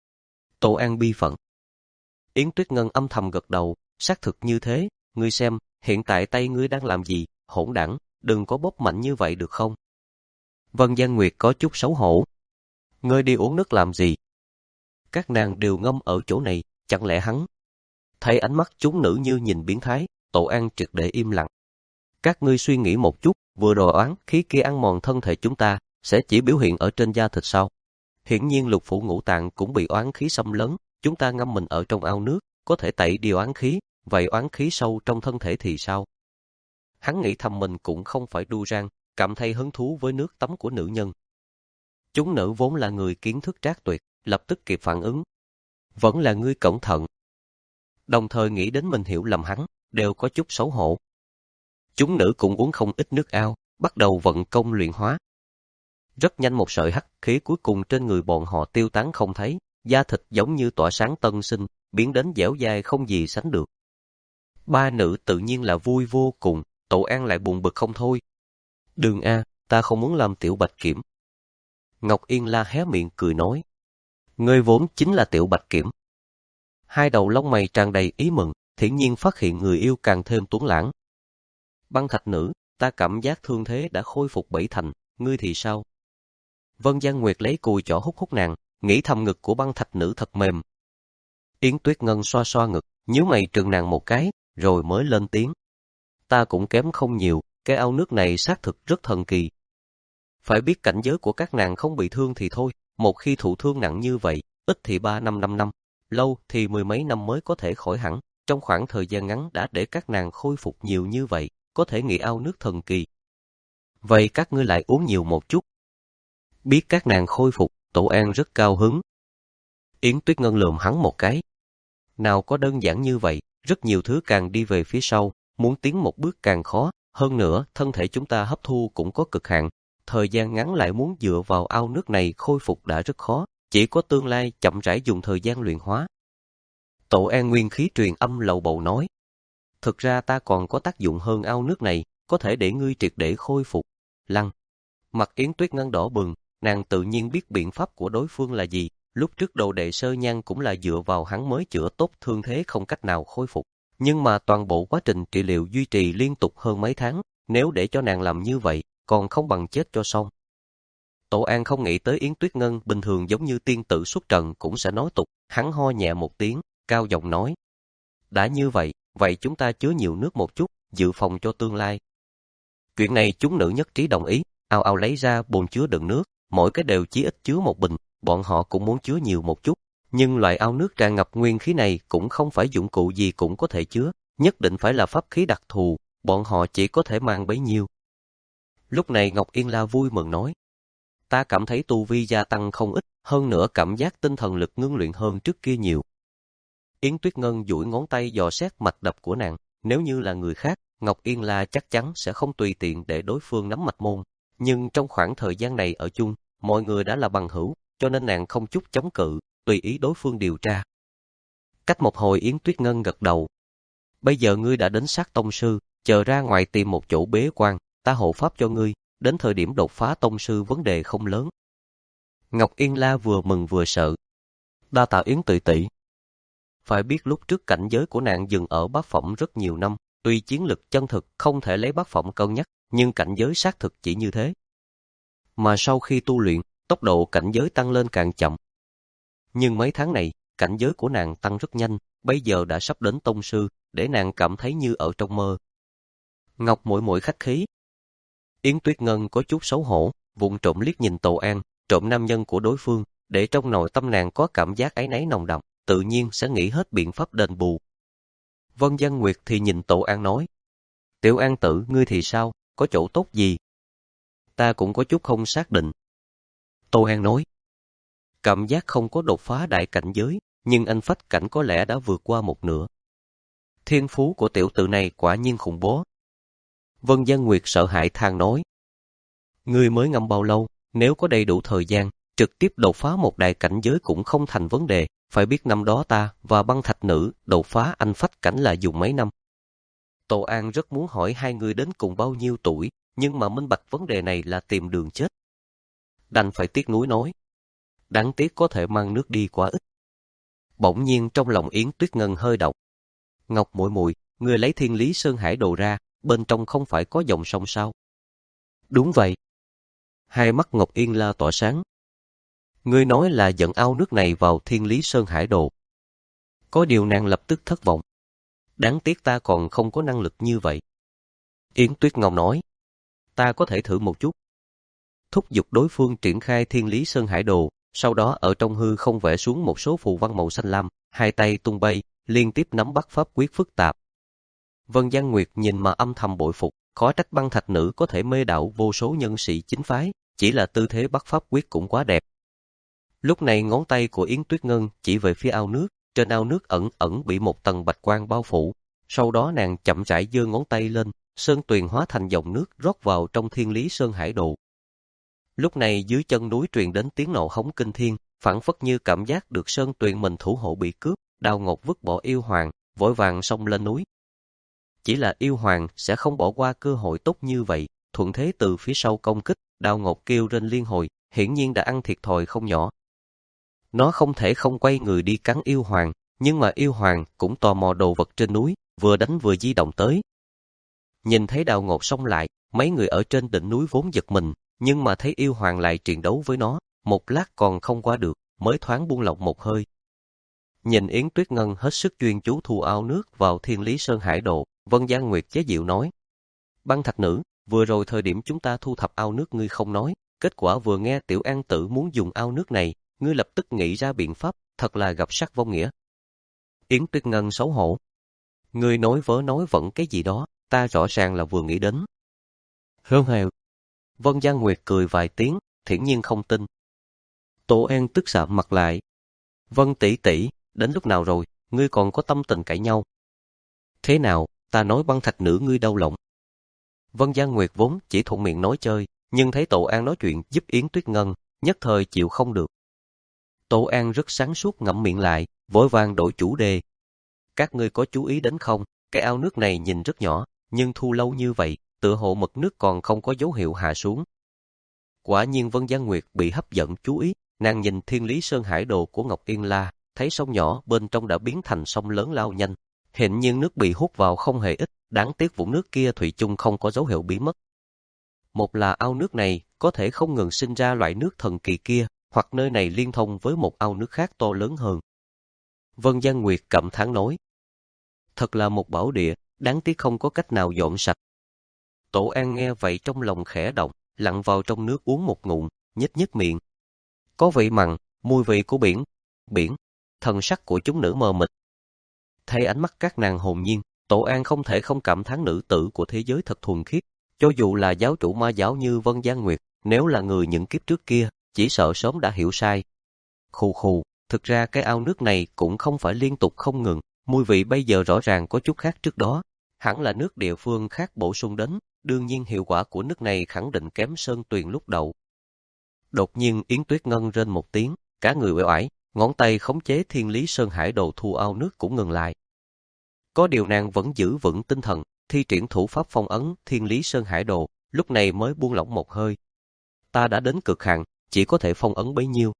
Tổ An bi phận. Yến Tuyết Ngân âm thầm gật đầu, xác thực như thế, ngươi xem, hiện tại tay ngươi đang làm gì, hỗn đảng, đừng có bóp mạnh như vậy được không? Vân Giang Nguyệt có chút xấu hổ. Ngươi đi uống nước làm gì? Các nàng đều ngâm ở chỗ này, chẳng lẽ hắn? Thấy ánh mắt chúng nữ như nhìn biến thái, Tổ An triệt để im lặng. Các ngươi suy nghĩ một chút, vừa rồi oán khí kia ăn mòn thân thể chúng ta, sẽ chỉ biểu hiện ở trên da thịt sao? Hiển nhiên lục phủ ngũ tạng cũng bị oán khí xâm lấn, chúng ta ngâm mình ở trong ao nước, có thể tẩy đi oán khí, vậy oán khí sâu trong thân thể thì sao? Hắn nghĩ thầm mình cũng không phải đu rang, cảm thấy hứng thú với nước tắm của nữ nhân. Chúng nữ vốn là người kiến thức trác tuyệt, lập tức kịp phản ứng. Vẫn là ngươi cẩn thận. Đồng thời nghĩ đến mình hiểu lầm hắn, đều có chút xấu hổ. Chúng nữ cũng uống không ít nước ao, bắt đầu vận công luyện hóa. Rất nhanh một sợi hắc khí cuối cùng trên người bọn họ tiêu tán không thấy, da thịt giống như tỏa sáng tân sinh, biến đến dẻo dai không gì sánh được. Ba nữ tự nhiên là vui vô cùng, Tổ An lại buồn bực không thôi. Đường A, ta không muốn làm tiểu bạch kiểm. Ngọc Yên La hé miệng cười nói. Ngươi vốn chính là tiểu bạch kiểm. Hai đầu lông mày tràn đầy ý mừng, hiển nhiên phát hiện người yêu càng thêm tuấn lãng. Băng thạch nữ, ta cảm giác thương thế đã khôi phục bảy thành, ngươi thì sao? Vân Giang Nguyệt lấy cùi chỏ hút hút nàng, nghĩ thầm ngực của băng thạch nữ thật mềm. Yến Tuyết Ngân xoa xoa ngực, nhíu mày trừng nàng một cái, rồi mới lên tiếng. Ta cũng kém không nhiều, cái ao nước này xác thực rất thần kỳ. Phải biết cảnh giới của các nàng không bị thương thì thôi, một khi thụ thương nặng như vậy, ít thì ba năm năm năm, lâu thì mười mấy năm mới có thể khỏi hẳn, trong khoảng thời gian ngắn đã để các nàng khôi phục nhiều như vậy, có thể nghĩ ao nước thần kỳ. Vậy các ngươi lại uống nhiều một chút. Biết các nàng khôi phục, Tổ An rất cao hứng. Yến Tuyết Ngân lườm hắn một cái. Nào có đơn giản như vậy, rất nhiều thứ càng đi về phía sau, muốn tiến một bước càng khó, hơn nữa thân thể chúng ta hấp thu cũng có cực hạn, thời gian ngắn lại muốn dựa vào ao nước này khôi phục đã rất khó, chỉ có tương lai chậm rãi dùng thời gian luyện hóa. Tổ An nguyên khí truyền âm lầu bầu nói, thực ra ta còn có tác dụng hơn ao nước này, có thể để ngươi triệt để khôi phục. Lăng. Mặt Yến Tuyết Ngân đỏ bừng, nàng tự nhiên biết biện pháp của đối phương là gì, lúc trước đồ đệ Sơ Nhan cũng là dựa vào hắn mới chữa tốt thương thế không cách nào khôi phục. Nhưng mà toàn bộ quá trình trị liệu duy trì liên tục hơn mấy tháng, nếu để cho nàng làm như vậy, còn không bằng chết cho xong. Tổ An không nghĩ tới Yến Tuyết Ngân bình thường giống như tiên tử xuất trần cũng sẽ nói tục, hắn ho nhẹ một tiếng, cao giọng nói. Đã như vậy, vậy chúng ta chứa nhiều nước một chút, dự phòng cho tương lai. Chuyện này chúng nữ nhất trí đồng ý, ào ào lấy ra bồn chứa đựng nước, mỗi cái đều chỉ ít chứa một bình, bọn họ cũng muốn chứa nhiều một chút. Nhưng loại ao nước tràn ngập nguyên khí này cũng không phải dụng cụ gì cũng có thể chứa, nhất định phải là pháp khí đặc thù, bọn họ chỉ có thể mang bấy nhiêu. Lúc này Ngọc Yên La vui mừng nói, ta cảm thấy tu vi gia tăng không ít, hơn nữa cảm giác tinh thần lực ngưng luyện hơn trước kia nhiều. Yến Tuyết Ngân duỗi ngón tay dò xét mạch đập của nàng, nếu như là người khác, Ngọc Yên La chắc chắn sẽ không tùy tiện để đối phương nắm mạch môn, nhưng trong khoảng thời gian này ở chung, mọi người đã là bằng hữu, cho nên nàng không chút chống cự, tùy ý đối phương điều tra. Cách một hồi Yến Tuyết Ngân gật đầu. Bây giờ ngươi đã đến sát tông sư, chờ ra ngoài tìm một chỗ bế quan, ta hộ pháp cho ngươi, đến thời điểm đột phá tông sư vấn đề không lớn. Ngọc Yên La vừa mừng vừa sợ. Đa tạ Yến tỷ tỷ. Phải biết lúc trước cảnh giới của nàng dừng ở bát phẩm rất nhiều năm, tuy chiến lực chân thực không thể lấy bát phẩm cân nhắc, nhưng cảnh giới xác thực chỉ như thế. Mà sau khi tu luyện, tốc độ cảnh giới tăng lên càng chậm. Nhưng mấy tháng này, cảnh giới của nàng tăng rất nhanh, bây giờ đã sắp đến tông sư, để nàng cảm thấy như ở trong mơ. Ngọc muội muội khách khí. Yến Tuyết Ngân có chút xấu hổ, vụng trộm liếc nhìn Tổ An, trộm nam nhân của đối phương, để trong nội tâm nàng có cảm giác áy náy nồng đậm, tự nhiên sẽ nghĩ hết biện pháp đền bù. Vân Giang Nguyệt thì nhìn Tổ An nói, Tiểu An tử, ngươi thì sao, có chỗ tốt gì? Ta cũng có chút không xác định. Tổ An nói, cảm giác không có đột phá đại cảnh giới, nhưng anh phách cảnh có lẽ đã vượt qua một nửa. Thiên phú của tiểu tử này quả nhiên khủng bố. Vân Giang Nguyệt sợ hãi than nói, ngươi mới ngâm bao lâu, nếu có đầy đủ thời gian, trực tiếp đột phá một đại cảnh giới cũng không thành vấn đề, phải biết năm đó ta và băng thạch nữ đột phá anh phách cảnh là dùng mấy năm. Tổ An rất muốn hỏi hai người đến cùng bao nhiêu tuổi, nhưng mà minh bạch vấn đề này là tìm đường chết. Đành phải tiếc nuối nói, đáng tiếc có thể mang nước đi quá ít. Bỗng nhiên trong lòng Yến Tuyết Ngân hơi động. Ngọc muội muội, ngươi lấy Thiên Lý Sơn Hải đồ ra, bên trong không phải có dòng sông sao? Đúng vậy. Hai mắt Ngọc Yên La tỏa sáng. Ngươi nói là dẫn ao nước này vào Thiên Lý Sơn Hải đồ. Có điều nàng lập tức thất vọng. Đáng tiếc ta còn không có năng lực như vậy. Yến Tuyết Ngọc nói, ta có thể thử một chút. Thúc giục đối phương triển khai Thiên Lý Sơn Hải đồ, sau đó ở trong hư không vẽ xuống một số phù văn màu xanh lam, hai tay tung bay, liên tiếp nắm bắt pháp quyết phức tạp. Vân Giang Nguyệt nhìn mà âm thầm bội phục, khó trách băng thạch nữ có thể mê đảo vô số nhân sĩ chính phái, chỉ là tư thế bắt pháp quyết cũng quá đẹp. Lúc này ngón tay của Yến Tuyết Ngân chỉ về phía ao nước, trên ao nước ẩn ẩn bị một tầng bạch quang bao phủ, sau đó nàng chậm rãi giơ ngón tay lên, sơn tuyền hóa thành dòng nước rót vào trong Thiên Lý Sơn Hải đồ. Lúc này dưới chân núi truyền đến tiếng nộ hống kinh thiên, phảng phất như cảm giác được sơn tuyền mình thủ hộ bị cướp, Đào Ngọc vứt bỏ yêu hoàng, vội vàng xông lên núi. Chỉ là yêu hoàng sẽ không bỏ qua cơ hội tốt như vậy, thuận thế từ phía sau công kích, Đào Ngọc kêu rên liên hồi, hiển nhiên đã ăn thiệt thòi không nhỏ. Nó không thể không quay người đi cắn yêu hoàng, nhưng mà yêu hoàng cũng tò mò đồ vật trên núi, vừa đánh vừa di động tới. Nhìn thấy Đào Ngột xông lại, mấy người ở trên đỉnh núi vốn giật mình, nhưng mà thấy yêu hoàng lại triền đấu với nó, một lát còn không qua được, mới thoáng buông lỏng một hơi. Nhìn Yến Tuyết Ngân hết sức chuyên chú thu ao nước vào Thiên Lý Sơn Hải Đồ, Vân Gian Nguyệt chế giễu nói: Băng Thạch Nữ, vừa rồi thời điểm chúng ta thu thập ao nước ngươi không nói, kết quả vừa nghe Tiểu An Tử muốn dùng ao nước này, ngươi lập tức nghĩ ra biện pháp, thật là gặp sắc vong nghĩa. Yến Tuyết Ngân xấu hổ: Ngươi nói vớ nói vẫn cái gì đó, ta rõ ràng là vừa nghĩ đến. Hương hèo. Vân Gian Nguyệt cười vài tiếng, thiển nhiên không tin. Tổ An tức sạm mặt lại: Vân tỷ tỷ, đến lúc nào rồi, ngươi còn có tâm tình cãi nhau? Thế nào, ta nói Băng Thạch Nữ ngươi đau lòng. Vân Gian Nguyệt vốn chỉ thuận miệng nói chơi, nhưng thấy Tổ An nói chuyện giúp Yến Tuyết Ngân, nhất thời chịu không được. Tổ An rất sáng suốt ngậm miệng lại, vội vàng đổi chủ đề. Các ngươi có chú ý đến không, cái ao nước này nhìn rất nhỏ, nhưng thu lâu như vậy, tựa hồ mực nước còn không có dấu hiệu hạ xuống. Quả nhiên Vân Gian Nguyệt bị hấp dẫn chú ý, nàng nhìn Thiên Lý Sơn Hải Đồ của Ngọc Yên La, thấy sông nhỏ bên trong đã biến thành sông lớn lao nhanh, hiện nhiên nước bị hút vào không hề ít, đáng tiếc vũng nước kia thủy chung không có dấu hiệu biến mất. Một là ao nước này có thể không ngừng sinh ra loại nước thần kỳ kia, hoặc nơi này liên thông với một ao nước khác to lớn hơn. Vân Gian Nguyệt cảm thán nói: Thật là một bảo địa, đáng tiếc không có cách nào dọn sạch. Tổ An nghe vậy trong lòng khẽ động, lặn vào trong nước uống một ngụm, nhếch nhếch miệng. Có vị mặn, mùi vị của biển, biển, thần sắc của chúng nữ mờ mịt. Thấy ánh mắt các nàng hồn nhiên, Tổ An không thể không cảm thán nữ tử của thế giới thật thuần khiết. Cho dù là giáo chủ ma giáo như Vân Gian Nguyệt, nếu là người những kiếp trước kia, chỉ sợ sớm đã hiểu sai. Khù khù, thực ra cái ao nước này cũng không phải liên tục không ngừng, mùi vị bây giờ rõ ràng có chút khác trước đó. Hẳn là nước địa phương khác bổ sung đến, đương nhiên hiệu quả của nước này khẳng định kém sơn tuyền lúc đầu. Đột nhiên Yến Tuyết Ngân rên một tiếng, cả người uể oải, ngón tay khống chế Thiên Lý Sơn Hải Đồ thu ao nước cũng ngừng lại. Có điều nàng vẫn giữ vững tinh thần, thi triển thủ pháp phong ấn Thiên Lý Sơn Hải Đồ, lúc này mới buông lỏng một hơi. Ta đã đến cực hạn, chỉ có thể phong ấn bấy nhiêu.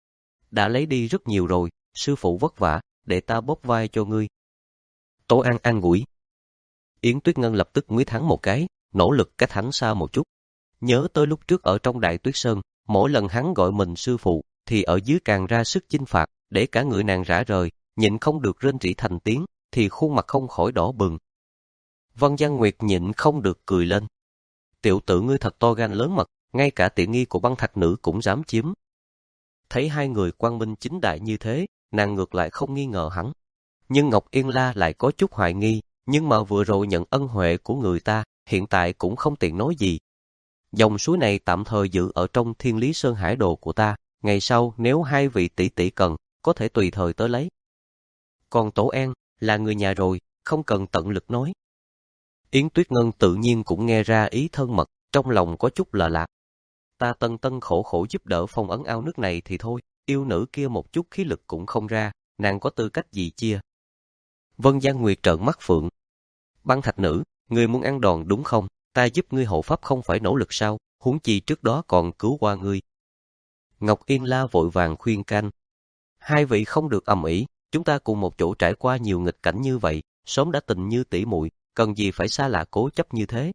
Đã lấy đi rất nhiều rồi, sư phụ vất vả, để ta bóp vai cho ngươi. Tổ An an ủi. Yến Tuyết Ngân lập tức nguy thắng một cái, nỗ lực cách hắn xa một chút. Nhớ tới lúc trước ở trong Đại Tuyết Sơn, mỗi lần hắn gọi mình sư phụ, thì ở dưới càng ra sức chinh phạt, để cả người nàng rã rời, nhịn không được rên rỉ thành tiếng, thì khuôn mặt không khỏi đỏ bừng. Vân Gian Nguyệt nhịn không được cười lên. Tiểu tử ngươi thật to gan lớn mật, ngay cả tiện nghi của Băng Thạch Nữ cũng dám chiếm. Thấy hai người quang minh chính đại như thế, nàng ngược lại không nghi ngờ hắn. Nhưng Ngọc Yên La lại có chút hoài nghi, nhưng mà vừa rồi nhận ân huệ của người ta, hiện tại cũng không tiện nói gì. Dòng suối này tạm thời giữ ở trong Thiên Lý Sơn Hải Đồ của ta, ngày sau nếu hai vị tỷ tỷ cần, có thể tùy thời tới lấy. Còn Tổ An, là người nhà rồi, không cần tận lực nói. Yến Tuyết Ngân tự nhiên cũng nghe ra ý thân mật, trong lòng có chút lạ lạ. Ta tân tân khổ khổ giúp đỡ phong ấn ao nước này thì thôi, yêu nữ kia một chút khí lực cũng không ra, nàng có tư cách gì chia. Vân Gian Nguyệt trợn mắt phượng. Băng Thạch Nữ, ngươi muốn ăn đòn đúng không? Ta giúp ngươi hộ pháp không phải nỗ lực sao, huống chi trước đó còn cứu qua ngươi. Ngọc Yên La vội vàng khuyên can. Hai vị không được ầm ĩ, chúng ta cùng một chỗ trải qua nhiều nghịch cảnh như vậy, sớm đã tình như tỷ muội, cần gì phải xa lạ cố chấp như thế.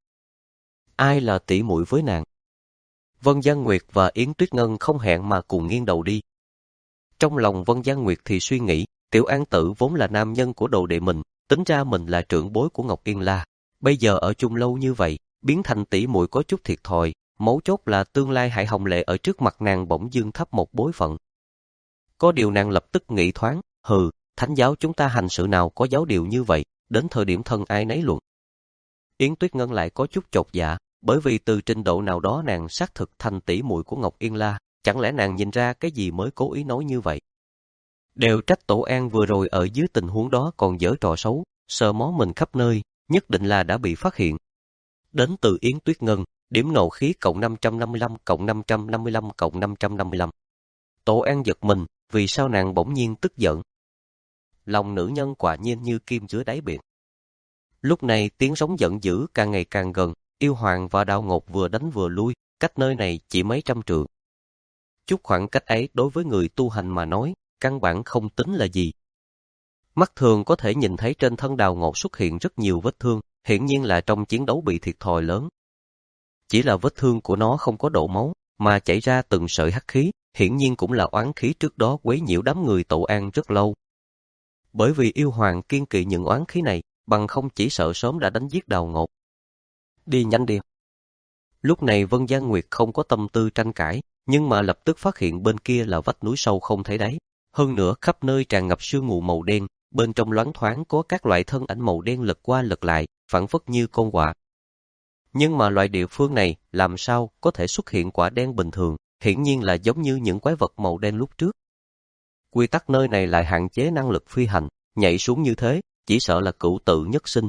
Ai là tỷ muội với nàng? Vân Gian Nguyệt và Yến Tuyết Ngân không hẹn mà cùng nghiêng đầu đi. Trong lòng Vân Gian Nguyệt thì suy nghĩ, Tiểu An Tử vốn là nam nhân của đồ đệ mình, tính ra mình là trưởng bối của Ngọc Yên La. Bây giờ ở chung lâu như vậy, biến thành tỷ muội có chút thiệt thòi, mấu chốt là tương lai Hải Hồng Lệ ở trước mặt nàng bỗng dưng thấp một bối phận. Có điều nàng lập tức nghĩ thoáng, hừ, thánh giáo chúng ta hành sự nào có giáo điều như vậy, đến thời điểm thân ai nấy luận. Yến Tuyết Ngân lại có chút chột dạ, bởi vì từ trình độ nào đó nàng xác thực thành tỷ muội của Ngọc Yên La, chẳng lẽ nàng nhìn ra cái gì mới cố ý nói như vậy. Đều trách Tổ An vừa rồi ở dưới tình huống đó còn giở trò xấu, sờ mó mình khắp nơi, nhất định là đã bị phát hiện. Đến từ Yến Tuyết Ngân, điểm nộ khí cộng năm trăm năm mươi lăm cộng năm trăm năm mươi lăm cộng năm trăm năm mươi lăm. Tổ An giật mình, vì sao nàng bỗng nhiên tức giận. Lòng nữ nhân quả nhiên như kim dưới đáy biển. Lúc này tiếng sóng giận dữ càng ngày càng gần, yêu hoàng và Đào Ngột vừa đánh vừa lui, cách nơi này chỉ mấy trăm trượng. Chút khoảng cách ấy đối với người tu hành mà nói, căn bản không tính là gì. Mắt thường có thể nhìn thấy trên thân Đào Ngột xuất hiện rất nhiều vết thương, hiển nhiên là trong chiến đấu bị thiệt thòi lớn. Chỉ là vết thương của nó không có đổ máu, mà chảy ra từng sợi hắc khí, hiển nhiên cũng là oán khí trước đó quấy nhiễu đám người Tổ An rất lâu. Bởi vì yêu hoàng kiên kỵ những oán khí này, bằng không chỉ sợ sớm đã đánh giết Đào Ngột. Đi nhanh đi. Lúc này Vân Giang Nguyệt không có tâm tư tranh cãi, nhưng mà lập tức phát hiện bên kia là vách núi sâu không thấy đáy. Hơn nữa khắp nơi tràn ngập sương mù màu đen, bên trong loáng thoáng có các loại thân ảnh màu đen lật qua lật lại, phảng phất như con quạ. Nhưng mà loại địa phương này làm sao có thể xuất hiện quả đen bình thường, hiển nhiên là giống như những quái vật màu đen lúc trước. Quy tắc nơi này lại hạn chế năng lực phi hành, nhảy xuống như thế, chỉ sợ là cửu tự nhất sinh.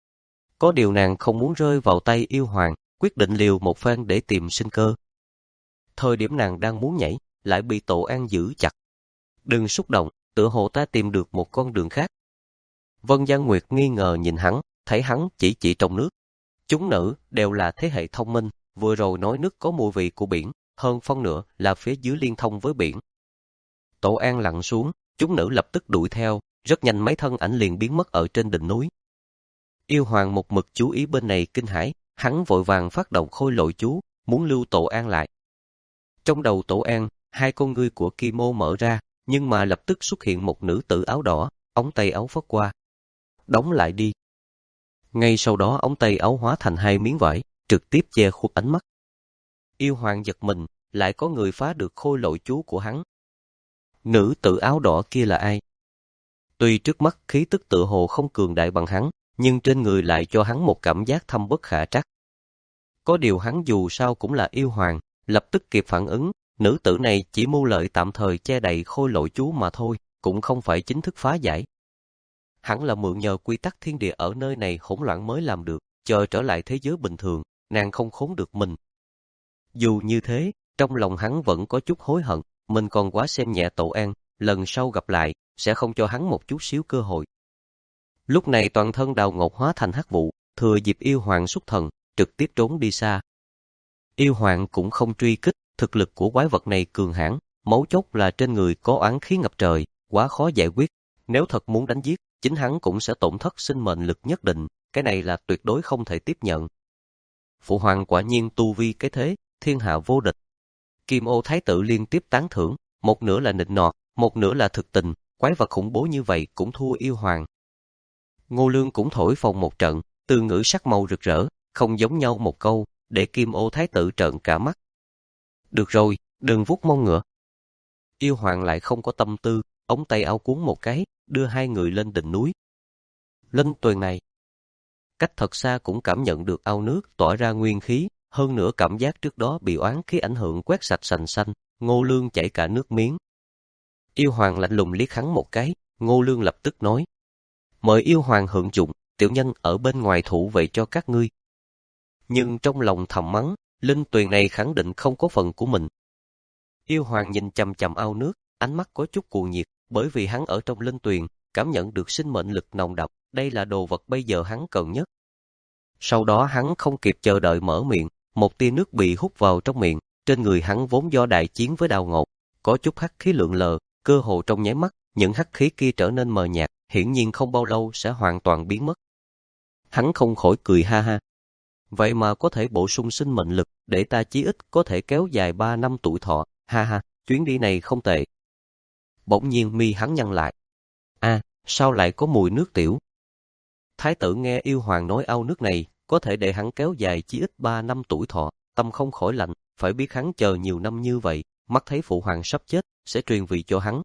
Có điều nàng không muốn rơi vào tay yêu hoàng, quyết định liều một phen để tìm sinh cơ. Thời điểm nàng đang muốn nhảy, lại bị Tổ An giữ chặt. Đừng xúc động, tựa hồ ta tìm được một con đường khác. Vân Giang Nguyệt nghi ngờ nhìn hắn, thấy hắn chỉ chỉ trong nước. Chúng nữ đều là thế hệ thông minh, vừa rồi nói nước có mùi vị của biển, hơn phân nửa là phía dưới liên thông với biển. Tổ An lặn xuống, chúng nữ lập tức đuổi theo, rất nhanh mấy thân ảnh liền biến mất ở trên đỉnh núi. Yêu hoàng một mực chú ý bên này kinh hãi, hắn vội vàng phát động khôi lội chú, muốn lưu Tổ An lại. Trong đầu Tổ An, hai con ngươi của Kim Ô mở ra, nhưng mà lập tức xuất hiện một nữ tử áo đỏ, ống tay áo phất qua. Đóng lại đi. Ngay sau đó ống tay áo hóa thành hai miếng vải, trực tiếp che khuất ánh mắt. Yêu hoàng giật mình, lại có người phá được khôi lội chú của hắn. Nữ tử áo đỏ kia là ai? Tuy trước mắt khí tức tựa hồ không cường đại bằng hắn, nhưng trên người lại cho hắn một cảm giác thâm bất khả trắc. Có điều hắn dù sao cũng là yêu hoàng, lập tức kịp phản ứng, nữ tử này chỉ mưu lợi tạm thời che đậy khôi lội chú mà thôi, cũng không phải chính thức phá giải. Hẳn là mượn nhờ quy tắc thiên địa ở nơi này hỗn loạn mới làm được, chờ trở lại thế giới bình thường, nàng không khốn được mình. Dù như thế, trong lòng hắn vẫn có chút hối hận, mình còn quá xem nhẹ Tổ An, lần sau gặp lại, sẽ không cho hắn một chút xíu cơ hội. Lúc này toàn thân Đào Ngột hóa thành hắc vụ, thừa dịp yêu hoàng xuất thần, trực tiếp trốn đi xa. Yêu hoàng cũng không truy kích, thực lực của quái vật này cường hãn, mấu chốt là trên người có oán khí ngập trời, quá khó giải quyết. Nếu thật muốn đánh giết, chính hắn cũng sẽ tổn thất sinh mệnh lực nhất định, cái này là tuyệt đối không thể tiếp nhận. Phụ hoàng quả nhiên tu vi cái thế, thiên hạ vô địch. Kim Ô Thái tử liên tiếp tán thưởng, một nửa là nịnh nọt, một nửa là thực tình, quái vật khủng bố như vậy cũng thua yêu hoàng. Ngô Lương cũng thổi phồng một trận, từ ngữ sắc màu rực rỡ, không giống nhau một câu, để Kim Ô Thái tử trợn cả mắt. Được rồi, đừng vuốt mông ngựa. Yêu hoàng lại không có tâm tư, ống tay áo cuốn một cái, đưa hai người lên đỉnh núi. Linh tuyền này, cách thật xa cũng cảm nhận được ao nước tỏa ra nguyên khí, hơn nữa cảm giác trước đó bị oán khí ảnh hưởng quét sạch sành xanh, Ngô Lương chảy cả nước miếng. Yêu hoàng lạnh lùng liếc hắn một cái, Ngô Lương lập tức nói: mời yêu hoàng hưởng dụng, tiểu nhân ở bên ngoài thủ vệ cho các ngươi. Nhưng trong lòng thầm mắng, linh tuyền này khẳng định không có phần của mình. Yêu hoàng nhìn chằm chằm ao nước, ánh mắt có chút cuồng nhiệt, bởi vì hắn ở trong linh tuyền, cảm nhận được sinh mệnh lực nồng đậm, đây là đồ vật bây giờ hắn cần nhất. Sau đó hắn không kịp chờ đợi mở miệng, một tia nước bị hút vào trong miệng, trên người hắn vốn do đại chiến với Đào Ngột, có chút hắc khí lượn lờ, cơ hồ trong nháy mắt, những hắc khí kia trở nên mờ nhạt, hiển nhiên không bao lâu sẽ hoàn toàn biến mất. Hắn không khỏi cười ha ha. Vậy mà có thể bổ sung sinh mệnh lực, để ta chí ít có thể kéo dài ba năm tuổi thọ, ha ha, chuyến đi này không tệ. Bỗng nhiên mi hắn nhăn lại. A, à, sao lại có mùi nước tiểu? Thái tử nghe yêu hoàng nói ao nước này, có thể để hắn kéo dài chí ít ba năm tuổi thọ, tâm không khỏi lạnh, phải biết hắn chờ nhiều năm như vậy, mắt thấy phụ hoàng sắp chết, sẽ truyền vị cho hắn.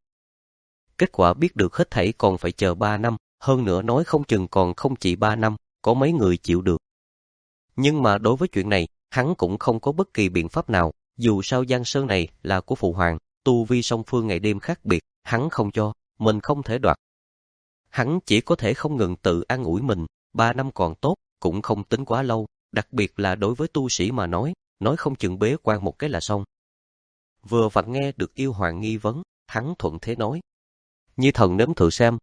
Kết quả biết được hết thảy còn phải chờ ba năm, hơn nữa nói không chừng còn không chỉ ba năm, có mấy người chịu được. Nhưng mà đối với chuyện này, hắn cũng không có bất kỳ biện pháp nào, dù sao Giang Sơn này là của phụ hoàng, tu vi song phương ngày đêm khác biệt, hắn không cho, mình không thể đoạt. Hắn chỉ có thể không ngừng tự an ủi mình, ba năm còn tốt, cũng không tính quá lâu, đặc biệt là đối với tu sĩ mà nói, nói không chừng bế quan một cái là xong. Vừa vặn nghe được yêu hoàng nghi vấn, hắn thuận thế nói: Nhi thần nếm thử xem.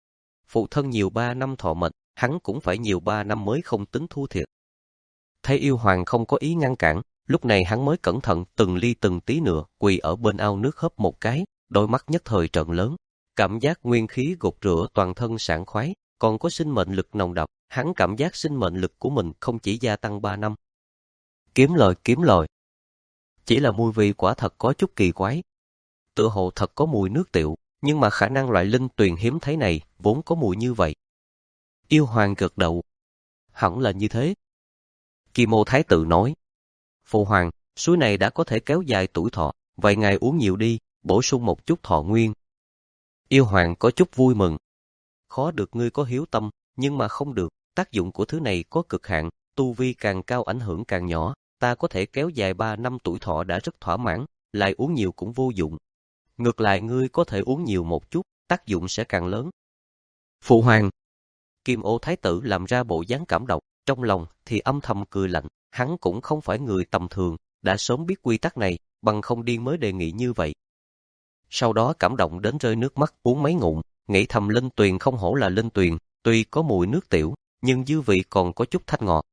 Phụ thân nhiều ba năm thọ mệnh, hắn cũng phải nhiều ba năm mới không tính thua thiệt. Thấy yêu hoàng không có ý ngăn cản, lúc này hắn mới cẩn thận từng ly từng tí nữa quỳ ở bên ao nước hớp một cái, đôi mắt nhất thời trợn lớn, cảm giác nguyên khí gột rửa toàn thân sảng khoái, còn có sinh mệnh lực nồng đậm, hắn cảm giác sinh mệnh lực của mình không chỉ gia tăng ba năm. Kiếm lời, kiếm lời. Chỉ là mùi vị quả thật có chút kỳ quái. Tựa hồ thật có mùi nước tiểu, nhưng mà khả năng loại linh tuyền hiếm thấy này vốn có mùi như vậy. Yêu hoàng gật đầu. Hẳn là như thế. Kim Ô Thái tử nói. Phụ hoàng, suối này đã có thể kéo dài tuổi thọ, vậy ngài uống nhiều đi, bổ sung một chút thọ nguyên. Yêu hoàng có chút vui mừng. Khó được ngươi có hiếu tâm, nhưng mà không được, tác dụng của thứ này có cực hạn, tu vi càng cao ảnh hưởng càng nhỏ, ta có thể kéo dài ba năm tuổi thọ đã rất thỏa mãn, lại uống nhiều cũng vô dụng. Ngược lại ngươi có thể uống nhiều một chút, tác dụng sẽ càng lớn. Phụ hoàng. Kim Ô Thái tử làm ra bộ dáng cảm động, trong lòng thì âm thầm cười lạnh, hắn cũng không phải người tầm thường, đã sớm biết quy tắc này, bằng không điên mới đề nghị như vậy. Sau đó cảm động đến rơi nước mắt uống mấy ngụm, nghĩ thầm linh tuyền không hổ là linh tuyền, tuy có mùi nước tiểu, nhưng dư vị còn có chút thanh ngọt.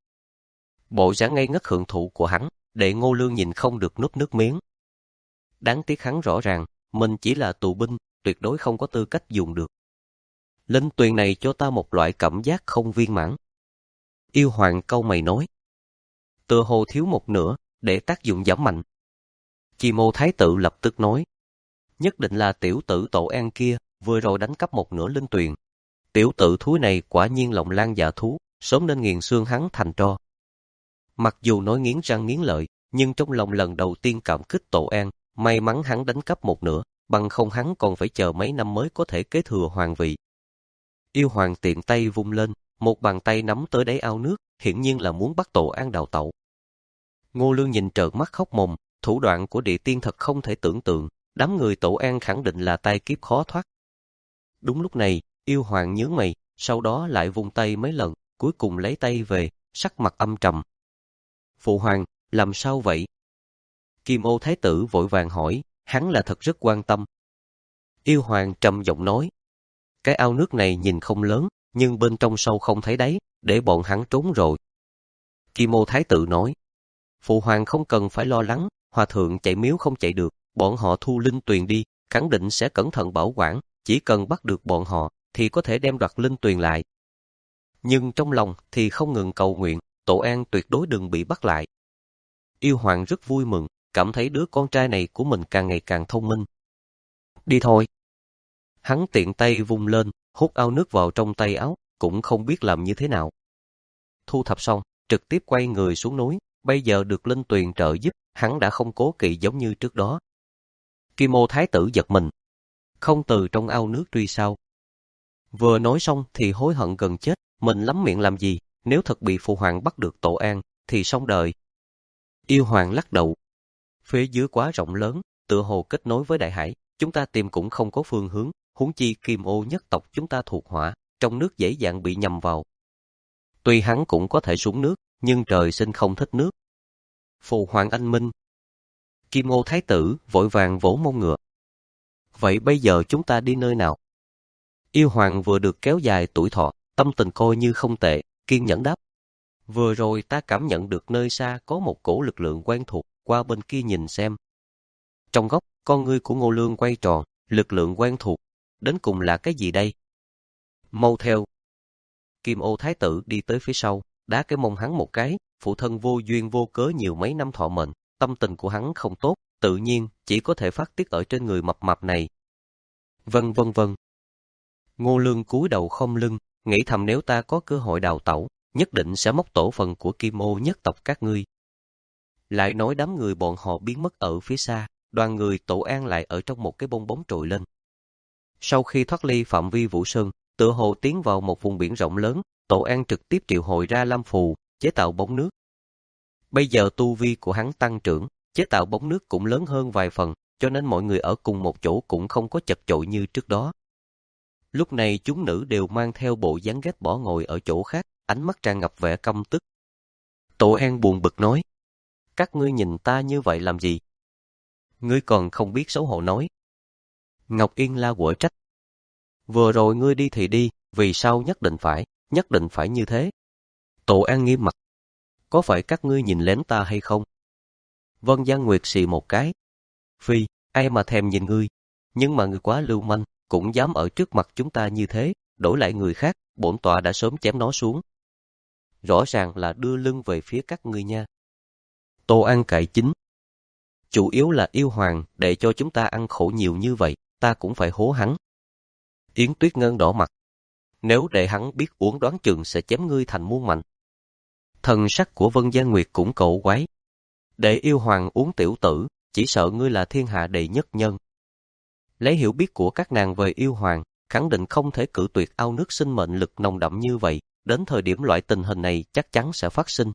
Bộ dáng ngây ngất hưởng thụ của hắn, để Ngô Lương nhìn không được nuốt nước miếng. Đáng tiếc hắn rõ ràng, mình chỉ là tù binh, tuyệt đối không có tư cách dùng được. Linh tuyền này cho ta một loại cảm giác không viên mãn. Yêu hoàng câu mày nói. Tựa hồ thiếu một nửa, để tác dụng giảm mạnh. Kim Ô Thái tử lập tức nói. Nhất định là tiểu tử Tổ An kia, vừa rồi đánh cắp một nửa linh tuyền. Tiểu tử thúi này quả nhiên lòng lan dạ thú, sớm nên nghiền xương hắn thành tro. Mặc dù nói nghiến răng nghiến lợi, nhưng trong lòng lần đầu tiên cảm kích Tổ An, may mắn hắn đánh cắp một nửa, bằng không hắn còn phải chờ mấy năm mới có thể kế thừa hoàng vị. Yêu hoàng tiện tay vung lên, một bàn tay nắm tới đáy ao nước, hiển nhiên là muốn bắt Tổ An đào tẩu. Ngô Lương nhìn trợn mắt khóc mồm, thủ đoạn của địa tiên thật không thể tưởng tượng, đám người Tổ An khẳng định là tai kiếp khó thoát. Đúng lúc này, yêu hoàng nhướng mày, sau đó lại vung tay mấy lần, cuối cùng lấy tay về, sắc mặt âm trầm. Phụ hoàng, làm sao vậy? Kim Ô Thái tử vội vàng hỏi, hắn là thật rất quan tâm. Yêu hoàng trầm giọng nói, cái ao nước này nhìn không lớn, nhưng bên trong sâu không thấy đáy, để bọn hắn trốn rồi. Kim Ô Thái tử nói, phụ hoàng không cần phải lo lắng, hòa thượng chạy miếu không chạy được, bọn họ thu linh tuyền đi, khẳng định sẽ cẩn thận bảo quản, chỉ cần bắt được bọn họ, thì có thể đem đoạt linh tuyền lại. Nhưng trong lòng thì không ngừng cầu nguyện, Tổ An tuyệt đối đừng bị bắt lại. Yêu hoàng rất vui mừng, cảm thấy đứa con trai này của mình càng ngày càng thông minh. Đi thôi. Hắn tiện tay vung lên, hút ao nước vào trong tay áo, cũng không biết làm như thế nào. Thu thập xong, trực tiếp quay người xuống núi, bây giờ được linh tuyền trợ giúp, hắn đã không cố kỵ giống như trước đó. Kim Ô Thái tử giật mình, không từ trong ao nước truy sao. Vừa nói xong thì hối hận gần chết, mình lắm miệng làm gì, nếu thật bị phụ hoàng bắt được Tổ An, thì xong đời. Yêu hoàng lắc đầu. Phía dưới quá rộng lớn, tựa hồ kết nối với đại hải, chúng ta tìm cũng không có phương hướng, huống chi Kim Ô nhất tộc chúng ta thuộc hỏa, trong nước dễ dàng bị nhầm vào. Tuy hắn cũng có thể xuống nước, nhưng trời sinh không thích nước. Phụ hoàng anh minh. Kim Ô Thái tử vội vàng vỗ mông ngựa. Vậy bây giờ chúng ta đi nơi nào? Yêu hoàng vừa được kéo dài tuổi thọ, tâm tình coi như không tệ, kiên nhẫn đáp. Vừa rồi ta cảm nhận được nơi xa có một cổ lực lượng quen thuộc, qua bên kia nhìn xem. Trong góc, con ngươi của Ngô Lương quay tròn, lực lượng quen thuộc, đến cùng là cái gì đây? Mau theo. Kim Ô Thái tử đi tới phía sau, đá cái mông hắn một cái, phụ thân vô duyên vô cớ nhiều mấy năm thọ mệnh, tâm tình của hắn không tốt, tự nhiên chỉ có thể phát tiết ở trên người mập mạp này. Vân vân vân. Ngô Lương cúi đầu khom lưng, nghĩ thầm nếu ta có cơ hội đào tẩu, nhất định sẽ móc tổ phần của Kim Ô nhất tộc các ngươi. Lại nói đám người bọn họ biến mất ở phía xa, đoàn người Tổ An lại ở trong một cái bong bóng trồi lên. Sau khi thoát ly phạm vi Vũ Sơn, tựa hồ tiến vào một vùng biển rộng lớn, Tổ An trực tiếp triệu hồi ra Lam Phù, chế tạo bóng nước. Bây giờ tu vi của hắn tăng trưởng, chế tạo bóng nước cũng lớn hơn vài phần, cho nên mọi người ở cùng một chỗ cũng không có chật chội như trước đó. Lúc này chúng nữ đều mang theo bộ dáng ghét bỏ ngồi ở chỗ khác, ánh mắt tràn ngập vẻ căm tức. Tổ An buồn bực nói, các ngươi nhìn ta như vậy làm gì? Ngươi còn không biết xấu hổ nói. Ngọc Yên la quở trách. Vừa rồi ngươi đi thì đi, vì sao nhất định phải, nhất định phải như thế? Tổ An nghiêm mặt. Có phải các ngươi nhìn lén ta hay không? Vân Giang Nguyệt xì một cái. Phi, ai mà thèm nhìn ngươi, nhưng mà ngươi quá lưu manh, cũng dám ở trước mặt chúng ta như thế, đổi lại người khác, bổn tọa đã sớm chém nó xuống. Rõ ràng là đưa lưng về phía các ngươi nha. Tô An cải chính. Chủ yếu là yêu hoàng để cho chúng ta ăn khổ nhiều như vậy, ta cũng phải hố hắn. Yến Tuyết Ngân đỏ mặt. Nếu để hắn biết uống đoán chừng sẽ chém ngươi thành muôn mảnh. Thần sắc của Vân Gian Nguyệt cũng cổ quái. Để yêu hoàng uống tiểu tử, chỉ sợ ngươi là thiên hạ đệ nhất nhân. Lấy hiểu biết của các nàng về yêu hoàng, khẳng định không thể cự tuyệt ao nước sinh mệnh lực nồng đậm như vậy, đến thời điểm loại tình hình này chắc chắn sẽ phát sinh.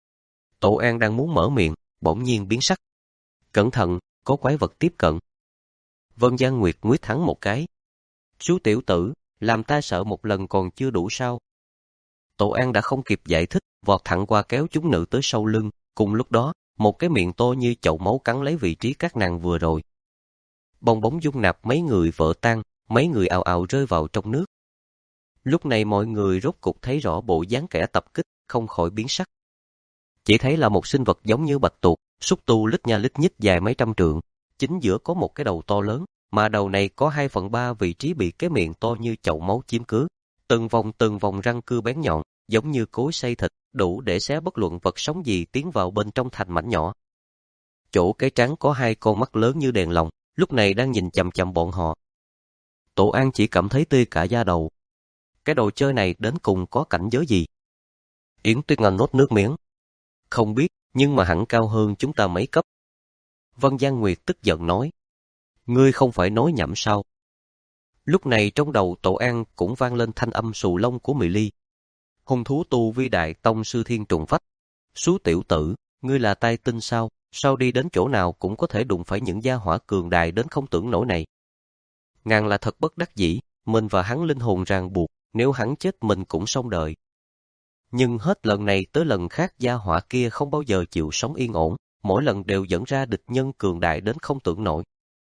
Tổ An đang muốn mở miệng, bỗng nhiên biến sắc. Cẩn thận, có quái vật tiếp cận. Vân Gian Nguyệt nguyết hắn một cái. Chú tiểu tử, làm ta sợ một lần còn chưa đủ sao? Tổ An đã không kịp giải thích, vọt thẳng qua kéo chúng nữ tới sau lưng, cùng lúc đó, một cái miệng to như chậu máu cắn lấy vị trí các nàng vừa rồi. Bong bóng dung nạp mấy người vỡ tan, mấy người ào ào rơi vào trong nước. Lúc này mọi người rốt cục thấy rõ bộ dáng kẻ tập kích, không khỏi biến sắc. Chỉ thấy là một sinh vật giống như bạch tuộc, xúc tu lít nha lít nhít dài mấy trăm trượng, chính giữa có một cái đầu to lớn, mà đầu này có hai phần ba vị trí bị cái miệng to như chậu máu chiếm cứ. Từng vòng từng vòng răng cưa bén nhọn, giống như cối xay thịt, đủ để xé bất luận vật sống gì tiến vào bên trong thành mảnh nhỏ. Chỗ cái trán có hai con mắt lớn như đèn lồng, lúc này đang nhìn chằm chằm bọn họ. Tổ An chỉ cảm thấy tê cả da đầu. Cái đồ chơi này đến cùng có cảnh giới gì? Yến Tuyết Ngân nuốt nước miếng. Không biết, nhưng mà hẳn cao hơn chúng ta mấy cấp. Vân Gian Nguyệt tức giận nói. Ngươi không phải nói nhảm sao? Lúc này trong đầu Tổ An cũng vang lên thanh âm xù lông của Mị Ly. Hung thú tu vi đại tông sư thiên trùng phách. Sú tiểu tử, ngươi là tai tinh sao? Sao đi đến chỗ nào cũng có thể đụng phải những gia hỏa cường đại đến không tưởng nổi này? Ngàn là thật bất đắc dĩ, mình và hắn linh hồn ràng buộc, nếu hắn chết mình cũng xong đời. Nhưng hết lần này tới lần khác gia hỏa kia không bao giờ chịu sống yên ổn, mỗi lần đều dẫn ra địch nhân cường đại đến không tưởng nổi.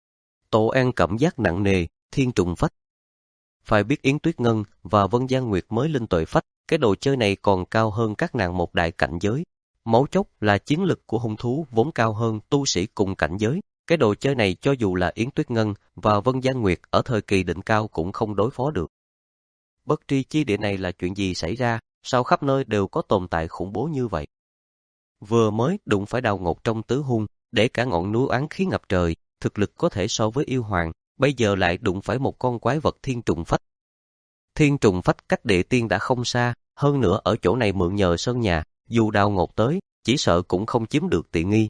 Tổ An cảm giác nặng nề, thiên trùng phách. Phải biết Yến Tuyết Ngân và Vân Gian Nguyệt mới linh tuệ phách, cái đồ chơi này còn cao hơn các nàng một đại cảnh giới. Máu chốc là chiến lực của hung thú vốn cao hơn tu sĩ cùng cảnh giới. Cái đồ chơi này cho dù là Yến Tuyết Ngân và Vân Gian Nguyệt ở thời kỳ đỉnh cao cũng không đối phó được. Bất tri chi địa này là chuyện gì xảy ra, sao khắp nơi đều có tồn tại khủng bố như vậy? Vừa mới đụng phải đào ngột trong tứ hung, để cả ngọn núi oán khí ngập trời, thực lực có thể so với yêu hoàng, bây giờ lại đụng phải một con quái vật thiên trùng phách. Thiên trùng phách cách địa tiên đã không xa, hơn nữa ở chỗ này mượn nhờ sân nhà, dù đào ngột tới, chỉ sợ cũng không chiếm được tiện nghi.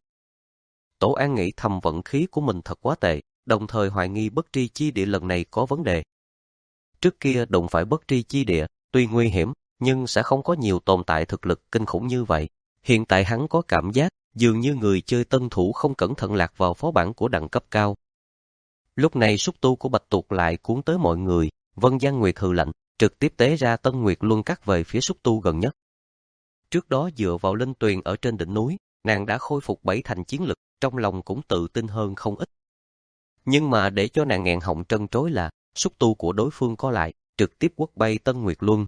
Tổ An nghĩ thầm vận khí của mình thật quá tệ, đồng thời hoài nghi bất tri chi địa lần này có vấn đề. Trước kia đụng phải bất tri chi địa, tuy nguy hiểm, nhưng sẽ không có nhiều tồn tại thực lực kinh khủng như vậy. Hiện tại hắn có cảm giác, dường như người chơi tân thủ không cẩn thận lạc vào phó bản của đẳng cấp cao. Lúc này xúc tu của bạch tuộc lại cuốn tới mọi người, Vân Gian Nguyệt hừ lạnh, trực tiếp tế ra Tân Nguyệt Luân cắt về phía xúc tu gần nhất. Trước đó dựa vào linh tuyền ở trên đỉnh núi, nàng đã khôi phục bảy thành chiến lực, trong lòng cũng tự tin hơn không ít. Nhưng mà để cho nàng nghẹn họng trân trối là, xúc tu của đối phương có lại, trực tiếp quất bay Tân Nguyệt Luân.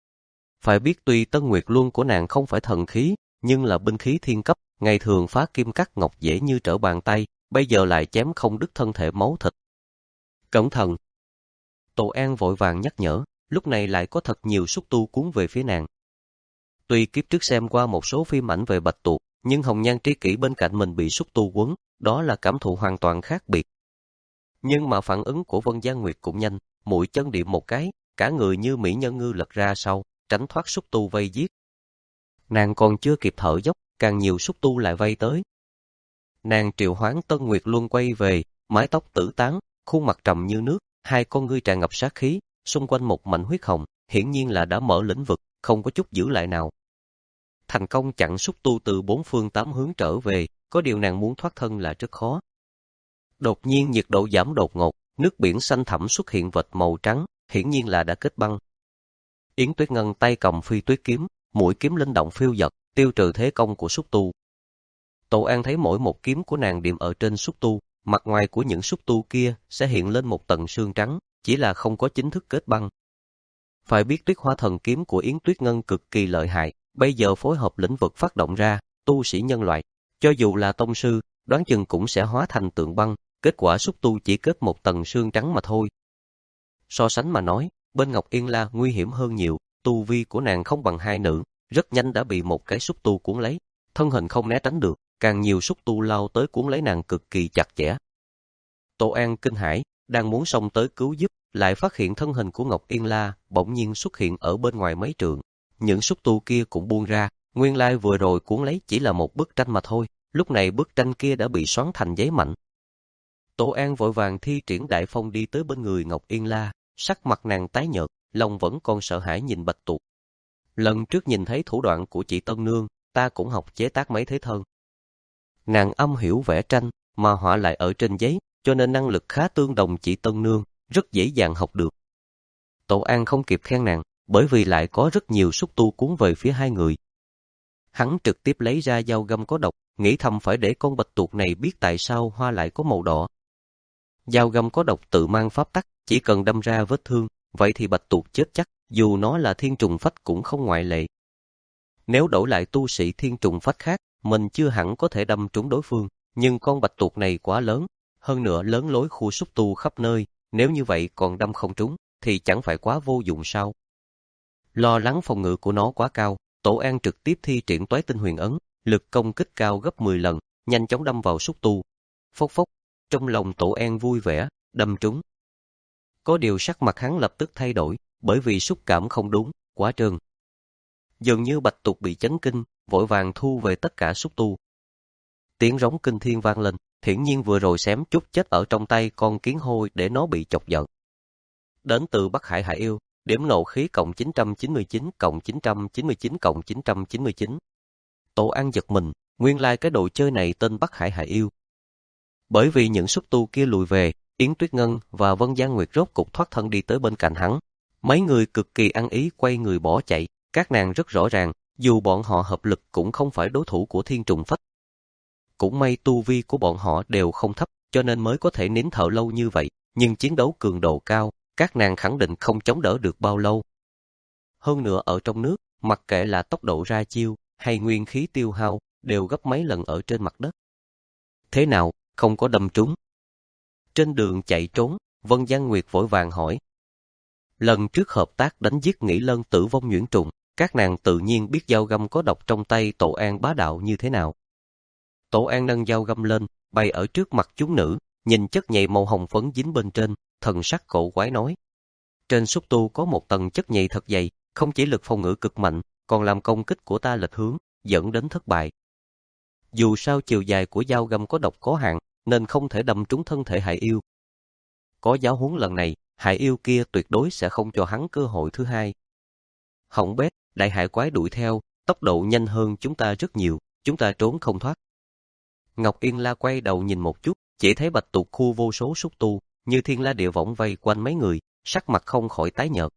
Phải biết tuy Tân Nguyệt Luân của nàng không phải thần khí, nhưng là binh khí thiên cấp, ngày thường phá kim cắt ngọc dễ như trở bàn tay, bây giờ lại chém không đứt thân thể máu thịt. Cẩn thận! Tổ An vội vàng nhắc nhở, lúc này lại có thật nhiều xúc tu cuốn về phía nàng. Tuy kiếp trước xem qua một số phim ảnh về bạch tuộc, nhưng hồng nhan tri kỷ bên cạnh mình bị xúc tu quấn, đó là cảm thụ hoàn toàn khác biệt. Nhưng mà phản ứng của Vân Gian Nguyệt cũng nhanh, mũi chân điểm một cái, cả người như mỹ nhân ngư lật ra sau, tránh thoát xúc tu vây giết. Nàng còn chưa kịp thở dốc, càng nhiều xúc tu lại vây tới. Nàng triệu hoán Tân Nguyệt Luân quay về, mái tóc tử tán, khuôn mặt trầm như nước, hai con ngươi tràn ngập sát khí, xung quanh một mảnh huyết hồng, hiển nhiên là đã mở lĩnh vực, không có chút giữ lại nào. Thành công chặn xúc tu từ bốn phương tám hướng trở về, có điều nàng muốn thoát thân là rất khó. Đột nhiên nhiệt độ giảm đột ngột, nước biển xanh thẳm xuất hiện vệt màu trắng, hiển nhiên là đã kết băng. Yến Tuyết Ngân tay cầm phi tuyết kiếm, mũi kiếm linh động phiêu dật, tiêu trừ thế công của xúc tu. Tổ An thấy mỗi một kiếm của nàng điểm ở trên xúc tu, mặt ngoài của những xúc tu kia sẽ hiện lên một tầng sương trắng, chỉ là không có chính thức kết băng. Phải biết Tuyết Hoa Thần kiếm của Yến Tuyết Ngân cực kỳ lợi hại, bây giờ phối hợp lĩnh vực phát động ra, tu sĩ nhân loại, cho dù là tông sư, đoán chừng cũng sẽ hóa thành tượng băng, kết quả xúc tu chỉ kết một tầng sương trắng mà thôi. So sánh mà nói, bên Ngọc Yên La nguy hiểm hơn nhiều, tu vi của nàng không bằng hai nữ, rất nhanh đã bị một cái xúc tu cuốn lấy, thân hình không né tránh được, càng nhiều xúc tu lao tới cuốn lấy nàng cực kỳ chặt chẽ. Tổ An kinh hãi, đang muốn xông tới cứu giúp, lại phát hiện thân hình của Ngọc Yên La bỗng nhiên xuất hiện ở bên ngoài mấy trượng. Những xúc tu kia cũng buông ra, nguyên lai vừa rồi cuốn lấy chỉ là một bức tranh mà thôi, lúc này bức tranh kia đã bị xoắn thành giấy mạnh. Tổ An vội vàng thi triển đại phong đi tới bên người Ngọc Yên La, sắc mặt nàng tái nhợt, lòng vẫn còn sợ hãi nhìn Bạch Tuộc. Lần trước nhìn thấy thủ đoạn của chị Tân Nương, ta cũng học chế tác mấy thế thân. Nàng âm hiểu vẽ tranh, mà họa lại ở trên giấy, cho nên năng lực khá tương đồng chị Tân Nương, rất dễ dàng học được. Tổ An không kịp khen nàng, bởi vì lại có rất nhiều xúc tu cuốn về phía hai người. Hắn trực tiếp lấy ra dao găm có độc, nghĩ thầm phải để con Bạch Tuộc này biết tại sao hoa lại có màu đỏ. Dao găm có độc tự mang pháp tắc, chỉ cần đâm ra vết thương, vậy thì Bạch Tuộc chết chắc, dù nó là thiên trùng phách cũng không ngoại lệ. Nếu đổi lại tu sĩ thiên trùng phách khác, mình chưa hẳn có thể đâm trúng đối phương, nhưng con Bạch Tuộc này quá lớn, hơn nữa lớn lối khu xúc tu khắp nơi, nếu như vậy còn đâm không trúng, thì chẳng phải quá vô dụng sao? Lo lắng phòng ngự của nó quá cao, Tổ An trực tiếp thi triển Toái Tinh Huyền Ấn, lực công kích cao gấp mười lần, nhanh chóng đâm vào xúc tu. Phốc phốc, trong lòng Tổ An vui vẻ, đâm trúng. Có điều sắc mặt hắn lập tức thay đổi, bởi vì xúc cảm không đúng, quá trơn. Dường như Bạch Tuộc bị chấn kinh, vội vàng thu về tất cả xúc tu. Tiếng rống kinh thiên vang lên, hiển nhiên vừa rồi xém chút chết ở trong tay con kiến hôi để nó bị chọc giận. Đến từ Bắc Hải Hải Yêu, điểm nộ khí cộng chín trăm chín mươi chín cộng chín trăm chín mươi chín cộng chín trăm chín mươi chín. Tổ An giật mình, nguyên lai cái đồ chơi này tên Bắc Hải Hải Yêu. Bởi vì những xúc tu kia lùi về, Yến Tuyết Ngân và Vân Giang Nguyệt rốt cục thoát thân đi tới bên cạnh hắn. Mấy người cực kỳ ăn ý quay người bỏ chạy, các nàng rất rõ ràng, dù bọn họ hợp lực cũng không phải đối thủ của thiên trùng phách. Cũng may tu vi của bọn họ đều không thấp, cho nên mới có thể nín thở lâu như vậy, nhưng chiến đấu cường độ cao, các nàng khẳng định không chống đỡ được bao lâu. Hơn nữa ở trong nước, mặc kệ là tốc độ ra chiêu, hay nguyên khí tiêu hao, đều gấp mấy lần ở trên mặt đất. Thế nào, không có đâm trúng? Trên đường chạy trốn, Vân Giang Nguyệt vội vàng hỏi. Lần trước hợp tác đánh giết Nghĩ Lân tử vong nhuyễn trùng, các nàng tự nhiên biết dao găm có độc trong tay Tổ An bá đạo như thế nào. Tổ An nâng dao găm lên, bày ở trước mặt chúng nữ, nhìn chất nhầy màu hồng phấn dính bên trên, thần sắc cổ quái nói. Trên xúc tu có một tầng chất nhầy thật dày, không chỉ lực phòng ngự cực mạnh, còn làm công kích của ta lệch hướng, dẫn đến thất bại. Dù sao chiều dài của dao găm có độc có hạn, nên không thể đâm trúng thân thể Hải Yêu. Có giáo huấn lần này, Hải Yêu kia tuyệt đối sẽ không cho hắn cơ hội thứ hai. Hỏng bét, đại hải quái đuổi theo, tốc độ nhanh hơn chúng ta rất nhiều, chúng ta trốn không thoát. Ngọc Yên La quay đầu nhìn một chút, chỉ thấy Bạch Tuộc khu vô số xúc tu, như thiên la địa võng vây quanh mấy người, sắc mặt không khỏi tái nhợt.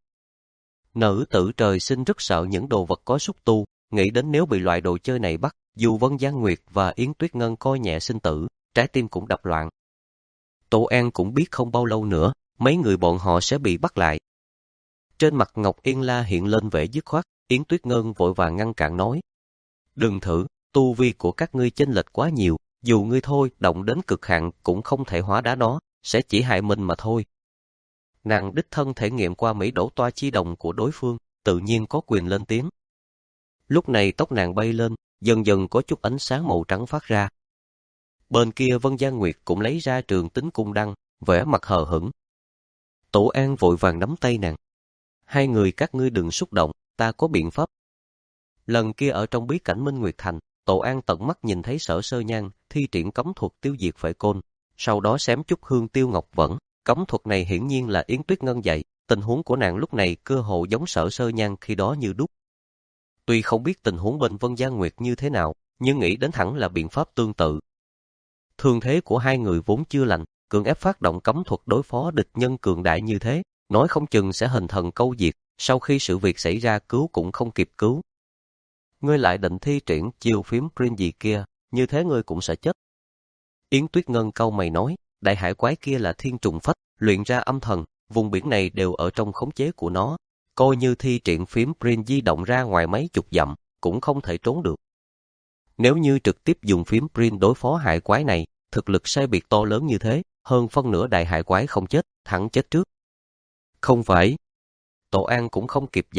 Nữ tử trời sinh rất sợ những đồ vật có xúc tu, nghĩ đến nếu bị loại đồ chơi này bắt, dù Vân Giang Nguyệt và Yến Tuyết Ngân coi nhẹ sinh tử, trái tim cũng đập loạn. Tổ An cũng biết không bao lâu nữa, mấy người bọn họ sẽ bị bắt lại. Trên mặt Ngọc Yên La hiện lên vẻ dứt khoát, Yến Tuyết Ngân vội vàng ngăn cản nói. Đừng thử, tu vi của các ngươi chênh lệch quá nhiều, dù ngươi thôi động đến cực hạn cũng không thể hóa đá nó, sẽ chỉ hại mình mà thôi. Nàng đích thân thể nghiệm qua Mỹ đổ toa chi đồng của đối phương, tự nhiên có quyền lên tiếng. Lúc này tóc nàng bay lên, dần dần có chút ánh sáng màu trắng phát ra. Bên kia Vân Giang Nguyệt cũng lấy ra trường tính cung đăng, vẻ mặt hờ hững. Tổ An vội vàng nắm tay nàng. Hai người các ngươi đừng xúc động, ta có biện pháp. Lần kia ở trong bí cảnh Minh Nguyệt Thành, Tổ An tận mắt nhìn thấy Sở Sơ Nhan thi triển cấm thuật tiêu diệt phệ côn, sau đó xém chút hương tiêu ngọc vẫn. Cấm thuật này hiển nhiên là Yến Tuyết Ngân dạy, tình huống của nàng lúc này cơ hồ giống Sở Sơ Nhan khi đó như đúc. Tuy không biết tình huống bên Vân Giang Nguyệt như thế nào, nhưng nghĩ đến hẳn là biện pháp tương tự. Thương thế của hai người vốn chưa lành, cường ép phát động cấm thuật đối phó địch nhân cường đại như thế, nói không chừng sẽ hình thần câu diệt, sau khi sự việc xảy ra cứu cũng không kịp cứu. Ngươi lại định thi triển chiêu phím green gì kia, như thế ngươi cũng sẽ chết. Yến Tuyết Ngân cau mày nói, đại hải quái kia là thiên trùng phách, luyện ra âm thần, vùng biển này đều ở trong khống chế của nó, coi như thi triển phím green di động ra ngoài mấy chục dặm, cũng không thể trốn được. Nếu như trực tiếp dùng phím green đối phó hải quái này, thực lực sai biệt to lớn như thế, hơn phân nửa đại hải quái không chết, thẳng chết trước. Không phải. Tổ An cũng không kịp giải thích,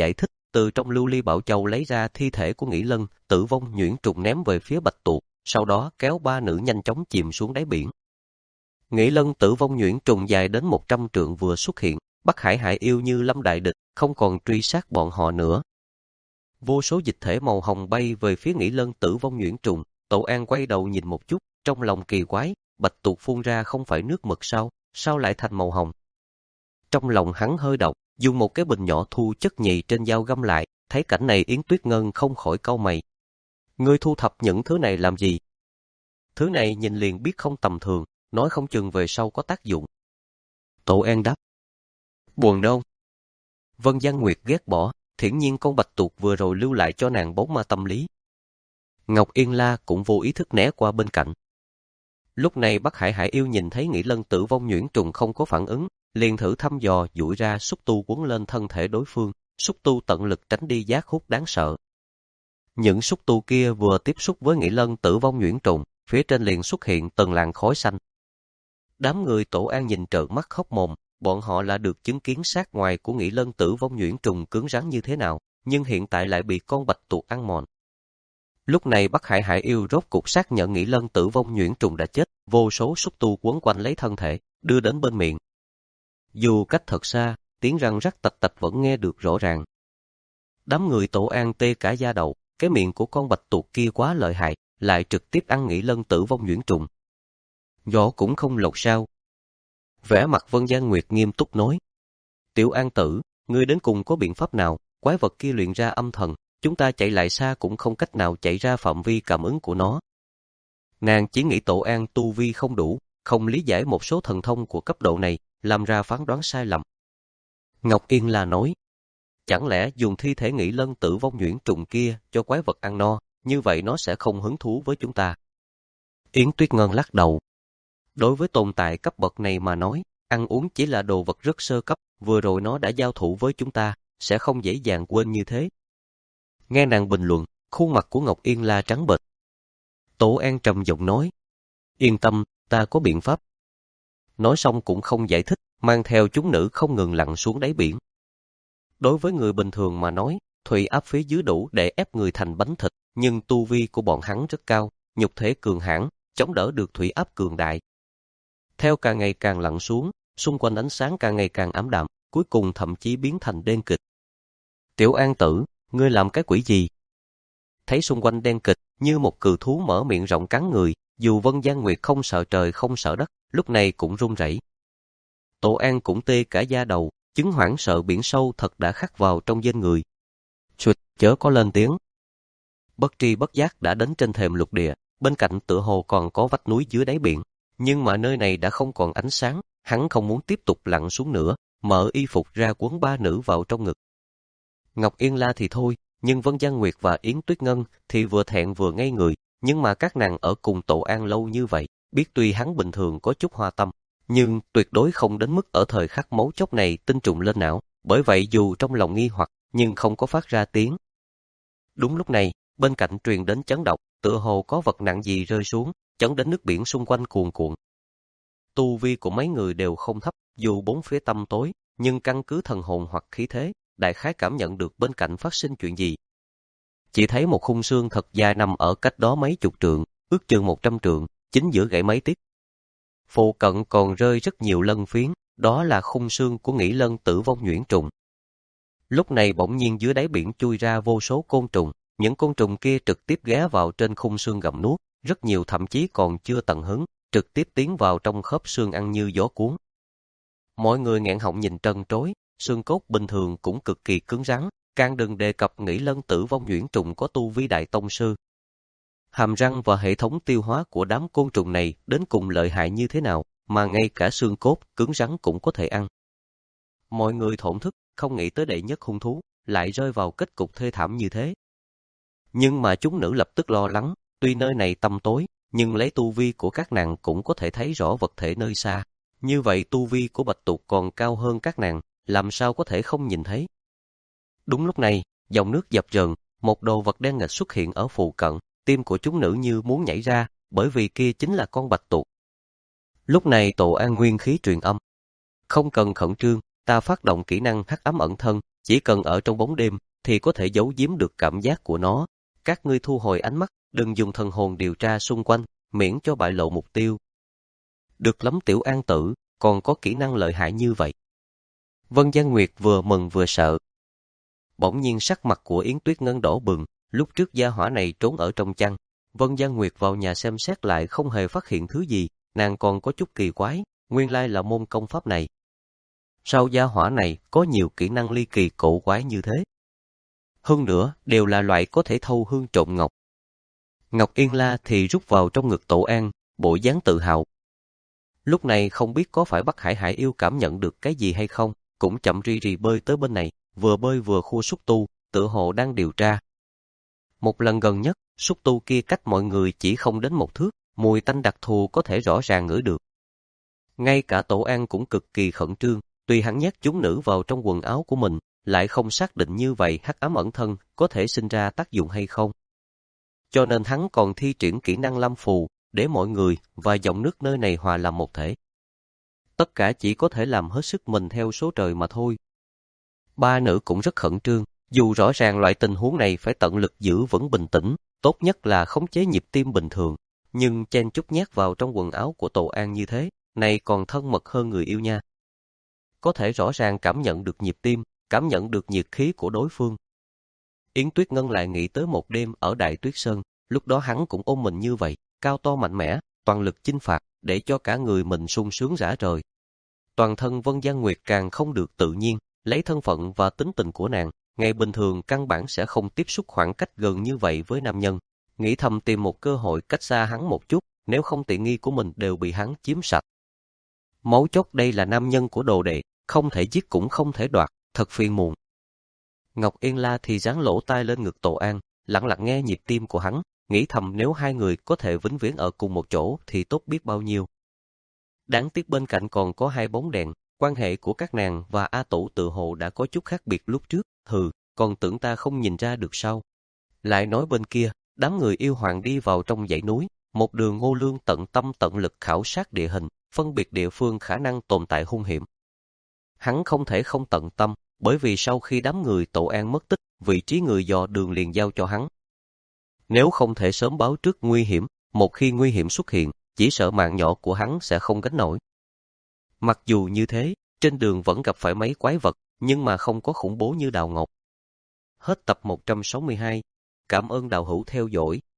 từ trong lưu ly bảo châu lấy ra thi thể của Nghĩ Lân, Tử Vong nhuyễn trùng ném về phía Bạch Tuộc, sau đó kéo ba nữ nhanh chóng chìm xuống đáy biển. Nghĩ Lân, Tử Vong nhuyễn trùng dài đến một trăm trượng vừa xuất hiện, Bắc Hải Hải Yêu như lâm đại địch, không còn truy sát bọn họ nữa. Vô số dịch thể màu hồng bay về phía Nghĩ Lân, Tử Vong nhuyễn trùng, Tổ An quay đầu nhìn một chút, trong lòng kỳ quái, Bạch Tuộc phun ra không phải nước mực sao, sao lại thành màu hồng? Trong lòng hắn hơi động, dùng một cái bình nhỏ thu chất nhì trên dao găm lại, thấy cảnh này Yến Tuyết Ngân không khỏi cau mày. Ngươi thu thập những thứ này làm gì? Thứ này nhìn liền biết không tầm thường, nói không chừng về sau có tác dụng. Tổ An đáp. Buồn đâu? Vân Giang Nguyệt ghét bỏ, thiển nhiên con Bạch Tuộc vừa rồi lưu lại cho nàng bóng ma tâm lý. Ngọc Yên La cũng vô ý thức né qua bên cạnh. Lúc này Bắc Hải Hải Yêu nhìn thấy Nghĩ Lân, Tử Vong nhuyễn trùng không có phản ứng, liền thử thăm dò duỗi ra xúc tu quấn lên thân thể đối phương, xúc tu tận lực tránh đi giác hút đáng sợ. Những xúc tu kia vừa tiếp xúc với Nghĩ Lân, Tử Vong nhuyễn trùng, phía trên liền xuất hiện từng làn khói xanh. Đám người Tổ An nhìn trợn mắt khóc mồm, bọn họ là được chứng kiến sát ngoài của Nghĩ Lân, Tử Vong nhuyễn trùng cứng rắn như thế nào, nhưng hiện tại lại bị con Bạch Tuộc ăn mòn. Lúc này Bắc Hải Hải Yêu rốt cục xác nhận Nghĩ Lân, Tử Vong nhuyễn trùng đã chết, vô số xúc tu quấn quanh lấy thân thể, đưa đến bên miệng. Dù cách thật xa, tiếng răng rắc tạch tạch vẫn nghe được rõ ràng. Đám người Tổ An tê cả da đầu, cái miệng của con Bạch Tuộc kia quá lợi hại, lại trực tiếp ăn Nghĩ Lân, Tử Vong nhuyễn trùng. Vỏ cũng không lột sao. Vẻ mặt Vân Giang Nguyệt nghiêm túc nói. Tiểu An tử, ngươi đến cùng có biện pháp nào? Quái vật kia luyện ra âm thần, chúng ta chạy lại xa cũng không cách nào chạy ra phạm vi cảm ứng của nó. Nàng chỉ nghĩ Tổ An tu vi không đủ, không lý giải một số thần thông của cấp độ này, làm ra phán đoán sai lầm. Ngọc Yên La nói, chẳng lẽ dùng thi thể Nghĩ Lân, Tử Vong nhuyễn trùng kia cho quái vật ăn no, như vậy nó sẽ không hứng thú với chúng ta. Yến Tuyết Ngân lắc đầu. Đối với tồn tại cấp bậc này mà nói, ăn uống chỉ là đồ vật rất sơ cấp, vừa rồi nó đã giao thủ với chúng ta, sẽ không dễ dàng quên như thế. Nghe nàng bình luận, khuôn mặt của Ngọc Yên La trắng bệch. Tổ An trầm giọng nói, yên tâm, ta có biện pháp. Nói xong cũng không giải thích, mang theo chúng nữ không ngừng lặn xuống đáy biển. Đối với người bình thường mà nói, thủy áp phía dưới đủ để ép người thành bánh thịt, nhưng tu vi của bọn hắn rất cao, nhục thể cường hãn, chống đỡ được thủy áp cường đại. Theo càng ngày càng lặn xuống, xung quanh ánh sáng càng ngày càng ảm đạm, cuối cùng thậm chí biến thành đen kịch. Tiểu An tử, ngươi làm cái quỷ gì? Thấy xung quanh đen kịch, như một cừu thú mở miệng rộng cắn người, dù Vân Giang Nguyệt không sợ trời không sợ đất, lúc này cũng run rẩy. Tổ An cũng tê cả da đầu, chứng hoảng sợ biển sâu thật đã khắc vào trong danh người. Chuột, chớ có lên tiếng. Bất tri bất giác đã đến trên thềm lục địa, bên cạnh tựa hồ còn có vách núi dưới đáy biển, nhưng mà nơi này đã không còn ánh sáng, hắn không muốn tiếp tục lặn xuống nữa, mở y phục ra quấn ba nữ vào trong ngực. Ngọc Yên La thì thôi, nhưng Vân Giang Nguyệt và Yến Tuyết Ngân thì vừa thẹn vừa ngây người, nhưng mà các nàng ở cùng Tổ An lâu như vậy, biết tuy hắn bình thường có chút hoa tâm, nhưng tuyệt đối không đến mức ở thời khắc mấu chốt này tinh trùng lên não, bởi vậy dù trong lòng nghi hoặc, nhưng không có phát ra tiếng. Đúng lúc này, bên cạnh truyền đến chấn động, tựa hồ có vật nặng gì rơi xuống, chấn đến nước biển xung quanh cuồn cuộn. Tu vi của mấy người đều không thấp, dù bốn phía tăm tối, nhưng căn cứ thần hồn hoặc khí thế, đại khái cảm nhận được bên cạnh phát sinh chuyện gì. Chỉ thấy một khung xương thật dài nằm ở cách đó mấy chục trượng, ước chừng một trăm trượng, chính giữa gãy mấy tiết. Phụ cận còn rơi rất nhiều lân phiến, đó là khung xương của Nghĩ Lân, Tử Vong nhuyễn trùng. Lúc này bỗng nhiên dưới đáy biển chui ra vô số côn trùng, những côn trùng kia trực tiếp ghé vào trên khung xương gặm nuốt, rất nhiều thậm chí còn chưa tận hứng, trực tiếp tiến vào trong khớp xương ăn như gió cuốn. Mọi người nghẹn họng nhìn trân trối, xương cốt bình thường cũng cực kỳ cứng rắn, càng đừng đề cập Nghĩ Lân, Tử Vong nhuyễn trùng có tu vi đại tông sư. Hàm răng và hệ thống tiêu hóa của đám côn trùng này đến cùng lợi hại như thế nào, mà ngay cả xương cốt cứng rắn cũng có thể ăn. Mọi người thổn thức, không nghĩ tới đệ nhất hung thú, lại rơi vào kết cục thê thảm như thế. Nhưng mà chúng nữ lập tức lo lắng, tuy nơi này tăm tối, nhưng lấy tu vi của các nàng cũng có thể thấy rõ vật thể nơi xa. Như vậy tu vi của Bạch Tuộc còn cao hơn các nàng, làm sao có thể không nhìn thấy. Đúng lúc này, dòng nước dập dờn, một đồ vật đen nghịch xuất hiện ở phụ cận, tim của chúng nữ như muốn nhảy ra, bởi vì kia chính là con Bạch Tuộc. Lúc này Tổ An nguyên khí truyền âm. Không cần khẩn trương, ta phát động kỹ năng hắc ám ẩn thân, chỉ cần ở trong bóng đêm, thì có thể giấu giếm được cảm giác của nó. Các ngươi thu hồi ánh mắt, đừng dùng thần hồn điều tra xung quanh, miễn cho bại lộ mục tiêu. Được lắm Tiểu An Tử, còn có kỹ năng lợi hại như vậy. Vân Gian Nguyệt vừa mừng vừa sợ. Bỗng nhiên sắc mặt của Yến Tuyết Ngân đỏ bừng, lúc trước gia hỏa này trốn ở trong chăn. Vân Gian Nguyệt vào nhà xem xét lại không hề phát hiện thứ gì, nàng còn có chút kỳ quái, nguyên lai là môn công pháp này. Sao gia hỏa này có nhiều kỹ năng ly kỳ cổ quái như thế? Hơn nữa, đều là loại có thể thâu hương trộm ngọc. Ngọc Yên La thì rút vào trong ngực Tổ An, bộ dáng tự hào. Lúc này không biết có phải Bắc Hải Hải Yêu cảm nhận được cái gì hay không, cũng chậm rì rì bơi tới bên này, vừa bơi vừa khua xúc tu, tựa hồ đang điều tra. Một lần gần nhất, xúc tu kia cách mọi người chỉ không đến một thước, mùi tanh đặc thù có thể rõ ràng ngửi được. Ngay cả Tổ An cũng cực kỳ khẩn trương, tuy hắn nhét chúng nữ vào trong quần áo của mình, lại không xác định như vậy hắc ám ẩn thân có thể sinh ra tác dụng hay không. Cho nên hắn còn thi triển kỹ năng lâm phù, để mọi người và dòng nước nơi này hòa làm một thể. Tất cả chỉ có thể làm hết sức mình theo số trời mà thôi. Ba nữ cũng rất khẩn trương, dù rõ ràng loại tình huống này phải tận lực giữ vững bình tĩnh, tốt nhất là khống chế nhịp tim bình thường, nhưng chen chút nhét vào trong quần áo của Tổ An như thế, này còn thân mật hơn người yêu nha. Có thể rõ ràng cảm nhận được nhịp tim, cảm nhận được nhiệt khí của đối phương. Yến Tuyết Ngân lại nghĩ tới một đêm ở Đại Tuyết Sơn, lúc đó hắn cũng ôm mình như vậy, cao to mạnh mẽ, toàn lực chinh phạt, để cho cả người mình sung sướng rã rời. Toàn thân Vân Gian Nguyệt càng không được tự nhiên, lấy thân phận và tính tình của nàng, ngày bình thường căn bản sẽ không tiếp xúc khoảng cách gần như vậy với nam nhân, nghĩ thầm tìm một cơ hội cách xa hắn một chút, nếu không tiện nghi của mình đều bị hắn chiếm sạch. Máu chốt đây là nam nhân của đồ đệ, không thể giết cũng không thể đoạt, thật phiền muộn. Ngọc Yên La thì dán lỗ tai lên ngực Tổ An, lặng lặng nghe nhịp tim của hắn, nghĩ thầm nếu hai người có thể vĩnh viễn ở cùng một chỗ thì tốt biết bao nhiêu. Đáng tiếc bên cạnh còn có hai bóng đèn, quan hệ của các nàng và A Tủ tự hồ đã có chút khác biệt lúc trước, hừ, còn tưởng ta không nhìn ra được sao. Lại nói bên kia, đám người yêu hoàng đi vào trong dãy núi, một đường Ngô Lương tận tâm tận lực khảo sát địa hình, phân biệt địa phương khả năng tồn tại hung hiểm. Hắn không thể không tận tâm, bởi vì sau khi đám người Tổ An mất tích, vị trí người dò đường liền giao cho hắn. Nếu không thể sớm báo trước nguy hiểm, một khi nguy hiểm xuất hiện, chỉ sợ mạng nhỏ của hắn sẽ không gánh nổi. Mặc dù như thế, trên đường vẫn gặp phải mấy quái vật, nhưng mà không có khủng bố như Đào Ngọc. Hết tập một trăm sáu mươi hai. Cảm ơn đạo hữu theo dõi.